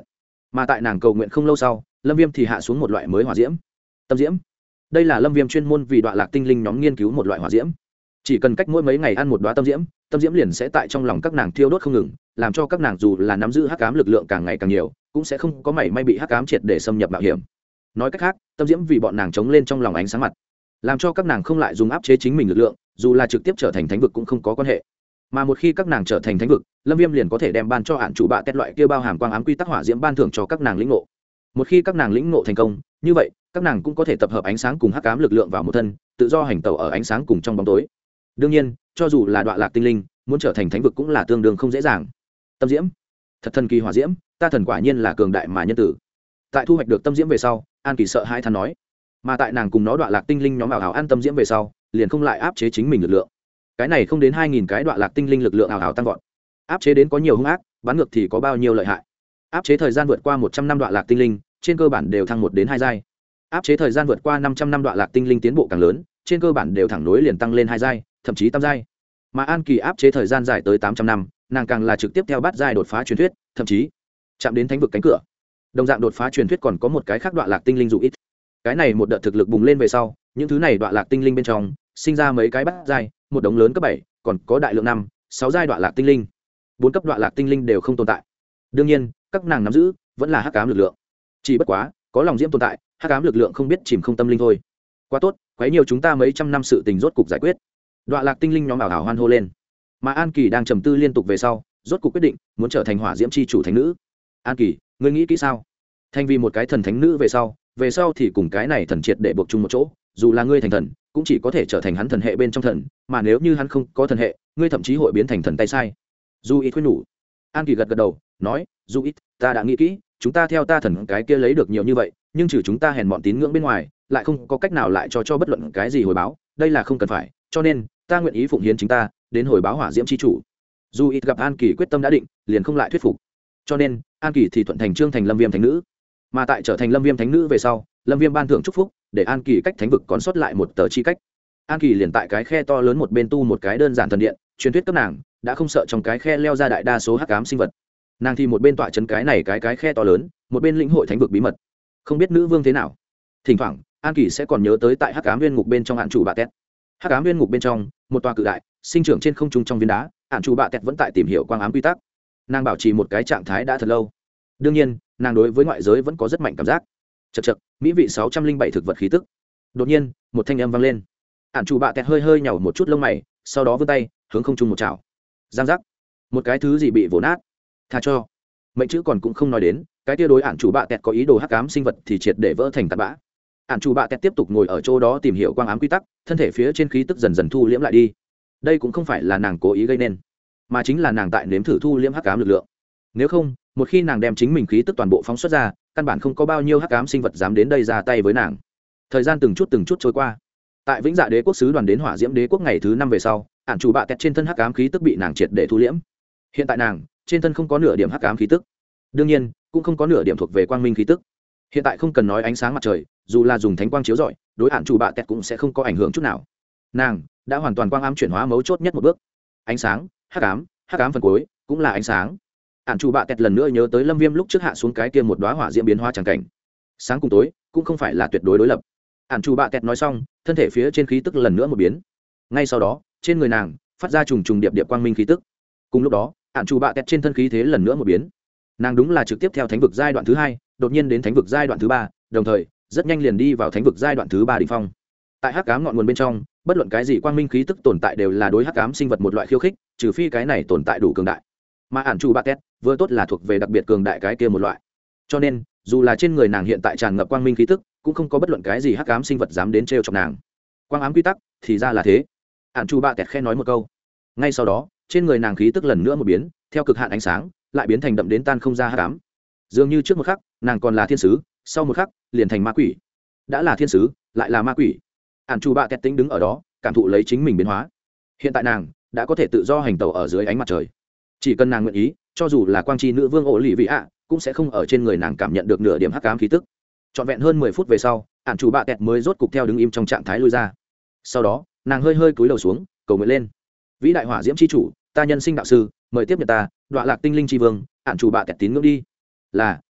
Mà tại nàng cầu nguyện không lâu sau, lâm viêm thì hạ xuống một loại mới hỏa diễm, tâm diễm. Đây là lâm viêm chuyên môn vì đoạn lạc tinh linh nhóm nghiên cứu một loại hỏa diễm. Chỉ cần cách mỗi mấy ngày ăn một đóa tâm diễm liền sẽ tại trong lòng các nàng thiêu đốt không ngừng, làm cho các nàng dù là nắm giữ hắc ám lực lượng càng ngày càng nhiều, cũng sẽ không có mảy may bị hắc ám triệt để xâm nhập mạo hiểm. Nói cách khác, tâm diễm vì bọn nàng chống lên trong lòng ánh sáng mặt, làm cho các nàng không lại dùng áp chế chính mình lực lượng, dù là trực tiếp trở thành thánh vực cũng không có quan hệ. Mà một khi các nàng trở thành thánh vực, lâm viêm liền có thể đem ban cho hạn chủ bạ tét loại kia bao hàm quang ám quy tắc hỏa diễm ban thưởng cho các nàng lĩnh ngộ. Một khi các nàng lĩnh ngộ thành công, như vậy các nàng cũng có thể tập hợp ánh sáng cùng hắc ám lực lượng vào một thân, tự do hành tẩu ở ánh sáng cùng trong bóng tối. Đương nhiên, cho dù là đoạn lạc tinh linh muốn trở thành thánh vực cũng là tương đương không dễ dàng. Tâm diễm, thật thần kỳ hỏa diễm, ta thần quả nhiên là cường đại mà nhân tử. Tại thu hoạch được tâm diễm về sau, An Kỳ sợ hãi than nói. Mà tại nàng cùng nó đoạn lạc tinh linh nhóm ảo ảo ăn tâm diễm về sau, liền không lại áp chế chính mình lực lượng. Cái này không đến 2000 cái đoạn lạc tinh linh lực lượng ảo ảo tăng vọt. Áp chế đến có nhiều hung ác, bắn ngược thì có bao nhiêu lợi hại. Áp chế thời gian vượt qua 100 năm đoạn lạc tinh linh, trên cơ bản đều thăng 1 đến 2 giai. Áp chế thời gian vượt qua 500 năm đoạn lạc tinh linh tiến bộ càng lớn, trên cơ bản đều thẳng nối liền tăng lên 2 giai, thậm chí tam giai. Mà An Kỳ áp chế thời gian dài tới 800 năm, nàng càng là trực tiếp theo bát giai đột phá truyền thuyết, thậm chí chạm đến thánh vực cánh cửa. Đồng dạng đột phá truyền thuyết còn có một cái khác đoạn lạc tinh linh dụ ít. Cái này một đợt thực lực bùng lên về sau, những thứ này đoạn lạc tinh linh bên trong sinh ra mấy cái bát giai, một đống lớn cấp 7, còn có đại lượng 5, 6 giai đoạn lạc tinh linh. 4 cấp đoạn lạc tinh linh đều không tồn tại. Đương nhiên, các nàng nắm giữ vẫn là hắc ám lực lượng. Chỉ bất quá, có lòng diễm tồn tại, hắc ám lực lượng không biết chìm không tâm linh thôi. Quá tốt, quấy nhiều chúng ta mấy trăm năm sự tình rốt cục giải quyết. Đoạn lạc tinh linh nhóm ảo ảo hoan hô lên. Mà An Kỳ đang trầm tư liên tục về sau, rốt cục quyết định muốn trở thành hỏa diễm chi chủ thánh nữ. An Kỳ, ngươi nghĩ kỹ sao? Thành vì một cái thần thánh nữ về sau thì cùng cái này thần triệt để buộc chung một chỗ, dù là ngươi thành thần, cũng chỉ có thể trở thành hắn thần hệ bên trong thần, mà nếu như hắn không có thần hệ, ngươi thậm chí hội biến thành thần tay sai. Du ít khuyên nhủ. An Kỳ gật gật đầu, nói, Du ít, ta đã nghĩ kỹ, chúng ta theo ta thần cái kia lấy được nhiều như vậy, nhưng trừ chúng ta hèn mọn tín ngưỡng bên ngoài, lại không có cách nào lại cho bất luận cái gì hồi báo, đây là không cần phải, cho nên ta nguyện ý phụng hiến chính ta đến hồi báo hỏa diễm chi chủ. Du ít gặp An Kỳ quyết tâm đã định, liền không lại thuyết phục, cho nên An Kỳ thì thuận thành trương thành lâm viêm thánh nữ. Mà tại trở thành lâm viêm thánh nữ về sau, lâm viêm ban thưởng chúc phúc để An Kỳ cách thánh vực còn sót lại một tờ chi cách. An Kỳ liền tại cái khe to lớn một bên tu một cái đơn giản thần điện, truyền thuyết cấp nàng đã không sợ trong cái khe leo ra đại đa số hắc ám sinh vật. Nàng thì một bên tọa chấn cái này cái khe to lớn, một bên lĩnh hội thánh vực bí mật. Không biết nữ vương thế nào, thỉnh thoảng An Kỳ sẽ còn nhớ tới tại hắc ám viên ngục bên trong hạn chủ bạ tét. Hắc ám viên ngục bên trong, một tòa cự đại sinh trưởng trên không trung trong viên đá, hạn chủ bạ tét vẫn tại tìm hiểu quang ám quy tắc. Nàng bảo trì một cái trạng thái đã thật lâu. Đương nhiên, nàng đối với ngoại giới vẫn có rất mạnh cảm giác. Chậc chậc, mỹ vị 607 thực vật khí tức. Đột nhiên, một thanh âm vang lên. Hạn chủ bạ tét hơi nhàu một chút lông mày, sau đó vươn tay hướng không trung một chảo. Giang giác, một cái thứ gì bị vồ nát. Tha cho. Mệnh chữ còn cũng không nói đến, cái tia đối hạn chủ bạ tét có ý đồ hắc ám sinh vật thì triệt để vỡ thành tạt bã. Hạn chủ bạ tét tiếp tục ngồi ở chỗ đó tìm hiểu quang ám quy tắc, thân thể phía trên khí tức dần dần thu liễm lại đi. Đây cũng không phải là nàng cố ý gây nên, mà chính là nàng tại nếm thử thu liễm hắc ám lực lượng. Nếu không, một khi nàng đem chính mình khí tức toàn bộ phóng xuất ra, căn bản không có bao nhiêu hắc ám sinh vật dám đến đây ra tay với nàng. Thời gian từng chút trôi qua. Tại Vĩnh Dạ Đế quốc sứ đoàn đến Hỏa Diễm Đế quốc ngày thứ 5 về sau, hạn chủ bạ tét trên thân hắc ám khí tức bị nàng triệt để thu liễm. Hiện tại nàng trên thân không có nửa điểm hắc ám khí tức, đương nhiên cũng không có nửa điểm thuộc về quang minh khí tức. Hiện tại không cần nói ánh sáng mặt trời, dù là dùng thánh quang chiếu rọi, đối hạn chủ bạ tét cũng sẽ không có ảnh hưởng chút nào. Nàng đã hoàn toàn quang ám chuyển hóa mấu chốt nhất một bước. Ánh sáng, hắc ám phần cuối cũng là ánh sáng. Hạn chủ bạ tét lần nữa nhớ tới lâm viêm lúc trước hạ xuống cái kia một đóa hỏa diễm biến hóa chẳng cảnh. Sáng cùng tối cũng không phải là tuyệt đối đối lập. Hạn chủ bạ tét nói xong, thân thể phía trên khí tức lần nữa một biến. Ngay sau đó, trên người nàng phát ra trùng điệp quang minh khí tức. Cùng lúc đó, hạn chủ bạ tét trên thân khí thế lần nữa một biến. Nàng đúng là trực tiếp theo thánh vực giai đoạn thứ 2, đột nhiên đến thánh vực giai đoạn thứ 3, đồng thời rất nhanh liền đi vào thánh vực giai đoạn thứ 3 đỉnh phong. Tại hắc ám ngọn nguồn bên trong, bất luận cái gì quang minh khí tức tồn tại đều là đối hắc ám sinh vật một loại khiêu khích, trừ phi cái này tồn tại đủ cường đại. Mà hạn chủ bạ tét vừa tốt là thuộc về đặc biệt cường đại cái kia một loại. Cho nên, dù là trên người nàng hiện tại tràn ngập quang minh khí tức, cũng không có bất luận cái gì hắc ám sinh vật dám đến trêu chọc nàng. Quang ám quy tắc, thì ra là thế. Hạn chủ bạ tét khen nói một câu. Ngay sau đó, trên người nàng khí tức lần nữa một biến, theo cực hạn ánh sáng, lại biến thành đậm đến tan không ra hắc ám. Dường như trước một khắc, nàng còn là thiên sứ, sau một khắc, liền thành ma quỷ. Đã là thiên sứ, lại là ma quỷ. Hạn chủ bạ tét tính đứng ở đó, cảm thụ lấy chính mình biến hóa. Hiện tại nàng đã có thể tự do hành tẩu ở dưới ánh mặt trời. Chỉ cần nàng nguyện ý, cho dù là quang tri nữ vương ổ lì vị ạ, cũng sẽ không ở trên người nàng cảm nhận được nửa điểm hắc ám khí tức. Trọn vẹn hơn 10 phút về sau, hạn chủ bạ tét mới rốt cục theo đứng im trong trạng thái lui ra. Sau đó, nàng hơi cúi đầu xuống, cầu nguyện lên. Vĩ đại hỏa diễm chi chủ, ta nhân sinh đạo sư, mời tiếp nhận ta, Đoạ Lạc tinh linh chi vương, hạn chủ bạ tét tín ngưỡng đi. Là,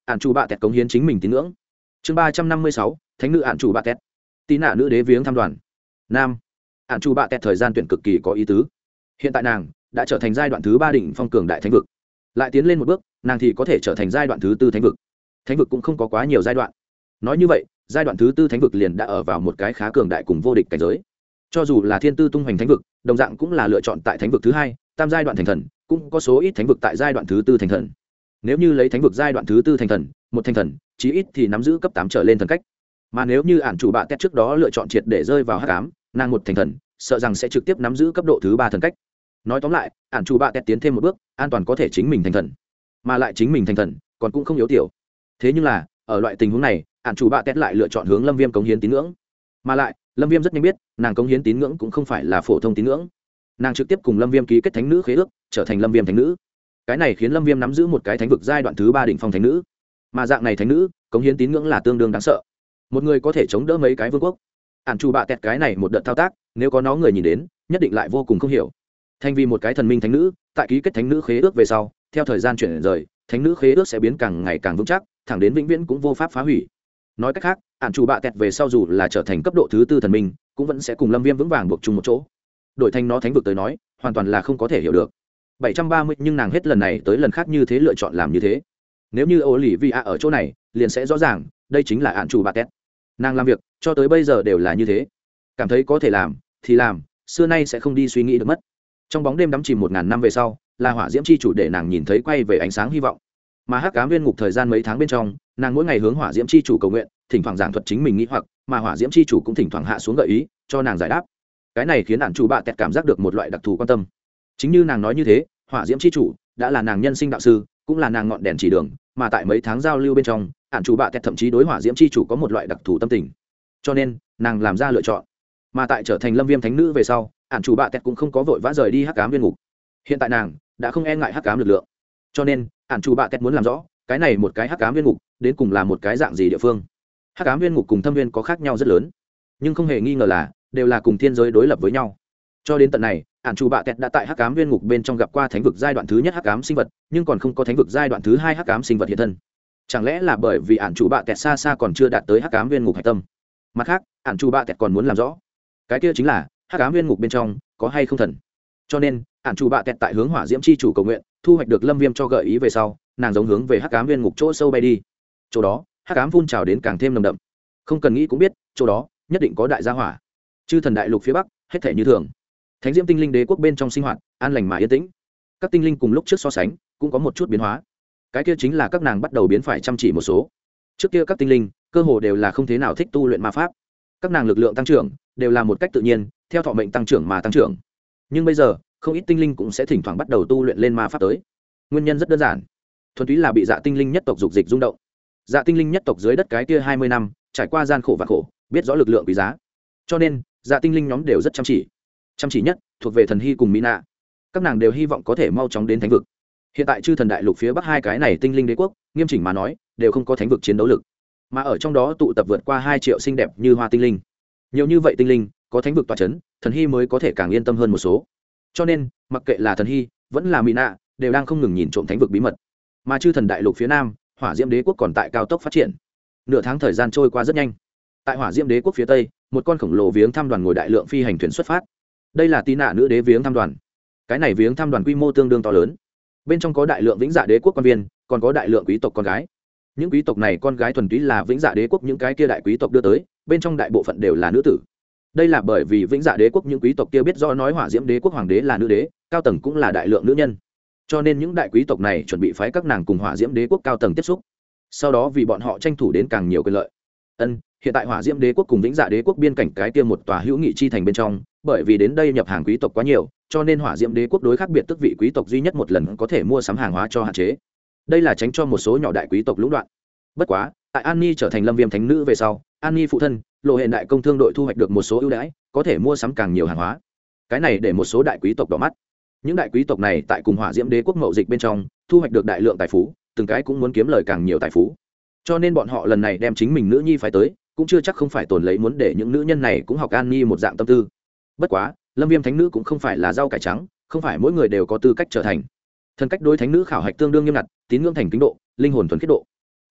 ạn chủ bạ tẹt cống hiến chính mình tín ngưỡng. Chương 356, thánh nữ ạn chủ bạ tẹt. Tí nạ nữ đế viếng thăm đoàn. Nam. Ạn chủ bạ tẹt thời gian tuyển cực kỳ có ý tứ. Hiện tại nàng đã trở thành giai đoạn thứ 3 đỉnh phong cường đại thánh vực. Lại tiến lên một bước, nàng thì có thể trở thành giai đoạn thứ 4 thánh vực. Thánh vực cũng không có quá nhiều giai đoạn. Nói như vậy, giai đoạn thứ 4 thánh vực liền đã ở vào một cái khá cường đại cùng vô địch cảnh giới. Cho dù là thiên tư tung hoành thánh vực, đồng dạng cũng là lựa chọn tại thánh vực thứ 2, tam giai đoạn thành thần, cũng có số ít thánh vực tại giai đoạn thứ 4 thành thần. Nếu như lấy thánh vực giai đoạn thứ 4 thành thần, một thành thần, chí ít thì nắm giữ cấp 8 trở lên thần cách. Mà nếu như ản chủ bạ tét trước đó lựa chọn triệt để rơi vào hắc ám, nàng một thành thần, sợ rằng sẽ trực tiếp nắm giữ cấp độ thứ 3 thần cách. Nói tóm lại, ản chủ bạ tét tiến thêm một bước, an toàn có thể chính mình thành thần, mà lại chính mình thành thần, còn cũng không yếu tiểu. Thế nhưng là, ở loại tình huống này, ản chủ bạ tét lại lựa chọn hướng Lâm Viêm cống hiến tín ngưỡng. Mà lại, Lâm Viêm rất nhanh biết, nàng cống hiến tín ngưỡng cũng không phải là phổ thông tín ngưỡng. Nàng trực tiếp cùng Lâm Viêm ký kết thánh nữ khế ước, trở thành Lâm Viêm thánh nữ. Cái này khiến Lâm Viêm nắm giữ một cái thánh vực giai đoạn thứ 3 đỉnh phong thánh nữ. Mà dạng này thánh nữ, cống hiến tín ngưỡng là tương đương đáng sợ. Một người có thể chống đỡ mấy cái vương quốc. Ản chủ bạ tẹt cái này một đợt thao tác, nếu có nó người nhìn đến, nhất định lại vô cùng không hiểu. Thành vì một cái thần minh thánh nữ, tại ký kết thánh nữ khế ước về sau, theo thời gian chuyển rời, thánh nữ khế ước sẽ biến càng ngày càng vững chắc, thẳng đến vĩnh viễn cũng vô pháp phá hủy. Nói cách khác, ản chủ bạ tẹt về sau dù là trở thành cấp độ thứ 4 thần minh, cũng vẫn sẽ cùng Lâm Viêm vững vàng buộc chung một chỗ. Đổi thành nó thánh vực tới nói, hoàn toàn là không có thể hiểu được. 730 nhưng nàng hết lần này tới lần khác như thế lựa chọn làm như thế. Nếu như Olivia ở chỗ này, liền sẽ rõ ràng, đây chính là ản chủ bạ tẹt. Nàng làm việc cho tới bây giờ đều là như thế, cảm thấy có thể làm thì làm, xưa nay sẽ không đi suy nghĩ được mất. Trong bóng đêm đắm chìm 1000 năm về sau, là hỏa diễm chi chủ để nàng nhìn thấy quay về ánh sáng hy vọng. Mà hắc ám viên ngục thời gian mấy tháng bên trong, nàng mỗi ngày hướng hỏa diễm chi chủ cầu nguyện, thỉnh thoảng giảng thuật chính mình nghĩ hoặc, mà hỏa diễm chi chủ cũng thỉnh thoảng hạ xuống gợi ý cho nàng giải đáp. Cái này khiến ản chủ bạ tẹt cảm giác được một loại đặc thù quan tâm. Chính như nàng nói như thế, hỏa diễm chi chủ đã là nàng nhân sinh đạo sư, cũng là nàng ngọn đèn chỉ đường, mà tại mấy tháng giao lưu bên trong, ản chủ bạ tẹt thậm chí đối hỏa diễm chi chủ có một loại đặc thù tâm tình. Cho nên nàng làm ra lựa chọn. Mà tại trở thành Lâm Viêm thánh nữ về sau, ản chủ bạ tẹt cũng không có vội vã rời đi hắc ám viên ngục. Hiện tại nàng đã không e ngại hắc ám lực lượng, cho nên ản chủ bạ tẹt muốn làm rõ cái này một cái hắc ám viên ngục đến cùng là một cái dạng gì địa phương. Hắc ám viên ngục cùng thâm viên có khác nhau rất lớn, nhưng không hề nghi ngờ là đều là cùng thiên giới đối lập với nhau. Cho đến tận này, ản chủ bạ tẹt đã tại hắc ám viên ngục bên trong gặp qua thánh vực giai đoạn thứ nhất hắc ám sinh vật, nhưng còn không có thánh vực giai đoạn thứ 2 hắc ám sinh vật hiện thân. Chẳng lẽ là bởi vì ản chủ bạ tẹt xa xa còn chưa đạt tới hắc ám viên ngục hạch tâm? Mặt khác, ản chủ bạ tẹt còn muốn làm rõ cái kia chính là hắc ám viên ngục bên trong có hay không thần. Cho nên ản chủ bạ tẹt tại hướng hỏa diễm chi chủ cầu nguyện, thu hoạch được Lâm Viêm cho gợi ý về sau, nàng giống hướng về hắc ám viên ngục chỗ sâu bay đi. Chỗ đó hắc ám phun trào đến càng thêm nồng đậm, không cần nghĩ cũng biết chỗ đó nhất định có đại gia hỏa. Chư thần đại lục phía bắc hết thể như thường, thánh diễm tinh linh đế quốc bên trong sinh hoạt an lành mà yên tĩnh. Các tinh linh cùng lúc trước so sánh cũng có một chút biến hóa, cái kia chính là các nàng bắt đầu biến phải chăm chỉ một số. Trước kia các tinh linh cơ hồ đều là không thế nào thích tu luyện ma pháp, các nàng lực lượng tăng trưởng đều là một cách tự nhiên theo thọ mệnh tăng trưởng mà tăng trưởng. Nhưng bây giờ không ít tinh linh cũng sẽ thỉnh thoảng bắt đầu tu luyện lên ma pháp tới. Nguyên nhân rất đơn giản, thuần túy là bị dạ tinh linh nhất tộc dục dịch rung động. Dạ tinh linh nhất tộc dưới đất cái kia 20 năm trải qua gian khổ và khổ, biết rõ lực lượng quý giá, cho nên dạ tinh linh nhóm đều rất chăm chỉ nhất thuộc về thần hy cùng mỹ nạ. Các nàng đều hy vọng có thể mau chóng đến thánh vực. Hiện tại chư thần đại lục phía bắc hai cái này tinh linh đế quốc, nghiêm chỉnh mà nói đều không có thánh vực chiến đấu lực, mà ở trong đó tụ tập vượt qua 2 triệu xinh đẹp như hoa tinh linh. Nhiều như vậy tinh linh có thánh vực tọa chấn, thần hy mới có thể càng yên tâm hơn một số. Cho nên mặc kệ là thần hy vẫn là mỹ nạ đều đang không ngừng nhìn trộm thánh vực bí mật. Mà chư thần đại lục phía nam, hỏa diễm đế quốc còn tại cao tốc phát triển. Nửa tháng thời gian trôi qua rất nhanh. Tại hỏa diễm đế quốc phía tây, một con khổng lồ viếng thăm đoàn ngồi đại lượng phi hành thuyền xuất phát. Đây là Tí nạ nữ đế viếng thăm đoàn. Cái này viếng thăm đoàn quy mô tương đương to lớn, bên trong có đại lượng vĩnh dạ đế quốc quan viên, còn có đại lượng quý tộc con gái. Những quý tộc này con gái thuần túy là vĩnh dạ đế quốc những cái kia đại quý tộc đưa tới, bên trong đại bộ phận đều là nữ tử. Đây là bởi vì vĩnh dạ đế quốc những quý tộc kia biết do nói hỏa diễm đế quốc hoàng đế là nữ đế, cao tầng cũng là đại lượng nữ nhân, cho nên những đại quý tộc này chuẩn bị phái các nàng cùng hỏa diễm đế quốc cao tầng tiếp xúc, sau đó vì bọn họ tranh thủ đến càng nhiều quyền lợi. Hiện tại hỏa diễm đế quốc cùng vĩnh dạ đế quốc biên cảnh cái kia một tòa hữu nghị chi thành bên trong, bởi vì đến đây nhập hàng quý tộc quá nhiều, cho nên hỏa diễm đế quốc đối khác biệt tức vị quý tộc duy nhất một lần có thể mua sắm hàng hóa cho hạn chế. Đây là tránh cho một số nhỏ đại quý tộc lũng đoạn. Bất quá, tại An Nhi trở thành Lâm Viêm thánh nữ về sau, An Nhi phụ thân lộ hiện đại công thương đội thu hoạch được một số ưu đãi, có thể mua sắm càng nhiều hàng hóa. Cái này để một số đại quý tộc đỏ mắt. Những đại quý tộc này tại cùng hỏa diễm đế quốc mậu dịch bên trong thu hoạch được đại lượng tài phú, từng cái cũng muốn kiếm lời càng nhiều tài phú, cho nên bọn họ lần này đem chính mình nữ nhi phải tới, cũng chưa chắc không phải tồn lấy muốn để những nữ nhân này cũng học An Nhi một dạng tâm tư. Bất quá Lâm Viêm thánh nữ cũng không phải là rau cải trắng, không phải mỗi người đều có tư cách trở thành thần cách. Đối thánh nữ khảo hạch tương đương nghiêm ngặt, tín ngưỡng thành kính độ, linh hồn thuần khiết độ,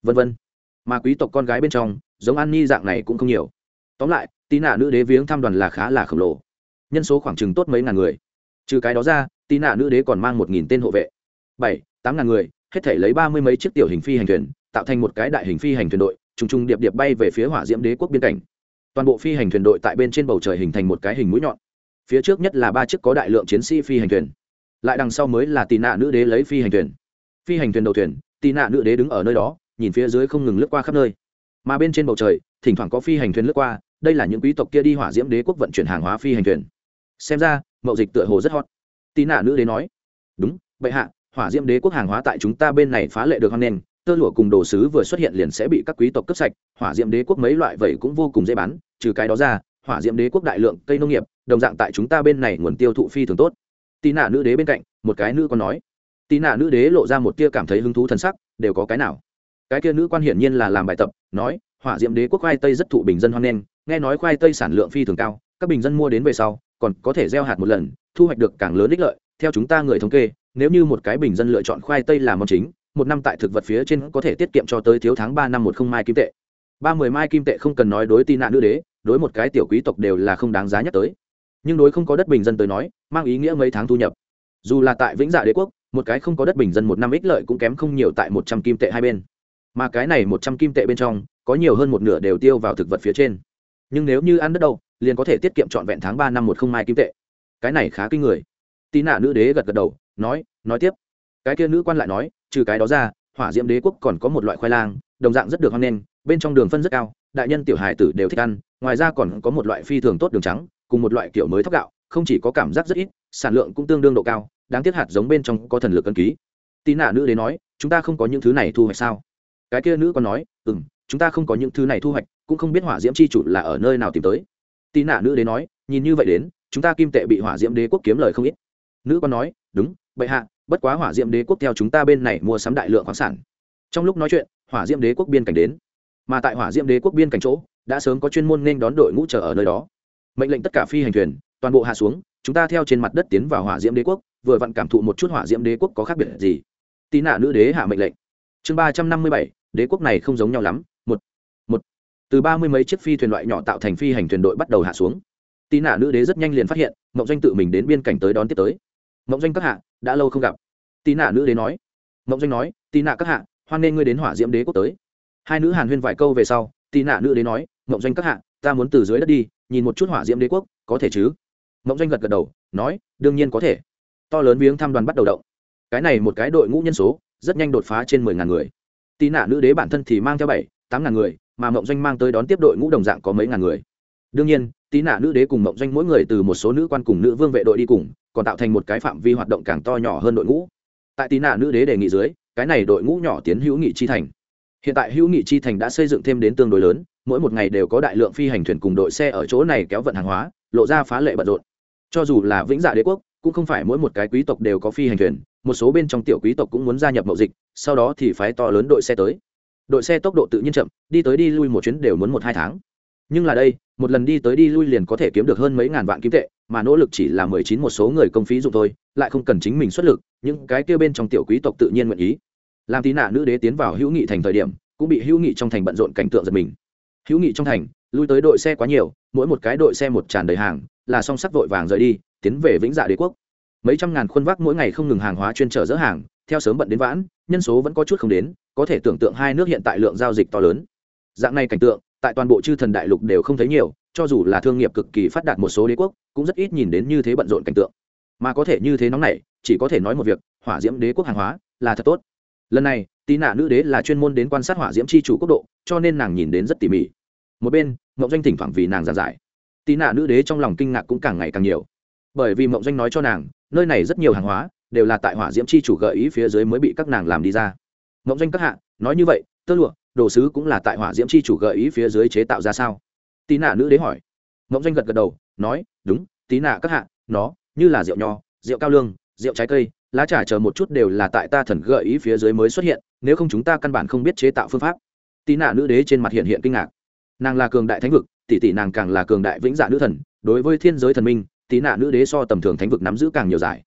vân vân. Mà quý tộc con gái bên trong giống An Nhi dạng này cũng không nhiều. Tóm lại, Tí Nạ nữ đế viếng thăm đoàn là khá là khổng lồ, nhân số khoảng chừng tốt mấy ngàn người. Trừ cái đó ra, Tí Nạ nữ đế còn mang 1000 tên hộ vệ, 7-8 ngàn người, hết thảy lấy 30 mấy chiếc tiểu hình phi hành thuyền, tạo thành một cái đại hình phi hành thuyền đội, trùng trùng điệp điệp bay về phía Hỏa Diễm Đế quốc biên cảnh. Toàn bộ phi hành thuyền đội tại bên trên bầu trời hình thành một cái hình mũi nhọn. Phía trước nhất là 3 chiếc có đại lượng chiến sĩ phi hành thuyền, lại đằng sau mới là Tí Nạ nữ đế lấy phi hành thuyền. Phi hành thuyền đầu thuyền, Tí Nạ nữ đế đứng ở nơi đó, nhìn phía dưới không ngừng lướt qua khắp nơi. Mà bên trên bầu trời, thỉnh thoảng có phi hành thuyền lướt qua, đây là những quý tộc kia đi Hỏa Diễm Đế quốc vận chuyển hàng hóa phi hành thuyền. Xem ra, mậu dịch tựa hồ rất hot. Tí Nạ nữ đế nói. Đúng, bệ hạ, Hỏa Diễm Đế quốc hàng hóa tại chúng ta bên này phá lệ được hoan nghênh, tơ lụa cùng đồ sứ vừa xuất hiện liền sẽ bị các quý tộc cướp sạch, Hỏa Diễm Đế quốc mấy loại vậy cũng vô cùng dễ bán, trừ cái đó ra, Hỏa Diễm Đế quốc đại lượng cây nông nghiệp, đồng dạng tại chúng ta bên này nguồn tiêu thụ phi thường tốt. Tí Nạ nữ đế bên cạnh, một cái nữ còn nói. Tí Nạ nữ đế lộ ra một tia cảm thấy hứng thú thần sắc, đều có cái nào? Cái kia nữ quan hiển nhiên là làm bài tập, nói, Hỏa Diễm Đế quốc khoai tây rất thụ bình dân hoan nghênh, nghe nói khoai tây sản lượng phi thường cao, các bình dân mua đến về sau, còn có thể gieo hạt một lần, thu hoạch được càng lớn ích lợi. Theo chúng ta người thống kê, nếu như một cái bình dân lựa chọn khoai tây làm món chính, một năm tại thực vật phía trên có thể tiết kiệm cho tới thiếu tháng 3 năm 10 mai kim tệ. 30 mai kim tệ không cần nói đối Tí Nạ nữ đế, đối một cái tiểu quý tộc đều là không đáng giá nhắc tới. Nhưng đối không có đất bình dân tới nói, mang ý nghĩa mấy tháng thu nhập. Dù là tại Vĩnh Dạ Đế quốc, một cái không có đất bình dân một năm ích lợi cũng kém không nhiều tại 100 kim tệ hai bên. Mà cái này 100 kim tệ bên trong, có nhiều hơn một nửa đều tiêu vào thực vật phía trên. Nhưng nếu như ăn đất đâu, liền có thể tiết kiệm trọn vẹn tháng 3 năm 10 mai kim tệ. Cái này khá kinh người. Tí Nạ nữ đế gật gật đầu, nói tiếp. Cái kia nữ quan lại nói, trừ cái đó ra, Hỏa Diễm Đế quốc còn có một loại khoai lang, đồng dạng rất được hoan nghênh, bên trong đường phân rất cao, đại nhân tiểu hài tử đều thích ăn, ngoài ra còn có một loại phi thường tốt đường trắng, cùng một loại kiểu mới thóc gạo, không chỉ có cảm giác rất ít, sản lượng cũng tương đương độ cao, đáng tiếc hạt giống bên trong có thần lực cân ký. Tí Nạ nữ đế nói, chúng ta không có những thứ này thu hoạch sao? Cái kia nữ còn nói, chúng ta không có những thứ này thu hoạch, cũng không biết Hỏa Diễm chi chủ là ở nơi nào tìm tới. Tí Nạ nữ đế nói, nhìn như vậy đến, chúng ta kim tệ bị Hỏa Diễm Đế quốc kiếm lời không ít. Nữ còn nói, đúng, bệ hạ, bất quá Hỏa Diễm Đế quốc theo chúng ta bên này mua sắm đại lượng khoáng sản. Trong lúc nói chuyện, Hỏa Diễm Đế quốc biên cảnh đến, mà tại Hỏa Diễm Đế quốc biên cảnh chỗ đã sớm có chuyên môn nên đón đội ngũ chờ ở nơi đó. Mệnh lệnh tất cả phi hành thuyền toàn bộ hạ xuống, chúng ta theo trên mặt đất tiến vào Hỏa Diễm Đế quốc, vừa vặn cảm thụ một chút Hỏa Diễm Đế quốc có khác biệt gì. Tí Nạ nữ đế hạ mệnh lệnh. Chương 357, đế quốc này không giống nhau lắm. Một từ 30 mấy chiếc phi thuyền loại nhỏ tạo thành phi hành thuyền đội bắt đầu hạ xuống. Tí Nạ nữ đế rất nhanh liền phát hiện, Mộng Doanh tự mình đến biên cảnh tới đón tiếp tới. Mộng Doanh các hạ, đã lâu không gặp. Tí Nạ nữ đế nói. Mộng Doanh nói, Tí Nạ các hạ, hoan nghênh ngươi đến Hỏa Diễm Đế quốc tới. Hai nữ hàn huyên vài câu về sau, Tí Nạ nữ đế nói, Mộng Doanh các hạ, ta muốn từ dưới đất đi, nhìn một chút Hỏa Diễm Đế quốc, có thể chứ? Mộng Doanh gật gật đầu, nói, đương nhiên có thể. To lớn viếng thăm đoàn bắt đầu động. Cái này một cái đội ngũ nhân số rất nhanh đột phá trên 10.000 người. Tí Nạ nữ đế bản thân thì mang theo 7-8 ngàn người, mà Mộng Doanh mang tới đón tiếp đội ngũ đồng dạng có mấy ngàn người. Đương nhiên, Tí Nạ nữ đế cùng Mộng Doanh mỗi người từ một số nữ quan cùng nữ vương vệ đội đi cùng, còn tạo thành một cái phạm vi hoạt động càng to nhỏ hơn đội ngũ. Tại Tí Nạ nữ đế đề nghị dưới, cái này đội ngũ nhỏ tiến Hữu Nghị chi thành. Hiện tại Hữu Nghị chi thành đã xây dựng thêm đến tương đối lớn, mỗi một ngày đều có đại lượng phi hành thuyền cùng đội xe ở chỗ này kéo vận hàng hóa, lộ ra phá lệ bận rộn. Cho dù là Vĩnh Dạ Đế quốc, cũng không phải mỗi một cái quý tộc đều có phi hành thuyền, một số bên trong tiểu quý tộc cũng muốn gia nhập mậu dịch, sau đó thì phái to lớn đội xe tới. Đội xe tốc độ tự nhiên chậm, đi tới đi lui một chuyến đều muốn 1-2 tháng. Nhưng là đây, một lần đi tới đi lui liền có thể kiếm được hơn mấy ngàn vạn kim tệ, mà nỗ lực chỉ là 19 một số người công phí dụng thôi, lại không cần chính mình xuất lực, những cái kia bên trong tiểu quý tộc tự nhiên nguyện ý. Làm Tí Nạ nữ đế tiến vào Hữu Nghị thành thời điểm, cũng bị Hữu Nghị trong thành bận rộn cảnh tượng giật mình. Hữu Nghị trong thành, lui tới đội xe quá nhiều, mỗi một cái đội xe một tràn đầy hàng, là song sắt vội vàng rời đi, tiến về Vĩnh Dạ Đế quốc. Mấy trăm ngàn khuôn vác mỗi ngày không ngừng hàng hóa chuyên chở dỡ hàng, theo sớm bận đến vãn, nhân số vẫn có chút không đến, có thể tưởng tượng hai nước hiện tại lượng giao dịch to lớn. Dạng này cảnh tượng, tại toàn bộ Chư Thần Đại Lục đều không thấy nhiều, cho dù là thương nghiệp cực kỳ phát đạt một số đế quốc, cũng rất ít nhìn đến như thế bận rộn cảnh tượng. Mà có thể như thế nóng này, chỉ có thể nói một việc, Hỏa Diễm Đế quốc hàng hóa là thật tốt. Lần này, Tí Nạ nữ đế là chuyên môn đến quan sát Hỏa Diễm chi chủ quốc độ, cho nên nàng nhìn đến rất tỉ mỉ. Một bên, Mộng Doanh thỉnh thoảng vì nàng giảng giải. Tí Nạ nữ đế trong lòng kinh ngạc cũng càng ngày càng nhiều, bởi vì Mộng Doanh nói cho nàng, nơi này rất nhiều hàng hóa đều là tại Hỏa Diễm chi chủ gợi ý phía dưới mới bị các nàng làm đi ra. Mộng Doanh các hạ, nói như vậy, tơ lụa, đồ sứ cũng là tại Hỏa Diễm chi chủ gợi ý phía dưới chế tạo ra sao? Tí Nạ nữ đế hỏi. Mộng Doanh gật gật đầu, nói, đúng, Tí Nạ các hạ, nó như là rượu nho, rượu cao lương, rượu trái cây, lá trà chờ một chút đều là tại ta thần gợi ý phía dưới mới xuất hiện, nếu không chúng ta căn bản không biết chế tạo phương pháp. Tí Nạ nữ đế trên mặt hiện kinh ngạc. Nàng là cường đại thánh vực, tỷ nàng càng là cường đại vĩnh dạ nữ thần, đối với thiên giới thần minh, Tí Nạ nữ đế so tầm thường thánh vực nắm giữ càng nhiều giải.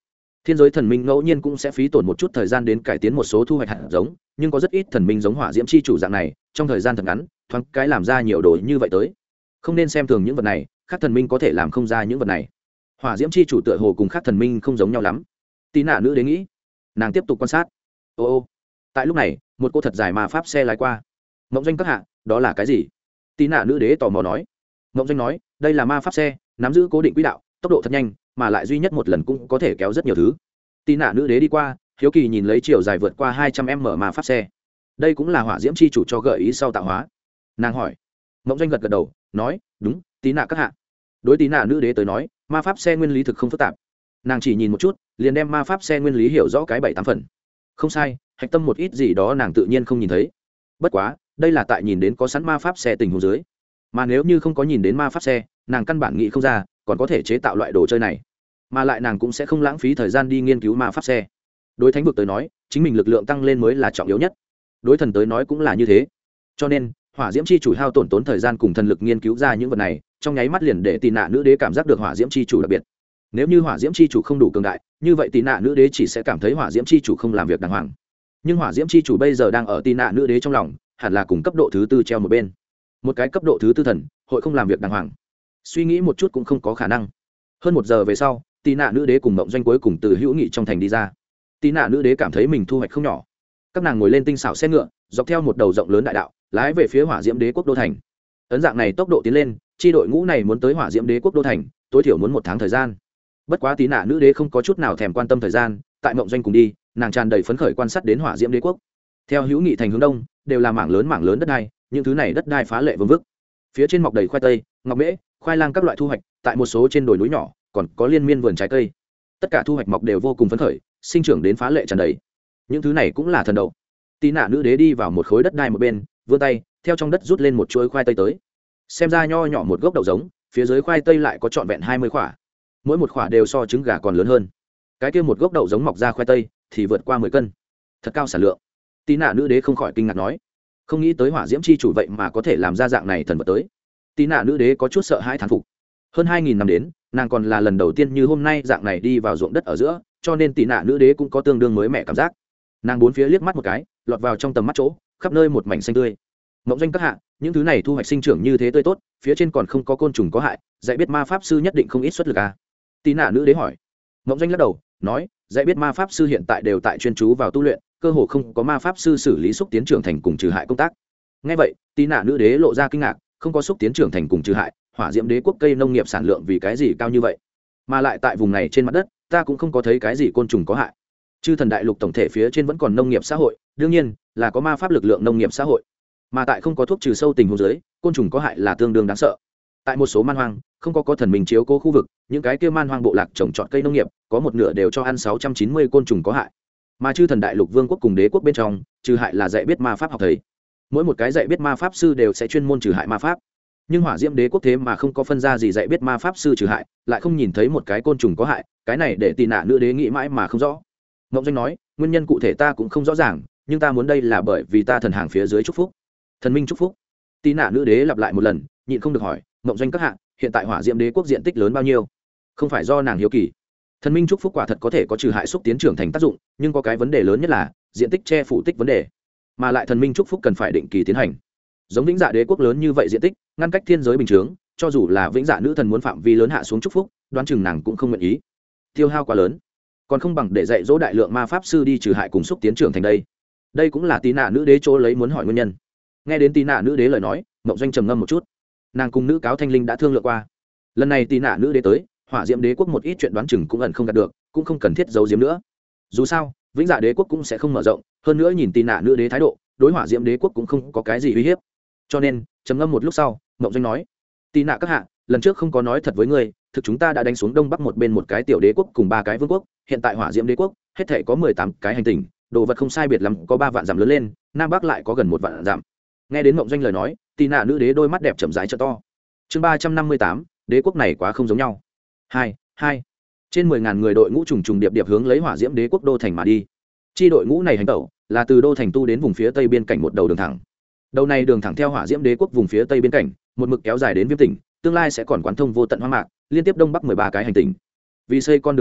thiên giới thần minh ngẫu nhiên cũng sẽ phí tổn một chút thời gian đến cải tiến một số thu hoạch hạt giống, nhưng có rất ít thần minh giống hỏa diễm chi chủ dạng này trong thời gian thật ngắn thoáng cái làm ra nhiều đồ như vậy tới. Không nên xem thường những vật này, khác thần minh có thể làm không ra những vật này. Hỏa diễm chi chủ tựa hồ cùng khác thần minh không giống nhau lắm. Tí nạ nữ đế nghĩ, nàng tiếp tục quan sát. Ô, tại lúc này một cô thật dài ma pháp xe lái qua. Mộng Doanh các hạ, đó là cái gì? Tí nạ nữ đế tò mò nói. Mộng Doanh nói, đây là ma pháp xe, nắm giữ cố định quỹ đạo, tốc độ thật nhanh, mà lại duy nhất một lần cũng có thể kéo rất nhiều thứ. Tí nạ nữ đế đi qua, hiếu kỳ nhìn lấy chiều dài vượt qua 200m ma pháp xe. Đây cũng là hỏa diễm chi chủ cho gợi ý sau tạo hóa. Nàng hỏi. Mộng Doanh gật gật đầu, nói, đúng, Tí nạ các hạ. Đối Tí nạ nữ đế tới nói, ma pháp xe nguyên lý thực không phức tạp. Nàng chỉ nhìn một chút liền đem ma pháp xe nguyên lý hiểu rõ cái 7-8 phần. Không sai, hạch tâm một ít gì đó nàng tự nhiên không nhìn thấy. Bất quá đây là tại nhìn đến có sẵn ma pháp xe tình huống dưới, mà nếu như không có nhìn đến ma pháp xe, nàng căn bản nghĩ không ra còn có thể chế tạo loại đồ chơi này, mà lại nàng cũng sẽ không lãng phí thời gian đi nghiên cứu ma pháp xe. Đối thánh vực tới nói, chính mình lực lượng tăng lên mới là trọng yếu nhất, đối thần tới nói cũng là như thế. Cho nên hỏa diễm chi chủ hao tổn thời gian cùng thần lực nghiên cứu ra những vật này, trong nháy mắt liền để Tì nạ nữ đế cảm giác được hỏa diễm chi chủ đặc biệt. Nếu như hỏa diễm chi chủ không đủ cường đại, như vậy Tì nạ nữ đế chỉ sẽ cảm thấy hỏa diễm chi chủ không làm việc đàng hoàng. Nhưng hỏa diễm chi chủ bây giờ đang ở Tì nạ nữ đế trong lòng, hẳn là cùng cấp độ thứ tư treo một bên. Một cái cấp độ thứ tư thần hội không làm việc đàng hoàng, suy nghĩ một chút cũng không có khả năng. Hơn 1 giờ về sau, Tì nạ nữ đế cùng Mộng Doanh cuối cùng từ hữu nghị trong thành đi ra. Tì nạ nữ đế cảm thấy mình thu hoạch không nhỏ. Các nàng ngồi lên tinh xảo xe ngựa, dọc theo một đầu rộng lớn đại đạo, lái về phía hỏa diễm đế quốc đô thành. Ấn dạng này tốc độ tiến lên, chi đội ngũ này muốn tới hỏa diễm đế quốc đô thành, tối thiểu muốn 1 tháng thời gian. Bất quá Tí nạ nữ đế không có chút nào thèm quan tâm thời gian, tại Mộng Doanh cùng đi, nàng tràn đầy phấn khởi quan sát đến hỏa diễm đế quốc. Theo hữu nghị thành hướng đông, đều là mảng lớn đất đai, những thứ này đất đai phá lệ vương vức. Phía trên mọc đầy khoai tây, ngọc mễ, khoai lang các loại thu hoạch, tại một số trên đồi núi nhỏ, còn có liên miên vườn trái cây. Tất cả thu hoạch mọc đều vô cùng phấn khởi, sinh trưởng đến phá lệ tràn đầy. Những thứ này cũng là thần đậu. Tí nạ nữ đế đi vào một khối đất đai một bên, vươn tay, theo trong đất rút lên một chuỗi khoai tây tới. Xem ra nho nhỏ một gốc đậu giống, phía dưới khoai tây lại có trọn vẹn 20 quả. Mỗi một quả đều so trứng gà còn lớn hơn. Cái kia một gốc đậu giống mọc ra khoai tây thì vượt qua 10 cân. Thật cao sản lượng. Tí nạ nữ đế không khỏi kinh ngạc nói, không nghĩ tới hỏa diễm chi chủ vậy mà có thể làm ra dạng này thần vật tới. Tí nạ nữ đế có chút sợ hãi thán phục. Hơn 2000 năm đến, nàng còn là lần đầu tiên như hôm nay dạng này đi vào ruộng đất ở giữa, cho nên Tí nạ nữ đế cũng có tương đương mới mẻ cảm giác. Nàng bốn phía liếc mắt một cái, lọt vào trong tầm mắt chỗ, khắp nơi một mảnh xanh tươi. Mộng Doanh các hạ, những thứ này thu hoạch sinh trưởng như thế tươi tốt, phía trên còn không có côn trùng có hại, dạy biết ma pháp sư nhất định không ít xuất lực à? Tí nạ nữ đế hỏi. Mộng Doanh lắc đầu, nói, dạy biết ma pháp sư hiện tại đều tại chuyên chú vào tu luyện, cơ hồ không có ma pháp sư xử lý xúc tiến trưởng thành cùng trừ hại công tác. Nghe vậy, Tí nạ nữ đế lộ ra kinh ngạc, không có xúc tiến trưởng thành cùng trừ hại, hỏa diễm đế quốc cây nông nghiệp sản lượng vì cái gì cao như vậy? Mà lại tại vùng này trên mặt đất, ta cũng không có thấy cái gì côn trùng có hại. Chư thần đại lục tổng thể phía trên vẫn còn nông nghiệp xã hội, đương nhiên là có ma pháp lực lượng nông nghiệp xã hội, mà tại không có thuốc trừ sâu tình huống dưới, côn trùng có hại là tương đương đáng sợ. Tại một số man hoang, không có thần minh chiếu cố khu vực, những cái kia man hoang bộ lạc trồng trọt cây nông nghiệp, có một nửa đều cho ăn 690 côn trùng có hại. Mà chư thần đại lục vương quốc cùng đế quốc bên trong, trừ hại là dạy biết ma pháp học thầy. Mỗi một cái dạy biết ma pháp sư đều sẽ chuyên môn trừ hại ma pháp. Nhưng hỏa diễm đế quốc thế mà không có phân ra gì dạy biết ma pháp sư trừ hại, lại không nhìn thấy một cái côn trùng có hại, cái này để Tì nạ nữ đế nghĩ mãi mà không rõ. Ngộng Doanh nói, nguyên nhân cụ thể ta cũng không rõ ràng, nhưng ta muốn đây là bởi vì ta thần hàng phía dưới chúc phúc. Thần minh chúc phúc. Tí nạ nữ đế lặp lại một lần, nhịn không được hỏi, Ngộng Doanh các hạ, hiện tại hỏa diễm đế quốc diện tích lớn bao nhiêu? Không phải do nàng hiếu kỳ. Thần minh chúc phúc quả thật có thể có trừ hại xúc tiến trưởng thành tác dụng, nhưng có cái vấn đề lớn nhất là diện tích che phủ tích vấn đề, mà lại thần minh chúc phúc cần phải định kỳ tiến hành. Giống vĩnh dạ đế quốc lớn như vậy diện tích, ngăn cách thiên giới bình thường, cho dù là vĩnh dạ nữ thần muốn phạm vi lớn hạ xuống chúc phúc, đoán chừng nàng cũng không nguyện ý. Tiêu hao quá lớn, còn không bằng để dạy dỗ đại lượng ma pháp sư đi trừ hại cùng xúc tiến trưởng thành đây. Đây cũng là Tí nạ nữ đế chỗ lấy muốn hỏi nguyên nhân. Nghe đến Tí nạ nữ đế lời nói, Mộng Doanh trầm ngâm một chút. Nàng cùng nữ cáo thanh linh đã thương lượng qua, lần này Tí nạ nữ đế tới hỏa diễm đế quốc một ít chuyện đoán chừng cũng ẩn không đạt được, cũng không cần thiết giấu giếm nữa. Dù sao vĩnh dạ đế quốc cũng sẽ không mở rộng, hơn nữa nhìn Tí nạ nữ đế thái độ, đối hỏa diễm đế quốc cũng không có cái gì uy hiếp. Cho nên trầm ngâm một lúc sau, Mộng Doanh nói, Tí nạ các hạ, lần trước không có nói thật với ngươi, thực chúng ta đã đánh xuống đông bắc một bên một cái tiểu đế quốc cùng 3 cái vương quốc, hiện tại hỏa diễm đế quốc hết thể có 18 cái hành tinh, đồ vật không sai biệt lắm, có 3 vạn dặm lớn lên, nam bắc lại có gần 1 vạn dặm. Nghe đến Mộng Doanh lời nói, Tí nạ nữ đế đôi mắt đẹp chậm rãi trợ to. Chương 358, đế quốc này quá không giống nhau. 2. Trên 10.000 người đội ngũ trùng trùng điệp điệp hướng lấy hỏa diễm đế quốc đô thành mà đi. Chi đội ngũ này hành tẩu là từ đô thành tu đến vùng phía tây biên cảnh một đầu đường thẳng. Đầu này đường thẳng theo hỏa diễm đế quốc vùng phía tây biên cảnh, một mực kéo dài đến Viêm tỉnh, tương lai sẽ còn quán thông vô tận hoang mạc, liên tiếp đông bắc 13 cái hành tinh. Vì xây con đường này,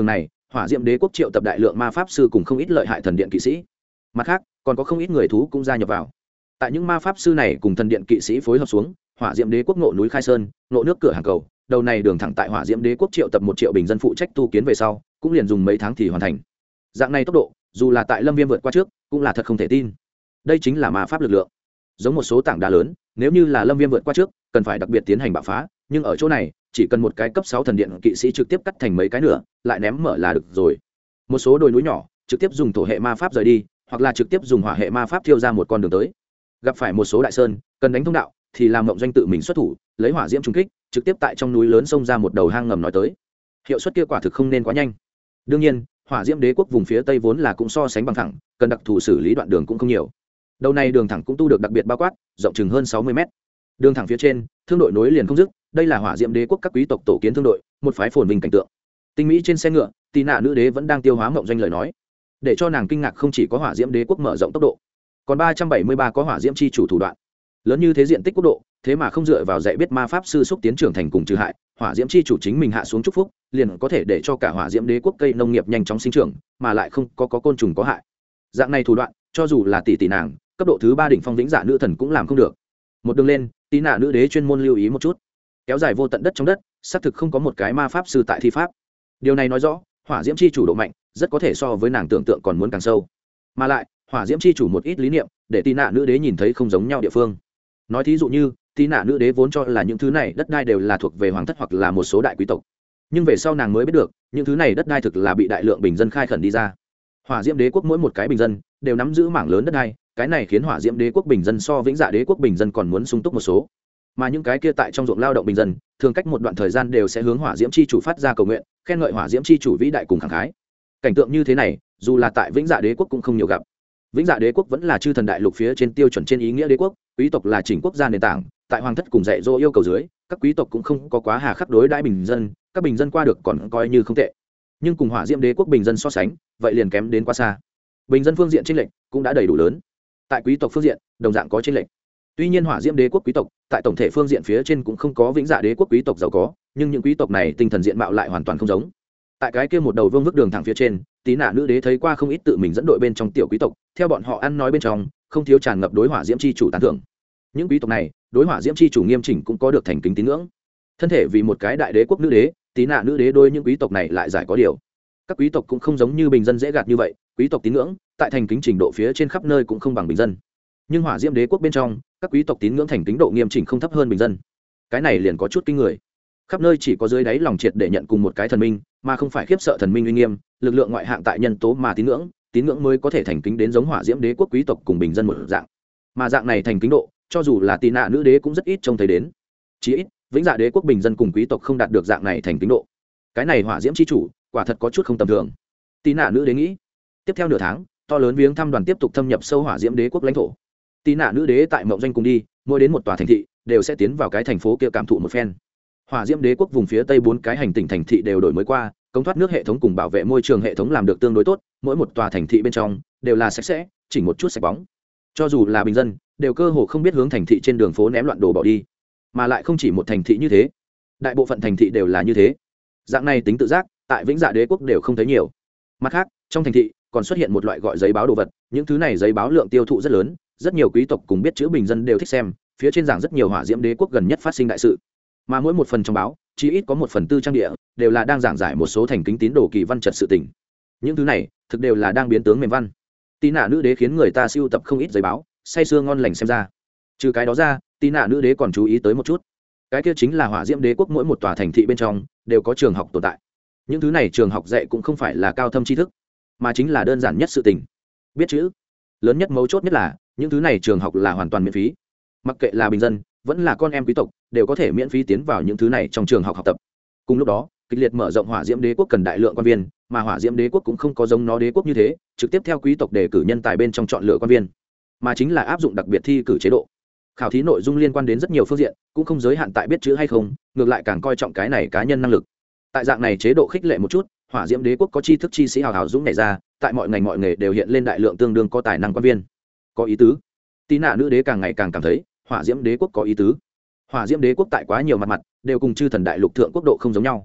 hỏa diễm đế quốc triệu tập đại lượng ma pháp sư cùng không ít lợi hại thần điện kỵ sĩ. Mặt khác còn có không ít người thú cũng gia nhập vào. Tại những ma pháp sư này cùng thần điện kỵ sĩ phối hợp xuống, hỏa diễm đế quốc ngộ núi khai sơn, ngộ nước cửa hàng cầu, đầu này đường thẳng tại hỏa diễm đế quốc triệu tập 1 triệu bình dân phụ trách tu kiến về sau, cũng liền dùng mấy tháng thì hoàn thành. Dạng này tốc độ, dù là tại Lâm Viêm vượt qua trước, cũng là thật không thể tin. Đây chính là ma pháp lực lượng. Giống một số tảng đá lớn, nếu như là Lâm Viêm vượt qua trước, cần phải đặc biệt tiến hành bạo phá, nhưng ở chỗ này, chỉ cần một cái cấp 6 thần điện kỵ sĩ trực tiếp cắt thành mấy cái nửa, lại ném mở là được rồi. Một số đồi núi nhỏ, trực tiếp dùng thổ hệ ma pháp rời đi, hoặc là trực tiếp dùng hỏa hệ ma pháp thiêu ra một con đường tới. Gặp phải một số đại sơn, cần đánh thông đạo, thì làm Mộng Doanh tự mình xuất thủ, lấy hỏa diễm trùng kích, trực tiếp tại trong núi lớn xông ra một đầu hang ngầm nói tới. Hiệu suất kia quả thực không nên quá nhanh. Đương nhiên, hỏa diễm đế quốc vùng phía tây vốn là cũng so sánh bằng thẳng, cần đặc thù xử lý đoạn đường cũng không nhiều. Đầu này đường thẳng cũng tu được đặc biệt bao quát, rộng chừng hơn 60 mét. Đường thẳng phía trên, thương đội nối liền không dứt, đây là hỏa diễm đế quốc các quý tộc tổ kiến thương đội, một phái phồn vinh cảnh tượng. Tinh mỹ trên xe ngựa, Tí Nạ nữ đế vẫn đang tiêu hóa Mộng Doanh lời nói. Để cho nàng kinh ngạc không chỉ có hỏa diễm đế quốc mở rộng tốc độ, còn 373 có hỏa diễm chi chủ thủ đoạn. Lớn như thế diện tích quốc độ, thế mà không dựa vào dạy biết ma pháp sư xúc tiến trưởng thành cùng trừ hại, hỏa diễm chi chủ chính mình hạ xuống chúc phúc, liền có thể để cho cả hỏa diễm đế quốc cây nông nghiệp nhanh chóng sinh trưởng, mà lại không có côn trùng có hại. Dạng này thủ đoạn, cho dù là tỷ nàng, cấp độ thứ 3 đỉnh phong vĩnh dạ nữ thần cũng làm không được. Một đường lên, Tí Nạ nữ đế chuyên môn lưu ý một chút, kéo dài vô tận đất trong đất, xác thực không có một cái ma pháp sư tại thi pháp. Điều này nói rõ, hỏa diễm chi chủ độ mạnh, rất có thể so với nàng tưởng tượng còn muốn càng sâu. Mà lại, hỏa diễm chi chủ một ít lý niệm, để Tí Nạ nữ đế nhìn thấy không giống nhau địa phương. Nói thí dụ như, Tí Nạ nữ đế vốn cho là những thứ này đất đai đều là thuộc về hoàng thất hoặc là một số đại quý tộc, nhưng về sau nàng mới biết được, những thứ này đất đai thực là bị đại lượng bình dân khai khẩn đi ra. Hỏa diễm đế quốc mỗi một cái bình dân đều nắm giữ mảng lớn đất đai, cái này khiến hỏa diễm đế quốc bình dân so vĩnh dạ đế quốc bình dân còn muốn sung túc một số. Mà những cái kia tại trong ruộng lao động bình dân, thường cách một đoạn thời gian đều sẽ hướng hỏa diễm chi chủ phát ra cầu nguyện, khen ngợi hỏa diễm chi chủ vĩ đại cùng khẳng khái. Cảnh tượng như thế này, dù là tại vĩnh dạ đế quốc cũng không nhiều gặp. Vĩnh dạ đế quốc vẫn là chư thần đại lục phía trên tiêu chuẩn trên ý nghĩa đế quốc, quý tộc là chỉnh quốc gia nền tảng, tại hoàng thất cùng dạy dỗ yêu cầu dưới, các quý tộc cũng không có quá hà khắc đối đãi bình dân, các bình dân qua được còn coi như không tệ. Nhưng cùng hỏa diễm đế quốc bình dân so sánh, vậy liền kém đến quá xa. Bình dân phương diện chênh lệch cũng đã đầy đủ lớn. Tại quý tộc phương diện, đồng dạng có chênh lệch. Tuy nhiên hỏa diễm đế quốc quý tộc tại tổng thể phương diện phía trên cũng không có vĩnh dạ đế quốc quý tộc giàu có, nhưng những quý tộc này tinh thần diện mạo lại hoàn toàn không giống. Tại cái kia một đầu vương vức đường thẳng phía trên, Tí Nạ nữ đế thấy qua không ít tự mình dẫn đội bên trong tiểu quý tộc, theo bọn họ ăn nói bên trong, không thiếu tràn ngập đối hỏa diễm chi chủ tán thưởng. Những quý tộc này, đối hỏa diễm chi chủ nghiêm chỉnh cũng có được thành kính tín ngưỡng. Thân thể vì một cái đại đế quốc nữ đế, Tí Nạ nữ đế đôi những quý tộc này lại giải có điều. Các quý tộc cũng không giống như bình dân dễ gạt như vậy, quý tộc tín ngưỡng tại thành kính trình độ phía trên khắp nơi cũng không bằng bình dân. Nhưng hỏa diễm đế quốc bên trong, các quý tộc tín ngưỡng thành kính độ nghiêm chỉnh không thấp hơn bình dân. Cái này liền có chút kinh người. Khắp nơi chỉ có dưới đáy lòng triệt để nhận cùng một cái thần minh, mà không phải khiếp sợ thần minh uy nghiêm, lực lượng ngoại hạng tại nhân tố mà tín ngưỡng mới có thể thành kính đến giống hỏa diễm đế quốc quý tộc cùng bình dân một dạng. Mà dạng này thành kính độ, cho dù là Tí Nạ nữ đế cũng rất ít trông thấy đến. Chỉ ít, vĩnh dạ đế quốc bình dân cùng quý tộc không đạt được dạng này thành kính độ. Cái này hỏa diễm chi chủ, quả thật có chút không tầm thường. Tí Nạ nữ đế nghĩ. Tiếp theo nửa tháng, to lớn viếng thăm đoàn tiếp tục thâm nhập sâu hỏa diễm đế quốc lãnh thổ. Tí Nạ nữ đế tại Mộng Doanh cùng đi, mỗi đến một tòa thành thị, đều sẽ tiến vào cái thành phố kia cảm thụ một phen. Hỏa diễm đế quốc vùng phía tây 4 cái hành tinh thành thị đều đổi mới qua, cống thoát nước hệ thống cùng bảo vệ môi trường hệ thống làm được tương đối tốt, mỗi một tòa thành thị bên trong đều là sạch sẽ, chỉnh một chút sạch bóng. Cho dù là bình dân, đều cơ hồ không biết hướng thành thị trên đường phố ném loạn đồ bỏ đi. Mà lại không chỉ một thành thị như thế, đại bộ phận thành thị đều là như thế. Dạng này tính tự giác, tại vĩnh dạ đế quốc đều không thấy nhiều. Mặt khác, trong thành thị còn xuất hiện một loại gọi giấy báo đồ vật, những thứ này giấy báo lượng tiêu thụ rất lớn, rất nhiều quý tộc cùng biết chữ bình dân đều thích xem, phía trên giảng rất nhiều hỏa diễm đế quốc gần nhất phát sinh đại sự. Mà mỗi một phần trong báo, chỉ ít có 1/4 trang địa đều là đang giảng giải một số thành kính tín đồ kỳ văn trật sự tình. Những thứ này thực đều là đang biến tướng mềm văn. Tí Nạ nữ đế khiến người ta sưu tập không ít giấy báo, say sưa ngon lành xem ra. Trừ cái đó ra, Tí Nạ nữ đế còn chú ý tới một chút, cái kia chính là hỏa diễm đế quốc mỗi một tòa thành thị bên trong đều có trường học tồn tại. Những thứ này trường học dạy cũng không phải là cao thâm tri thức, mà chính là đơn giản nhất sự tình, biết chữ. Lớn nhất mấu chốt nhất là những thứ này trường học là hoàn toàn miễn phí, mặc kệ là bình dân vẫn là con em quý tộc đều có thể miễn phí tiến vào những thứ này trong trường học học tập. Cùng lúc đó, kịch liệt mở rộng hỏa diễm đế quốc cần đại lượng quan viên, mà hỏa diễm đế quốc cũng không có giống nó đế quốc như thế trực tiếp theo quý tộc đề cử nhân tài bên trong chọn lựa quan viên, mà chính là áp dụng đặc biệt thi cử chế độ. Khảo thí nội dung liên quan đến rất nhiều phương diện, cũng không giới hạn tại biết chữ hay không, ngược lại càng coi trọng cái này cá nhân năng lực. Tại dạng này chế độ khích lệ một chút, hỏa diễm đế quốc có tri thức chi sĩ hào hào dũng nảy ra, tại mọi ngành mọi nghề đều hiện lên đại lượng tương đương có tài năng quan viên. Có ý tứ. Tí Nạ nữ đế càng ngày càng cảm thấy hỏa diễm đế quốc có ý tứ. Hỏa diễm đế quốc tại quá nhiều mặt đều cùng chư thần đại lục thượng quốc độ không giống nhau.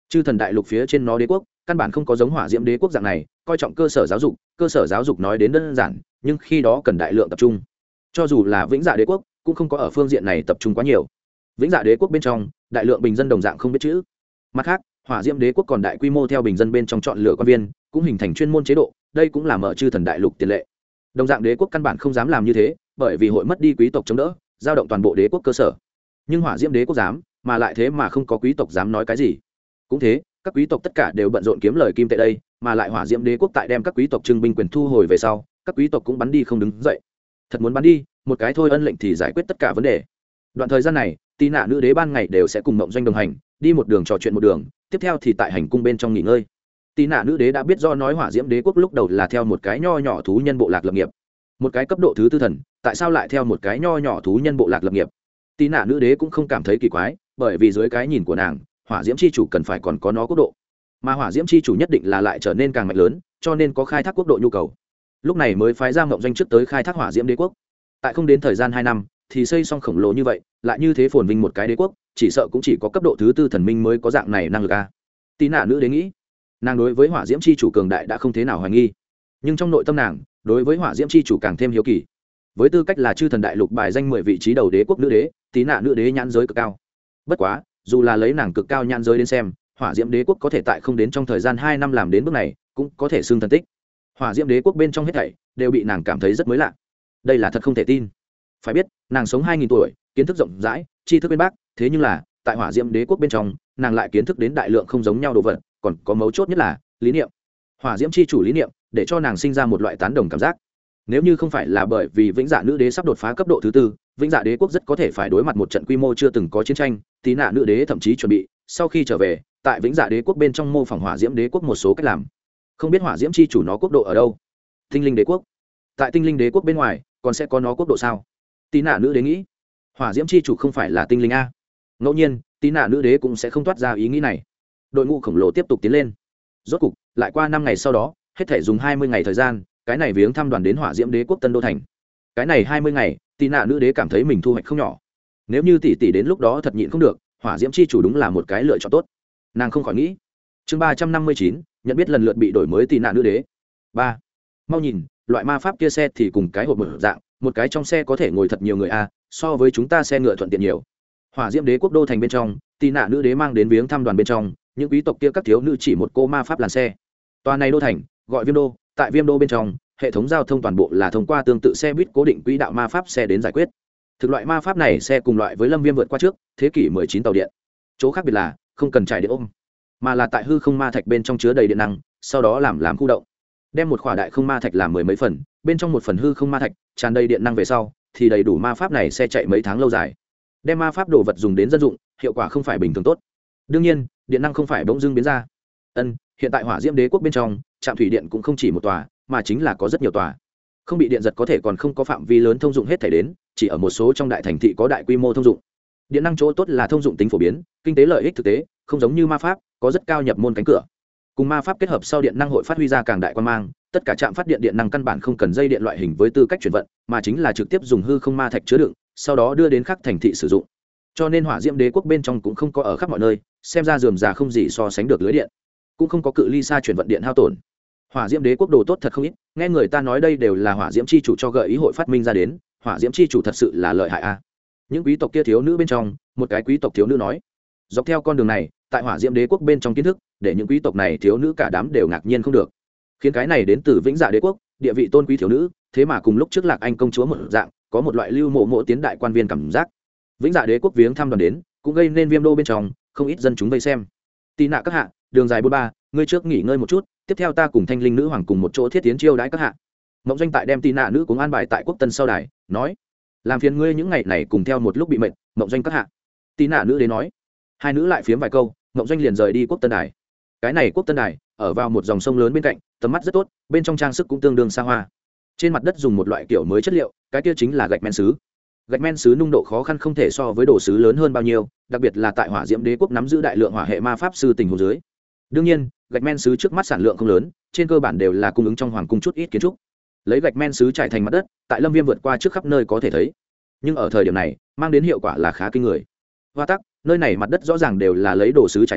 Chư thần đại lục phía trên nó đế quốc căn bản không có giống hỏa diễm đế quốc dạng này coi trọng cơ sở giáo dục nói đến đơn giản nhưng khi đó cần đại lượng tập trung. Cho dù là vĩnh dạ đế quốc cũng không có ở phương diện này tập trung quá nhiều. Vĩnh dạ đế quốc bên trong đại lượng bình dân đồng dạng không biết chữ. Mặt khác hỏa diễm đế quốc còn đại quy mô theo bình dân bên trong chọn lựa quan viên cũng hình thành chuyên môn chế độ, đây cũng là mở chư thần đại lục tiền lệ. Đồng dạng đế quốc căn bản không dám làm như thế, bởi vì hội mất đi quý tộc chống đỡ, giao động toàn bộ đế quốc cơ sở. Nhưng hỏa diễm đế quốc dám, mà lại thế mà không có quý tộc dám nói cái gì. Cũng thế, các quý tộc tất cả đều bận rộn kiếm lời kim tệ đây, mà lại hỏa diễm đế quốc tại đem các quý tộc trưng binh quyền thu hồi về sau, các quý tộc cũng bắn đi không đứng dậy. Thật muốn bắn đi, một cái thôi ân lệnh thì giải quyết tất cả vấn đề. Đoạn thời gian này, Tí Nạ nữ đế ban ngày đều sẽ cùng Mộng Doanh đồng hành, đi một đường trò chuyện một đường, tiếp theo thì tại hành cung bên trong nghỉ ngơi. Tí Nạ nữ đế đã biết do nói hỏa diễm đế quốc lúc đầu là theo một cái nho nhỏ thú nhân bộ lạc lập nghiệp, một cái cấp độ thứ tư thần, tại sao lại theo một cái nho nhỏ thú nhân bộ lạc lập nghiệp? Tí Nạ nữ đế cũng không cảm thấy kỳ quái, bởi vì dưới cái nhìn của nàng, hỏa diễm chi chủ cần phải còn có nó quốc độ, mà hỏa diễm chi chủ nhất định là lại trở nên càng mạnh lớn, cho nên có khai thác quốc độ nhu cầu. Lúc này mới phái ra Mộng Doanh trước tới khai thác hỏa diễm đế quốc. Tại không đến thời gian 2 năm thì xây xong khổng lồ như vậy, lại như thế phồn vinh một cái đế quốc, chỉ sợ cũng chỉ có cấp độ thứ tư thần minh mới có dạng này năng lực a. Tí Nạ nữ đế nghĩ, nàng đối với hỏa diễm chi chủ cường đại đã không thế nào hoài nghi, nhưng trong nội tâm nàng đối với hỏa diễm chi chủ càng thêm hiếu kỳ. Với tư cách là chư thần đại lục bài danh 10 vị trí đầu đế quốc nữ đế, Tí Nạ nữ đế nhãn giới cực cao. Bất quá dù là lấy nàng cực cao nhãn giới đến xem, hỏa diễm đế quốc có thể tại không đến trong thời gian 2 năm làm đến bước này cũng có thể xưng thần tích. Hỏa diễm đế quốc bên trong hết thảy đều bị nàng cảm thấy rất mới lạ. Đây là thật không thể tin. Phải biết nàng sống 2000 tuổi, kiến thức rộng rãi, tri thức bên bác, thế nhưng là tại hỏa diễm đế quốc bên trong nàng lại kiến thức đến đại lượng không giống nhau đồ vật, còn có mấu chốt nhất là lý niệm. Hỏa diễm chi chủ lý niệm để cho nàng sinh ra một loại tán đồng cảm giác. Nếu như không phải là bởi vì vĩnh dạ nữ đế sắp đột phá cấp độ thứ tư, vĩnh dạ đế quốc rất có thể phải đối mặt một trận quy mô chưa từng có chiến tranh. Tí Nạ nữ đế thậm chí chuẩn bị sau khi trở về tại vĩnh dạ đế quốc bên trong mô phỏng hỏa diễm đế quốc một số cách làm. Không biết hỏa diễm chi chủ nó quốc độ ở đâu? Tinh linh đế quốc. Tại tinh linh đế quốc bên ngoài còn sẽ có nó quốc độ sao? Tí Nạ nữ đế nghĩ. Hỏa diễm chi chủ không phải là tinh linh a? Ngẫu nhiên Tí Nạ nữ đế cũng sẽ không toát ra ý nghĩ này. Đội ngũ khổng lồ tiếp tục tiến lên. Rốt cục lại qua 5 ngày sau đó, hết thể dùng 20 ngày thời gian, cái này viếng thăm đoàn đến hỏa diễm đế quốc Tân Đô thành. Cái này 20 ngày, Tí Nạ nữ đế cảm thấy mình thu hoạch không nhỏ. Nếu như tỷ tỷ đến lúc đó thật nhịn không được, hỏa diễm chi chủ đúng là một cái lựa chọn tốt. Nàng không khỏi nghĩ. Chương 359, nhận biết lần lượt bị đổi mới Tí Nạ nữ đế. 3. Mau nhìn, loại ma pháp kia xe thì cùng cái hộp một dạng, một cái trong xe có thể ngồi thật nhiều người a, so với chúng ta xe ngựa thuận tiện nhiều. Hỏa diễm đế quốc đô thành bên trong, Tí Nạ nữ đế mang đến viếng thăm đoàn bên trong, những quý tộc kia các thiếu nữ chỉ một cô ma pháp làn xe. Tòa này đô thành gọi Viêm đô, tại Viêm đô bên trong, hệ thống giao thông toàn bộ là thông qua tương tự xe buýt cố định quỹ đạo ma pháp xe đến giải quyết. Thực loại ma pháp này xe cùng loại với Lâm Viêm vượt qua trước thế kỷ 19 tàu điện. Chỗ khác biệt là không cần trải điện ôm, mà là tại hư không ma thạch bên trong chứa đầy điện năng, sau đó làm khu động. Đem một khỏa đại không ma thạch làm 10 mấy phần, bên trong một phần hư không ma thạch tràn đầy điện năng về sau, thì đầy đủ ma pháp này xe chạy mấy tháng lâu dài. Đem ma pháp đồ vật dùng đến dân dụng, hiệu quả không phải bình thường tốt. Đương nhiên, điện năng không phải bỗng dưng biến ra. Hiện tại hỏa diễm đế quốc bên trong, trạm thủy điện cũng không chỉ một tòa, mà chính là có rất nhiều tòa. Không bị điện giật có thể còn không có phạm vi lớn thông dụng hết thể đến, chỉ ở một số trong đại thành thị có đại quy mô thông dụng. Điện năng chỗ tốt là thông dụng tính phổ biến, kinh tế lợi ích thực tế, không giống như ma pháp, có rất cao nhập môn cánh cửa. Cùng ma pháp kết hợp sau điện năng hội phát huy ra càng đại quan mang, tất cả trạm phát điện điện năng căn bản không cần dây điện loại hình với tư cách chuyển vận, mà chính là trực tiếp dùng hư không ma thạch chứa đựng, sau đó đưa đến các thành thị sử dụng. Cho nên hỏa diễm đế quốc bên trong cũng không có ở khắp mọi nơi, xem ra rườm rà không gì so sánh được lưới điện, cũng không có cự ly xa chuyển vận điện hao tổn. Hỏa diễm đế quốc đồ tốt thật không ít, nghe người ta nói đây đều là hỏa diễm chi chủ cho gợi ý hội phát minh ra đến, hỏa diễm chi chủ thật sự là lợi hại a. Những quý tộc kia thiếu nữ bên trong, một cái quý tộc thiếu nữ nói, dọc theo con đường này, tại hỏa diễm đế quốc bên trong kiến thức, để những quý tộc này thiếu nữ cả đám đều ngạc nhiên không được. Khiến cái này đến từ vĩnh dạ đế quốc, địa vị tôn quý thiếu nữ, thế mà cùng lúc trước Lạc Anh công chúa một dạng, có một loại lưu mộ tiến đại quan viên cảm giác. Vĩnh dạ đế quốc viếng thăm đoàn đến, cũng gây nên Viêm đô bên trong không ít dân chúng vây xem. Tí Nạ các hạ, đường dài 43, ngươi trước nghỉ ngơi một chút, tiếp theo ta cùng Thanh Linh nữ hoàng cùng một chỗ thiết tiến chiêu đãi các hạ. Mộng Doanh tại đem Tí Nạ nữ cũng an bài tại quốc tân sau đài, nói, làm phiền ngươi những ngày này cùng theo một lúc bị mệt. Mộng Doanh các hạ. Tí Nạ nữ đến nói. Hai nữ lại phiếm vài câu, Mộng Doanh liền rời đi quốc tân đài. Cái này quốc tân đài ở vào một dòng sông lớn bên cạnh, tầm mắt rất tốt, bên trong trang sức cũng tương đương xa hoa. Trên mặt đất dùng một loại kiểu mới chất liệu, cái kia chính là gạch men sứ. Gạch men sứ nung độ khó khăn không thể so với đồ sứ lớn hơn bao nhiêu, đặc biệt là tại hỏa diễm đế quốc nắm giữ đại lượng hỏa hệ ma pháp sư tình huống dưới. Đương nhiên, gạch men sứ trước mắt sản lượng không lớn, trên cơ bản đều là cung ứng trong hoàng cung chút ít kiến trúc. Lấy gạch men sứ trải thành mặt đất, tại Lâm Viêm vượt qua trước khắp nơi có thể thấy. Nhưng ở thời điểm này, mang đến hiệu quả là khá kinh người. Hoa tắc, nơi này mặt đất rõ ràng đều là lấy đồ sứ trải thành,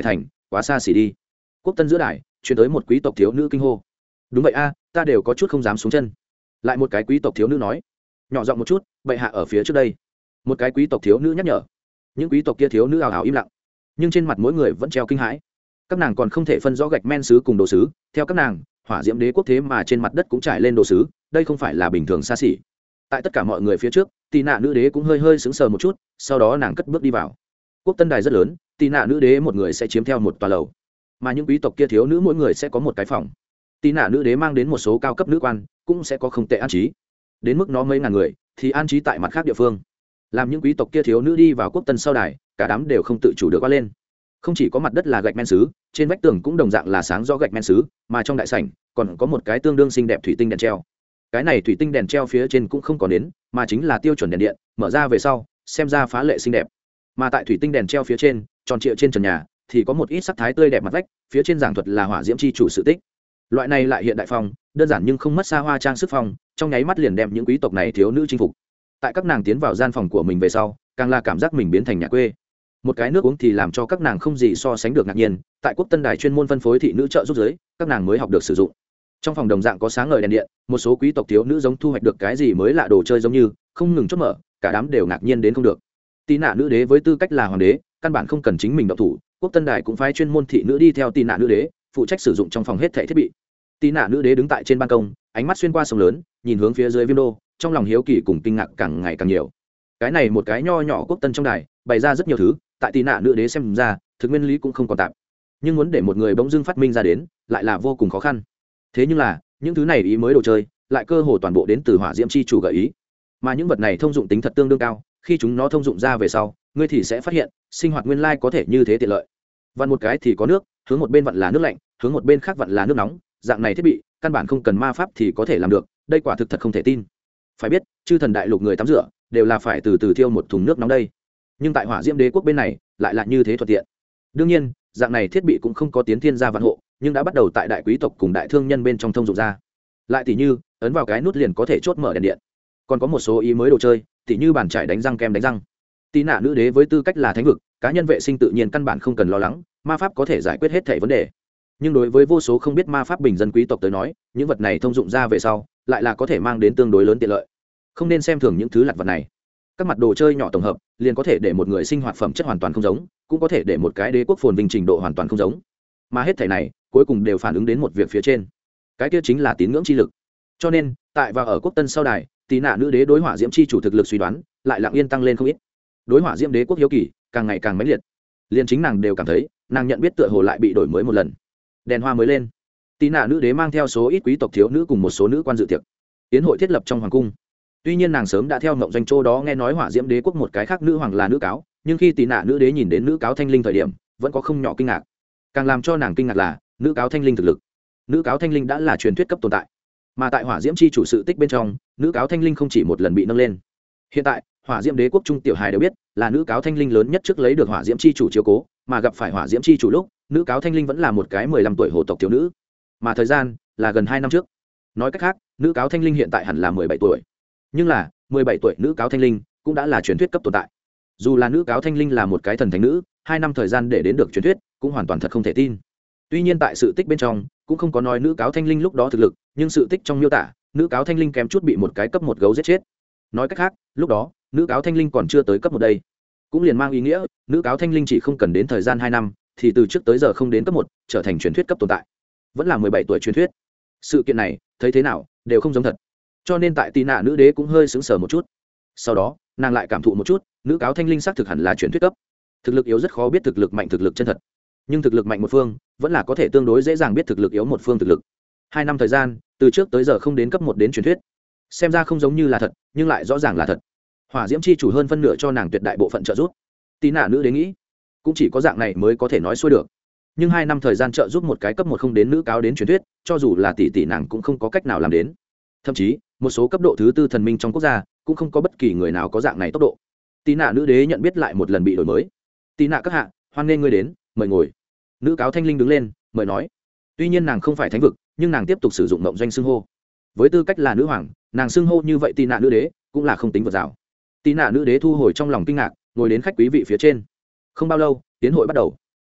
quá xa xỉ đi. Quốc tân giữa đài chuyển tới một quý tộc thiếu nữ kinh hô. Đúng vậy a, ta đều có chút không dám xuống chân. Lại một cái quý tộc thiếu nữ nói, nhỏ giọng một chút, bệ hạ ở phía trước đây. Một cái quý tộc thiếu nữ nhắc nhở. Những quý tộc kia thiếu nữ ào ào im lặng, nhưng trên mặt mỗi người vẫn treo kinh hãi. Các nàng còn không thể phân rõ gạch men sứ cùng đồ sứ, theo các nàng, hỏa diễm đế quốc thế mà trên mặt đất cũng trải lên đồ sứ, đây không phải là bình thường xa xỉ. Tại tất cả mọi người phía trước, tì nạ nữ đế cũng hơi hơi sững sờ một chút, sau đó nàng cất bước đi vào. Quốc tân đài rất lớn, tì nạ nữ đế một người sẽ chiếm theo một tòa lầu, mà những quý tộc kia thiếu nữ mỗi người sẽ có một cái phòng. Tì nạ nữ đế mang đến một số cao cấp nữ quan, cũng sẽ có không tệ an trí. Đến mức nó mấy ngàn người, thì an trí tại mặt khác địa phương. Làm những quý tộc kia thiếu nữ đi vào quốc tân sau đài, cả đám đều không tự chủ được qua lên. Không chỉ có mặt đất là gạch men sứ, trên vách tường cũng đồng dạng là sáng rõ gạch men sứ, mà trong đại sảnh còn có một cái tương đương xinh đẹp thủy tinh đèn treo. Cái này thủy tinh đèn treo phía trên cũng không có nến, mà chính là tiêu chuẩn đèn điện, mở ra về sau xem ra phá lệ xinh đẹp. Mà tại thủy tinh đèn treo phía trên, tròn trịa trên trần nhà thì có một ít sắc thái tươi đẹp mặt vách, phía trên giảng thuật là hỏa diễm chi chủ sự tích. Loại này lại hiện đại phong, đơn giản nhưng không mất xa hoa trang sức phong, trong nháy mắt liền đem những quý tộc này thiếu nữ chinh phục. Tại các nàng tiến vào gian phòng của mình về sau, càng là cảm giác mình biến thành nhà quê. Một cái nước uống thì làm cho các nàng không gì so sánh được ngạc nhiên, tại quốc tân đài chuyên môn phân phối thị nữ trợ giúp giới, các nàng mới học được sử dụng. Trong phòng đồng dạng có sáng ngời đèn điện, một số quý tộc thiếu nữ giống thu hoạch được cái gì mới lạ đồ chơi giống như không ngừng chốt mở, cả đám đều ngạc nhiên đến không được. Tì nạ nữ đế với tư cách là hoàng đế, căn bản không cần chính mình động thủ, quốc tân đài cũng phái chuyên môn thị nữ đi theo tì nạ nữ đế, phụ trách sử dụng trong phòng hết thảy thiết bị. Tì nạ nữ đế đứng tại trên ban công, ánh mắt xuyên qua sông lớn, nhìn hướng phía dưới Viêm Đô, trong lòng hiếu kỳ cùng kinh ngạc càng ngày càng nhiều. Cái này một cái nho nhỏ quốc tân trong đài, bày ra rất nhiều thứ, tại tì nạ nữ đế xem ra, thực nguyên lý cũng không còn tạm. Nhưng muốn để một người bỗng dưng phát minh ra đến, lại là vô cùng khó khăn. Thế nhưng là, những thứ này ý mới đồ chơi, lại cơ hồ toàn bộ đến từ hỏa diễm chi chủ gợi ý. Mà những vật này thông dụng tính thật tương đương cao, khi chúng nó thông dụng ra về sau, ngươi thì sẽ phát hiện, sinh hoạt nguyên lai có thể như thế tiện lợi. Vặn một cái thì có nước, hướng một bên vặn là nước lạnh, hướng một bên khác vặn là nước nóng, dạng này thiết bị, căn bản không cần ma pháp thì có thể làm được, đây quả thực thật không thể tin. Phải biết, chư thần đại lục người tắm rửa, đều là phải từ từ thiêu một thùng nước nóng đây. Nhưng tại hỏa diễm đế quốc bên này, lại là như thế thuận tiện. Đương nhiên, dạng này thiết bị cũng không có tiến thiên gia vạn hộ, nhưng đã bắt đầu tại đại quý tộc cùng đại thương nhân bên trong thông dụng ra. Lại tỷ như, ấn vào cái nút liền có thể chốt mở đèn điện. Còn có một số ý mới đồ chơi, tỷ như bàn chải đánh răng kem đánh răng. Tí nạ nữ đế với tư cách là thánh vực, cá nhân vệ sinh tự nhiên căn bản không cần lo lắng, ma pháp có thể giải quyết hết thảy vấn đề. Nhưng đối với vô số không biết ma pháp bình dân quý tộc tới nói, những vật này thông dụng ra về sau, lại là có thể mang đến tương đối lớn tiện lợi. Không nên xem thường những thứ lặt vặt này. Các mặt đồ chơi nhỏ tổng hợp, liền có thể để một người sinh hoạt phẩm chất hoàn toàn không giống, cũng có thể để một cái đế quốc phồn vinh trình độ hoàn toàn không giống. Mà hết thảy này, cuối cùng đều phản ứng đến một việc phía trên. Cái kia chính là tín ngưỡng chi lực. Cho nên, tại và ở quốc tân sau đài, tí nạ nữ đế đối hỏa diễm chi chủ thực lực suy đoán, lại lặng yên tăng lên không ít. Đối hỏa diễm đế quốc hiếu kỳ, càng ngày càng mãnh liệt. Liên chính nàng đều cảm thấy, nàng nhận biết tựa hồ lại bị đổi mới một lần. Đèn hoa mới lên, tí nạ nữ đế mang theo số ít quý tộc thiếu nữ cùng một số nữ quan dự tiệc. Tiến hội thiết lập trong hoàng cung. Tuy nhiên nàng sớm đã theo mộng doanh châu đó nghe nói hỏa diễm đế quốc một cái khác nữ hoàng là nữ cáo, nhưng khi tí nạ nữ đế nhìn đến nữ cáo thanh linh thời điểm, vẫn có không nhỏ kinh ngạc. Càng làm cho nàng kinh ngạc là, nữ cáo thanh linh thực lực. Nữ cáo thanh linh đã là truyền thuyết cấp tồn tại, mà tại hỏa diễm chi chủ sự tích bên trong, nữ cáo thanh linh không chỉ một lần bị nâng lên. Hiện tại, hỏa diễm đế quốc trung tiểu hài đều biết, là nữ cáo thanh linh lớn nhất trước lấy được hỏa diễm chi chủ chiếu cố, mà gặp phải hỏa diễm chi chủ lúc, nữ cáo thanh linh vẫn là một cái 15 tuổi hồ tộc thiếu nữ, mà thời gian là gần 2 năm trước. Nói cách khác, nữ cáo thanh linh hiện tại hẳn là 17 tuổi. Nhưng là 17 tuổi nữ cáo thanh linh cũng đã là truyền thuyết cấp tồn tại. Dù là nữ cáo thanh linh là một cái thần thánh nữ, 2 năm thời gian để đến được truyền thuyết, cũng hoàn toàn thật không thể tin. Tuy nhiên tại sự tích bên trong cũng không có nói nữ cáo thanh linh lúc đó thực lực, nhưng sự tích trong miêu tả, nữ cáo thanh linh kém chút bị một cái cấp 1 gấu giết chết. Nói cách khác, lúc đó, nữ cáo thanh linh còn chưa tới cấp 1 đây. Cũng liền mang ý nghĩa, nữ cáo thanh linh chỉ không cần đến thời gian 2 năm, thì từ trước tới giờ không đến cấp 1, trở thành truyền thuyết cấp tồn tại. Vẫn là 17 tuổi truyền thuyết. Sự kiện này, thấy thế nào, đều không giống thật. Cho nên tại Tí nạ nữ đế cũng hơi sững sờ một chút. Sau đó, nàng lại cảm thụ một chút, nữ cáo thanh linh xác thực hẳn là truyền thuyết cấp. Thực lực yếu rất khó biết thực lực mạnh thực lực chân thật. Nhưng thực lực mạnh một phương, vẫn là có thể tương đối dễ dàng biết thực lực yếu một phương thực lực. 2 năm thời gian, từ trước tới giờ không đến cấp 1 đến truyền thuyết. Xem ra không giống như là thật, nhưng lại rõ ràng là thật. Hỏa diễm chi chủ hơn phân nửa cho nàng tuyệt đại bộ phận trợ giúp. Tí nạ nữ đế nghĩ, cũng chỉ có dạng này mới có thể nói xuôi được. Nhưng 2 năm thời gian trợ giúp một cái cấp 1 không đến nữ cáo đến truyền thuyết, cho dù là tỷ tỷ nàng cũng không có cách nào làm đến. Thậm chí, một số cấp độ thứ 4 thần minh trong quốc gia, cũng không có bất kỳ người nào có dạng này tốc độ. Tí nạ nữ đế nhận biết lại một lần bị đổi mới. Tí nạ các hạ, hoan nghênh ngươi đến, mời ngồi. Nữ cáo thanh linh đứng lên, mời nói. Tuy nhiên nàng không phải thánh vực, nhưng nàng tiếp tục sử dụng mộng doanh xưng hô. Với tư cách là nữ hoàng, nàng xưng hô như vậy Tí nạ nữ đế cũng là không tính vượt rào. Tí nạ nữ đế thu hồi trong lòng kinh ngạc, ngồi đến khách quý vị phía trên. Không bao lâu, tiến hội bắt đầu.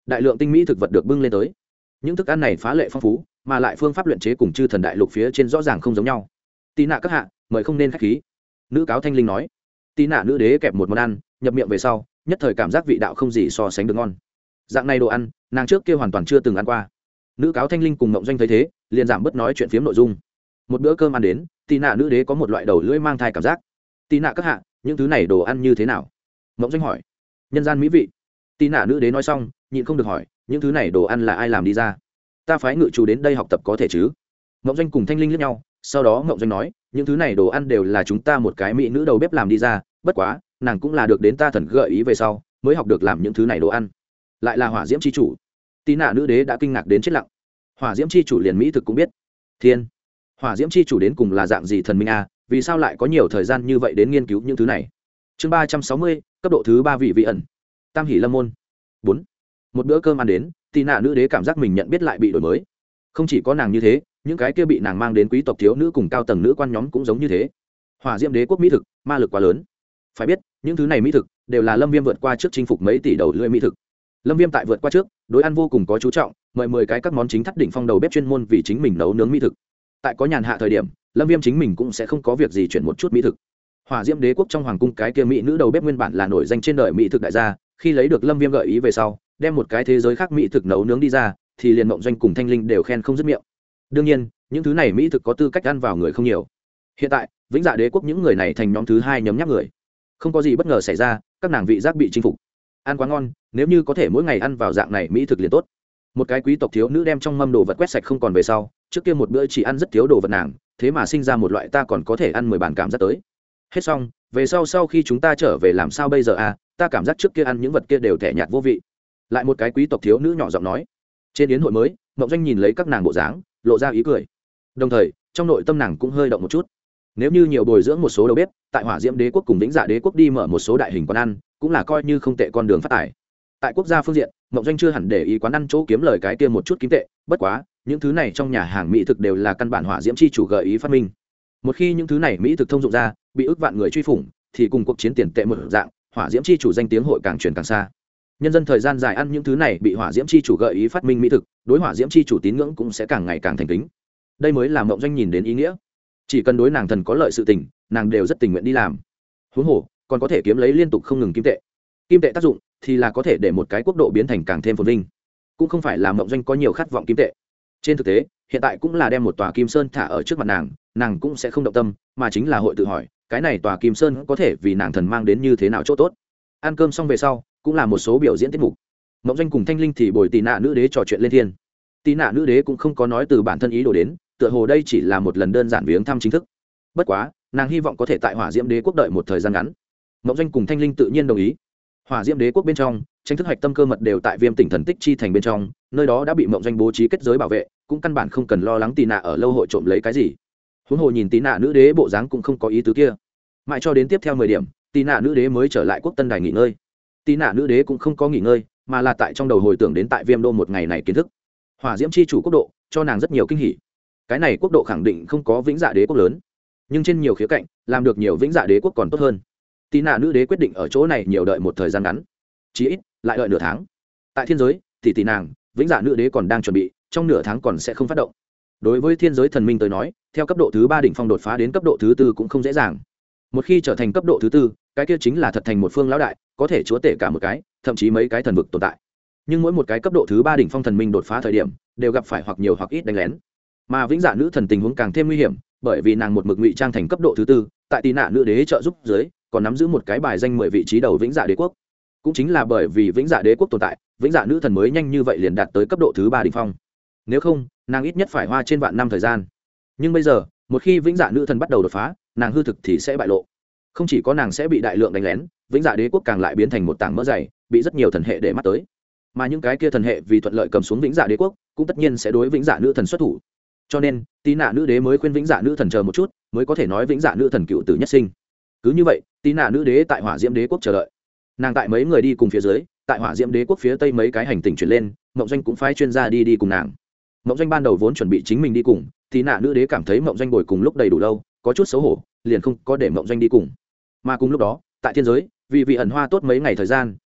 đại lượng tinh mỹ thực vật được bưng lên tới. Những thức ăn này phá lệ phong phú, mà lại phương pháp luyện chế cùng chư thần đại lục phía trên rõ ràng không giống nhau. Tí nạ các hạ, mời không nên khách khí. Nữ cáo thanh linh nói. Tí nạ nữ đế kẹp một món ăn, nhập miệng về sau, nhất thời cảm giác vị đạo không gì so sánh được ngon. Dạng này đồ ăn, nàng trước kia hoàn toàn chưa từng ăn qua. Nữ cáo thanh linh cùng Mộng Doanh thấy thế, liền giảm bớt nói chuyện phiếm nội dung. Một bữa cơm ăn đến, Tí nạ nữ đế có một loại đầu lưỡi mang thai cảm giác. Tí nạ các hạ, những thứ này đồ ăn như thế nào? Mộng Doanh hỏi. Nhân gian mỹ vị. Tí nạ nữ đế nói xong, nhịn không được hỏi, những thứ này đồ ăn là ai làm đi ra? Ta phái ngự chủ đến đây học tập có thể chứ? Mộng Doanh cùng thanh linh liếc nhau, sau đó Mộng Doanh nói, những thứ này đồ ăn đều là chúng ta một cái mỹ nữ đầu bếp làm đi ra, bất quá nàng cũng là được đến ta thần gợi ý về sau mới học được làm những thứ này đồ ăn. Lại là hỏa diễm chi chủ. Tí nạ nữ đế đã kinh ngạc đến chết lặng. Hỏa diễm chi chủ liền mỹ thực cũng biết. Thiên, hỏa diễm chi chủ đến cùng là dạng gì thần minh a? Vì sao lại có nhiều thời gian như vậy đến nghiên cứu những thứ này? Chương 360, cấp độ thứ 3 vị vị ẩn. Tam hỷ lâm môn. 4. Một bữa cơm ăn đến, Tí nạ nữ đế cảm giác mình nhận biết lại bị đổi mới. Không chỉ có nàng như thế, những cái kia bị nàng mang đến quý tộc thiếu nữ cùng cao tầng nữ quan nhóm cũng giống như thế. Hỏa diễm đế quốc mỹ thực, ma lực quá lớn. Phải biết, những thứ này mỹ thực đều là Lâm Viêm vượt qua trước chinh phục mấy tỷ đầu lưỡi mỹ thực. Lâm Viêm tại vượt qua trước, đối ăn vô cùng có chú trọng, mời 10 cái các món chính thắt đỉnh phong đầu bếp chuyên môn vì chính mình nấu nướng mỹ thực. Tại có nhàn hạ thời điểm, Lâm Viêm chính mình cũng sẽ không có việc gì chuyển một chút mỹ thực. Hỏa diễm đế quốc trong hoàng cung cái kia mỹ nữ đầu bếp nguyên bản là nổi danh trên đời mỹ thực đại gia, khi lấy được Lâm Viêm gợi ý về sau, đem một cái thế giới khác mỹ thực nấu nướng đi ra, thì liền Mộng Doanh cùng thanh linh đều khen không dứt miệng. Đương nhiên, những thứ này mỹ thực có tư cách ăn vào người không nhiều. Hiện tại, Vĩnh Dạ đế quốc những người này thành nhóm thứ 2 nhóm nhắc người. Không có gì bất ngờ xảy ra, các nàng vị giác bị chinh phục. Ăn quá ngon, nếu như có thể mỗi ngày ăn vào dạng này mỹ thực liền tốt. Một cái quý tộc thiếu nữ đem trong mâm đồ vật quét sạch không còn về sau, trước kia một bữa chỉ ăn rất thiếu đồ vật nàng, thế mà sinh ra một loại ta còn có thể ăn 10 bàn cảm giác tới. Hết xong, về sau khi chúng ta trở về làm sao bây giờ à, ta cảm giác trước kia ăn những vật kia đều tẻ nhạt vô vị. Lại một cái quý tộc thiếu nữ nhỏ giọng nói. Trên yến hội mới, Mộng Doanh nhìn lấy các nàng bộ dáng, lộ ra ý cười. Đồng thời, trong nội tâm nàng cũng hơi động một chút. Nếu như nhiều bồi dưỡng một số đầu bếp, tại Hỏa Diễm Đế quốc cùng Vĩnh Dạ Đế quốc đi mở một số đại hình quán ăn, cũng là coi như không tệ con đường phát tài. Tại quốc gia phương diện, Mộng Doanh chưa hẳn để ý quán ăn chỗ kiếm lời cái kia một chút kim tệ, bất quá, những thứ này trong nhà hàng mỹ thực đều là căn bản Hỏa Diễm chi chủ gợi ý phát minh. Một khi những thứ này mỹ thực thông dụng ra, bị ức vạn người truy phủng, thì cùng cuộc chiến tiền tệ một dạng, Hỏa Diễm chi chủ danh tiếng hội càng truyền càng xa. Nhân dân thời gian dài ăn những thứ này bị Hỏa Diễm chi chủ gợi ý phát minh mỹ thực, đối Hỏa Diễm chi chủ tín ngưỡng cũng sẽ càng ngày càng thành kính. Đây mới là Mộng Doanh nhìn đến ý nghĩa. Chỉ cần đối nàng thần có lợi sự tình, nàng đều rất tình nguyện đi làm. Huống hồ, còn có thể kiếm lấy liên tục không ngừng kim tệ. Kim tệ tác dụng thì là có thể để một cái quốc độ biến thành càng thêm phồn vinh. Cũng không phải là Mộng Doanh có nhiều khát vọng kim tệ. Trên thực tế, hiện tại cũng là đem một tòa kim sơn thả ở trước mặt nàng cũng sẽ không động tâm, mà chính là hội tự hỏi, cái này tòa kim sơn có thể vì nàng thần mang đến như thế nào chỗ tốt. Ăn cơm xong về sau, cũng là một số biểu diễn tiết mục. Mộng Doanh cùng Thanh Linh thì bồi Tỳ Nạ nữ đế trò chuyện lên thiên. Tỳ Nạ nữ đế cũng không có nói từ bản thân ý đồ đến, tựa hồ đây chỉ là một lần đơn giản viếng thăm chính thức. Bất quá, nàng hy vọng có thể tại Hỏa Diễm Đế quốc đợi một thời gian ngắn. Mộng Doanh cùng Thanh Linh tự nhiên đồng ý. Hỏa Diễm Đế quốc bên trong, tranh thức hạch tâm cơ mật đều tại Viêm Tỉnh thần tích chi thành bên trong, nơi đó đã bị Mộng Doanh bố trí kết giới bảo vệ, cũng căn bản không cần lo lắng Tỳ Nạ ở lâu hội trộm lấy cái gì. Huống hồ nhìn Tỳ Nạ nữ đế bộ dáng cũng không có ý tứ kia. Mãi cho đến tiếp theo 10 điểm, Tỳ Nạ nữ đế mới trở lại quốc tân đài nghỉ ngơi. Tỳ Nạ nữ đế cũng không có nghỉ ngơi, mà là tại trong đầu hồi tưởng đến tại Viêm đô một ngày này kiến thức. Hỏa Diễm chi chủ quốc độ, cho nàng rất nhiều kinh hỉ. Cái này quốc độ khẳng định không có Vĩnh Dạ Đế quốc lớn, nhưng trên nhiều khía cạnh, làm được nhiều Vĩnh Dạ Đế quốc còn tốt hơn. Tỳ Nạ nữ đế quyết định ở chỗ này nhiều đợi một thời gian ngắn, chí ít lại đợi nửa tháng. Tại thiên giới, thì tỷ nàng Vĩnh Dạ nữ đế còn đang chuẩn bị, trong nửa tháng còn sẽ không phát động. Đối với thiên giới thần minh tới nói, theo cấp độ thứ 3 đỉnh phong đột phá đến cấp độ thứ 4 cũng không dễ dàng. Một khi trở thành cấp độ thứ 4, cái kia chính là thật thành một phương lão đại, có thể chúa tể cả một cái, thậm chí mấy cái thần vực tồn tại. Nhưng mỗi một cái cấp độ thứ 3 đỉnh phong thần minh đột phá thời điểm, đều gặp phải hoặc nhiều hoặc ít đánh lén. Mà Vĩnh Dạ nữ thần tình huống càng thêm nguy hiểm, bởi vì nàng một mực ngụy trang thành cấp độ thứ 4, tại Tỳ Nạ nữ đế trợ giúp dưới, còn nắm giữ một cái bài danh 10 vị trí đầu Vĩnh Dạ Đế quốc. Cũng chính là bởi vì Vĩnh Dạ Đế quốc tồn tại, Vĩnh Dạ nữ thần mới nhanh như vậy liền đạt tới cấp độ thứ 3 đỉnh phong. Nếu không, nàng ít nhất phải hoa trên vạn năm thời gian. Nhưng bây giờ, một khi Vĩnh Dạ nữ thần bắt đầu đột phá, nàng hư thực thì sẽ bại lộ. Không chỉ có nàng sẽ bị đại lượng đánh lén, Vĩnh Dạ Đế quốc càng lại biến thành một tảng mỡ dày, bị rất nhiều thần hệ để mắt tới. Mà những cái kia thần hệ vì thuận lợi cầm xuống Vĩnh Dạ Đế quốc, cũng tất nhiên sẽ đối Vĩnh Dạ nữ thần xuất thủ. Cho nên, Tỳ Nạ nữ đế mới khuyên Vĩnh Dạ nữ thần chờ một chút, mới có thể nói Vĩnh Dạ nữ thần cựu tử nhất sinh. Cứ như vậy, Tỳ Nạ nữ đế tại Hỏa Diễm Đế quốc chờ đợi. Nàng tại mấy người đi cùng phía dưới, tại Hỏa Diễm Đế quốc phía tây mấy cái hành tinh chuyển lên, Mộng Doanh cũng phái chuyên gia đi cùng nàng. Mộng Doanh ban đầu vốn chuẩn bị chính mình đi cùng, Tỳ Nạ nữ đế cảm thấy Mộng Doanh bồi cùng lúc đầy đủ lâu, có chút xấu hổ, liền không có để Mộng Doanh đi cùng. Mà cùng lúc đó, tại thiên giới, vì ẩn hoa tốt mấy ngày thời gian,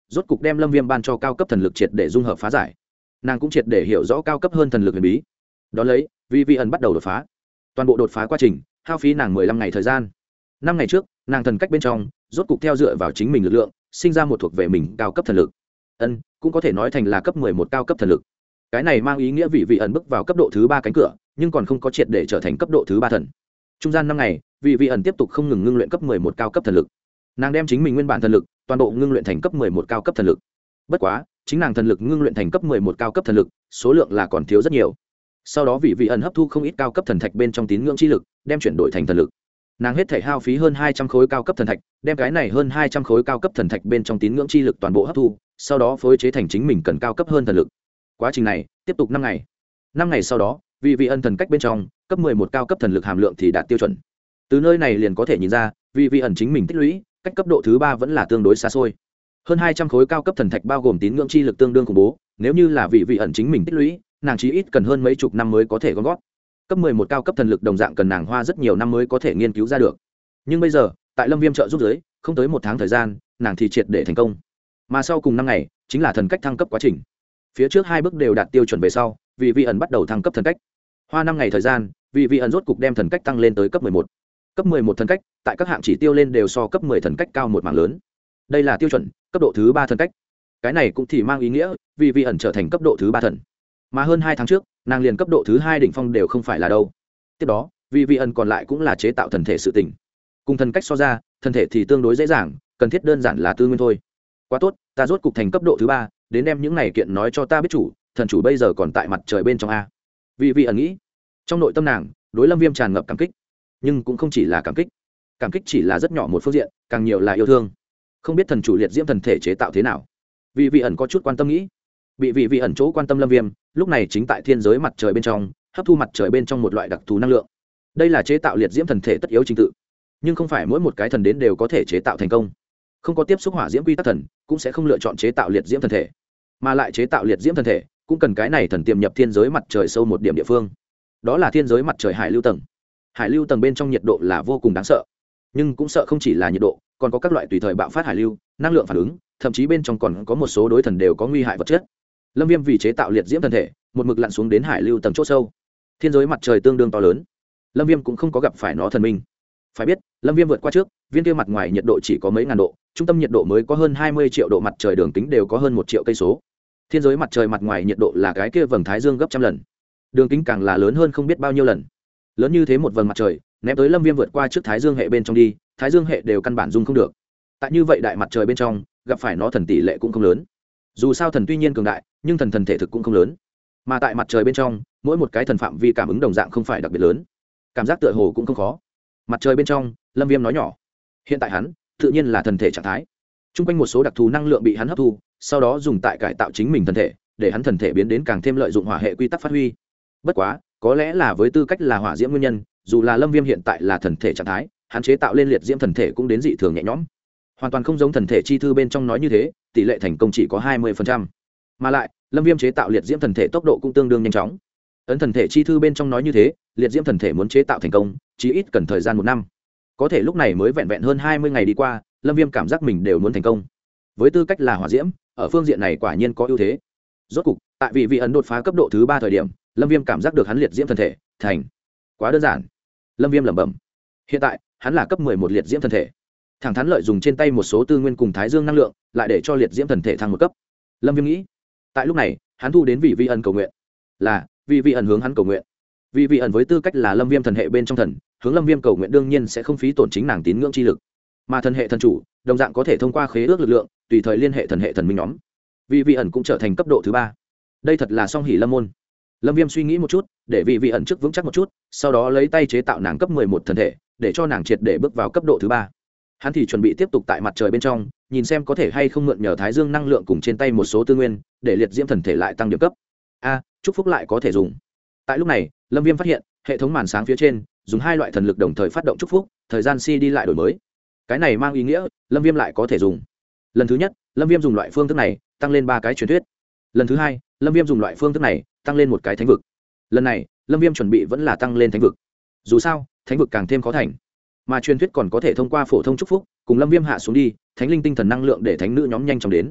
rốt cục đem lâm viêm ban cho cao cấp thần lực triệt để dung hợp phá giải. Nàng cũng triệt để hiểu rõ cao cấp hơn thần lực huyền bí. Đón lấy Vivian bắt đầu đột phá. Toàn bộ đột phá quá trình hao phí nàng 15 ngày thời gian. 5 ngày trước nàng thần cách bên trong rốt cục theo dựa vào chính mình lực lượng sinh ra một thuộc về mình cao cấp thần lực. Cũng có thể nói thành là cấp 11 cao cấp thần lực. Cái này mang ý nghĩa Vivian bước vào cấp độ thứ 3 cánh cửa, nhưng còn không có triệt để trở thành cấp độ thứ 3 thần. Trung gian 5 ngày Vivian tiếp tục không ngừng ngưng luyện cấp 11 cao cấp thần lực. Nàng đem chính mình nguyên bản thần lực toàn bộ ngưng luyện thành cấp 11 cao cấp thần lực. Bất quá chính nàng thần lực ngưng luyện thành cấp 11 cao cấp thần lực số lượng là còn thiếu rất nhiều. Sau đó Vivian hấp thu không ít cao cấp thần thạch bên trong tín ngưỡng chi lực, đem chuyển đổi thành thần lực. Nàng hết thể hao phí hơn 200 khối cao cấp thần thạch, đem cái này hơn 200 khối cao cấp thần thạch bên trong tín ngưỡng chi lực toàn bộ hấp thu, sau đó phối chế thành chính mình cần cao cấp hơn thần lực. Quá trình này tiếp tục 5 ngày. 5 ngày sau đó Vivian thần cách bên trong cấp 11 cao cấp thần lực hàm lượng thì đạt tiêu chuẩn. Từ nơi này liền có thể nhìn ra Vivian chính mình tích lũy cách cấp độ thứ 3 vẫn là tương đối xa xôi. Hơn 200 khối cao cấp thần thạch bao gồm tín ngưỡng chi lực tương đương khủng bố, nếu như là Vivian chính mình tích lũy, nàng chí ít cần hơn mấy chục năm mới có thể gom góp. Cấp 11 cao cấp thần lực đồng dạng cần nàng hoa rất nhiều năm mới có thể nghiên cứu ra được. Nhưng bây giờ, tại Lâm Viêm trợ giúp dưới, không tới 1 tháng thời gian, nàng thì triệt để thành công. Mà sau cùng 5 ngày, chính là thần cách thăng cấp quá trình. Phía trước 2 bước đều đạt tiêu chuẩn về sau, Vivian bắt đầu thăng cấp thần cách. Hoa 5 ngày thời gian, Vivian rốt cục đem thần cách tăng lên tới cấp 11. Cấp 11 thần cách, tại các hạng chỉ tiêu lên đều so cấp 10 thần cách cao một mảng lớn. Đây là tiêu chuẩn, cấp độ thứ 3 thần cách. Cái này cũng thì mang ý nghĩa, Vivian trở thành cấp độ thứ 3 thần. Mà hơn 2 tháng trước, nàng liền cấp độ thứ 2 đỉnh phong đều không phải là đâu. Tiếp đó, Vivian còn lại cũng là chế tạo thần thể sự tình. Cùng thần cách so ra, thần thể thì tương đối dễ dàng, cần thiết đơn giản là tư nguyên thôi. Quá tốt, ta rốt cục thành cấp độ thứ 3, đến đem những này kiện nói cho ta biết chủ, thần chủ bây giờ còn tại mặt trời bên trong a. Vivian nghĩ. Trong nội tâm nàng, đối Lâm Viêm tràn ngập cảm kích, nhưng cũng không chỉ là cảm kích. Cảm kích chỉ là rất nhỏ một phương diện, càng nhiều là yêu thương. Không biết thần chủ liệt diễm thần thể chế tạo thế nào. Vivian có chút quan tâm nghĩ. Bị Vivian chỗ quan tâm Lâm Viêm, lúc này chính tại thiên giới mặt trời bên trong, hấp thu mặt trời bên trong một loại đặc thù năng lượng. Đây là chế tạo liệt diễm thần thể tất yếu trình tự, nhưng không phải mỗi một cái thần đến đều có thể chế tạo thành công. Không có tiếp xúc hỏa diễm quy tắc thần, cũng sẽ không lựa chọn chế tạo liệt diễm thần thể. Mà lại chế tạo liệt diễm thần thể, cũng cần cái này thần tiềm nhập thiên giới mặt trời sâu một điểm địa phương. Đó là thiên giới mặt trời hải lưu tầng. Hải lưu tầng bên trong nhiệt độ là vô cùng đáng sợ, nhưng cũng sợ không chỉ là nhiệt độ, còn có các loại tùy thời bạo phát hải lưu, năng lượng phản ứng, thậm chí bên trong còn có một số đối thần đều có nguy hại vật chất. Lâm Viêm vì chế tạo liệt diễm thần thể, một mực lặn xuống đến hải lưu tầng chỗ sâu. Thiên giới mặt trời tương đương to lớn, Lâm Viêm cũng không có gặp phải nó thần minh. Phải biết, Lâm Viêm vượt qua trước, viên kia mặt ngoài nhiệt độ chỉ có mấy ngàn độ, trung tâm nhiệt độ mới có hơn 20 triệu độ, mặt trời đường kính đều có hơn 1 triệu cây số. Thiên giới mặt trời mặt ngoài nhiệt độ là cái kia vầng thái dương gấp trăm lần, đường kính càng là lớn hơn không biết bao nhiêu lần. Lớn như thế một vầng mặt trời, ném tới Lâm Viêm vượt qua trước thái dương hệ bên trong đi, thái dương hệ đều căn bản dung không được. Tại như vậy đại mặt trời bên trong, gặp phải nó thần tỷ lệ cũng không lớn. Dù sao thần tuy nhiên cường đại, nhưng thần thể thực cũng không lớn. Mà tại mặt trời bên trong, mỗi một cái thần phạm vi cảm ứng đồng dạng không phải đặc biệt lớn. Cảm giác tựa hồ cũng không khó. Mặt trời bên trong, Lâm Viêm nói nhỏ. Hiện tại hắn, tự nhiên là thần thể trạng thái. Trung quanh một số đặc thù năng lượng bị hắn hấp thu, sau đó dùng tại cải tạo chính mình thần thể, để hắn thần thể biến đến càng thêm lợi dụng hỏa hệ quy tắc phát huy. Bất quá, có lẽ là với tư cách là hỏa diễm nguyên nhân, dù là Lâm Viêm hiện tại là thần thể trạng thái, hắn chế tạo lên liệt diễm thần thể cũng đến dị thường nhẹ nhõm. Hoàn toàn không giống thần thể chi thư bên trong nói như thế, tỷ lệ thành công chỉ có 20%. Mà lại, Lâm Viêm chế tạo liệt diễm thần thể tốc độ cũng tương đương nhanh chóng. Ấn thần thể chi thư bên trong nói như thế, liệt diễm thần thể muốn chế tạo thành công, chí ít cần thời gian 1 năm. Có thể lúc này mới vẹn vẹn hơn 20 ngày đi qua, Lâm Viêm cảm giác mình đều muốn thành công. Với tư cách là hỏa diễm, ở phương diện này quả nhiên có ưu thế. Rốt cục, tại vì ấn đột phá cấp độ thứ 3 thời điểm, Lâm Viêm cảm giác được hắn liệt diễm thần thể thành. Quá đơn giản. Lâm Viêm lẩm bẩm. Hiện tại, hắn là cấp 11 liệt diễm thần thể. Thẳng thắn lợi dùng trên tay một số tư nguyên cùng thái dương năng lượng, lại để cho liệt diễm thần thể thăng một cấp. Lâm Viêm nghĩ. Tại lúc này, hắn thu đến vị ẩn cầu nguyện. Là, vị ẩn hướng hắn cầu nguyện. Vị ẩn với tư cách là Lâm Viêm thần hệ bên trong thần, hướng Lâm Viêm cầu nguyện đương nhiên sẽ không phí tổn chính nàng tín ngưỡng chi lực. Mà thần hệ thần chủ, đồng dạng có thể thông qua khế ước lực lượng, tùy thời liên hệ thần hệ thần minh nhóm. Vị ẩn cũng trở thành cấp độ thứ 3. Đây thật là song hỷ lâm môn. Lâm Viêm suy nghĩ một chút, để vị ẩn trước vững chắc một chút, sau đó lấy tay chế tạo nàng cấp 11 thần thể, để cho nàng triệt để bước vào cấp độ thứ 3. Hắn thì chuẩn bị tiếp tục tại mặt trời bên trong, nhìn xem có thể hay không mượn nhờ thái dương năng lượng cùng trên tay một số tư nguyên, để liệt diễm thần thể lại tăng điểm cấp. Chúc phúc lại có thể dùng. Tại lúc này, Lâm Viêm phát hiện, hệ thống màn sáng phía trên, dùng 2 loại thần lực đồng thời phát động chúc phúc, thời gian đi lại đổi mới. Cái này mang ý nghĩa, Lâm Viêm lại có thể dùng. Lần thứ nhất, Lâm Viêm dùng loại phương thức này, tăng lên 3 cái truyền thuyết. Lần thứ hai, Lâm Viêm dùng loại phương thức này, tăng lên 1 cái thánh vực. Lần này, Lâm Viêm chuẩn bị vẫn là tăng lên thánh vực. Dù sao, thánh vực càng thêm khó thành. Mà truyền thuyết còn có thể thông qua phổ thông chúc phúc, cùng Lâm Viêm hạ xuống đi, thánh linh tinh thần năng lượng để thánh nữ nhóm nhanh chóng đến.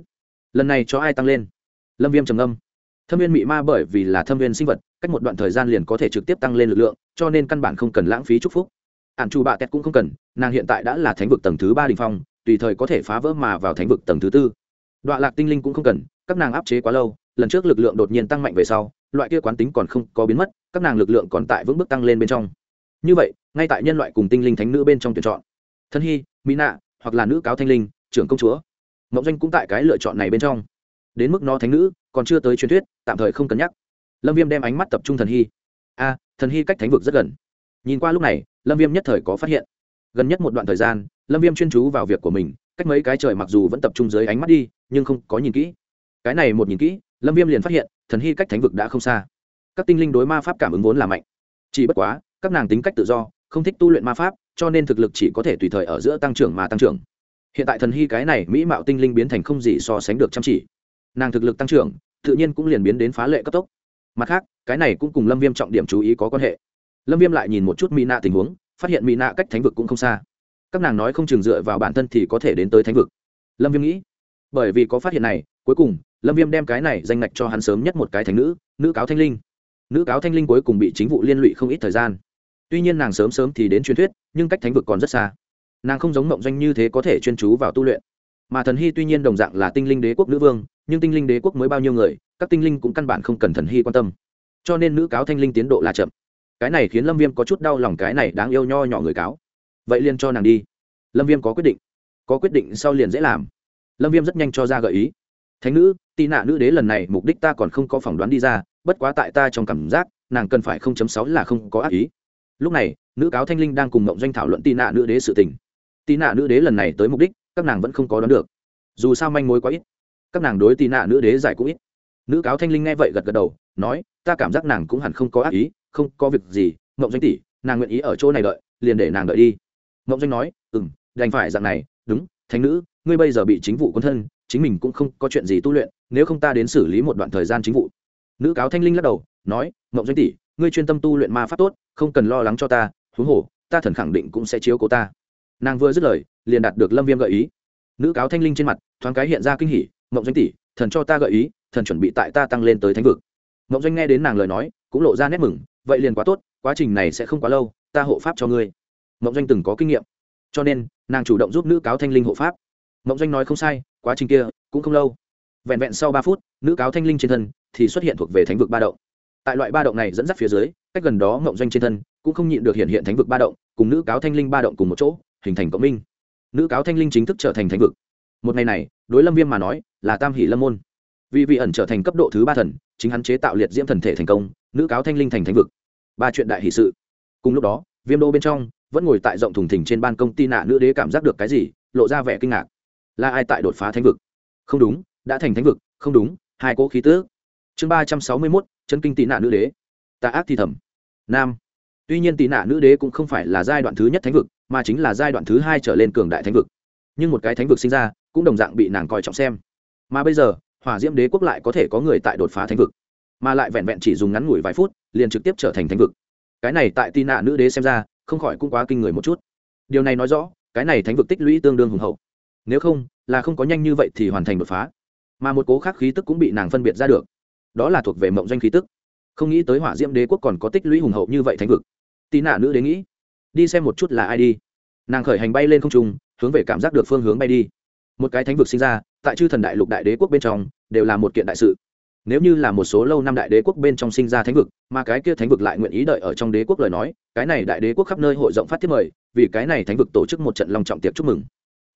lần này cho ai tăng lên? Lâm Viêm trầm ngâm. Thâm viên mị ma bởi vì là thâm viên sinh vật, cách một đoạn thời gian liền có thể trực tiếp tăng lên lực lượng, cho nên căn bản không cần lãng phí chúc phúc. Ản Chu Bạ Tẹt cũng không cần, nàng hiện tại đã là thánh vực tầng thứ 3 đỉnh phong, tùy thời có thể phá vỡ mà vào thánh vực tầng thứ 4. Đoạ Lạc tinh linh cũng không cần, các nàng áp chế quá lâu, lần trước lực lượng đột nhiên tăng mạnh về sau, loại kia quán tính còn không có biến mất, các nàng lực lượng còn tại vững bước tăng lên bên trong. Như vậy, ngay tại nhân loại cùng tinh linh thánh nữ bên trong tuyển chọn, Thân Hy, Mỹ Nạ, hoặc là nữ cáo thanh linh, trưởng công chúa. Ngọc Doanh cũng tại cái lựa chọn này bên trong. Đến mức nó thánh nữ, còn chưa tới truyền thuyết, tạm thời không cân nhắc. Lâm Viêm đem ánh mắt tập trung Thần Hy. Thần Hy cách thánh vực rất gần. Nhìn qua lúc này, Lâm Viêm nhất thời có phát hiện. Gần nhất một đoạn thời gian, Lâm Viêm chuyên chú vào việc của mình, cách mấy cái trời mặc dù vẫn tập trung dưới ánh mắt đi, nhưng không có nhìn kỹ. Cái này một nhìn kỹ, Lâm Viêm liền phát hiện, Thần Hy cách thánh vực đã không xa. Các tinh linh đối ma pháp cảm ứng vốn là mạnh, chỉ bất quá, các nàng tính cách tự do, không thích tu luyện ma pháp, cho nên thực lực chỉ có thể tùy thời ở giữa tăng trưởng mà tăng trưởng. Hiện tại Thần Hy cái này mỹ mạo tinh linh biến thành không gì so sánh được chăm chỉ. Nàng thực lực tăng trưởng, tự nhiên cũng liền biến đến phá lệ cấp tốc. Mặt khác, cái này cũng cùng Lâm Viêm trọng điểm chú ý có quan hệ. Lâm Viêm lại nhìn một chút Mỹ Nạ tình huống, phát hiện Mỹ Nạ cách thánh vực cũng không xa. Các nàng nói không chừng dựa vào bản thân thì có thể đến tới thánh vực. Lâm Viêm nghĩ, bởi vì có phát hiện này, cuối cùng Lâm Viêm đem cái này danh ngạch cho hắn sớm nhất một cái thánh nữ, nữ cáo thanh linh. Nữ cáo thanh linh cuối cùng bị chính vụ liên lụy không ít thời gian. Tuy nhiên nàng sớm thì đến truyền thuyết, nhưng cách thánh vực còn rất xa. Nàng không giống Mộng Doanh như thế có thể chuyên chú vào tu luyện. Mà Thần Hy tuy nhiên đồng dạng là tinh linh đế quốc nữ vương, nhưng tinh linh đế quốc mới bao nhiêu người, các tinh linh cũng căn bản không cần Thần Hy quan tâm. Cho nên nữ cáo thanh linh tiến độ là chậm. Cái này khiến Lâm Viêm có chút đau lòng, cái này đáng yêu nho nhỏ người cáo. Vậy liền cho nàng đi. Lâm Viêm có quyết định sau liền dễ làm. Lâm Viêm rất nhanh cho ra gợi ý. Thánh nữ, Tị Nạ nữ đế lần này mục đích ta còn không có phỏng đoán đi ra, bất quá tại ta trong cảm giác, nàng cần phải 0.6 là không có ác ý. Lúc này, nữ cáo thanh linh đang cùng Mộng Doanh thảo luận Tị Nạ nữ đế sự tình. Tị Nạ nữ đế lần này tới mục đích, các nàng vẫn không có đoán được. Dù sao manh mối quá ít, các nàng đối Tị Nạ nữ đế giải cũng ít. Nữ cáo thanh linh nghe vậy gật gật đầu, nói, ta cảm giác nàng cũng hẳn không có ác ý, không có việc gì. Mộng Doanh tỷ, nàng nguyện ý ở chỗ này đợi, liền để nàng đợi đi. Mộng Doanh nói, đành phải dạng này, đúng, thánh nữ, ngươi bây giờ bị chính vụ quân thân, chính mình cũng không có chuyện gì tu luyện, nếu không ta đến xử lý một đoạn thời gian chính vụ. Nữ cáo thanh linh lắc đầu, nói, Mộng Doanh tỷ, ngươi chuyên tâm tu luyện ma pháp tốt, không cần lo lắng cho ta, huống hồ, ta thần khẳng định cũng sẽ chiếu cố ta. Nàng vừa dứt lời, liền đạt được Lâm Viêm gợi ý. Nữ cáo thanh linh trên mặt thoáng cái hiện ra kinh hỉ, Mộng Doanh tỷ, thần cho ta gợi ý, thần chuẩn bị tại ta tăng lên tới thánh vực. Mộng Doanh nghe đến nàng lời nói, cũng lộ ra nét mừng, vậy liền quá tốt, quá trình này sẽ không quá lâu, ta hộ pháp cho ngươi. Mộng Doanh từng có kinh nghiệm, cho nên nàng chủ động giúp nữ cáo thanh linh hộ pháp. Mộng Doanh nói không sai, quá trình kia cũng không lâu. Vẹn vẹn sau 3 phút, nữ cáo thanh linh trên thân thì xuất hiện thuộc về thánh vực ba động. Tại loại ba động này dẫn dắt phía dưới, cách gần đó Mộng Doanh trên thân cũng không nhịn được hiện thánh vực ba động, cùng nữ cáo thanh linh ba động cùng một chỗ, hình thành cộng minh. Nữ cáo thanh linh chính thức trở thành thánh vực. Một ngày này, đối Lâm Viêm mà nói, là tam hỷ lâm môn. Vì vị ẩn trở thành cấp độ thứ 3 thần, chính hắn chế tạo liệt diễm thần thể thành công, nữ cáo thanh linh thành thánh vực. 3 chuyện đại hỷ sự. Cùng lúc đó, Viêm đô bên trong, vẫn ngồi tại rộng thùng thình trên ban công Tị Nạ nữ đế cảm giác được cái gì, lộ ra vẻ kinh ngạc. Là ai tại đột phá thánh vực? Không đúng, đã thành thánh vực, không đúng, hai cỗ khí tức. Chương 361, chấn kinh Tị Nạ nữ đế. Tà ác thì thầm. Nam. Tuy nhiên Tị Nạ nữ đế cũng không phải là giai đoạn thứ nhất thánh vực, mà chính là giai đoạn thứ 2 trở lên cường đại thánh vực. Nhưng một cái thánh vực sinh ra, cũng đồng dạng bị nàng coi trọng xem. Mà bây giờ, Hỏa Diễm Đế quốc lại có thể có người tại đột phá thánh vực, mà lại vẹn vẹn chỉ dùng ngắn ngủi vài phút, liền trực tiếp trở thành thánh vực. Cái này tại Tị Nạ nữ đế xem ra, không khỏi cũng quá kinh người một chút. Điều này nói rõ, cái này thánh vực tích lũy tương đương hùng hậu. Nếu không, là không có nhanh như vậy thì hoàn thành đột phá. Mà một cố khác khí tức cũng bị nàng phân biệt ra được. Đó là thuộc về Mộng Doanh khí tức. Không nghĩ tới Hỏa Diễm Đế quốc còn có tích lũy hùng hậu như vậy thánh vực. Tị Nạ nữ đế nghĩ, đi xem một chút là ai đi. Nàng khởi hành bay lên không trung, hướng về cảm giác được phương hướng bay đi. Một cái thánh vực sinh ra, tại Chư Thần Đại Lục đại đế quốc bên trong, đều là một kiện đại sự. Nếu như là một số lâu năm đại đế quốc bên trong sinh ra thánh vực, mà cái kia thánh vực lại nguyện ý đợi ở trong đế quốc lời nói, cái này đại đế quốc khắp nơi hội rộng phát thiết mời, vì cái này thánh vực tổ chức một trận long trọng tiệc chúc mừng.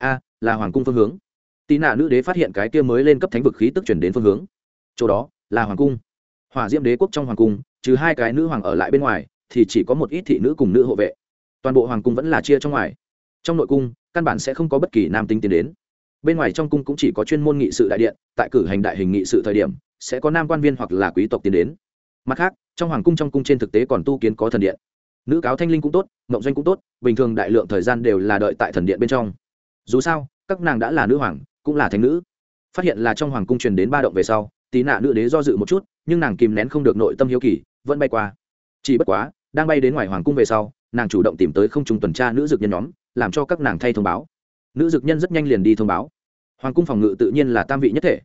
Là hoàng cung phương hướng. Tị Nạ nữ đế phát hiện cái kia mới lên cấp thánh vực khí tức chuyển đến phương hướng. Chỗ đó là hoàng cung. Hỏa Diễm Đế quốc trong hoàng cung, trừ 2 cái nữ hoàng ở lại bên ngoài, thì chỉ có một ít thị nữ cùng nữ hộ vệ. Toàn bộ hoàng cung vẫn là chia trong ngoài. Trong nội cung, căn bản sẽ không có bất kỳ nam tính tiến đến. Bên ngoài trong cung cũng chỉ có chuyên môn nghị sự đại điện, tại cử hành đại hình nghị sự thời điểm, sẽ có nam quan viên hoặc là quý tộc tiến đến. Mặt khác, trong hoàng cung trên thực tế còn tu kiến có thần điện. Nữ cáo thanh linh cũng tốt, Mộng Doanh cũng tốt, bình thường đại lượng thời gian đều là đợi tại thần điện bên trong. Dù sao, các nàng đã là nữ hoàng, cũng là thánh nữ. Phát hiện là trong hoàng cung truyền đến ba động về sau, Tị Nạ nữ đế do dự một chút, nhưng nàng kìm nén không được nội tâm hiếu kỳ, vẫn bay qua. Chỉ bất quá, đang bay đến ngoài hoàng cung về sau, nàng chủ động tìm tới không trung tuần tra nữ dược nhân nhóm, làm cho các nàng thay thông báo. Nữ dược nhân rất nhanh liền đi thông báo. Hoàng cung phòng ngự tự nhiên là tam vị nhất thể.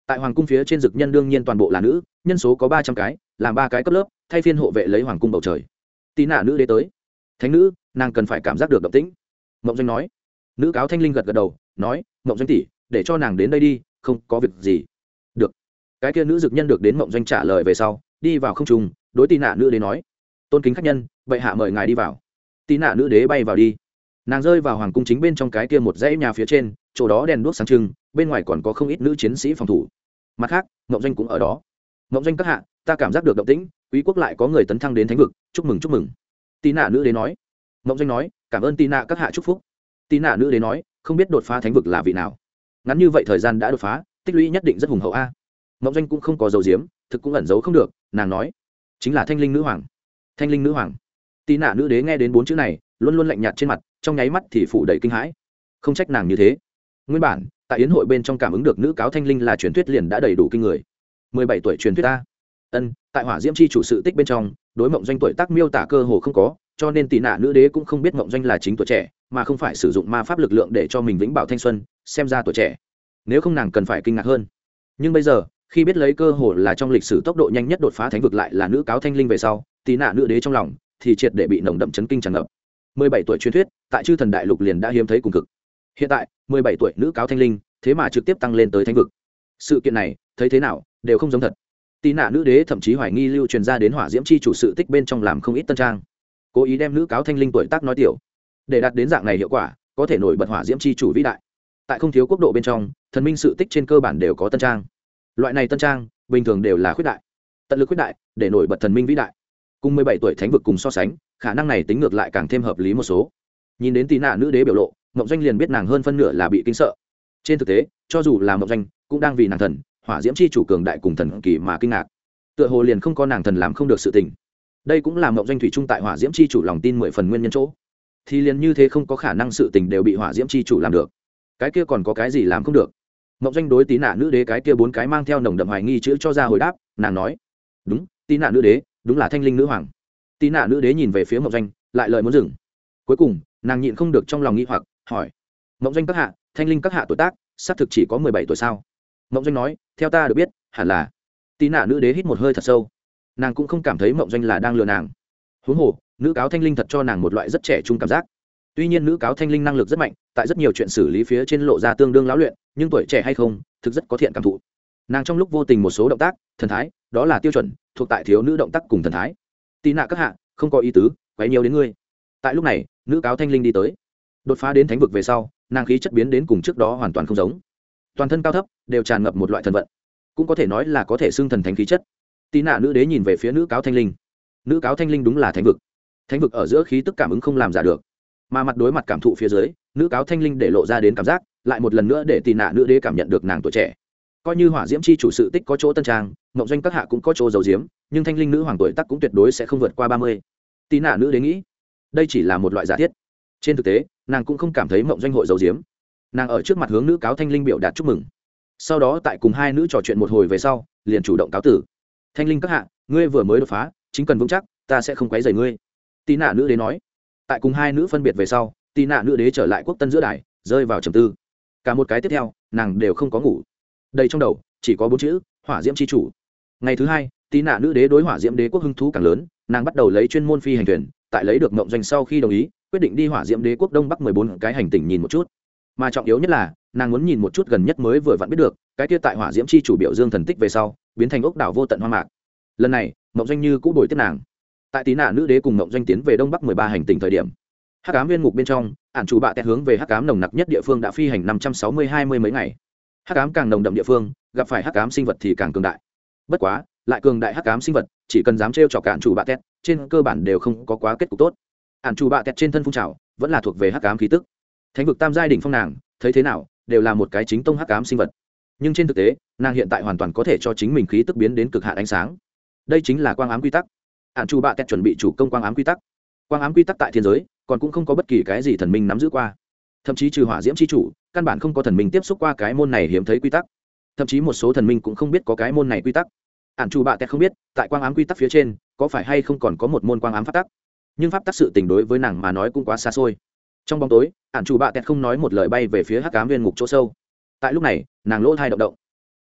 tại hoàng cung phía trên dực nhân đương nhiên toàn bộ là nữ, nhân số có 300 cái, làm 3 cái cấp lớp, thay phiên hộ vệ lấy hoàng cung bầu trời. Tí nạ nữ đế tới. Thánh nữ, nàng cần phải cảm giác được động tĩnh. Mộng Doanh nói. Nữ cáo Thanh Linh gật gật đầu, nói, Mộng Doanh tỷ, để cho nàng đến đây đi, không có việc gì. Được. Cái kia nữ dực nhân được đến Mộng Doanh trả lời về sau, đi vào không trung, đối Tí nạ nữ đế nói, tôn kính khách nhân, bệ hạ mời ngài đi vào. Tí nạ nữ đế bay vào đi. Nàng rơi vào hoàng cung chính bên trong cái kia một dãy nhà phía trên, chỗ đó đèn đuốc sáng trưng, bên ngoài còn có không ít nữ chiến sĩ phòng thủ. Mặt khác, Mộng Doanh cũng ở đó. Mộng Doanh các hạ, ta cảm giác được động tĩnh, quý quốc lại có người tấn thăng đến thánh vực, chúc mừng chúc mừng. Tí nạ nữ đế nói. Mộng Doanh nói, cảm ơn Tí nạ các hạ chúc phúc. Tí nạ nữ đế nói, không biết đột phá thánh vực là vị nào. Ngắn như vậy thời gian đã đột phá, tích lũy nhất định rất hùng hậu a. Mộng Doanh cũng không có dầu diếm, thực cũng ẩn giấu không được, nàng nói, chính là Thanh Linh nữ hoàng. Thanh Linh nữ hoàng. Tí nạ nữ đế nghe đến 4 chữ này, luôn luôn lạnh nhạt trên mặt, trong nháy mắt thì phủ đầy kinh hãi. Không trách nàng như thế. Nguyên bản, tại yến hội bên trong cảm ứng được nữ cáo Thanh Linh là truyền thuyết liền đã đầy đủ kinh người. 17 tuổi truyền thuyết ta. Tại Hỏa Diễm chi chủ sự tích bên trong, đối Mộng Doanh tuổi tác miêu tả cơ hồ không có, cho nên Tỷ nạ nữ đế cũng không biết Mộng Doanh là chính tuổi trẻ, mà không phải sử dụng ma pháp lực lượng để cho mình vĩnh bảo thanh xuân, xem ra tuổi trẻ. Nếu không nàng cần phải kinh ngạc hơn. Nhưng bây giờ, khi biết lấy cơ hồ là trong lịch sử tốc độ nhanh nhất đột phá thánh vực lại là nữ cáo Thanh Linh về sau, Tỷ nạ nữ đế trong lòng thì triệt để bị nồng đậm chấn kinh tràn ngập. 17 tuổi truyền thuyết, tại Chư Thần Đại Lục liền đã hiếm thấy cùng cực. Hiện tại, 17 tuổi nữ cáo Thanh Linh, thế mà trực tiếp tăng lên tới thánh vực. Sự kiện này, thấy thế nào, đều không giống thật. Tí nạ nữ đế thậm chí hoài nghi lưu truyền ra đến Hỏa Diễm chi chủ sự tích bên trong làm không ít tân trang, cố ý đem nữ cáo Thanh Linh tuổi tác nói tiểu, để đạt đến dạng này hiệu quả, có thể nổi bật Hỏa Diễm chi chủ vĩ đại. Tại không thiếu quốc độ bên trong, thần minh sự tích trên cơ bản đều có tân trang. Loại này tân trang, bình thường đều là khuyết đại, tận lực khuyết đại để nổi bật thần minh vĩ đại. Cùng 17 tuổi thánh vực cùng so sánh, khả năng này tính ngược lại càng thêm hợp lý một số. Nhìn đến Tí nạ nữ đế biểu lộ, Mộng Doanh liền biết nàng hơn phân nửa là bị kinh sợ. Trên thực tế, cho dù là Mộng Doanh, cũng đang vì nàng thần Hỏa Diễm chi chủ cường đại cùng thần kỳ mà kinh ngạc. Tựa hồ liền không có nàng thần làm không được sự tình. Đây cũng là Mộng Doanh thủy chung tại Hỏa Diễm chi chủ lòng tin 10 phần nguyên nhân chỗ. Thì liền như thế không có khả năng sự tình đều bị Hỏa Diễm chi chủ làm được. Cái kia còn có cái gì làm không được? Mộng Doanh đối Tí nạ nữ đế cái kia 4 cái mang theo nồng đậm hoài nghi chữ cho ra hồi đáp, nàng nói: "Đúng, Tí nạ nữ đế, đúng là Thanh Linh nữ hoàng." Tí nạ nữ đế nhìn về phía Mộng Doanh, lại lời muốn dừng. Cuối cùng, nàng nhịn không được trong lòng nghi hoặc, hỏi: "Mộng Doanh các hạ, Thanh Linh các hạ tuổi tác, xác thực chỉ có 17 tuổi sao?" Mộng Doanh nói: "Theo ta được biết, hẳn là." Tí nạ nữ đế hít một hơi thật sâu, nàng cũng không cảm thấy Mộng Doanh là đang lừa nàng. Huống hồ, nữ cáo Thanh Linh thật cho nàng một loại rất trẻ trung cảm giác. Tuy nhiên nữ cáo Thanh Linh năng lực rất mạnh, tại rất nhiều chuyện xử lý phía trên lộ ra tương đương lão luyện, nhưng tuổi trẻ hay không, thực rất có thiện cảm thụ. Nàng trong lúc vô tình một số động tác, thần thái, đó là tiêu chuẩn, thuộc tại thiếu nữ động tác cùng thần thái. Tí nạ các hạ, không có ý tứ, quấy nhiều đến ngươi. Tại lúc này, nữ cáo Thanh Linh đi tới, đột phá đến thánh vực về sau, nàng khí chất biến đến cùng trước đó hoàn toàn không giống, toàn thân cao thấp đều tràn ngập một loại thần vận, cũng có thể nói là có thể xưng thần thánh khí chất. Tí nạ nữ đế nhìn về phía nữ cáo Thanh Linh, nữ cáo Thanh Linh đúng là thánh vực, thánh vực ở giữa khí tức cảm ứng không làm giả được, mà mặt đối mặt cảm thụ phía dưới, nữ cáo Thanh Linh để lộ ra đến cảm giác, lại một lần nữa để Tí nạ nữ đế cảm nhận được nàng tuổi trẻ. Coi như Hỏa Diễm chi chủ sự tích có chỗ tân trang, Mộng Doanh các hạ cũng có chỗ giấu diếm, nhưng Thanh Linh nữ hoàng tuổi tác cũng tuyệt đối sẽ không vượt qua 30. Tí nạ nữ đế nghĩ, đây chỉ là một loại giả thiết. Trên thực tế, nàng cũng không cảm thấy Mộng Doanh hội giấu diếm. Nàng ở trước mặt hướng nữ cáo Thanh Linh biểu đạt chúc mừng, sau đó tại cùng hai nữ trò chuyện một hồi về sau, liền chủ động cáo tử. Thanh Linh các hạ, ngươi vừa mới đột phá, chính cần vững chắc, ta sẽ không quấy rầy ngươi. Tí nạ nữ đế nói. Tại cùng hai nữ phân biệt về sau, Tí nạ nữ đế trở lại quốc tân giữa đài, rơi vào trầm tư. Cả một cái tiếp theo, nàng đều không có ngủ. Đây trong đầu chỉ có 4 chữ: Hỏa Diễm chi chủ. Ngày thứ hai, Tí nạ nữ đế đối Hỏa Diễm đế quốc hứng thú càng lớn, nàng bắt đầu lấy chuyên môn phi hành thuyền, tại lấy được Mộng Doanh sau khi đồng ý, quyết định đi Hỏa Diễm đế quốc đông bắc 14 cái hành tinh nhìn một chút. Mà trọng yếu nhất là, nàng muốn nhìn một chút gần nhất mới vừa vặn biết được, cái kia tại Hỏa Diễm chi chủ biểu dương thần tích về sau, biến thành ốc đảo vô tận hoang mạc. Lần này, Mộng Doanh như cũ bồi tiếp nàng. Tại Tí nạ nữ đế cùng Mộng Doanh tiến về đông bắc 13 hành tinh thời điểm, Hắc Ám Viên ngục bên trong, ản chủ bạ tẹt hướng về hắc ám nồng nặc nhất địa phương đã phi hành 560 mấy ngày. Hắc ám càng nồng đậm địa phương, gặp phải hắc ám sinh vật thì càng cường đại. Bất quá, lại cường đại hắc ám sinh vật, chỉ cần dám trêu chọc ản chủ bạ tẹt, trên cơ bản đều không có quá kết cục tốt. Ản chủ bạ tẹt trên thân phun trào, vẫn là thuộc về hắc ám khí tức. Thánh vực tam giai đỉnh phong nàng, thấy thế nào, đều là một cái chính tông hắc ám sinh vật. Nhưng trên thực tế, nàng hiện tại hoàn toàn có thể cho chính mình khí tức biến đến cực hạn ánh sáng. Đây chính là quang ám quy tắc. Ản chủ bạ tẹt chuẩn bị chủ công quang ám quy tắc. Quang ám quy tắc tại thiên giới, còn cũng không có bất kỳ cái gì thần minh nắm giữ qua. Thậm chí trừ Hỏa Diễm chi chủ, căn bản không có thần minh tiếp xúc qua cái môn này hiếm thấy quy tắc. Thậm chí một số thần minh cũng không biết có cái môn này quy tắc. Ản chủ bạ tẹt không biết, tại quang ám quy tắc phía trên, có phải hay không còn có một môn quang ám pháp tắc. Nhưng pháp tắc sự tình đối với nàng mà nói cũng quá xa xôi. Trong bóng tối, Ản chủ bạ tẹt không nói một lời bay về phía hắc ám viên ngục chỗ sâu. Tại lúc này, nàng lỗ thai động động.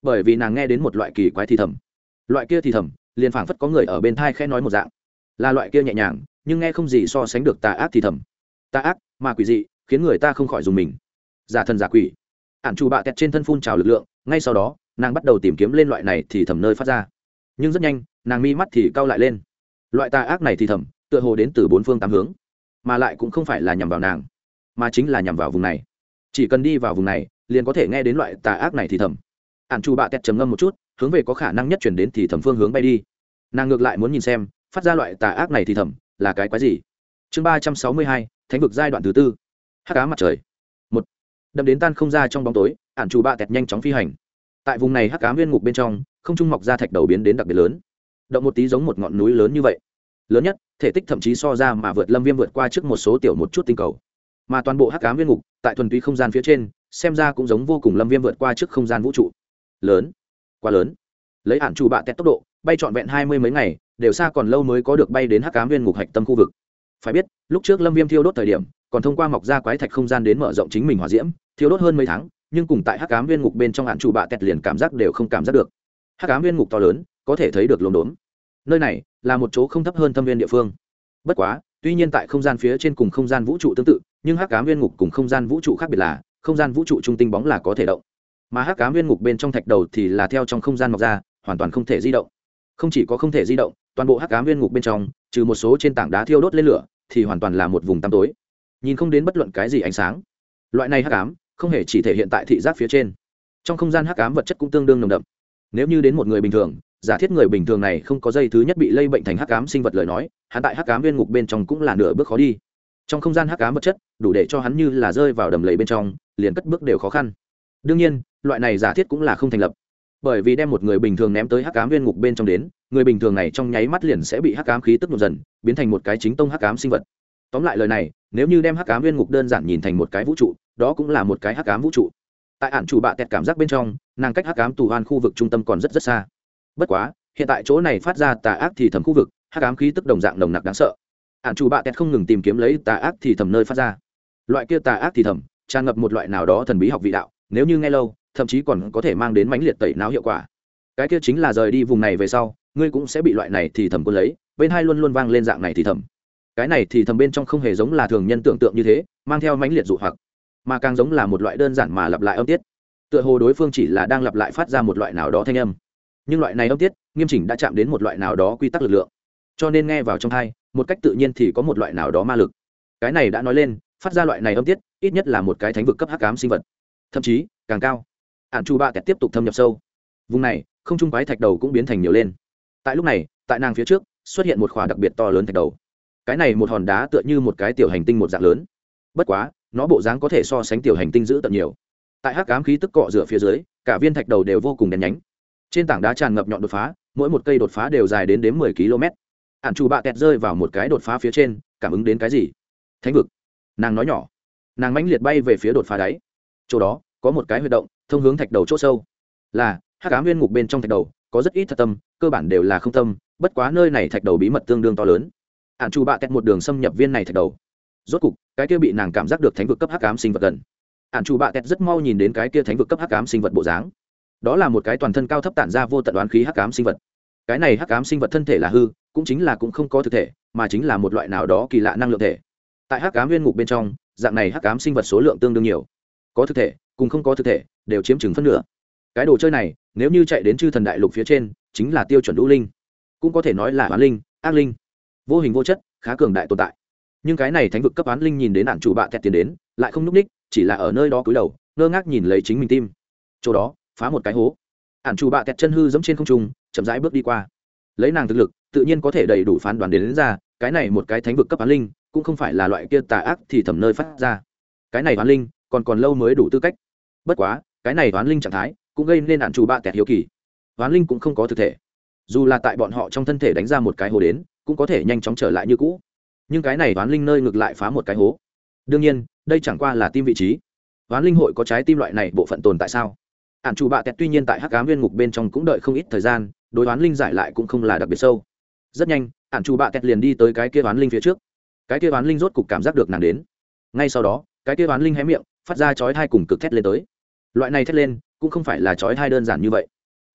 bởi vì nàng nghe đến một loại kỳ quái thì thầm. Loại kia thì thầm liền phảng phất có người ở bên thai khẽ nói một dạng, là loại kia nhẹ nhàng nhưng nghe không gì so sánh được tà ác thì thầm. Tà ác mà quỷ dị, khiến người ta không khỏi dùng mình. Giả thần giả quỷ. Ản chủ bạ tẹt trên thân phun trào lực lượng, ngay sau đó nàng bắt đầu tìm kiếm lên loại này thì thầm nơi phát ra. Nhưng rất nhanh nàng mi mắt thì cau lại lên. Loại tà ác này thì thầm tựa hồ đến từ bốn phương tám hướng, mà lại cũng không phải là nhằm vào nàng, mà chính là nhằm vào vùng này. Chỉ cần đi vào vùng này liền có thể nghe đến loại tà ác này thì thầm. Ản chủ bạ tẹt trầm ngâm một chút, hướng về có khả năng nhất chuyển đến thì thầm phương hướng bay đi. Nàng ngược lại muốn nhìn xem phát ra loại tà ác này thì thầm là cái quái gì. Chương 362, thánh vực giai đoạn thứ tư. Hắc ám mặt trời. Một đâm đến tan không ra trong bóng tối, Ản chủ bạ tẹt nhanh chóng phi hành. Tại vùng này hắc ám nguyên ngục bên trong, không trung mọc ra thạch đầu biến đến đặc biệt lớn, động một tí giống một ngọn núi lớn như vậy. Lớn nhất, thể tích thậm chí so ra mà vượt Lâm Viêm vượt qua trước một số tiểu một chút tinh cầu. Mà toàn bộ hắc ám nguyên ngục, tại thuần túy không gian phía trên, xem ra cũng giống vô cùng Lâm Viêm vượt qua trước không gian vũ trụ. Lớn, quá lớn. Lấy Ản chủ bạ tẹt tốc độ, bay trọn vẹn 20 mấy ngày, đều xa còn lâu mới có được bay đến hắc ám nguyên ngục hạch tâm khu vực. Phải biết, lúc trước Lâm Viêm thiêu đốt thời điểm, còn thông qua mọc ra quái thạch không gian đến mở rộng chính mình hỏa diễm, thiêu đốt hơn mấy tháng, nhưng cùng tại hắc ám nguyên ngục bên trong Ản chủ bạ tẹt liền cảm giác đều không cảm giác được. Hắc ám nguyên ngục to lớn, có thể thấy được lồn đốn. Nơi này là một chỗ không thấp hơn thâm viên địa phương. Bất quá, tuy nhiên tại không gian phía trên cùng không gian vũ trụ tương tự, nhưng hắc ám nguyên ngục cùng không gian vũ trụ khác biệt là, không gian vũ trụ trung tinh bóng là có thể động, mà hắc ám nguyên ngục bên trong thạch đầu thì là theo trong không gian mọc ra, hoàn toàn không thể di động. Không chỉ có không thể di động, toàn bộ hắc ám nguyên ngục bên trong, trừ một số trên tảng đá thiêu đốt lên lửa, thì hoàn toàn là một vùng tăm tối, nhìn không đến bất luận cái gì ánh sáng. Loại này hắc ám không hề chỉ thể hiện tại thị giác phía trên, trong không gian hắc ám vật chất cũng tương đương nồng đậm. Nếu như đến một người bình thường, giả thiết người bình thường này không có dây thứ nhất bị lây bệnh thành hắc ám sinh vật lời nói, hắn tại hắc ám nguyên ngục bên trong cũng là nửa bước khó đi. Trong không gian hắc ám vật chất, đủ để cho hắn như là rơi vào đầm lầy bên trong, liền cất bước đều khó khăn. Đương nhiên, loại này giả thiết cũng là không thành lập, bởi vì đem một người bình thường ném tới hắc ám nguyên ngục bên trong đến, người bình thường này trong nháy mắt liền sẽ bị hắc ám khí tức nhuộm dần, biến thành một cái chính tông hắc ám sinh vật. Tóm lại lời này, nếu như đem hắc ám nguyên ngục đơn giản nhìn thành một cái vũ trụ, đó cũng là một cái hắc ám vũ trụ. Tại Ản chủ bạ tẹt cảm giác bên trong, nàng cách hắc ám tù hoan khu vực trung tâm còn rất rất xa. Bất quá, hiện tại chỗ này phát ra tà ác thì thầm khu vực, hắc ám khí tức đồng dạng nồng nặc đáng sợ. Ản chủ bạ tẹt không ngừng tìm kiếm lấy tà ác thì thầm nơi phát ra. Loại kia tà ác thì thầm tràn ngập một loại nào đó thần bí học vị đạo, nếu như nghe lâu, thậm chí còn có thể mang đến mãnh liệt tẩy não hiệu quả. Cái kia chính là rời đi vùng này về sau, ngươi cũng sẽ bị loại này thì thầm cuốn lấy, bên hai luôn luôn vang lên dạng này thì thầm. Cái này thì thầm bên trong không hề giống là thường nhân tưởng tượng như thế, mang theo mãnh liệt dụ hoặc, mà càng giống là một loại đơn giản mà lặp lại âm tiết. Tựa hồ đối phương chỉ là đang lặp lại phát ra một loại nào đó thanh âm, nhưng loại này âm tiết nghiêm chỉnh đã chạm đến một loại nào đó quy tắc lực lượng, cho nên nghe vào trong tai một cách tự nhiên thì có một loại nào đó ma lực. Cái này đã nói lên, phát ra loại này âm tiết ít nhất là một cái thánh vực cấp hắc ám sinh vật, thậm chí càng cao. Ản chủ bạ tẹt tiếp tục thâm nhập sâu vùng này, không trung quái thạch đầu cũng biến thành nhiều lên. Tại lúc này, tại nàng phía trước xuất hiện một khỏa đặc biệt to lớn thạch đầu. Cái này một hòn đá tựa như một cái tiểu hành tinh một dạng lớn, bất quá nó bộ dáng có thể so sánh tiểu hành tinh dữ tận nhiều. Tại hắc ám khí tức cọ rửa phía dưới, cả viên thạch đầu đều vô cùng đen nhánh. Trên tảng đá tràn ngập nhọn đột phá, mỗi một cây đột phá đều dài đến đếm 10 km. Ản chủ bạ tẹt rơi vào một cái đột phá phía trên, cảm ứng đến cái gì? Thánh vực. Nàng nói nhỏ. Nàng mãnh liệt bay về phía đột phá đáy. Chỗ đó có một cái huyệt động, thông hướng thạch đầu chỗ sâu. Là hắc ám nguyên ngục bên trong thạch đầu, có rất ít thật tâm, cơ bản đều là không tâm, bất quá nơi này thạch đầu bí mật tương đương to lớn. Ản chủ bạ tẹt một đường xâm nhập viên này thạch đầu. Rốt cục, cái kia bị nàng cảm giác được thánh vực cấp hắc ám sinh vật gần. Ản chủ bạ tẹt rất mau nhìn đến cái kia thánh vực cấp hắc ám sinh vật bộ dáng. Đó là một cái toàn thân cao thấp tản ra vô tận oán khí hắc ám sinh vật. Cái này hắc ám sinh vật thân thể là hư, cũng chính là cũng không có thực thể, mà chính là một loại nào đó kỳ lạ năng lượng thể. Tại hắc ám nguyên ngục bên trong, dạng này hắc ám sinh vật số lượng tương đương nhiều, có thực thể cùng không có thực thể đều chiếm chừng phân nửa. Cái đồ chơi này nếu như chạy đến chư thần đại lục phía trên, chính là tiêu chuẩn lũ linh, cũng có thể nói là oán linh, ác linh, vô hình vô chất, khá cường đại tồn tại. Nhưng cái này thánh vực cấp oán linh nhìn đến Ản chủ bạ tẹt tiến đến, lại không núp ních, chỉ là ở nơi đó cúi đầu, ngơ ngác nhìn lấy chính mình tim. Chỗ đó phá một cái hố. Ản chủ bạ tẹt chân hư giẫm trên không trung, chậm rãi bước đi qua. Lấy nàng thực lực, tự nhiên có thể đầy đủ phán đoán đến ra, cái này một cái thánh vực cấp oán linh, cũng không phải là loại kia tà ác thì thầm nơi phát ra. Cái này oán linh, còn lâu mới đủ tư cách. Bất quá, cái này oán linh trạng thái, cũng gây nên Ản chủ bạ tẹt hiếu kỳ. Oán linh cũng không có thực thể, dù là tại bọn họ trong thân thể đánh ra một cái hố đến, cũng có thể nhanh chóng trở lại như cũ. Nhưng cái này oán linh nơi ngược lại phá một cái hố. Đương nhiên, đây chẳng qua là tim vị trí. Oán linh hội có trái tim loại này bộ phận tồn tại sao? Ản chủ bạ tẹt tuy nhiên tại hắc ám nguyên ngục bên trong cũng đợi không ít thời gian, đối oán linh giải lại cũng không là đặc biệt sâu. Rất nhanh, Ản chủ bạ tẹt liền đi tới cái kia oán linh phía trước. Cái kia oán linh rốt cục cảm giác được nàng đến. Ngay sau đó, cái kia oán linh hé miệng, phát ra chói tai cùng cực thét lên tới. Loại này thét lên, cũng không phải là chói tai đơn giản như vậy,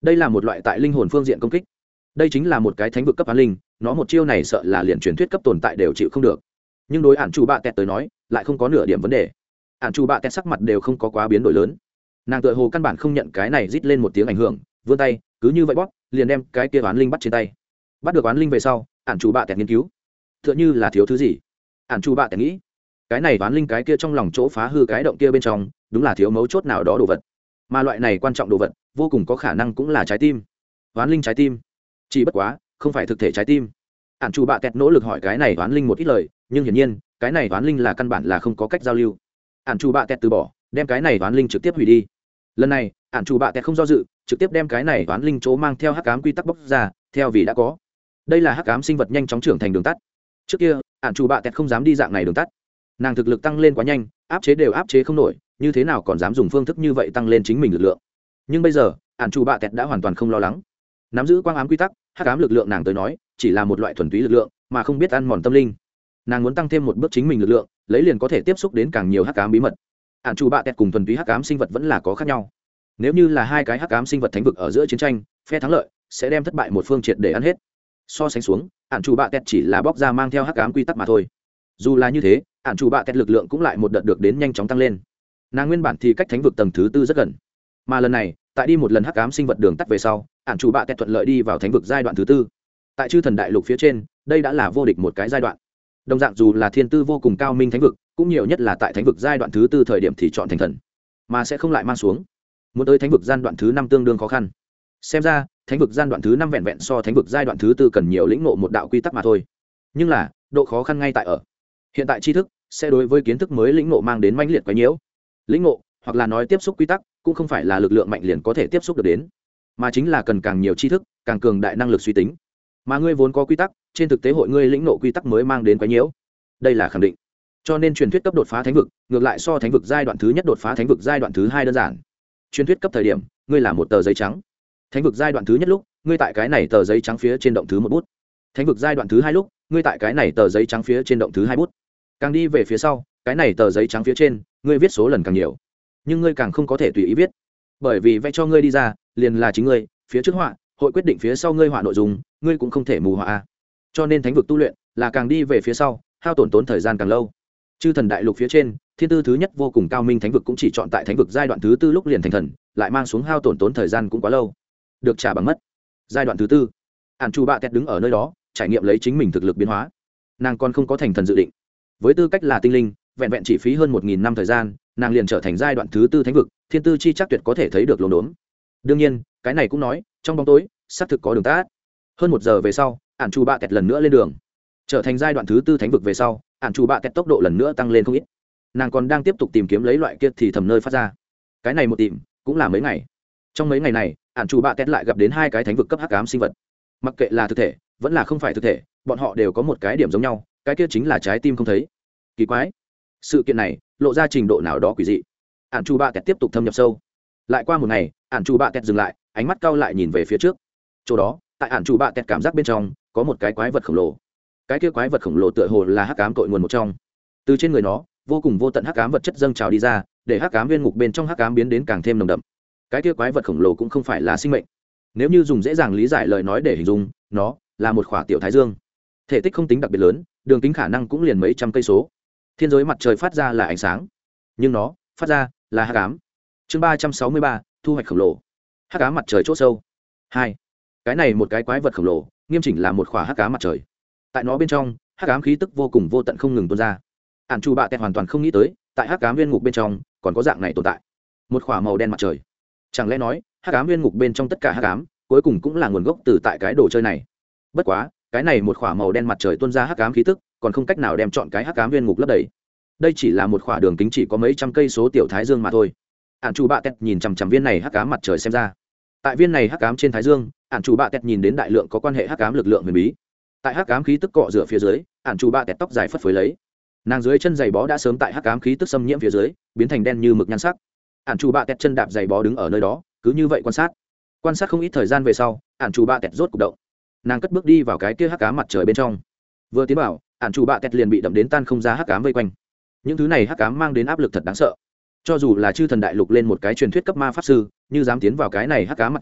đây là một loại tại linh hồn phương diện công kích. Đây chính là một cái thánh vực cấp oán linh, nó một chiêu này sợ là liền truyền thuyết cấp tồn tại đều chịu không được. Nhưng đối ản chủ bạ tẹt tới nói lại không có nửa điểm vấn đề. Ản chủ bạ tẹt sắc mặt đều không có quá biến đổi lớn, nàng tựa hồ căn bản không nhận cái này rít lên một tiếng ảnh hưởng, vươn tay cứ như vậy bóp liền đem cái kia oán linh bắt trên tay. Bắt được oán linh về sau, ản chủ bạ tẹt nghiên cứu tựa như là thiếu thứ gì. Ản chủ bạ tẹt nghĩ cái này oán linh cái kia trong lòng chỗ phá hư cái động kia bên trong đúng là thiếu mấu chốt nào đó đồ vật, mà loại này quan trọng đồ vật vô cùng có khả năng cũng là trái tim. Oán linh trái tim, chỉ bất quá không phải thực thể trái tim. Ản chủ bạ tẹt nỗ lực hỏi cái này oán linh một ít lời, nhưng hiển nhiên cái này oán linh là căn bản là không có cách giao lưu. Ản chủ bạ tẹt từ bỏ, đem cái này oán linh trực tiếp hủy đi. Lần này ản chủ bạ tẹt không do dự, trực tiếp đem cái này oán linh chỗ mang theo hắc ám quy tắc bóc ra, theo vì đã có. Đây là hắc ám sinh vật nhanh chóng trưởng thành đường tắt. Trước kia ản chủ bạ tẹt không dám đi dạng này đường tắt, nàng thực lực tăng lên quá nhanh, áp chế đều áp chế không nổi, như thế nào còn dám dùng phương thức như vậy tăng lên chính mình lực lượng. Nhưng bây giờ ản chủ bạ tẹt đã hoàn toàn không lo lắng. Nắm giữ quang ám quy tắc, hắc ám lực lượng nàng tới nói chỉ là một loại thuần túy lực lượng mà không biết ăn mòn tâm linh. Nàng muốn tăng thêm một bước chính mình lực lượng, lấy liền có thể tiếp xúc đến càng nhiều hắc ám bí mật. Ản chủ bạ tẹt cùng thuần túy hắc ám sinh vật vẫn là có khác nhau. Nếu như là hai cái hắc ám sinh vật thánh vực ở giữa chiến tranh, phe thắng lợi sẽ đem thất bại một phương triệt để ăn hết. So sánh xuống, ản chủ bạ tẹt chỉ là bóc ra mang theo hắc ám quy tắc mà thôi. Dù là như thế, ản chủ bạ tẹt lực lượng cũng lại một đợt được đến nhanh chóng tăng lên. Nàng nguyên bản thì cách thánh vực tầng thứ tư rất gần, mà lần này tại đi một lần hắc ám sinh vật đường tắt về sau, ản chủ bạ tẹt thuận lợi đi vào thánh vực giai đoạn thứ tư. Tại chư thần đại lục phía trên, đây đã là vô địch một cái giai đoạn. Đồng dạng dù là thiên tư vô cùng cao minh thánh vực, cũng nhiều nhất là tại thánh vực giai đoạn thứ tư thời điểm thì chọn thành thần, mà sẽ không lại mang xuống. Muốn tới thánh vực giai đoạn thứ năm tương đương khó khăn. Xem ra thánh vực giai đoạn thứ năm vẹn vẹn so thánh vực giai đoạn thứ tư cần nhiều lĩnh ngộ một đạo quy tắc mà thôi. Nhưng là độ khó khăn ngay tại ở hiện tại tri thức sẽ đối với kiến thức mới lĩnh ngộ mang đến mãnh liệt quấy nhiễu. Lĩnh ngộ hoặc là nói tiếp xúc quy tắc cũng không phải là lực lượng mạnh liền có thể tiếp xúc được đến, mà chính là cần càng nhiều tri thức, càng cường đại năng lực suy tính. Mà ngươi vốn có quy tắc, trên thực tế hội ngươi lĩnh ngộ quy tắc mới mang đến quấy nhiễu, đây là khẳng định. Cho nên truyền thuyết cấp đột phá thánh vực ngược lại so thánh vực giai đoạn thứ nhất đột phá thánh vực giai đoạn thứ hai đơn giản. Truyền thuyết cấp thời điểm ngươi là một tờ giấy trắng, thánh vực giai đoạn thứ nhất lúc ngươi tại cái này tờ giấy trắng phía trên động thứ một bút, thánh vực giai đoạn thứ hai lúc ngươi tại cái này tờ giấy trắng phía trên động thứ hai bút. Càng đi về phía sau, cái này tờ giấy trắng phía trên ngươi viết số lần càng nhiều, nhưng ngươi càng không có thể tùy ý viết, bởi vì vẽ cho ngươi đi ra liền là chính ngươi, phía trước họa hội quyết định phía sau ngươi họa nội dung, ngươi cũng không thể mù họa. Cho nên thánh vực tu luyện là càng đi về phía sau hao tổn thời gian càng lâu. Chư thần đại lục phía trên, thiên tư thứ nhất vô cùng cao minh thánh vực cũng chỉ chọn tại thánh vực giai đoạn thứ tư lúc liền thành thần, lại mang xuống hao tổn thời gian cũng quá lâu, được trả bằng mất. Giai đoạn thứ tư, ản chủ bạ tẹt đứng ở nơi đó trải nghiệm lấy chính mình thực lực biến hóa. Nàng còn không có thành thần dự định, với tư cách là tinh linh vẹn vẹn chỉ phí hơn 1000 năm thời gian, nàng liền trở thành giai đoạn thứ tư thánh vực, thiên tư chi chắc tuyệt có thể thấy được lồn đốn. Đương nhiên cái này cũng nói trong bóng tối xác thực có đường tát. Hơn 1 giờ về sau, ản chủ bạ tẹt lần nữa lên đường, trở thành giai đoạn thứ tư thánh vực về sau, ản chủ bạ tẹt tốc độ lần nữa tăng lên không ít. Nàng còn đang tiếp tục tìm kiếm lấy loại kia thì thầm nơi phát ra. Cái này một tìm cũng là mấy ngày. Trong mấy ngày này, ản chủ bạ tẹt lại gặp đến 2 cái thánh vực cấp hắc ám sinh vật. Mặc kệ là thực thể vẫn là không phải thực thể, bọn họ đều có một cái điểm giống nhau, cái kia chính là trái tim không thấy. Kỳ quái, sự kiện này lộ ra trình độ nào đó quỷ dị. Ản chủ bạ tẹt tiếp tục thâm nhập sâu. Lại qua một ngày, ản chủ bạ tẹt dừng lại, ánh mắt cau lại nhìn về phía trước. Chỗ đó, tại ản chủ bạ tẹt cảm giác bên trong có một cái quái vật khổng lồ. Cái kia quái vật khổng lồ tựa hồ là hắc ám cội nguồn một trong. Từ trên người nó vô cùng vô tận hắc ám vật chất dâng trào đi ra, để hắc ám viên ngục bên trong hắc ám biến đến càng thêm nồng đậm. Cái kia quái vật khổng lồ cũng không phải là sinh mệnh, nếu như dùng dễ dàng lý giải lời nói để hình dung, nó là một khỏa tiểu thái dương. Thể tích không tính đặc biệt lớn, đường kính khả năng cũng liền mấy trăm cây số. Thiên giới mặt trời phát ra là ánh sáng, nhưng nó phát ra là hắc ám. Chương 363, thu hoạch khổng lồ. Hắc ám mặt trời chỗ sâu. 2. Cái này một cái quái vật khổng lồ, nghiêm chỉnh là một khỏa hắc ám mặt trời. Tại nó bên trong, hắc ám khí tức vô cùng vô tận không ngừng tuôn ra. Ản chủ bạ tẹt hoàn toàn không nghĩ tới, tại hắc ám viên ngục bên trong còn có dạng này tồn tại. Một khỏa màu đen mặt trời. Chẳng lẽ nói, hắc ám viên ngục bên trong tất cả hắc ám, cuối cùng cũng là nguồn gốc từ tại cái đồ chơi này. Bất quá, cái này một khỏa màu đen mặt trời tuôn ra hắc ám khí tức, còn không cách nào đem chọn cái hắc ám viên ngục lấp đầy. Đây chỉ là một khỏa đường kính chỉ có mấy trăm cây số tiểu thái dương mà thôi. Ản chủ bạ tẹt nhìn chằm chằm viên này hắc ám mặt trời xem ra. Tại viên này hắc ám trên thái dương, ản chủ bạ tẹt nhìn đến đại lượng có quan hệ hắc ám lực lượng huyền bí. Tại hắc ám khí tức cọ rửa phía dưới, ản chủ bạ tẹt tóc dài phất phới lấy. Nàng dưới chân giày bó đã sớm tại hắc ám khí tức xâm nhiễm phía dưới biến thành đen như mực nhan sắc. Ản chủ bạ tẹt chân đạp giày bó đứng ở nơi đó, cứ như vậy quan sát không ít thời gian về sau, ản chủ bạ tẹt rốt cục động. Nàng cất bước đi vào cái kia hắc ám mặt trời bên trong. Vừa tiến vào, ản chủ bạ tẹt liền bị đậm đến tan không ra hắc ám vây quanh. Những thứ này hắc ám mang đến áp lực thật đáng sợ. Cho dù là chư thần đại lục lên một cái truyền thuyết cấp ma pháp sư, như dám tiến vào cái này hắc ám mặt trời,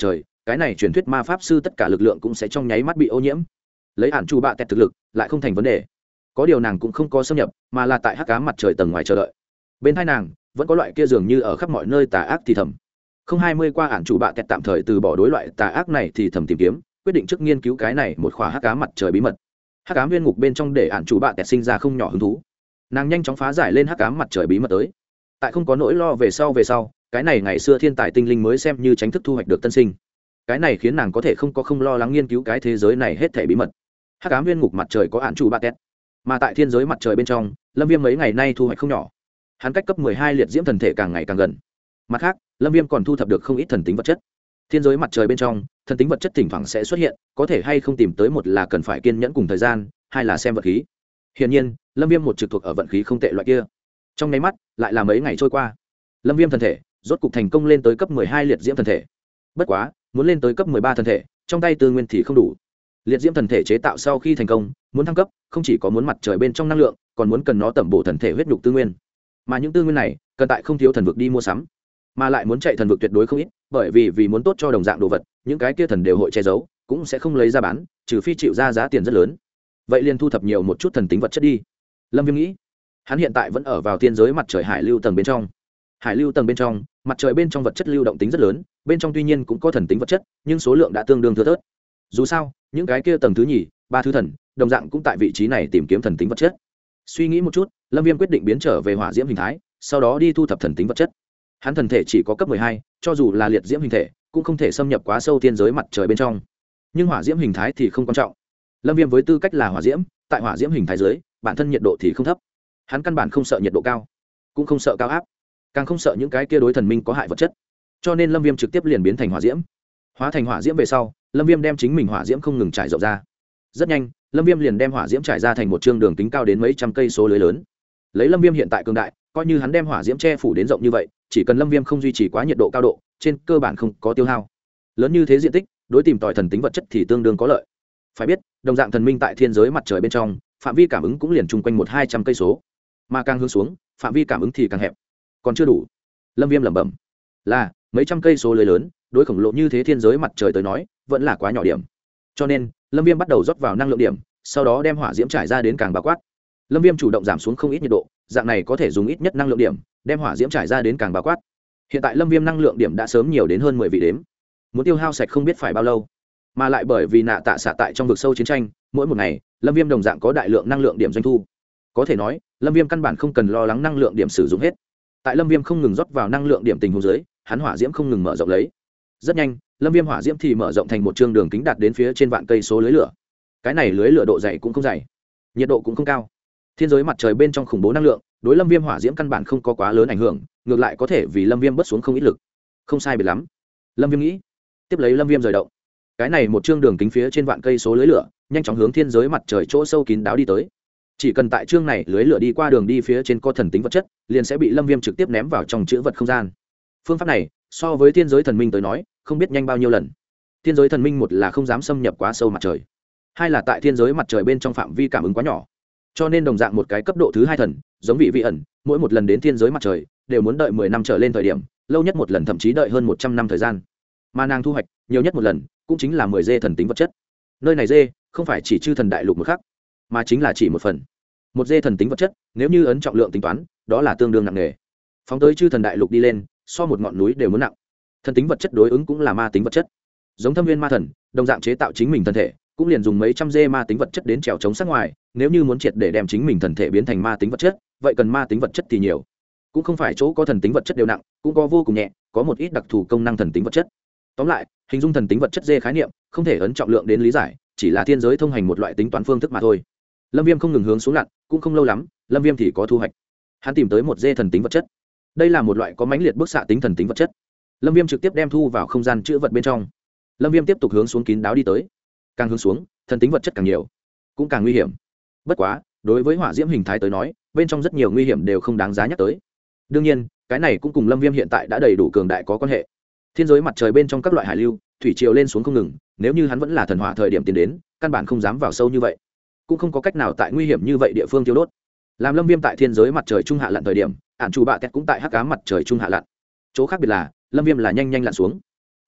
cái này truyền thuyết ma pháp sư tất cả lực lượng cũng sẽ trong nháy mắt bị ô nhiễm. Lấy ản chủ bạ tẹt thực lực lại không thành vấn đề, có điều nàng cũng không có xâm nhập, mà là tại hắc ám mặt trời tầng ngoài chờ đợi. Bên hai nàng vẫn có loại kia dường như ở khắp mọi nơi tà ác thì thầm. Không 20 qua ản chủ bạ tẹt tạm thời từ bỏ đối loại tà ác này thì thầm tìm kiếm, quyết định trước nghiên cứu cái này một khóa hắc ám mặt trời bí mật. Hắc ám viên ngục bên trong để ản chủ bạ tẹt sinh ra không nhỏ hứng thú. Nàng nhanh chóng phá giải lên hắc ám mặt trời bí mật tới. Tại không có nỗi lo về sau, cái này ngày xưa thiên tài tinh linh mới xem như tránh thức thu hoạch được tân sinh. Cái này khiến nàng có thể không lo lắng nghiên cứu cái thế giới này hết thảy bí mật. Hắc ám viên ngục mặt trời có ản chủ bạ tẹt, mà tại thiên giới mặt trời bên trong, Lâm Viêm mấy ngày nay thu hoạch không nhỏ. Hắn cách cấp 12 liệt diễm thần thể càng ngày càng gần. Mặt khác, Lâm Viêm còn thu thập được không ít thần tính vật chất. Thiên giới mặt trời bên trong, thần tính vật chất thỉnh thoảng sẽ xuất hiện, có thể hay không tìm tới, một là cần phải kiên nhẫn cùng thời gian, hai là xem vận khí. Hiển nhiên, Lâm Viêm một trực thuộc ở vận khí không tệ loại kia. Trong nháy mắt, lại là mấy ngày trôi qua. Lâm Viêm thần thể rốt cục thành công lên tới cấp 12 liệt diễm thần thể. Bất quá, muốn lên tới cấp 13 thần thể, trong tay tư nguyên thì không đủ. Liệt diễm thần thể chế tạo sau khi thành công, muốn thăng cấp, không chỉ có muốn mặt trời bên trong năng lượng, còn muốn cần nó tẩm bổ thần thể huyết nhục tư nguyên. Mà những tư nguyên này, cần tại không thiếu thần vực đi mua sắm, mà lại muốn chạy thần vực tuyệt đối không ít, bởi vì muốn tốt cho đồng dạng đồ vật, những cái kia thần đều hội che giấu, cũng sẽ không lấy ra bán, trừ phi chịu ra giá tiền rất lớn. Vậy liền thu thập nhiều một chút thần tính vật chất đi. Lâm Viêm nghĩ, hắn hiện tại vẫn ở vào thiên giới mặt trời hải lưu tầng bên trong. Hải lưu tầng bên trong, mặt trời bên trong vật chất lưu động tính rất lớn, bên trong tuy nhiên cũng có thần tính vật chất, nhưng số lượng đã tương đương thưa thớt. Dù sao, những cái kia tầng thứ nhì, ba thứ thần, đồng dạng cũng tại vị trí này tìm kiếm thần tính vật chất. Suy nghĩ một chút, Lâm Viêm quyết định biến trở về hỏa diễm hình thái, sau đó đi thu thập thần tính vật chất. Hắn thần thể chỉ có cấp 12, cho dù là liệt diễm hình thể, cũng không thể xâm nhập quá sâu thiên giới mặt trời bên trong. Nhưng hỏa diễm hình thái thì không quan trọng. Lâm Viêm với tư cách là hỏa diễm, tại hỏa diễm hình thái dưới, bản thân nhiệt độ thì không thấp. Hắn căn bản không sợ nhiệt độ cao, cũng không sợ cao áp, càng không sợ những cái kia đối thần minh có hại vật chất. Cho nên Lâm Viêm trực tiếp liền biến thành hỏa diễm. Hóa thành hỏa diễm về sau, Lâm Viêm đem chính mình hỏa diễm không ngừng trải rộng ra. Rất nhanh, Lâm Viêm liền đem hỏa diễm trải ra thành một chương đường kính cao đến mấy trăm cây số lưới lớn. Lấy Lâm Viêm hiện tại cường đại, coi như hắn đem hỏa diễm che phủ đến rộng như vậy, chỉ cần Lâm Viêm không duy trì quá nhiệt độ cao độ, trên cơ bản không có tiêu hao. Lớn như thế diện tích, đối tìm tòi thần tính vật chất thì tương đương có lợi. Phải biết, đồng dạng thần minh tại thiên giới mặt trời bên trong, phạm vi cảm ứng cũng liền chung quanh 100-200 cây số, mà càng hướng xuống, phạm vi cảm ứng thì càng hẹp. Còn chưa đủ. Lâm Viêm lẩm bẩm, là mấy trăm cây số lưới lớn, đối khổng lồ như thế thiên giới mặt trời tới nói, vẫn là quá nhỏ điểm. Cho nên, Lâm Viêm bắt đầu rót vào năng lượng điểm, sau đó đem hỏa diễm trải ra đến càng bao quát. Lâm Viêm chủ động giảm xuống không ít nhiệt độ, dạng này có thể dùng ít nhất năng lượng điểm, đem hỏa diễm trải ra đến càng bao quát. Hiện tại Lâm Viêm năng lượng điểm đã sớm nhiều đến hơn 10 vị đếm. Muốn tiêu hao sạch không biết phải bao lâu. Mà lại bởi vì nạ tạ xạ tại trong vực sâu chiến tranh, mỗi một ngày, Lâm Viêm đồng dạng có đại lượng năng lượng điểm doanh thu. Có thể nói, Lâm Viêm căn bản không cần lo lắng năng lượng điểm sử dụng hết. Tại Lâm Viêm không ngừng rót vào năng lượng điểm tình huống dưới, hắn hỏa diễm không ngừng mở rộng lấy. Rất nhanh, Lâm Viêm hỏa diễm thì mở rộng thành một chương đường kính đạt đến phía trên vạn cây số lưới lửa. Cái này lưới lửa độ dày cũng không dày, nhiệt độ cũng không cao. Thiên giới mặt trời bên trong khủng bố năng lượng, đối Lâm Viêm hỏa diễm căn bản không có quá lớn ảnh hưởng, ngược lại có thể vì Lâm Viêm bớt xuống không ít lực. Không sai biệt lắm, Lâm Viêm nghĩ. Tiếp lấy Lâm Viêm rời động. Cái này một chương đường kính phía trên vạn cây số lưới lửa, nhanh chóng hướng thiên giới mặt trời chỗ sâu kín đáo đi tới. Chỉ cần tại chương này lưới lửa đi qua đường đi phía trên có thần tính vật chất, liền sẽ bị Lâm Viêm trực tiếp ném vào trong chữ vật không gian. Phương pháp này, so với thiên giới thần minh tới nói, không biết nhanh bao nhiêu lần. Thiên giới thần minh một là không dám xâm nhập quá sâu mặt trời, hai là tại thiên giới mặt trời bên trong phạm vi cảm ứng quá nhỏ. Cho nên đồng dạng một cái cấp độ thứ hai thần, giống vị ẩn, mỗi một lần đến thiên giới mặt trời đều muốn đợi 10 năm trở lên thời điểm, lâu nhất một lần thậm chí đợi hơn 100 năm thời gian. Mà nàng thu hoạch, nhiều nhất một lần, cũng chính là 10 dê thần tính vật chất. Nơi này dê, không phải chỉ chư thần đại lục một khắc, mà chính là chỉ một phần. Một dê thần tính vật chất, nếu như ấn trọng lượng tính toán, đó là tương đương nặng nề. Phóng tới chư thần đại lục đi lên, so một ngọn núi đều muốn nặng. Thần tính vật chất đối ứng cũng là ma tính vật chất. Giống Thâm Viên ma thần, đồng dạng chế tạo chính mình thân thể, cũng liền dùng mấy trăm dê ma tính vật chất đến trèo chống sát ngoài, nếu như muốn triệt để đem chính mình thần thể biến thành ma tính vật chất, vậy cần ma tính vật chất thì nhiều. Cũng không phải chỗ có thần tính vật chất đều nặng, cũng có vô cùng nhẹ, có một ít đặc thù công năng thần tính vật chất. Tóm lại, hình dung thần tính vật chất dê khái niệm, không thể ấn trọng lượng đến lý giải, chỉ là thiên giới thông hành một loại tính toán phương thức mà thôi. Lâm Viêm không ngừng hướng xuống lặn, cũng không lâu lắm, Lâm Viêm thì có thu hoạch. Hắn tìm tới một dê thần tính vật chất. Đây là một loại có mãnh liệt bức xạ tính thần tính vật chất. Lâm Viêm trực tiếp đem thu vào không gian chứa vật bên trong. Lâm Viêm tiếp tục hướng xuống kín đáo đi tới. Càng hướng xuống, thần tính vật chất càng nhiều, cũng càng nguy hiểm. Bất quá, đối với hỏa diễm hình thái tới nói, bên trong rất nhiều nguy hiểm đều không đáng giá nhắc tới. Đương nhiên, cái này cũng cùng Lâm Viêm hiện tại đã đầy đủ cường đại có quan hệ. Thiên giới mặt trời bên trong các loại hải lưu, thủy triều lên xuống không ngừng, nếu như hắn vẫn là thần hỏa thời điểm tiến đến, căn bản không dám vào sâu như vậy, cũng không có cách nào tại nguy hiểm như vậy địa phương tiêu đốt. Làm Lâm Viêm tại thiên giới mặt trời trung hạ lặn thời điểm, ản chủ bạ tẹt cũng tại hắc ám mặt trời trung hạ lặn. Chỗ khác biệt là, Lâm Viêm là nhanh nhanh lặn xuống.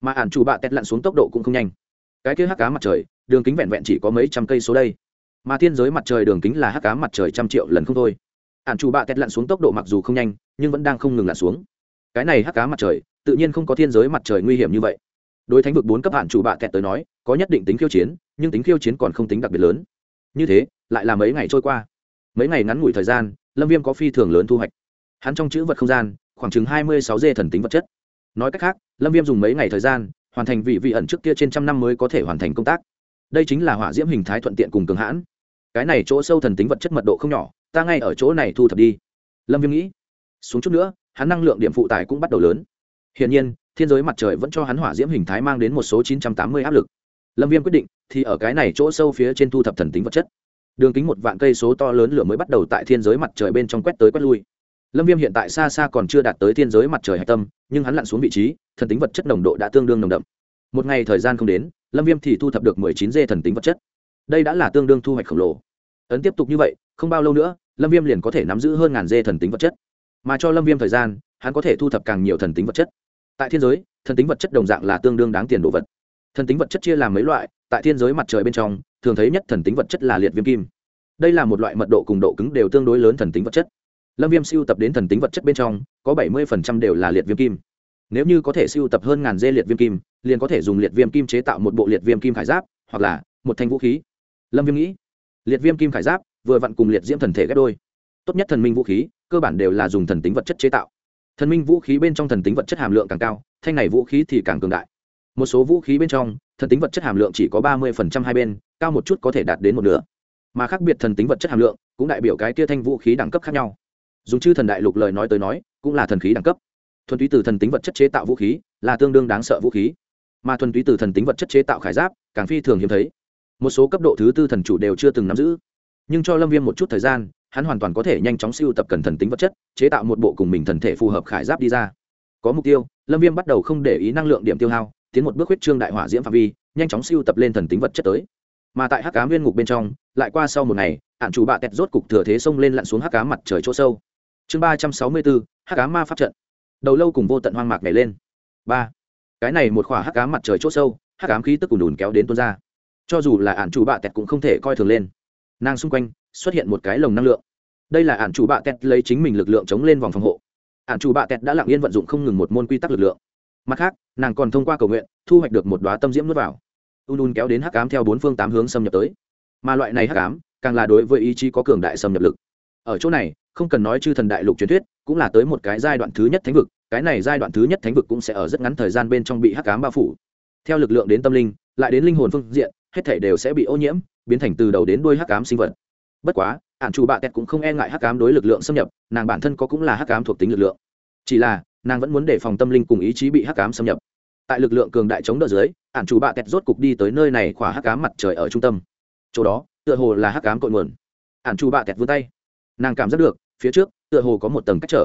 mà ản chủ bạ tẹt lặn xuống tốc độ cũng không nhanh. Cái kia hắc ám mặt trời đường kính vẹn vẹn chỉ có mấy trăm cây số đây, mà thiên giới mặt trời đường kính là hắc ám mặt trời trăm triệu lần không thôi. Ản chủ bạ tẹt lặn xuống tốc độ mặc dù không nhanh nhưng vẫn đang không ngừng lặn xuống. Cái này hắc ám mặt trời tự nhiên không có thiên giới mặt trời nguy hiểm như vậy. Đối thánh vực 4 cấp ản chủ bạ tẹt tới nói có nhất định tính khiêu chiến, nhưng tính khiêu chiến còn không tính đặc biệt lớn. Như thế lại là mấy ngày trôi qua. Mấy ngày ngắn ngủi thời gian, Lâm Viêm có phi thường lớn thu hoạch. Hắn trong chữ vật không gian khoảng chừng 26 dê thần tính vật chất. Nói cách khác, Lâm Viêm dùng mấy ngày thời gian hoàn thành vị ẩn trước kia trên trăm năm mới có thể hoàn thành công tác. Đây chính là hỏa diễm hình thái thuận tiện cùng cường hãn. Cái này chỗ sâu thần tính vật chất mật độ không nhỏ, ta ngay ở chỗ này thu thập đi. Lâm Viêm nghĩ. Xuống chút nữa, hắn năng lượng điểm phụ tải cũng bắt đầu lớn. Hiển nhiên, thiên giới mặt trời vẫn cho hắn hỏa diễm hình thái mang đến một số 980 áp lực. Lâm Viêm quyết định thì ở cái này chỗ sâu phía trên thu thập thần tính vật chất. Đường kính 1 vạn cây số to lớn lửa mới bắt đầu tại thiên giới mặt trời bên trong quét tới quét lui. Lâm Viêm hiện tại xa xa còn chưa đạt tới thiên giới mặt trời hạch tâm, nhưng hắn lặn xuống vị trí, thần tính vật chất nồng độ đã tương đương nồng đậm. Một ngày thời gian không đến, Lâm Viêm thì thu thập được 19 dê thần tính vật chất. Đây đã là tương đương thu hoạch khổng lồ. Ấn tiếp tục như vậy, không bao lâu nữa, Lâm Viêm liền có thể nắm giữ hơn ngàn dê thần tính vật chất. Mà cho Lâm Viêm thời gian, hắn có thể thu thập càng nhiều thần tính vật chất. Tại thiên giới, thần tính vật chất đồng dạng là tương đương đáng tiền đồ vật. Thần tính vật chất chia làm mấy loại, tại thiên giới mặt trời bên trong, thường thấy nhất thần tính vật chất là liệt viêm kim. Đây là một loại mật độ cùng độ cứng đều tương đối lớn thần tính vật chất. Lâm Viêm sưu tập đến thần tính vật chất bên trong, có 70% đều là liệt viêm kim. Nếu như có thể sưu tập hơn ngàn dê liệt viêm kim, liền có thể dùng liệt viêm kim chế tạo một bộ liệt viêm kim khải giáp, hoặc là một thanh vũ khí. Lâm Viêm nghĩ, liệt viêm kim khải giáp vừa vặn cùng liệt diễm thần thể ghép đôi. Tốt nhất thần minh vũ khí, cơ bản đều là dùng thần tính vật chất chế tạo. Thần minh vũ khí bên trong thần tính vật chất hàm lượng càng cao, thanh này vũ khí thì càng cường đại. Một số vũ khí bên trong, thần tính vật chất hàm lượng chỉ có 30% hai bên, cao một chút có thể đạt đến một nửa. Mà khác biệt thần tính vật chất hàm lượng, cũng đại biểu cái kia thanh vũ khí đẳng cấp khác nhau. Dùng chư thần đại lục lời nói tới nói, cũng là thần khí đẳng cấp. Thuần túy từ thần tính vật chất chế tạo vũ khí, là tương đương đáng sợ vũ khí. Mà thuần túy từ thần tính vật chất chế tạo khải giáp, càng phi thường hiếm thấy. Một số cấp độ thứ tư thần chủ đều chưa từng nắm giữ. Nhưng cho Lâm Viêm một chút thời gian, hắn hoàn toàn có thể nhanh chóng sưu tập cần thần tính vật chất, chế tạo một bộ cùng mình thần thể phù hợp khải giáp đi ra. Có mục tiêu, Lâm Viêm bắt đầu không để ý năng lượng điểm tiêu hao, tiến một bước huyết trương đại hỏa diễm phạm vi, nhanh chóng sưu tập lên thần tính vật chất tới. Mà tại hắc ám nguyên ngục bên trong, lại qua sau một ngày, ản chủ bạ tẹt rốt cục thừa thế xông lên lặn xuống hắc ám mặt trời chỗ sâu. Chương 364, hắc ám ma pháp trận. Đầu lâu cùng vô tận hoang mạc nhảy lên. 3. Cái này một khỏa hắc ám mặt trời chỗ sâu, hắc ám khí tức ùn ùn kéo đến tuôn ra. Cho dù là ản chủ bạ tẹt cũng không thể coi thường lên. Nàng xung quanh xuất hiện một cái lồng năng lượng. Đây là ản chủ bạ tẹt lấy chính mình lực lượng chống lên vòng phòng hộ. Ản chủ bạ tẹt đã lặng yên vận dụng không ngừng một môn quy tắc lực lượng. Mặt khác, nàng còn thông qua cầu nguyện, thu hoạch được một đóa tâm diễm nuốt vào. Un kéo đến hắc ám theo bốn phương tám hướng xâm nhập tới. Mà loại này hắc ám, càng là đối với ý chí có cường đại xâm nhập lực. Ở chỗ này, không cần nói chư thần đại lục truyền thuyết, cũng là tới một cái giai đoạn thứ nhất thánh vực, cái này giai đoạn thứ nhất thánh vực cũng sẽ ở rất ngắn thời gian bên trong bị hắc ám bao phủ. Theo lực lượng đến tâm linh, lại đến linh hồn phương diện, hết thảy đều sẽ bị ô nhiễm, biến thành từ đầu đến đuôi hắc ám sinh vật. Bất quá, ản chủ bạ tẹt cũng không e ngại hắc ám đối lực lượng xâm nhập, nàng bản thân có cũng là hắc ám thuộc tính lực lượng. Chỉ là, nàng vẫn muốn đề phòng tâm linh cùng ý chí bị hắc ám xâm nhập. Tại lực lượng cường đại chống đỡ dưới, ản chủ bạ tẹt rốt cục đi tới nơi này, khỏa hắc ám mặt trời ở trung tâm. Chỗ đó, tựa hồ là hắc ám cội nguồn. Ản chủ bạ tẹt vươn tay, nàng cảm giác được phía trước tựa hồ có một tầng cách trở.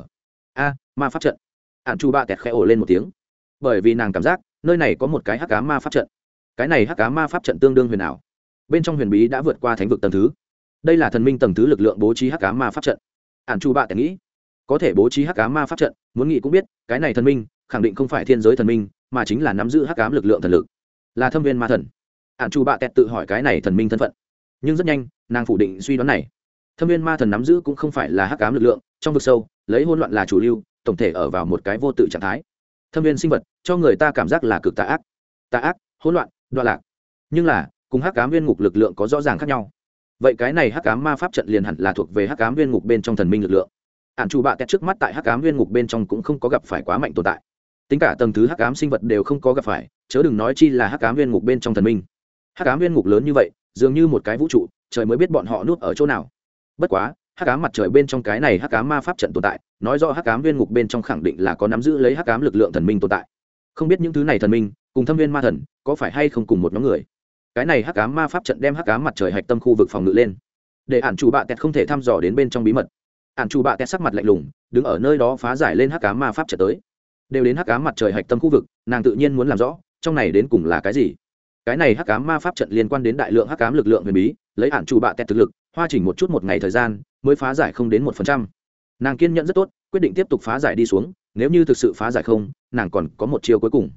Ma pháp trận. Ản chủ bạ tẹt khẽ ồ lên một tiếng, bởi vì nàng cảm giác nơi này có một cái hắc ám ma pháp trận. Cái này hắc ám ma pháp trận tương đương huyền ảo, bên trong huyền bí đã vượt qua thánh vực tầng thứ. Đây là thần minh tầng thứ lực lượng bố trí hắc ám ma pháp trận. Ản chủ bạ tẹt nghĩ, có thể bố trí hắc ám ma pháp trận, muốn nghĩ cũng biết cái này thần minh khẳng định không phải thiên giới thần minh, mà chính là nắm giữ hắc ám lực lượng thần lực, là thâm viên ma thần. Ản chủ bạ tẹt tự hỏi cái này thần minh thân phận, nhưng rất nhanh nàng phủ định suy đoán này. Thâm viên ma thần nắm giữ cũng không phải là hắc ám lực lượng, trong vực sâu lấy hỗn loạn là chủ lưu, tổng thể ở vào một cái vô tự trạng thái. Thâm viên sinh vật cho người ta cảm giác là cực tà ác, hỗn loạn, đoạn lạc, nhưng là cùng hắc ám viên ngục lực lượng có rõ ràng khác nhau. Vậy cái này hắc ám ma pháp trận liền hẳn là thuộc về hắc ám viên ngục bên trong thần minh lực lượng. Ản chủ bạ tẹt trước mắt tại hắc ám viên ngục bên trong cũng không có gặp phải quá mạnh tồn tại, tính cả tầng thứ hắc ám sinh vật đều không có gặp phải, chớ đừng nói chi là hắc ám viên ngục bên trong thần minh. Hắc ám viên ngục lớn như vậy, dường như một cái vũ trụ, trời mới biết bọn họ nuốt ở chỗ nào. Bất quá, hắc ám mặt trời bên trong cái này hắc ám ma pháp trận tồn tại, nói rõ hắc ám viên ngục bên trong khẳng định là có nắm giữ lấy hắc ám lực lượng thần minh tồn tại. Không biết những thứ này thần minh cùng thâm viên ma thần có phải hay không cùng một nhóm người. Cái này hắc ám ma pháp trận đem hắc ám mặt trời hạch tâm khu vực phòng ngự lên, để ản chủ bạ tẹt không thể thăm dò đến bên trong bí mật. Ản chủ bạ tẹt sắc mặt lạnh lùng, đứng ở nơi đó phá giải lên hắc ám ma pháp trận tới. Đều đến hắc ám mặt trời hạch tâm khu vực, nàng tự nhiên muốn làm rõ trong này đến cùng là cái gì. Cái này hắc ám ma pháp trận liên quan đến đại lượng hắc ám lực lượng huyền bí, lấy ản chủ bạ tẹt thực lực, hoa chỉnh một ngày thời gian mới phá giải không đến 1%. Nàng kiên nhẫn rất tốt, quyết định tiếp tục phá giải đi xuống, nếu như thực sự phá giải không, nàng còn có một chiêu cuối cùng.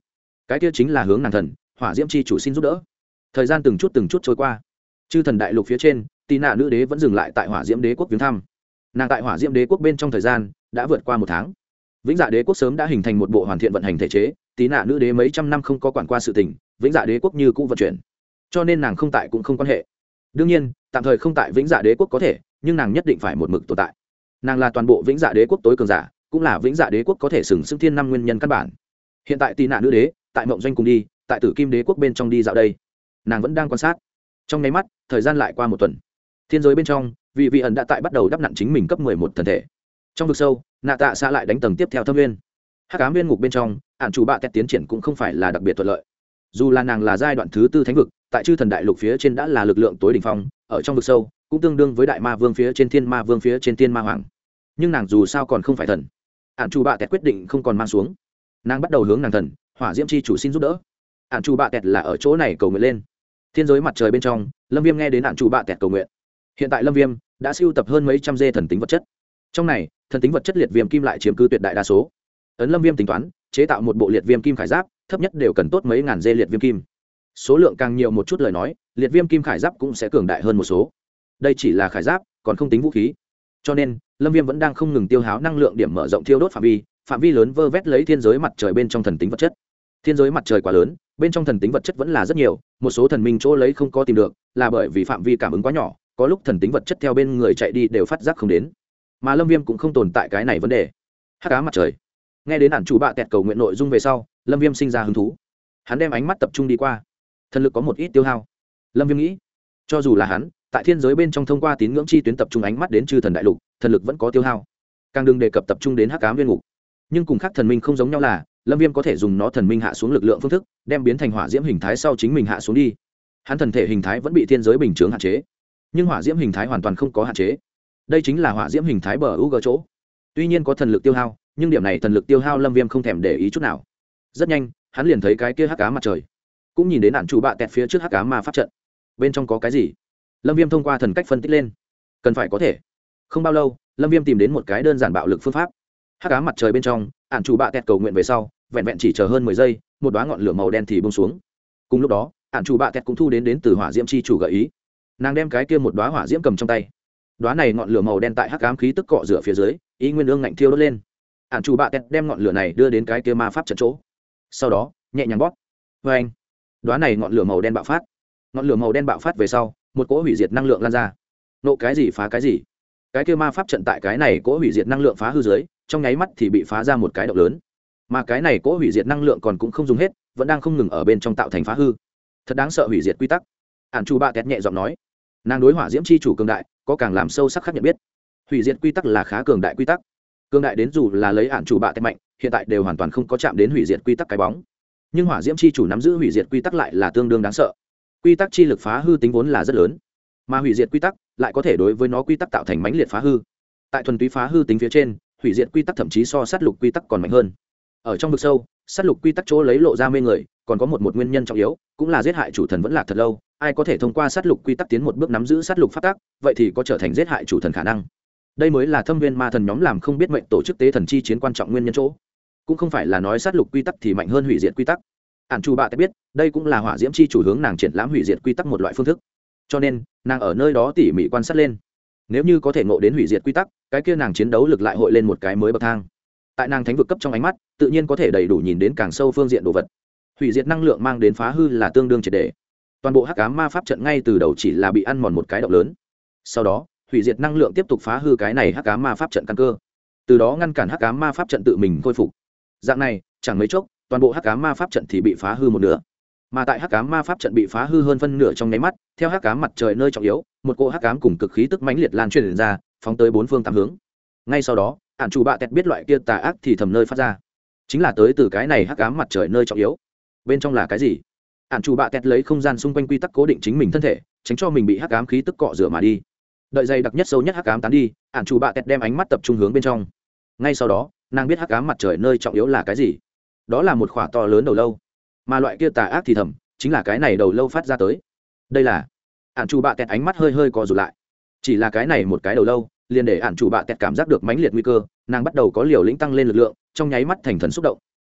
cái kia chính là hướng nàng thần hỏa diễm chi chủ xin giúp đỡ. Thời gian từng chút trôi qua, chư thần đại lục phía trên tì nạ nữ đế vẫn dừng lại tại hỏa diễm đế quốc viếng thăm. Nàng tại hỏa diễm đế quốc bên trong thời gian đã vượt qua 1 tháng. Vĩnh Dạ đế quốc sớm đã hình thành một bộ hoàn thiện vận hành thể chế, tì nạ nữ đế mấy trăm năm không có quản qua sự tình, Vĩnh Dạ đế quốc như cũ vận chuyển, cho nên nàng không tại cũng không quan hệ. Đương nhiên tạm thời không tại Vĩnh Dạ đế quốc có thể, nhưng nàng nhất định phải một mực tồn tại. Nàng là toàn bộ Vĩnh Dạ đế quốc tối cường giả, cũng là Vĩnh Dạ đế quốc có thể sừng sững thiên năm nguyên nhân căn bản. Hiện tại tì nạ nữ đế tại mộng doanh cùng đi, tại Tử Kim đế quốc bên trong đi dạo đây, nàng vẫn đang quan sát. Trong nháy mắt thời gian lại qua 1 tuần, thiên giới bên trong vị vị ẩn đã tại bắt đầu đắp nặn chính mình cấp 11 thần thể. Trong vực sâu nạ tạ xạ lại đánh tầng tiếp theo thâm viên. Hắc ám viên ngục bên trong ản chủ bạ tét tiến triển cũng không phải là đặc biệt thuận lợi. Dù là nàng là giai đoạn thứ 4 thánh vực, tại chư thần đại lục phía trên đã là lực lượng tối đỉnh phong, ở trong vực sâu cũng tương đương với đại ma vương phía trên thiên ma vương phía trên tiên ma hoàng, nhưng nàng dù sao còn không phải thần. Ản chủ bạ tét quyết định không còn mang xuống, nàng bắt đầu hướng nàng thần hỏa diễm chi chủ xin giúp đỡ. Ản chủ bạ tét là ở chỗ này cầu nguyện lên. Thiên giới mặt trời bên trong Lâm Viêm nghe đến ản chủ bạ tét cầu nguyện. Hiện tại Lâm Viêm đã sưu tập hơn mấy trăm dê thần tính vật chất, trong này thần tính vật chất liệt viêm kim lại chiếm cứ tuyệt đại đa số. Ấn Lâm Viêm tính toán chế tạo một bộ liệt viêm kim khải giáp thấp nhất đều cần tốt mấy ngàn dê liệt viêm kim, số lượng càng nhiều một chút lời nói liệt viêm kim khải giáp cũng sẽ cường đại hơn một số. Đây chỉ là khải giáp còn không tính vũ khí, cho nên Lâm Viêm vẫn đang không ngừng tiêu hao năng lượng điểm mở rộng thiêu đốt phạm vi lớn vơ vét lấy thiên giới mặt trời bên trong thần tính vật chất. Thiên giới mặt trời quá lớn, bên trong thần tính vật chất vẫn là rất nhiều, một số thần minh chỗ lấy không có tìm được là bởi vì phạm vi cảm ứng quá nhỏ, có lúc thần tính vật chất theo bên người chạy đi đều phát giác không đến. Mà Lâm Viêm cũng không tồn tại cái này vấn đề. Hắc ám mặt trời. Nghe đến ản chủ bạ tẹt cầu nguyện nội dung về sau, Lâm Viêm sinh ra hứng thú. Hắn đem ánh mắt tập trung đi qua. Thần lực có một ít tiêu hao. Lâm Viêm nghĩ, cho dù là hắn, tại thiên giới bên trong thông qua tín ngưỡng chi tuyến tập trung ánh mắt đến chư thần đại lục, thần lực vẫn có tiêu hao. Càng đừng đề cập tập trung đến hắc ám viên ngục. Nhưng cùng khác thần minh không giống nhau là, Lâm Viêm có thể dùng nó thần minh hạ xuống lực lượng phương thức, đem biến thành hỏa diễm hình thái sau chính mình hạ xuống đi. Hắn thần thể hình thái vẫn bị thiên giới bình chướng hạn chế, nhưng hỏa diễm hình thái hoàn toàn không có hạn chế. Đây chính là hỏa diễm hình thái bờ UG chỗ. Tuy nhiên có thần lực tiêu hao, nhưng điểm này thần lực tiêu hao Lâm Viêm không thèm để ý chút nào. Rất nhanh, hắn liền thấy cái kia hắc ám mặt trời, cũng nhìn đến ản chủ bạ tẹt phía trước hắc ám ma pháp trận. Bên trong có cái gì? Lâm Viêm thông qua thần cách phân tích lên. Cần phải có thể. Không bao lâu, Lâm Viêm tìm đến một cái đơn giản bạo lực phương pháp. Hắc ám mặt trời bên trong, ản chủ bạ tẹt cầu nguyện về sau, vẹn vẹn chỉ chờ hơn 10 giây, một đóa ngọn lửa màu đen thì buông xuống. Cùng lúc đó, ản chủ bạ tẹt cũng thu đến từ hỏa diễm chi chủ gợi ý. Nàng đem cái kia một đóa hỏa diễm cầm trong tay. Đóa này ngọn lửa màu đen tại hắc ám khí tức cọ rửa phía dưới, ý nguyên ương ngạnh thiêu đốt lên. Ản chủ bạ tẹt đem ngọn lửa này đưa đến cái kia ma pháp trận chỗ. Sau đó, nhẹ nhàng bóp. Oeng! Đóa này ngọn lửa màu đen bạo phát. Ngọn lửa màu đen bạo phát về sau, một cỗ hủy diệt năng lượng lan ra. Nộ cái gì phá cái gì. Cái kia ma pháp trận tại cái này cỗ hủy diệt năng lượng phá hư dưới, trong nháy mắt thì bị phá ra một cái động lớn. Mà cái này cỗ hủy diệt năng lượng còn cũng không dùng hết, vẫn đang không ngừng ở bên trong tạo thành phá hư. Thật đáng sợ hủy diệt quy tắc. Ản chủ bạ tẹt nhẹ giọng nói. Nàng đối hỏa diễm chi chủ cường đại có càng làm sâu sắc khác nhận biết. Hủy diệt quy tắc là khá cường đại quy tắc, cường đại đến dù là lấy ản chủ bạ tẹt mạnh, hiện tại đều hoàn toàn không có chạm đến hủy diệt quy tắc cái bóng. Nhưng hỏa diễm chi chủ nắm giữ hủy diệt quy tắc lại là tương đương đáng sợ. Quy tắc chi lực phá hư tính vốn là rất lớn, mà hủy diệt quy tắc lại có thể đối với nó quy tắc tạo thành mãnh liệt phá hư. Tại thuần túy phá hư tính phía trên, hủy diệt quy tắc thậm chí so sát lục quy tắc còn mạnh hơn. Ở trong vực sâu, sát lục quy tắc chỗ lấy lộ ra mê người, còn có một nguyên nhân trọng yếu, cũng là giết hại chủ thần vẫn lạc thật lâu. Ai có thể thông qua sát lục quy tắc tiến một bước nắm giữ sát lục pháp tắc, vậy thì có trở thành giết hại chủ thần khả năng. Đây mới là thâm viên ma thần nhóm làm không biết mệnh tổ chức tế thần chi chiến quan trọng nguyên nhân chỗ. Cũng không phải là nói sát lục quy tắc thì mạnh hơn hủy diệt quy tắc. Ản chủ bạ biết, đây cũng là hỏa diễm chi chủ hướng nàng triển lãm hủy diệt quy tắc một loại phương thức. Cho nên, nàng ở nơi đó tỉ mỉ quan sát lên. Nếu như có thể ngộ đến hủy diệt quy tắc, cái kia nàng chiến đấu lực lại hội lên một cái mới bậc thang. Tại nàng thánh vực cấp trong ánh mắt, tự nhiên có thể đầy đủ nhìn đến càng sâu phương diện đồ vật. Hủy diệt năng lượng mang đến phá hư là tương đương triệt để. Toàn bộ hắc ám ma pháp trận ngay từ đầu chỉ là bị ăn mòn một cái động lớn. Sau đó, hủy diệt năng lượng tiếp tục phá hư cái này hắc ám ma pháp trận căn cơ. Từ đó ngăn cản hắc ám ma pháp trận tự mình khôi phục. Dạng này, chẳng mấy chốc, toàn bộ hắc ám ma pháp trận thì bị phá hư một nửa. Mà tại hắc ám ma pháp trận bị phá hư hơn phân nửa trong nháy mắt, theo hắc ám mặt trời nơi trọng yếu, một cỗ hắc ám cùng cực khí tức mãnh liệt lan truyền ra, phóng tới bốn phương tám hướng. Ngay sau đó, ản chủ bạ tẹt biết loại kia tà ác thì thầm nơi phát ra, chính là tới từ cái này hắc ám mặt trời nơi trọng yếu. Bên trong là cái gì? Ản chủ bạ tẹt lấy không gian xung quanh quy tắc cố định chính mình thân thể, tránh cho mình bị hắc ám khí tức cọ rửa mà đi. Đợi dày đặc nhất sâu nhất hắc ám tán đi, ản chủ bạ tẹt đem ánh mắt tập trung hướng bên trong. Ngay sau đó, nàng biết hắc ám mặt trời nơi trọng yếu là cái gì. Đó là một khỏa to lớn đầu lâu, mà loại kia tà ác thì thầm chính là cái này đầu lâu phát ra tới. Đây là ản chủ bạ tẹt ánh mắt hơi hơi co rụt lại. Chỉ là cái này một cái đầu lâu liền để ản chủ bạ tẹt cảm giác được mãnh liệt nguy cơ, nàng bắt đầu có liều lĩnh tăng lên lực lượng, trong nháy mắt thành thần xúc động.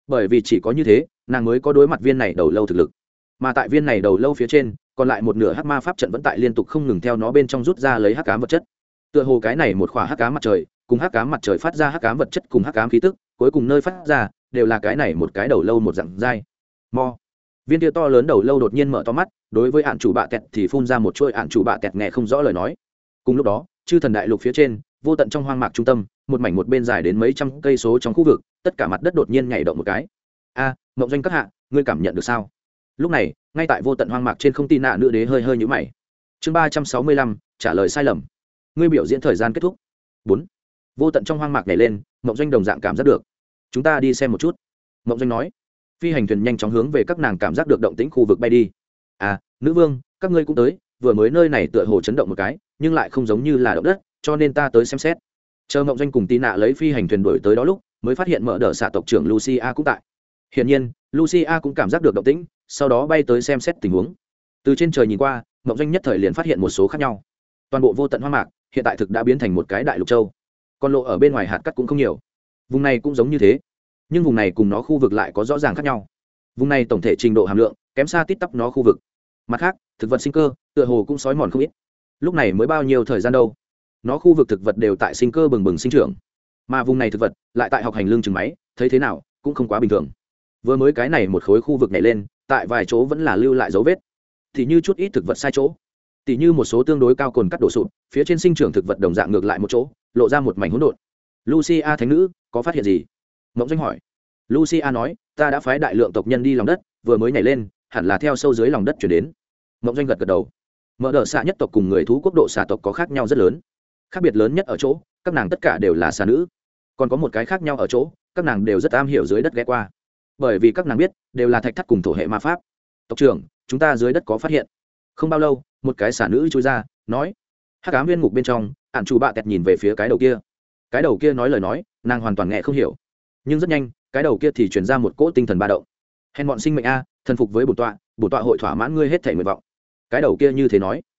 bởi vì chỉ có như thế nàng mới có đối mặt viên này đầu lâu thực lực. Mà tại viên này đầu lâu phía trên còn lại một nửa hắc ma pháp trận vẫn tại liên tục không ngừng theo nó bên trong rút ra lấy hắc ám vật chất. Tựa hồ cái này một khỏa hắc ám mặt trời cùng hắc ám mặt trời phát ra hắc ám vật chất cùng hắc ám khí tức, cuối cùng nơi phát ra đều là cái này một cái đầu lâu một dạng dai. Mo. Viên kia to lớn đầu lâu đột nhiên mở to mắt, đối với ạn chủ bạ tẹt thì phun ra một chuỗi ạn chủ bạ tẹt nghe không rõ lời nói. Cùng lúc đó, chư thần đại lục phía trên, vô tận trong hoang mạc trung tâm, một mảnh một bên dài đến mấy trăm cây số trong khu vực, tất cả mặt đất đột nhiên nhảy động một cái. A, Mộng Doanh các hạ, ngươi cảm nhận được sao? Lúc này, ngay tại vô tận hoang mạc trên không tin nạ nữ đế hơi hơi nhíu mày. Chương 365, trả lời sai lầm. Ngươi biểu diễn thời gian kết thúc. 4. Vô tận trong hoang mạc nhảy lên, Mộng Doanh đồng dạng cảm giác được. Chúng ta đi xem một chút. Mộng Doanh nói. Phi hành thuyền nhanh chóng hướng về các nàng cảm giác được động tĩnh khu vực bay đi. À, nữ vương, các ngươi cũng tới, vừa mới nơi này tựa hồ chấn động một cái, nhưng lại không giống như là động đất, cho nên ta tới xem xét. Chờ Mộng Doanh cùng Tí Nạ lấy phi hành thuyền đuổi tới đó lúc, mới phát hiện mở đỡ xạ tộc trưởng Lucia cũng tại. Hiển nhiên, Lucia cũng cảm giác được động tĩnh, sau đó bay tới xem xét tình huống. Từ trên trời nhìn qua, Mộng Doanh nhất thời liền phát hiện một số khác nhau. Toàn bộ vô tận hoang mạc, hiện tại thực đã biến thành một cái đại lục châu. Còn lộ ở bên ngoài hạt cát cũng không nhiều. Vùng này cũng giống như thế, nhưng vùng này cùng nó khu vực lại có rõ ràng khác nhau. Vùng này tổng thể trình độ hàm lượng kém xa tít tắp nó khu vực. Mặt khác, thực vật sinh cơ tựa hồ cũng sói mòn không ít. Lúc này mới bao nhiêu thời gian đâu, nó khu vực thực vật đều tại sinh cơ bừng bừng sinh trưởng, mà vùng này thực vật lại tại học hành lương chừng máy, thấy thế nào cũng không quá bình thường. Vừa mới cái này một khối khu vực này lên, tại vài chỗ vẫn là lưu lại dấu vết, thì như chút ít thực vật sai chỗ, tỉ như một số tương đối cao cồn cắt đổ sụp, phía trên sinh trưởng thực vật đồng dạng ngược lại một chỗ, lộ ra một mảnh hỗn độn. Lucia thánh nữ có phát hiện gì? Mộng Doanh hỏi. Lucia nói, ta đã phái đại lượng tộc nhân đi lòng đất, vừa mới nhảy lên, hẳn là theo sâu dưới lòng đất chuyển đến. Mộng Doanh gật gật đầu. Mở đỡ xạ nhất tộc cùng người thú quốc độ xạ tộc có khác nhau rất lớn. Khác biệt lớn nhất ở chỗ, các nàng tất cả đều là xạ nữ. Còn có một cái khác nhau ở chỗ, các nàng đều rất am hiểu dưới đất ghé qua. Bởi vì các nàng biết, đều là thạch thắt cùng thổ hệ ma pháp. Tộc trưởng, chúng ta dưới đất có phát hiện. Không bao lâu, một cái xạ nữ chui ra, nói: hắc ám viên ngục bên trong, ạn chủ bạ tẹt nhìn về phía cái đầu kia. Cái đầu kia nói lời nói, nàng hoàn toàn nghe không hiểu. Nhưng rất nhanh, cái đầu kia thì truyền ra một cỗ tinh thần ba động. Hèn bọn sinh mệnh a, thần phục với bổn tọa hội thỏa mãn ngươi hết thể nguyện vọng. Cái đầu kia như thế nói.